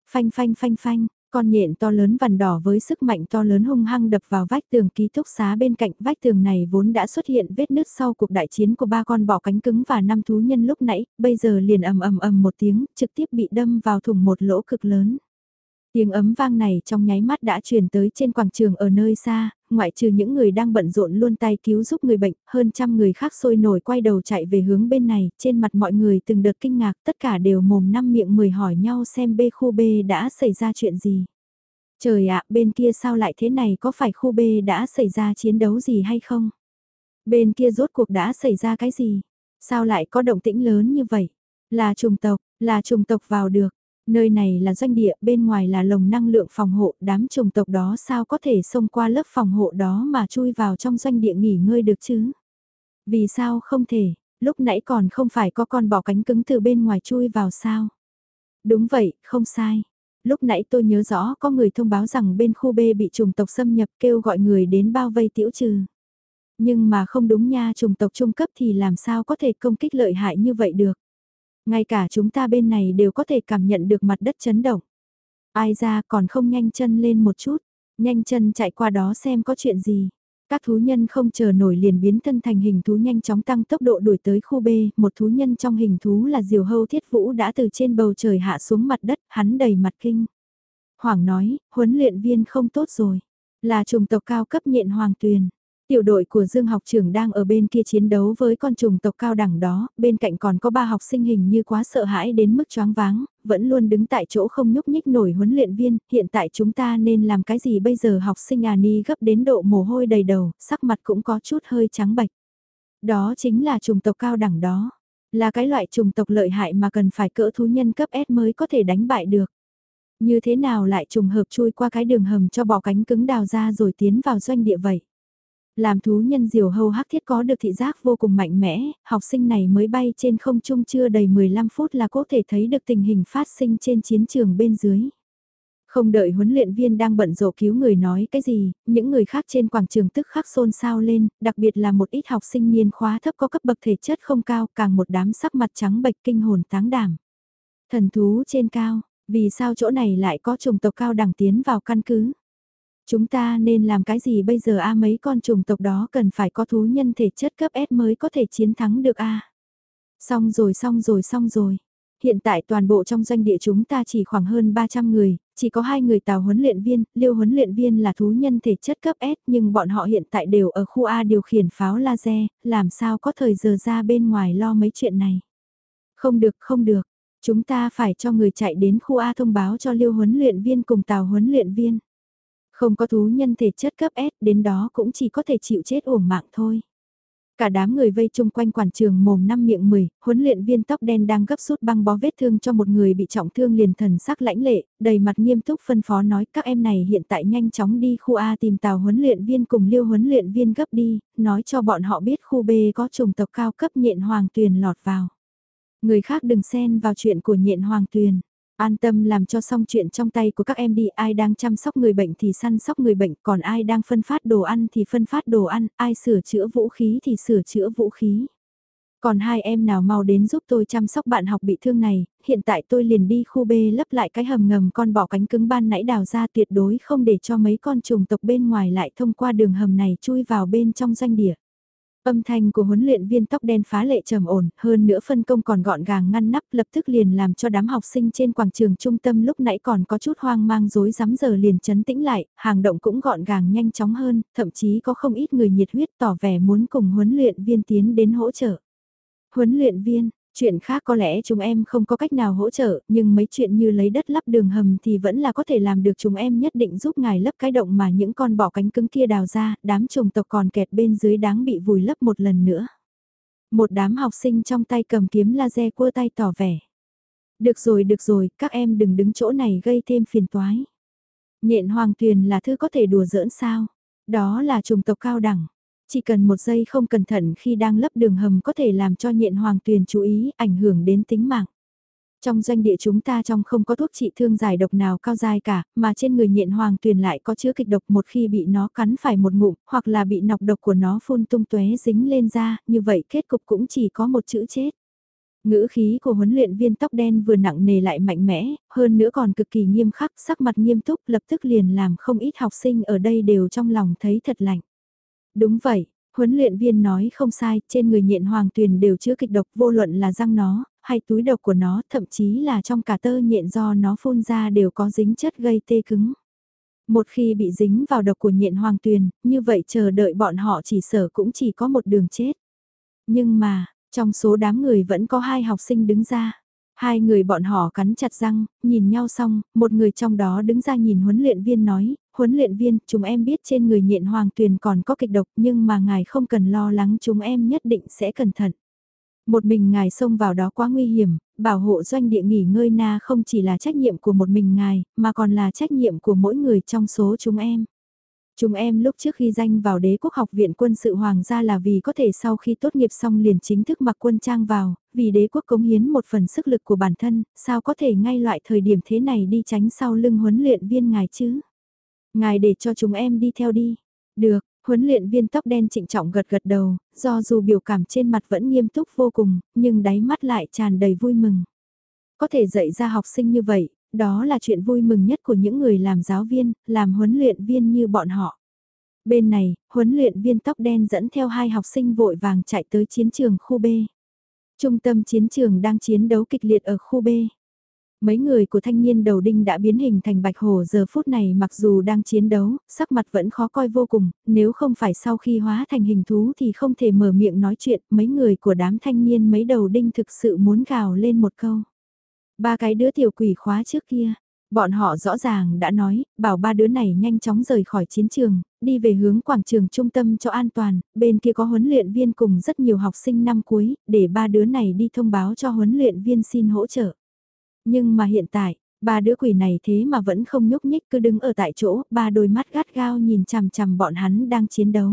phanh, con nhện to lớn vằn đỏ với sức mạnh to lớn hung hăng đập vào vách tường ký túc xá bên cạnh. Vách tường này vốn đã xuất hiện vết nứt sau cuộc đại chiến của 3 con bọ cánh cứng và 5 thú nhân lúc nãy, bây giờ liền ầm một tiếng, trực tiếp bị đâm vào thủng một lỗ cực lớn. Tiếng ấm vang này trong nháy mắt đã truyền tới trên quảng trường ở nơi xa, ngoại trừ những người đang bận rộn luôn tay cứu giúp người bệnh, hơn trăm người khác sôi nổi quay đầu chạy về hướng bên này, trên mặt mọi người từng đợt kinh ngạc, tất cả đều mồm năm miệng mười hỏi nhau xem khu B đã xảy ra chuyện gì. Trời ạ, bên kia sao lại thế này, có phải khu B đã xảy ra chiến đấu gì hay không? Bên kia rốt cuộc đã xảy ra cái gì? Sao lại có động tĩnh lớn như vậy? Là trùng tộc vào được. Nơi này là doanh địa, bên ngoài là lồng năng lượng phòng hộ, đám trùng tộc đó sao có thể xông qua lớp phòng hộ đó mà chui vào trong doanh địa nghỉ ngơi được chứ? Vì sao không thể, lúc nãy còn không phải có con bọ cánh cứng từ bên ngoài chui vào sao? Đúng vậy, không sai. Lúc nãy tôi nhớ rõ có người thông báo rằng bên khu B bị trùng tộc xâm nhập kêu gọi người đến bao vây tiễu trừ. Nhưng mà không đúng nha, trùng tộc trung cấp thì làm sao có thể công kích lợi hại như vậy được. Ngay cả chúng ta bên này đều có thể cảm nhận được mặt đất chấn động. Ai ra còn không nhanh chân lên một chút. nhanh chân chạy qua đó xem có chuyện gì. Các thú nhân không chờ nổi liền biến thân thành hình thú nhanh chóng tăng tốc độ đuổi tới khu B, một thú nhân trong hình thú là Diều Hâu Thiết Vũ đã từ trên bầu trời hạ xuống mặt đất, hắn đầy mặt kinh. Hoàng nói, huấn luyện viên không tốt rồi, là chủng tộc cao cấp nhện hoàng tuyền. Tiểu đội của Dương học trưởng đang ở bên kia chiến đấu với con trùng tộc cao đẳng đó, bên cạnh còn có 3 học sinh hình như quá sợ hãi đến mức choáng váng, vẫn luôn đứng tại chỗ không nhúc nhích nổi. Huấn luyện viên, hiện tại chúng ta nên làm cái gì bây giờ? Học sinh Ni gấp đến độ mồ hôi đầy đầu, sắc mặt cũng có chút hơi trắng bệch. Đó chính là trùng tộc cao đẳng đó, là cái loại trùng tộc lợi hại mà cần phải cỡ thú nhân cấp S mới có thể đánh bại được. Như thế nào lại trùng hợp chui qua cái đường hầm cho bò cánh cứng đào ra rồi tiến vào doanh địa vậy? Làm thú nhân Diều Hâu Hắc Thiết có được thị giác vô cùng mạnh mẽ, học sinh này mới bay trên không trung chưa đầy 15 phút là có thể thấy được tình hình phát sinh trên chiến trường bên dưới. Không đợi huấn luyện viên đang bận rộn cứu người nói cái gì, những người khác trên quảng trường tức khắc xôn xao lên, đặc biệt là một ít học sinh niên khóa thấp có cấp bậc thể chất không cao, càng một đám sắc mặt trắng bệch kinh hồn táng đảm. Thần thú trên cao, vì sao chỗ này lại có chủng tộc cao đẳng tiến vào căn cứ? Chúng ta nên làm cái gì bây giờ a? Mấy con trùng tộc đó cần phải có thú nhân thể chất cấp S mới có thể chiến thắng được a. Xong rồi xong rồi xong rồi. Hiện tại toàn bộ trong doanh địa chúng ta chỉ khoảng hơn 300 người, chỉ có 2 người Tào huấn luyện viên, Liêu huấn luyện viên là thú nhân thể chất cấp S nhưng bọn họ hiện tại đều ở khu A điều khiển pháo laser, làm sao có thời giờ ra bên ngoài lo mấy chuyện này. Không được không được, chúng ta phải cho người chạy đến khu A thông báo cho Liêu huấn luyện viên cùng Tào huấn luyện viên. Không có thú nhân thể chất cấp S, đến đó cũng chỉ có thể chịu chết uổng mạng thôi. Cả đám người vây chung quanh quảng trường mồm 5 miệng 10, huấn luyện viên tóc đen đang gấp rút băng bó vết thương cho một người bị trọng thương liền thần sắc lãnh lệ, đầy mặt nghiêm túc phân phó nói các em này hiện tại nhanh chóng đi khu A tìm Tào huấn luyện viên cùng Liêu huấn luyện viên gấp đi, nói cho bọn họ biết khu B có chủng tộc cao cấp nhện hoàng tuyền lọt vào. Người khác đừng xen vào chuyện của nhện hoàng tuyền. An tâm làm cho xong chuyện trong tay của các em đi, ai đang chăm sóc người bệnh thì săn sóc người bệnh, còn ai đang phân phát đồ ăn thì phân phát đồ ăn, ai sửa chữa vũ khí thì sửa chữa vũ khí. Còn hai em nào mau đến giúp tôi chăm sóc bạn học bị thương này, hiện tại tôi liền đi khu B lấp lại cái hầm ngầm con bọ cánh cứng ban nãy đào ra, tuyệt đối không để cho mấy con trùng tộc bên ngoài lại thông qua đường hầm này chui vào bên trong doanh địa. Âm thanh của huấn luyện viên tóc đen phá lệ trầm ổn, hơn nữa phân công còn gọn gàng ngăn nắp, lập tức liền làm cho đám học sinh trên quảng trường trung tâm lúc nãy còn có chút hoang mang rối rắm giờ liền chấn tĩnh lại, hàng động cũng gọn gàng nhanh chóng hơn, thậm chí có không ít người nhiệt huyết tỏ vẻ muốn cùng huấn luyện viên tiến đến hỗ trợ. Huấn luyện viên, chuyện khác có lẽ chúng em không có cách nào hỗ trợ, nhưng mấy chuyện như lấy đất lắp đường hầm thì vẫn là có thể làm được, chúng em nhất định giúp ngài lấp cái động mà những con bọ cánh cứng kia đào ra, đám trùng tộc còn kẹt bên dưới đáng bị vùi lấp một lần nữa. Một đám học sinh trong tay cầm kiếm laser quơ tay tỏ vẻ. Được rồi, các em đừng đứng chỗ này gây thêm phiền toái. Nhện hoàng tuyền là thứ có thể đùa giỡn sao? Đó là trùng tộc cao đẳng. Chỉ cần một giây không cẩn thận khi đang lấp đường hầm có thể làm cho nhện hoàng tuyền chú ý, ảnh hưởng đến tính mạng. Trong doanh địa chúng ta trong không có thuốc trị thương giải độc nào cao dai cả, mà trên người nhện hoàng tuyền lại có chứa kịch độc, một khi bị nó cắn phải một ngụm, hoặc là bị nọc độc của nó phun tung tóe dính lên da, như vậy kết cục cũng chỉ có một chữ chết. Ngữ khí của huấn luyện viên tóc đen vừa nặng nề lại mạnh mẽ, hơn nữa còn cực kỳ nghiêm khắc, sắc mặt nghiêm túc, lập tức liền làm không ít học sinh ở đây đều trong lòng thấy thật lạnh. Đúng vậy, huấn luyện viên nói không sai, trên người nhện hoàng tuyền đều chứa kịch độc, vô luận là răng nó, hay túi độc của nó, thậm chí là trong cả tơ nhện do nó phun ra đều có dính chất gây tê cứng. Một khi bị dính vào độc của nhện hoàng tuyền, như vậy chờ đợi bọn họ chỉ sở cũng chỉ có một đường chết. Nhưng mà, trong số đám người vẫn có 2 học sinh đứng ra. 2 người bọn họ cắn chặt răng, nhìn nhau xong, một người trong đó đứng ra nhìn huấn luyện viên nói, huấn luyện viên, chúng em biết trên người nhện hoàng tuyền còn có kịch độc nhưng mà ngài không cần lo lắng, chúng em nhất định sẽ cẩn thận. Một mình ngài xông vào đó quá nguy hiểm, bảo hộ doanh địa nghỉ ngơi na không chỉ là trách nhiệm của một mình ngài, mà còn là trách nhiệm của mỗi người trong số chúng em. Chúng em lúc trước khi danh vào đế quốc học viện quân sự hoàng gia là vì có thể sau khi tốt nghiệp xong liền chính thức mặc quân trang vào, vì đế quốc cống hiến một phần sức lực của bản thân, sao có thể ngay loại thời điểm thế này đi tránh sau lưng huấn luyện viên ngài chứ? Ngài để cho chúng em đi theo đi. Được, huấn luyện viên tóc đen trịnh trọng gật gật đầu, do dù biểu cảm trên mặt vẫn nghiêm túc vô cùng, nhưng đáy mắt lại tràn đầy vui mừng. Có thể dạy ra học sinh như vậy, đó là chuyện vui mừng nhất của những người làm giáo viên, làm huấn luyện viên như bọn họ. Bên này, huấn luyện viên tóc đen dẫn theo 2 học sinh vội vàng chạy tới chiến trường khu B. Trung tâm chiến trường đang chiến đấu kịch liệt ở khu B. Mấy người của thanh niên đầu đinh đã biến hình thành bạch hổ giờ phút này mặc dù đang chiến đấu, sắc mặt vẫn khó coi vô cùng, nếu không phải sau khi hóa thành hình thú thì không thể mở miệng nói chuyện, mấy người của đám thanh niên mấy đầu đinh thực sự muốn gào lên một câu. 3 cái đứa tiểu quỷ khóa trước kia, bọn họ rõ ràng đã nói, bảo 3 đứa này nhanh chóng rời khỏi chiến trường, đi về hướng quảng trường trung tâm cho an toàn, bên kia có huấn luyện viên cùng rất nhiều học sinh năm cuối, để 3 đứa này đi thông báo cho huấn luyện viên xin hỗ trợ. Nhưng mà hiện tại, 3 đứa quỷ này thế mà vẫn không nhúc nhích cứ đứng ở tại chỗ, 3 đôi mắt gắt gao nhìn chằm chằm bọn hắn đang chiến đấu.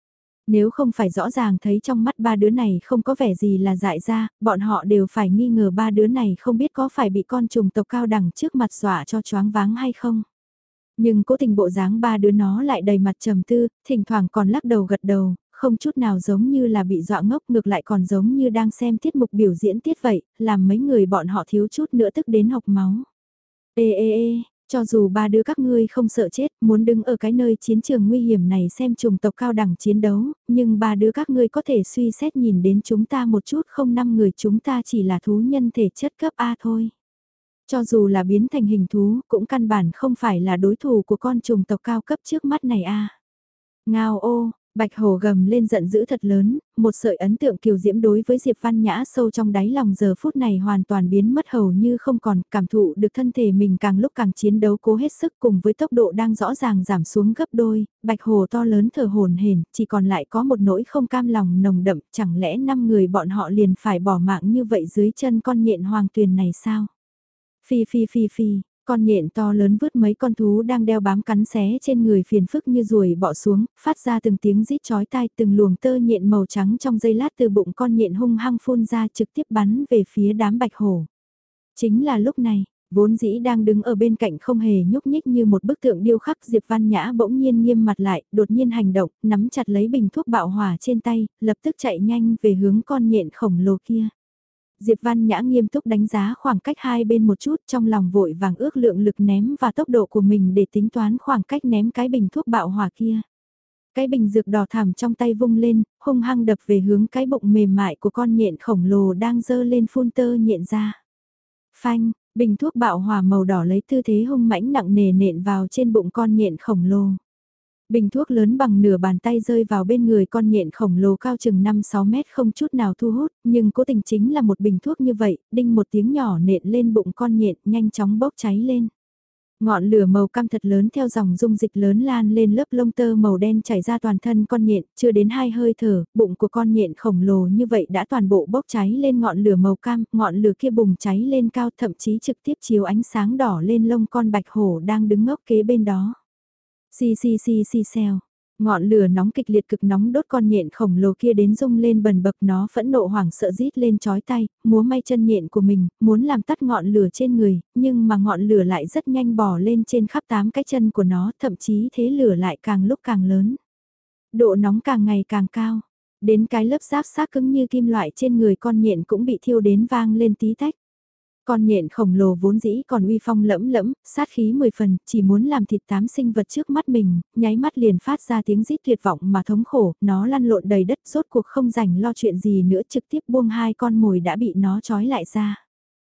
Nếu không phải rõ ràng thấy trong mắt 3 đứa này không có vẻ gì là dại ra, bọn họ đều phải nghi ngờ 3 đứa này không biết có phải bị con trùng tộc cao đẳng trước mặt dọa cho choáng váng hay không. Nhưng cố tình bộ dáng 3 đứa nó lại đầy mặt trầm tư, thỉnh thoảng còn lắc đầu gật đầu, không chút nào giống như là bị dọa ngốc, ngược lại còn giống như đang xem tiết mục biểu diễn tiết vậy, làm mấy người bọn họ thiếu chút nữa tức đến hộc máu. Ê ê ê, cho dù 3 đứa các ngươi không sợ chết, muốn đứng ở cái nơi chiến trường nguy hiểm này xem chủng tộc cao đẳng chiến đấu, nhưng 3 đứa các ngươi có thể suy xét nhìn đến chúng ta một chút, không 5 người chúng ta chỉ là thú nhân thể chất cấp A thôi. Cho dù là biến thành hình thú, cũng căn bản không phải là đối thủ của con trùng tộc cao cấp trước mắt này a. Ngao ô, Bạch Hổ gầm lên giận dữ thật lớn, một sợi ấn tượng kiều diễm đối với Diệp Văn Nhã sâu trong đáy lòng giờ phút này hoàn toàn biến mất hầu như không còn, cảm thụ được thân thể mình càng lúc càng chiến đấu cố hết sức cùng với tốc độ đang rõ ràng giảm xuống gấp đôi, Bạch Hổ to lớn thở hổn hển, chỉ còn lại có một nỗi không cam lòng nồng đậm, chẳng lẽ 5 người bọn họ liền phải bỏ mạng như vậy dưới chân con nhện hoàng tuyền này sao? Phi phi phi phi, con nhện to lớn vứt mấy con thú đang đeo bám cắn xé trên người phiền phức như ruồi bọ xuống, phát ra từng tiếng rít chói tai, từng luồng tơ nhện màu trắng trong giây lát từ bụng con nhện hung hăng phun ra trực tiếp bắn về phía đám bạch hổ. Chính là lúc này, vốn dĩ đang đứng ở bên cạnh không hề nhúc nhích như một bức tượng điêu khắc Diệp Văn Nhã bỗng nhiên nghiêm mặt lại, đột nhiên hành động, nắm chặt lấy bình thuốc bạo hỏa trên tay, lập tức chạy nhanh về hướng con nhện khổng lồ kia. Diệp Văn Nhã nghiêm túc đánh giá khoảng cách hai bên một chút trong lòng vội vàng ước lượng lực ném và tốc độ của mình để tính toán khoảng cách ném cái bình thuốc bạo hỏa kia. Cái bình dược đỏ thẳm trong tay vung lên, hung hăng đập về hướng cái bụng mềm mại của con nhện khổng lồ đang dơ lên phun tơ nhện ra. Phanh, bình thuốc bạo hỏa màu đỏ lấy tư thế hung mãnh nặng nề nện vào trên bụng con nhện khổng lồ. Bình thuốc lớn bằng nửa bàn tay rơi vào bên người con nhện khổng lồ cao chừng 5-6 mét không chút nào thu hút, nhưng cố tình chính là một bình thuốc như vậy, đinh một tiếng nhỏ nện lên bụng con nhện nhanh chóng bốc cháy lên. Ngọn lửa màu cam thật lớn theo dòng dung dịch lớn lan lên lớp lông tơ màu đen chảy ra toàn thân con nhện, chưa đến 2 hơi thở, bụng của con nhện khổng lồ như vậy đã toàn bộ bốc cháy lên ngọn lửa màu cam, ngọn lửa kia bùng cháy lên cao thậm chí trực tiếp chiếu ánh sáng đỏ lên lông con bạch hổ đang đứng ngốc kế bên đó. Xì xì xì xì xèo. Ngọn lửa nóng kịch liệt cực nóng đốt con nhện khổng lồ kia đến rung lên bần bật, nó phẫn nộ hoảng sợ rít lên chói tay, múa may chân nhện của mình, muốn làm tắt ngọn lửa trên người, nhưng mà ngọn lửa lại rất nhanh bò lên trên khắp 8 cái chân của nó, thậm chí thế lửa lại càng lúc càng lớn. Độ nóng càng ngày càng cao, đến cái lớp giáp xác cứng như kim loại trên người con nhện cũng bị thiêu đến vang lên tí tách. Con nhện khổng lồ vốn dĩ còn uy phong lẫm lẫm, sát khí 10 phần, chỉ muốn làm thịt 8 sinh vật trước mắt mình, nháy mắt liền phát ra tiếng rít tuyệt vọng mà thống khổ, nó lăn lộn đầy đất rốt cuộc không rảnh lo chuyện gì nữa, trực tiếp buông 2 con mồi đã bị nó trói lại ra.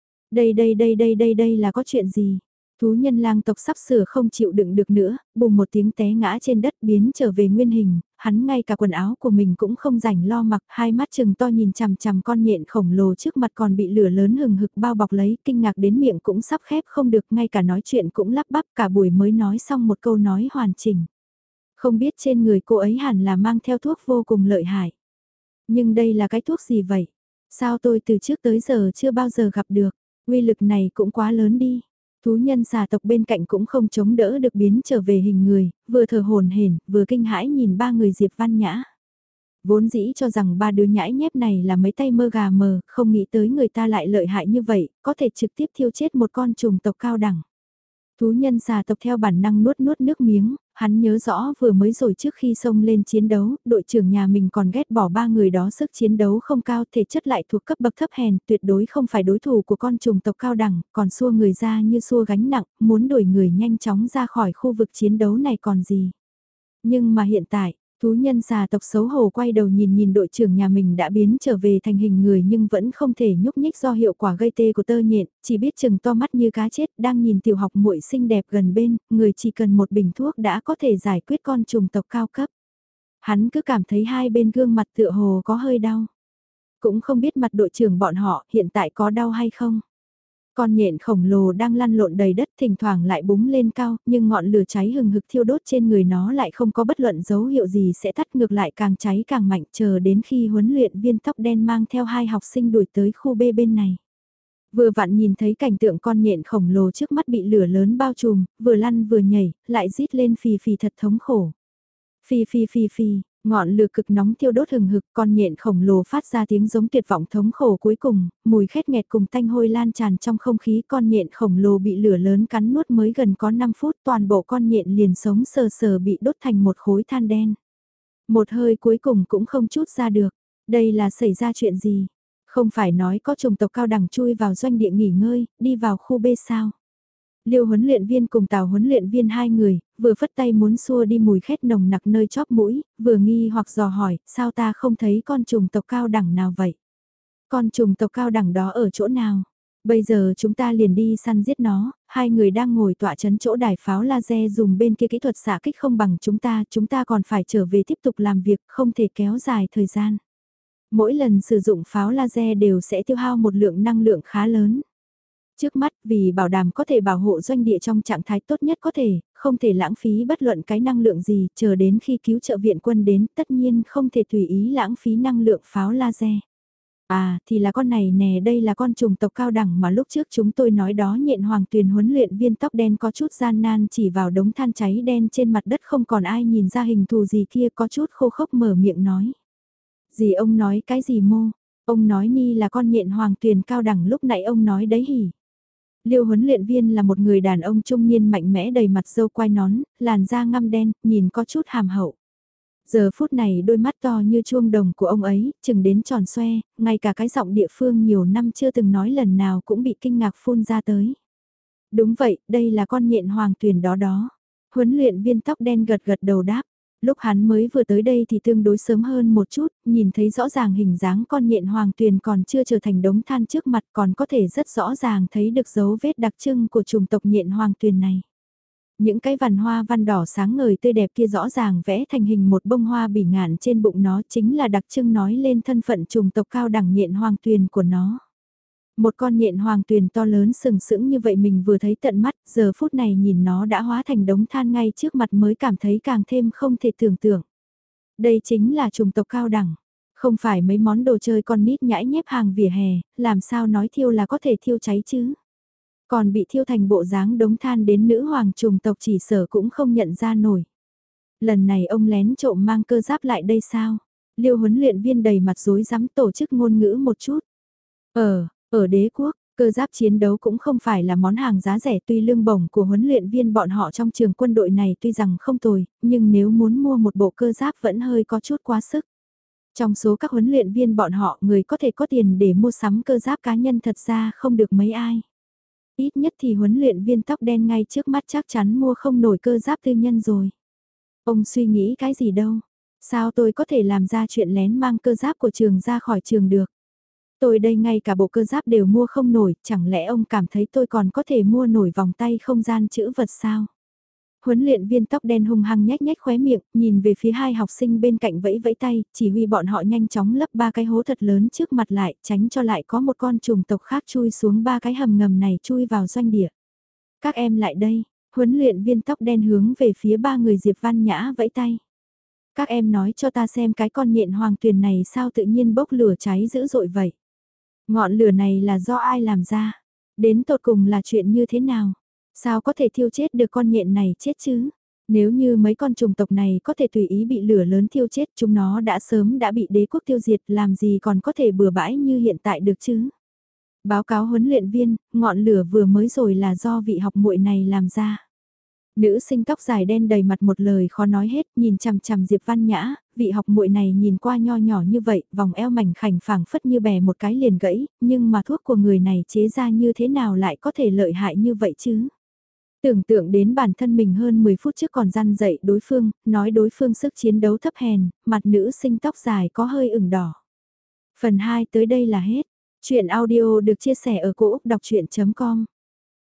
Đây là có chuyện gì? Thú nhân lang tộc sắp sửa không chịu đựng được nữa, bùng một tiếng té ngã trên đất biến trở về nguyên hình, hắn ngay cả quần áo của mình cũng không rảnh lo mặc, hai mắt chừng to nhìn chằm chằm con nhện khổng lồ trước mặt còn bị lửa lớn hừng hực bao bọc lấy, kinh ngạc đến miệng cũng sắp khép không được, ngay cả nói chuyện cũng lắp bắp, cả buổi mới nói xong một câu nói hoàn chỉnh. Không biết trên người cô ấy hẳn là mang theo thuốc vô cùng lợi hại. Nhưng đây là cái thuốc gì vậy? Sao tôi từ trước tới giờ chưa bao giờ gặp được? Uy lực này cũng quá lớn đi. Thú nhân xà tộc bên cạnh cũng không chống đỡ được biến trở về hình người, vừa thở hổn hển, vừa kinh hãi nhìn 3 người Diệp Văn Nhã. Vốn dĩ cho rằng 3 đứa nhãi nhép này là mấy tay mơ gà mờ, không nghĩ tới người ta lại lợi hại như vậy, có thể trực tiếp thiêu chết một con trùng tộc cao đẳng. Thú nhân xà tộc theo bản năng nuốt nuốt nước miếng, hắn nhớ rõ vừa mới rồi trước khi xông lên chiến đấu, đội trưởng nhà mình còn ghét bỏ ba người đó sức chiến đấu không cao, thể chất lại thuộc cấp bậc thấp hèn, tuyệt đối không phải đối thủ của con trùng tộc cao đẳng, còn xua người ra như xua gánh nặng, muốn đuổi người nhanh chóng ra khỏi khu vực chiến đấu này còn gì. Nhưng mà hiện tại, thú nhân xà tộc xấu hổ quay đầu nhìn nhìn đội trưởng nhà mình đã biến trở về thành hình người nhưng vẫn không thể nhúc nhích do hiệu quả gây tê của tơ nhện, chỉ biết chừng to mắt như cá chết đang nhìn tiểu học muội xinh đẹp gần bên, người chỉ cần một bình thuốc đã có thể giải quyết con trùng tộc cao cấp. Hắn cứ cảm thấy hai bên gương mặt tựa hồ có hơi đau. Cũng không biết mặt đội trưởng bọn họ hiện tại có đau hay không. Con nhện khổng lồ đang lăn lộn đầy đất thỉnh thoảng lại búng lên cao, nhưng ngọn lửa cháy hừng hực thiêu đốt trên người nó lại không có bất luận dấu hiệu gì sẽ tắt, ngược lại càng cháy càng mạnh, chờ đến khi huấn luyện viên tóc đen mang theo hai học sinh đuổi tới khu B bên này. Vừa vặn nhìn thấy cảnh tượng con nhện khổng lồ trước mắt bị lửa lớn bao trùm, vừa lăn vừa nhảy, lại rít lên phì phì thật thống khổ. Phì phì phì phì, ngọn lửa cực nóng thiêu đốt hừng hực, con nhện khổng lồ phát ra tiếng giống tuyệt vọng thống khổ cuối cùng, mùi khét nghẹt cùng tanh hôi lan tràn trong không khí, con nhện khổng lồ bị lửa lớn cắn nuốt mới gần có 5 phút, toàn bộ con nhện liền sống sờ sờ bị đốt thành một khối than đen. Một hơi cuối cùng cũng không chút ra được. Đây là xảy ra chuyện gì? Không phải nói có chủng tộc cao đẳng chui vào doanh địa nghỉ ngơi, đi vào khu B sao? Liêu huấn luyện viên cùng Tào huấn luyện viên hai người, vừa phất tay muốn xua đi mùi khét nồng nặc nơi chóp mũi, vừa nghi hoặc dò hỏi, sao ta không thấy con trùng tộc cao đẳng nào vậy? Con trùng tộc cao đẳng đó ở chỗ nào? Bây giờ chúng ta liền đi săn giết nó, hai người đang ngồi tọa chấn chỗ đài pháo laser dùng bên kia kỹ thuật xạ kích không bằng chúng ta còn phải trở về tiếp tục làm việc, không thể kéo dài thời gian. Mỗi lần sử dụng pháo laser đều sẽ tiêu hao một lượng năng lượng khá lớn. Trước mắt vì bảo đảm có thể bảo hộ doanh địa trong trạng thái tốt nhất có thể, không thể lãng phí bất luận cái năng lượng gì, chờ đến khi cứu trợ viện quân đến tất nhiên không thể tùy ý lãng phí năng lượng pháo laser. À, thì là con này nè, đây là con trùng tộc cao đẳng mà lúc trước chúng tôi nói đó, nhện hoàng tuyền huấn luyện viên tóc đen có chút gian nan chỉ vào đống than cháy đen trên mặt đất không còn ai nhìn ra hình thù gì kia, có chút khô khốc mở miệng nói. Gì ông nói cái gì mô? Ông nói ni là con nhện hoàng tuyền cao đẳng lúc nãy ông nói đấy hỉ. Liêu huấn luyện viên là một người đàn ông trung niên mạnh mẽ đầy mặt râu quai nón, làn da ngăm đen, nhìn có chút hàm hậu. Giờ phút này đôi mắt to như chuông đồng của ông ấy, chừng đến tròn xoe, ngay cả cái giọng địa phương nhiều năm chưa từng nói lần nào cũng bị kinh ngạc phun ra tới. Đúng vậy, đây là con nhện hoàng tuyền đó đó. Huấn luyện viên tóc đen gật gật đầu đáp. Lúc hắn mới vừa tới đây thì tương đối sớm hơn một chút, nhìn thấy rõ ràng hình dáng con nhện hoàng tuyền còn chưa trở thành đống than trước mặt, còn có thể rất rõ ràng thấy được dấu vết đặc trưng của chủng tộc nhện hoàng tuyền này. Những cái vằn hoa văn đỏ sáng ngời tươi đẹp kia rõ ràng vẽ thành hình một bông hoa bỉ ngạn trên bụng nó, chính là đặc trưng nói lên thân phận chủng tộc cao đẳng nhện hoàng tuyền của nó. Một con nhện hoàng tuyền to lớn sừng sững như vậy mình vừa thấy tận mắt, giờ phút này nhìn nó đã hóa thành đống than ngay trước mặt mới cảm thấy càng thêm không thể tưởng tượng. Đây chính là chủng tộc cao đẳng, không phải mấy món đồ chơi con nít nhãi nhép hàng vỉa hè, làm sao nói thiêu là có thể thiêu cháy chứ. Còn bị thiêu thành bộ dáng đống than đến nữ hoàng chủng tộc chỉ sở cũng không nhận ra nổi. Lần này ông lén trộm mang cơ giáp lại đây sao? Liêu huấn luyện viên đầy mặt rối rắm tổ chức ngôn ngữ một chút. Ở đế quốc, cơ giáp chiến đấu cũng không phải là món hàng giá rẻ, tuy lương bổng của huấn luyện viên bọn họ trong trường quân đội này tuy rằng không tồi, nhưng nếu muốn mua một bộ cơ giáp vẫn hơi có chút quá sức. Trong số các huấn luyện viên bọn họ, người có thể có tiền để mua sắm cơ giáp cá nhân thật ra không được mấy ai. Ít nhất thì huấn luyện viên tóc đen ngay trước mắt chắc chắn mua không nổi cơ giáp tư nhân rồi. Ông suy nghĩ cái gì đâu? Sao tôi có thể làm ra chuyện lén mang cơ giáp của trường ra khỏi trường được? Tôi đây ngay cả bộ cơ giáp đều mua không nổi, chẳng lẽ ông cảm thấy tôi còn có thể mua nổi vòng tay không gian chữ vật sao? Huấn luyện viên tóc đen hung hăng nhếch nhếch khóe miệng, nhìn về phía hai học sinh bên cạnh vẫy vẫy tay, chỉ huy bọn họ nhanh chóng lấp ba cái hố thật lớn trước mặt lại, tránh cho lại có một con trùng tộc khác chui xuống ba cái hầm ngầm này chui vào doanh địa. Các em lại đây, huấn luyện viên tóc đen hướng về phía ba người Diệp Văn Nhã vẫy tay. Các em nói cho ta xem cái con nhện hoàng tuyền này sao tự nhiên bốc lửa cháy dữ dội vậy. Ngọn lửa này là do ai làm ra? Đến tột cùng là chuyện như thế nào? Sao có thể thiêu chết được con nhện này chết chứ? Nếu như mấy con trùng tộc này có thể tùy ý bị lửa lớn thiêu chết, chúng nó đã sớm đã bị đế quốc tiêu diệt, làm gì còn có thể bừa bãi như hiện tại được chứ? Báo cáo huấn luyện viên, ngọn lửa vừa mới rồi là do vị học muội này làm ra. Nữ sinh tóc dài đen đầy mặt một lời khó nói hết, nhìn chằm chằm Diệp Văn Nhã, vị học muội này nhìn qua nho nhỏ như vậy, vòng eo mảnh khảnh phẳng phất như bè một cái liền gãy, nhưng mà thuốc của người này chế ra như thế nào lại có thể lợi hại như vậy chứ? Tưởng tượng đến bản thân mình hơn 10 phút trước còn răn dậy đối phương, nói đối phương sức chiến đấu thấp hèn, mặt nữ sinh tóc dài có hơi ửng đỏ. Phần 2 tới đây là hết. Chuyện audio được chia sẻ ở cỗ đọc chuyện.com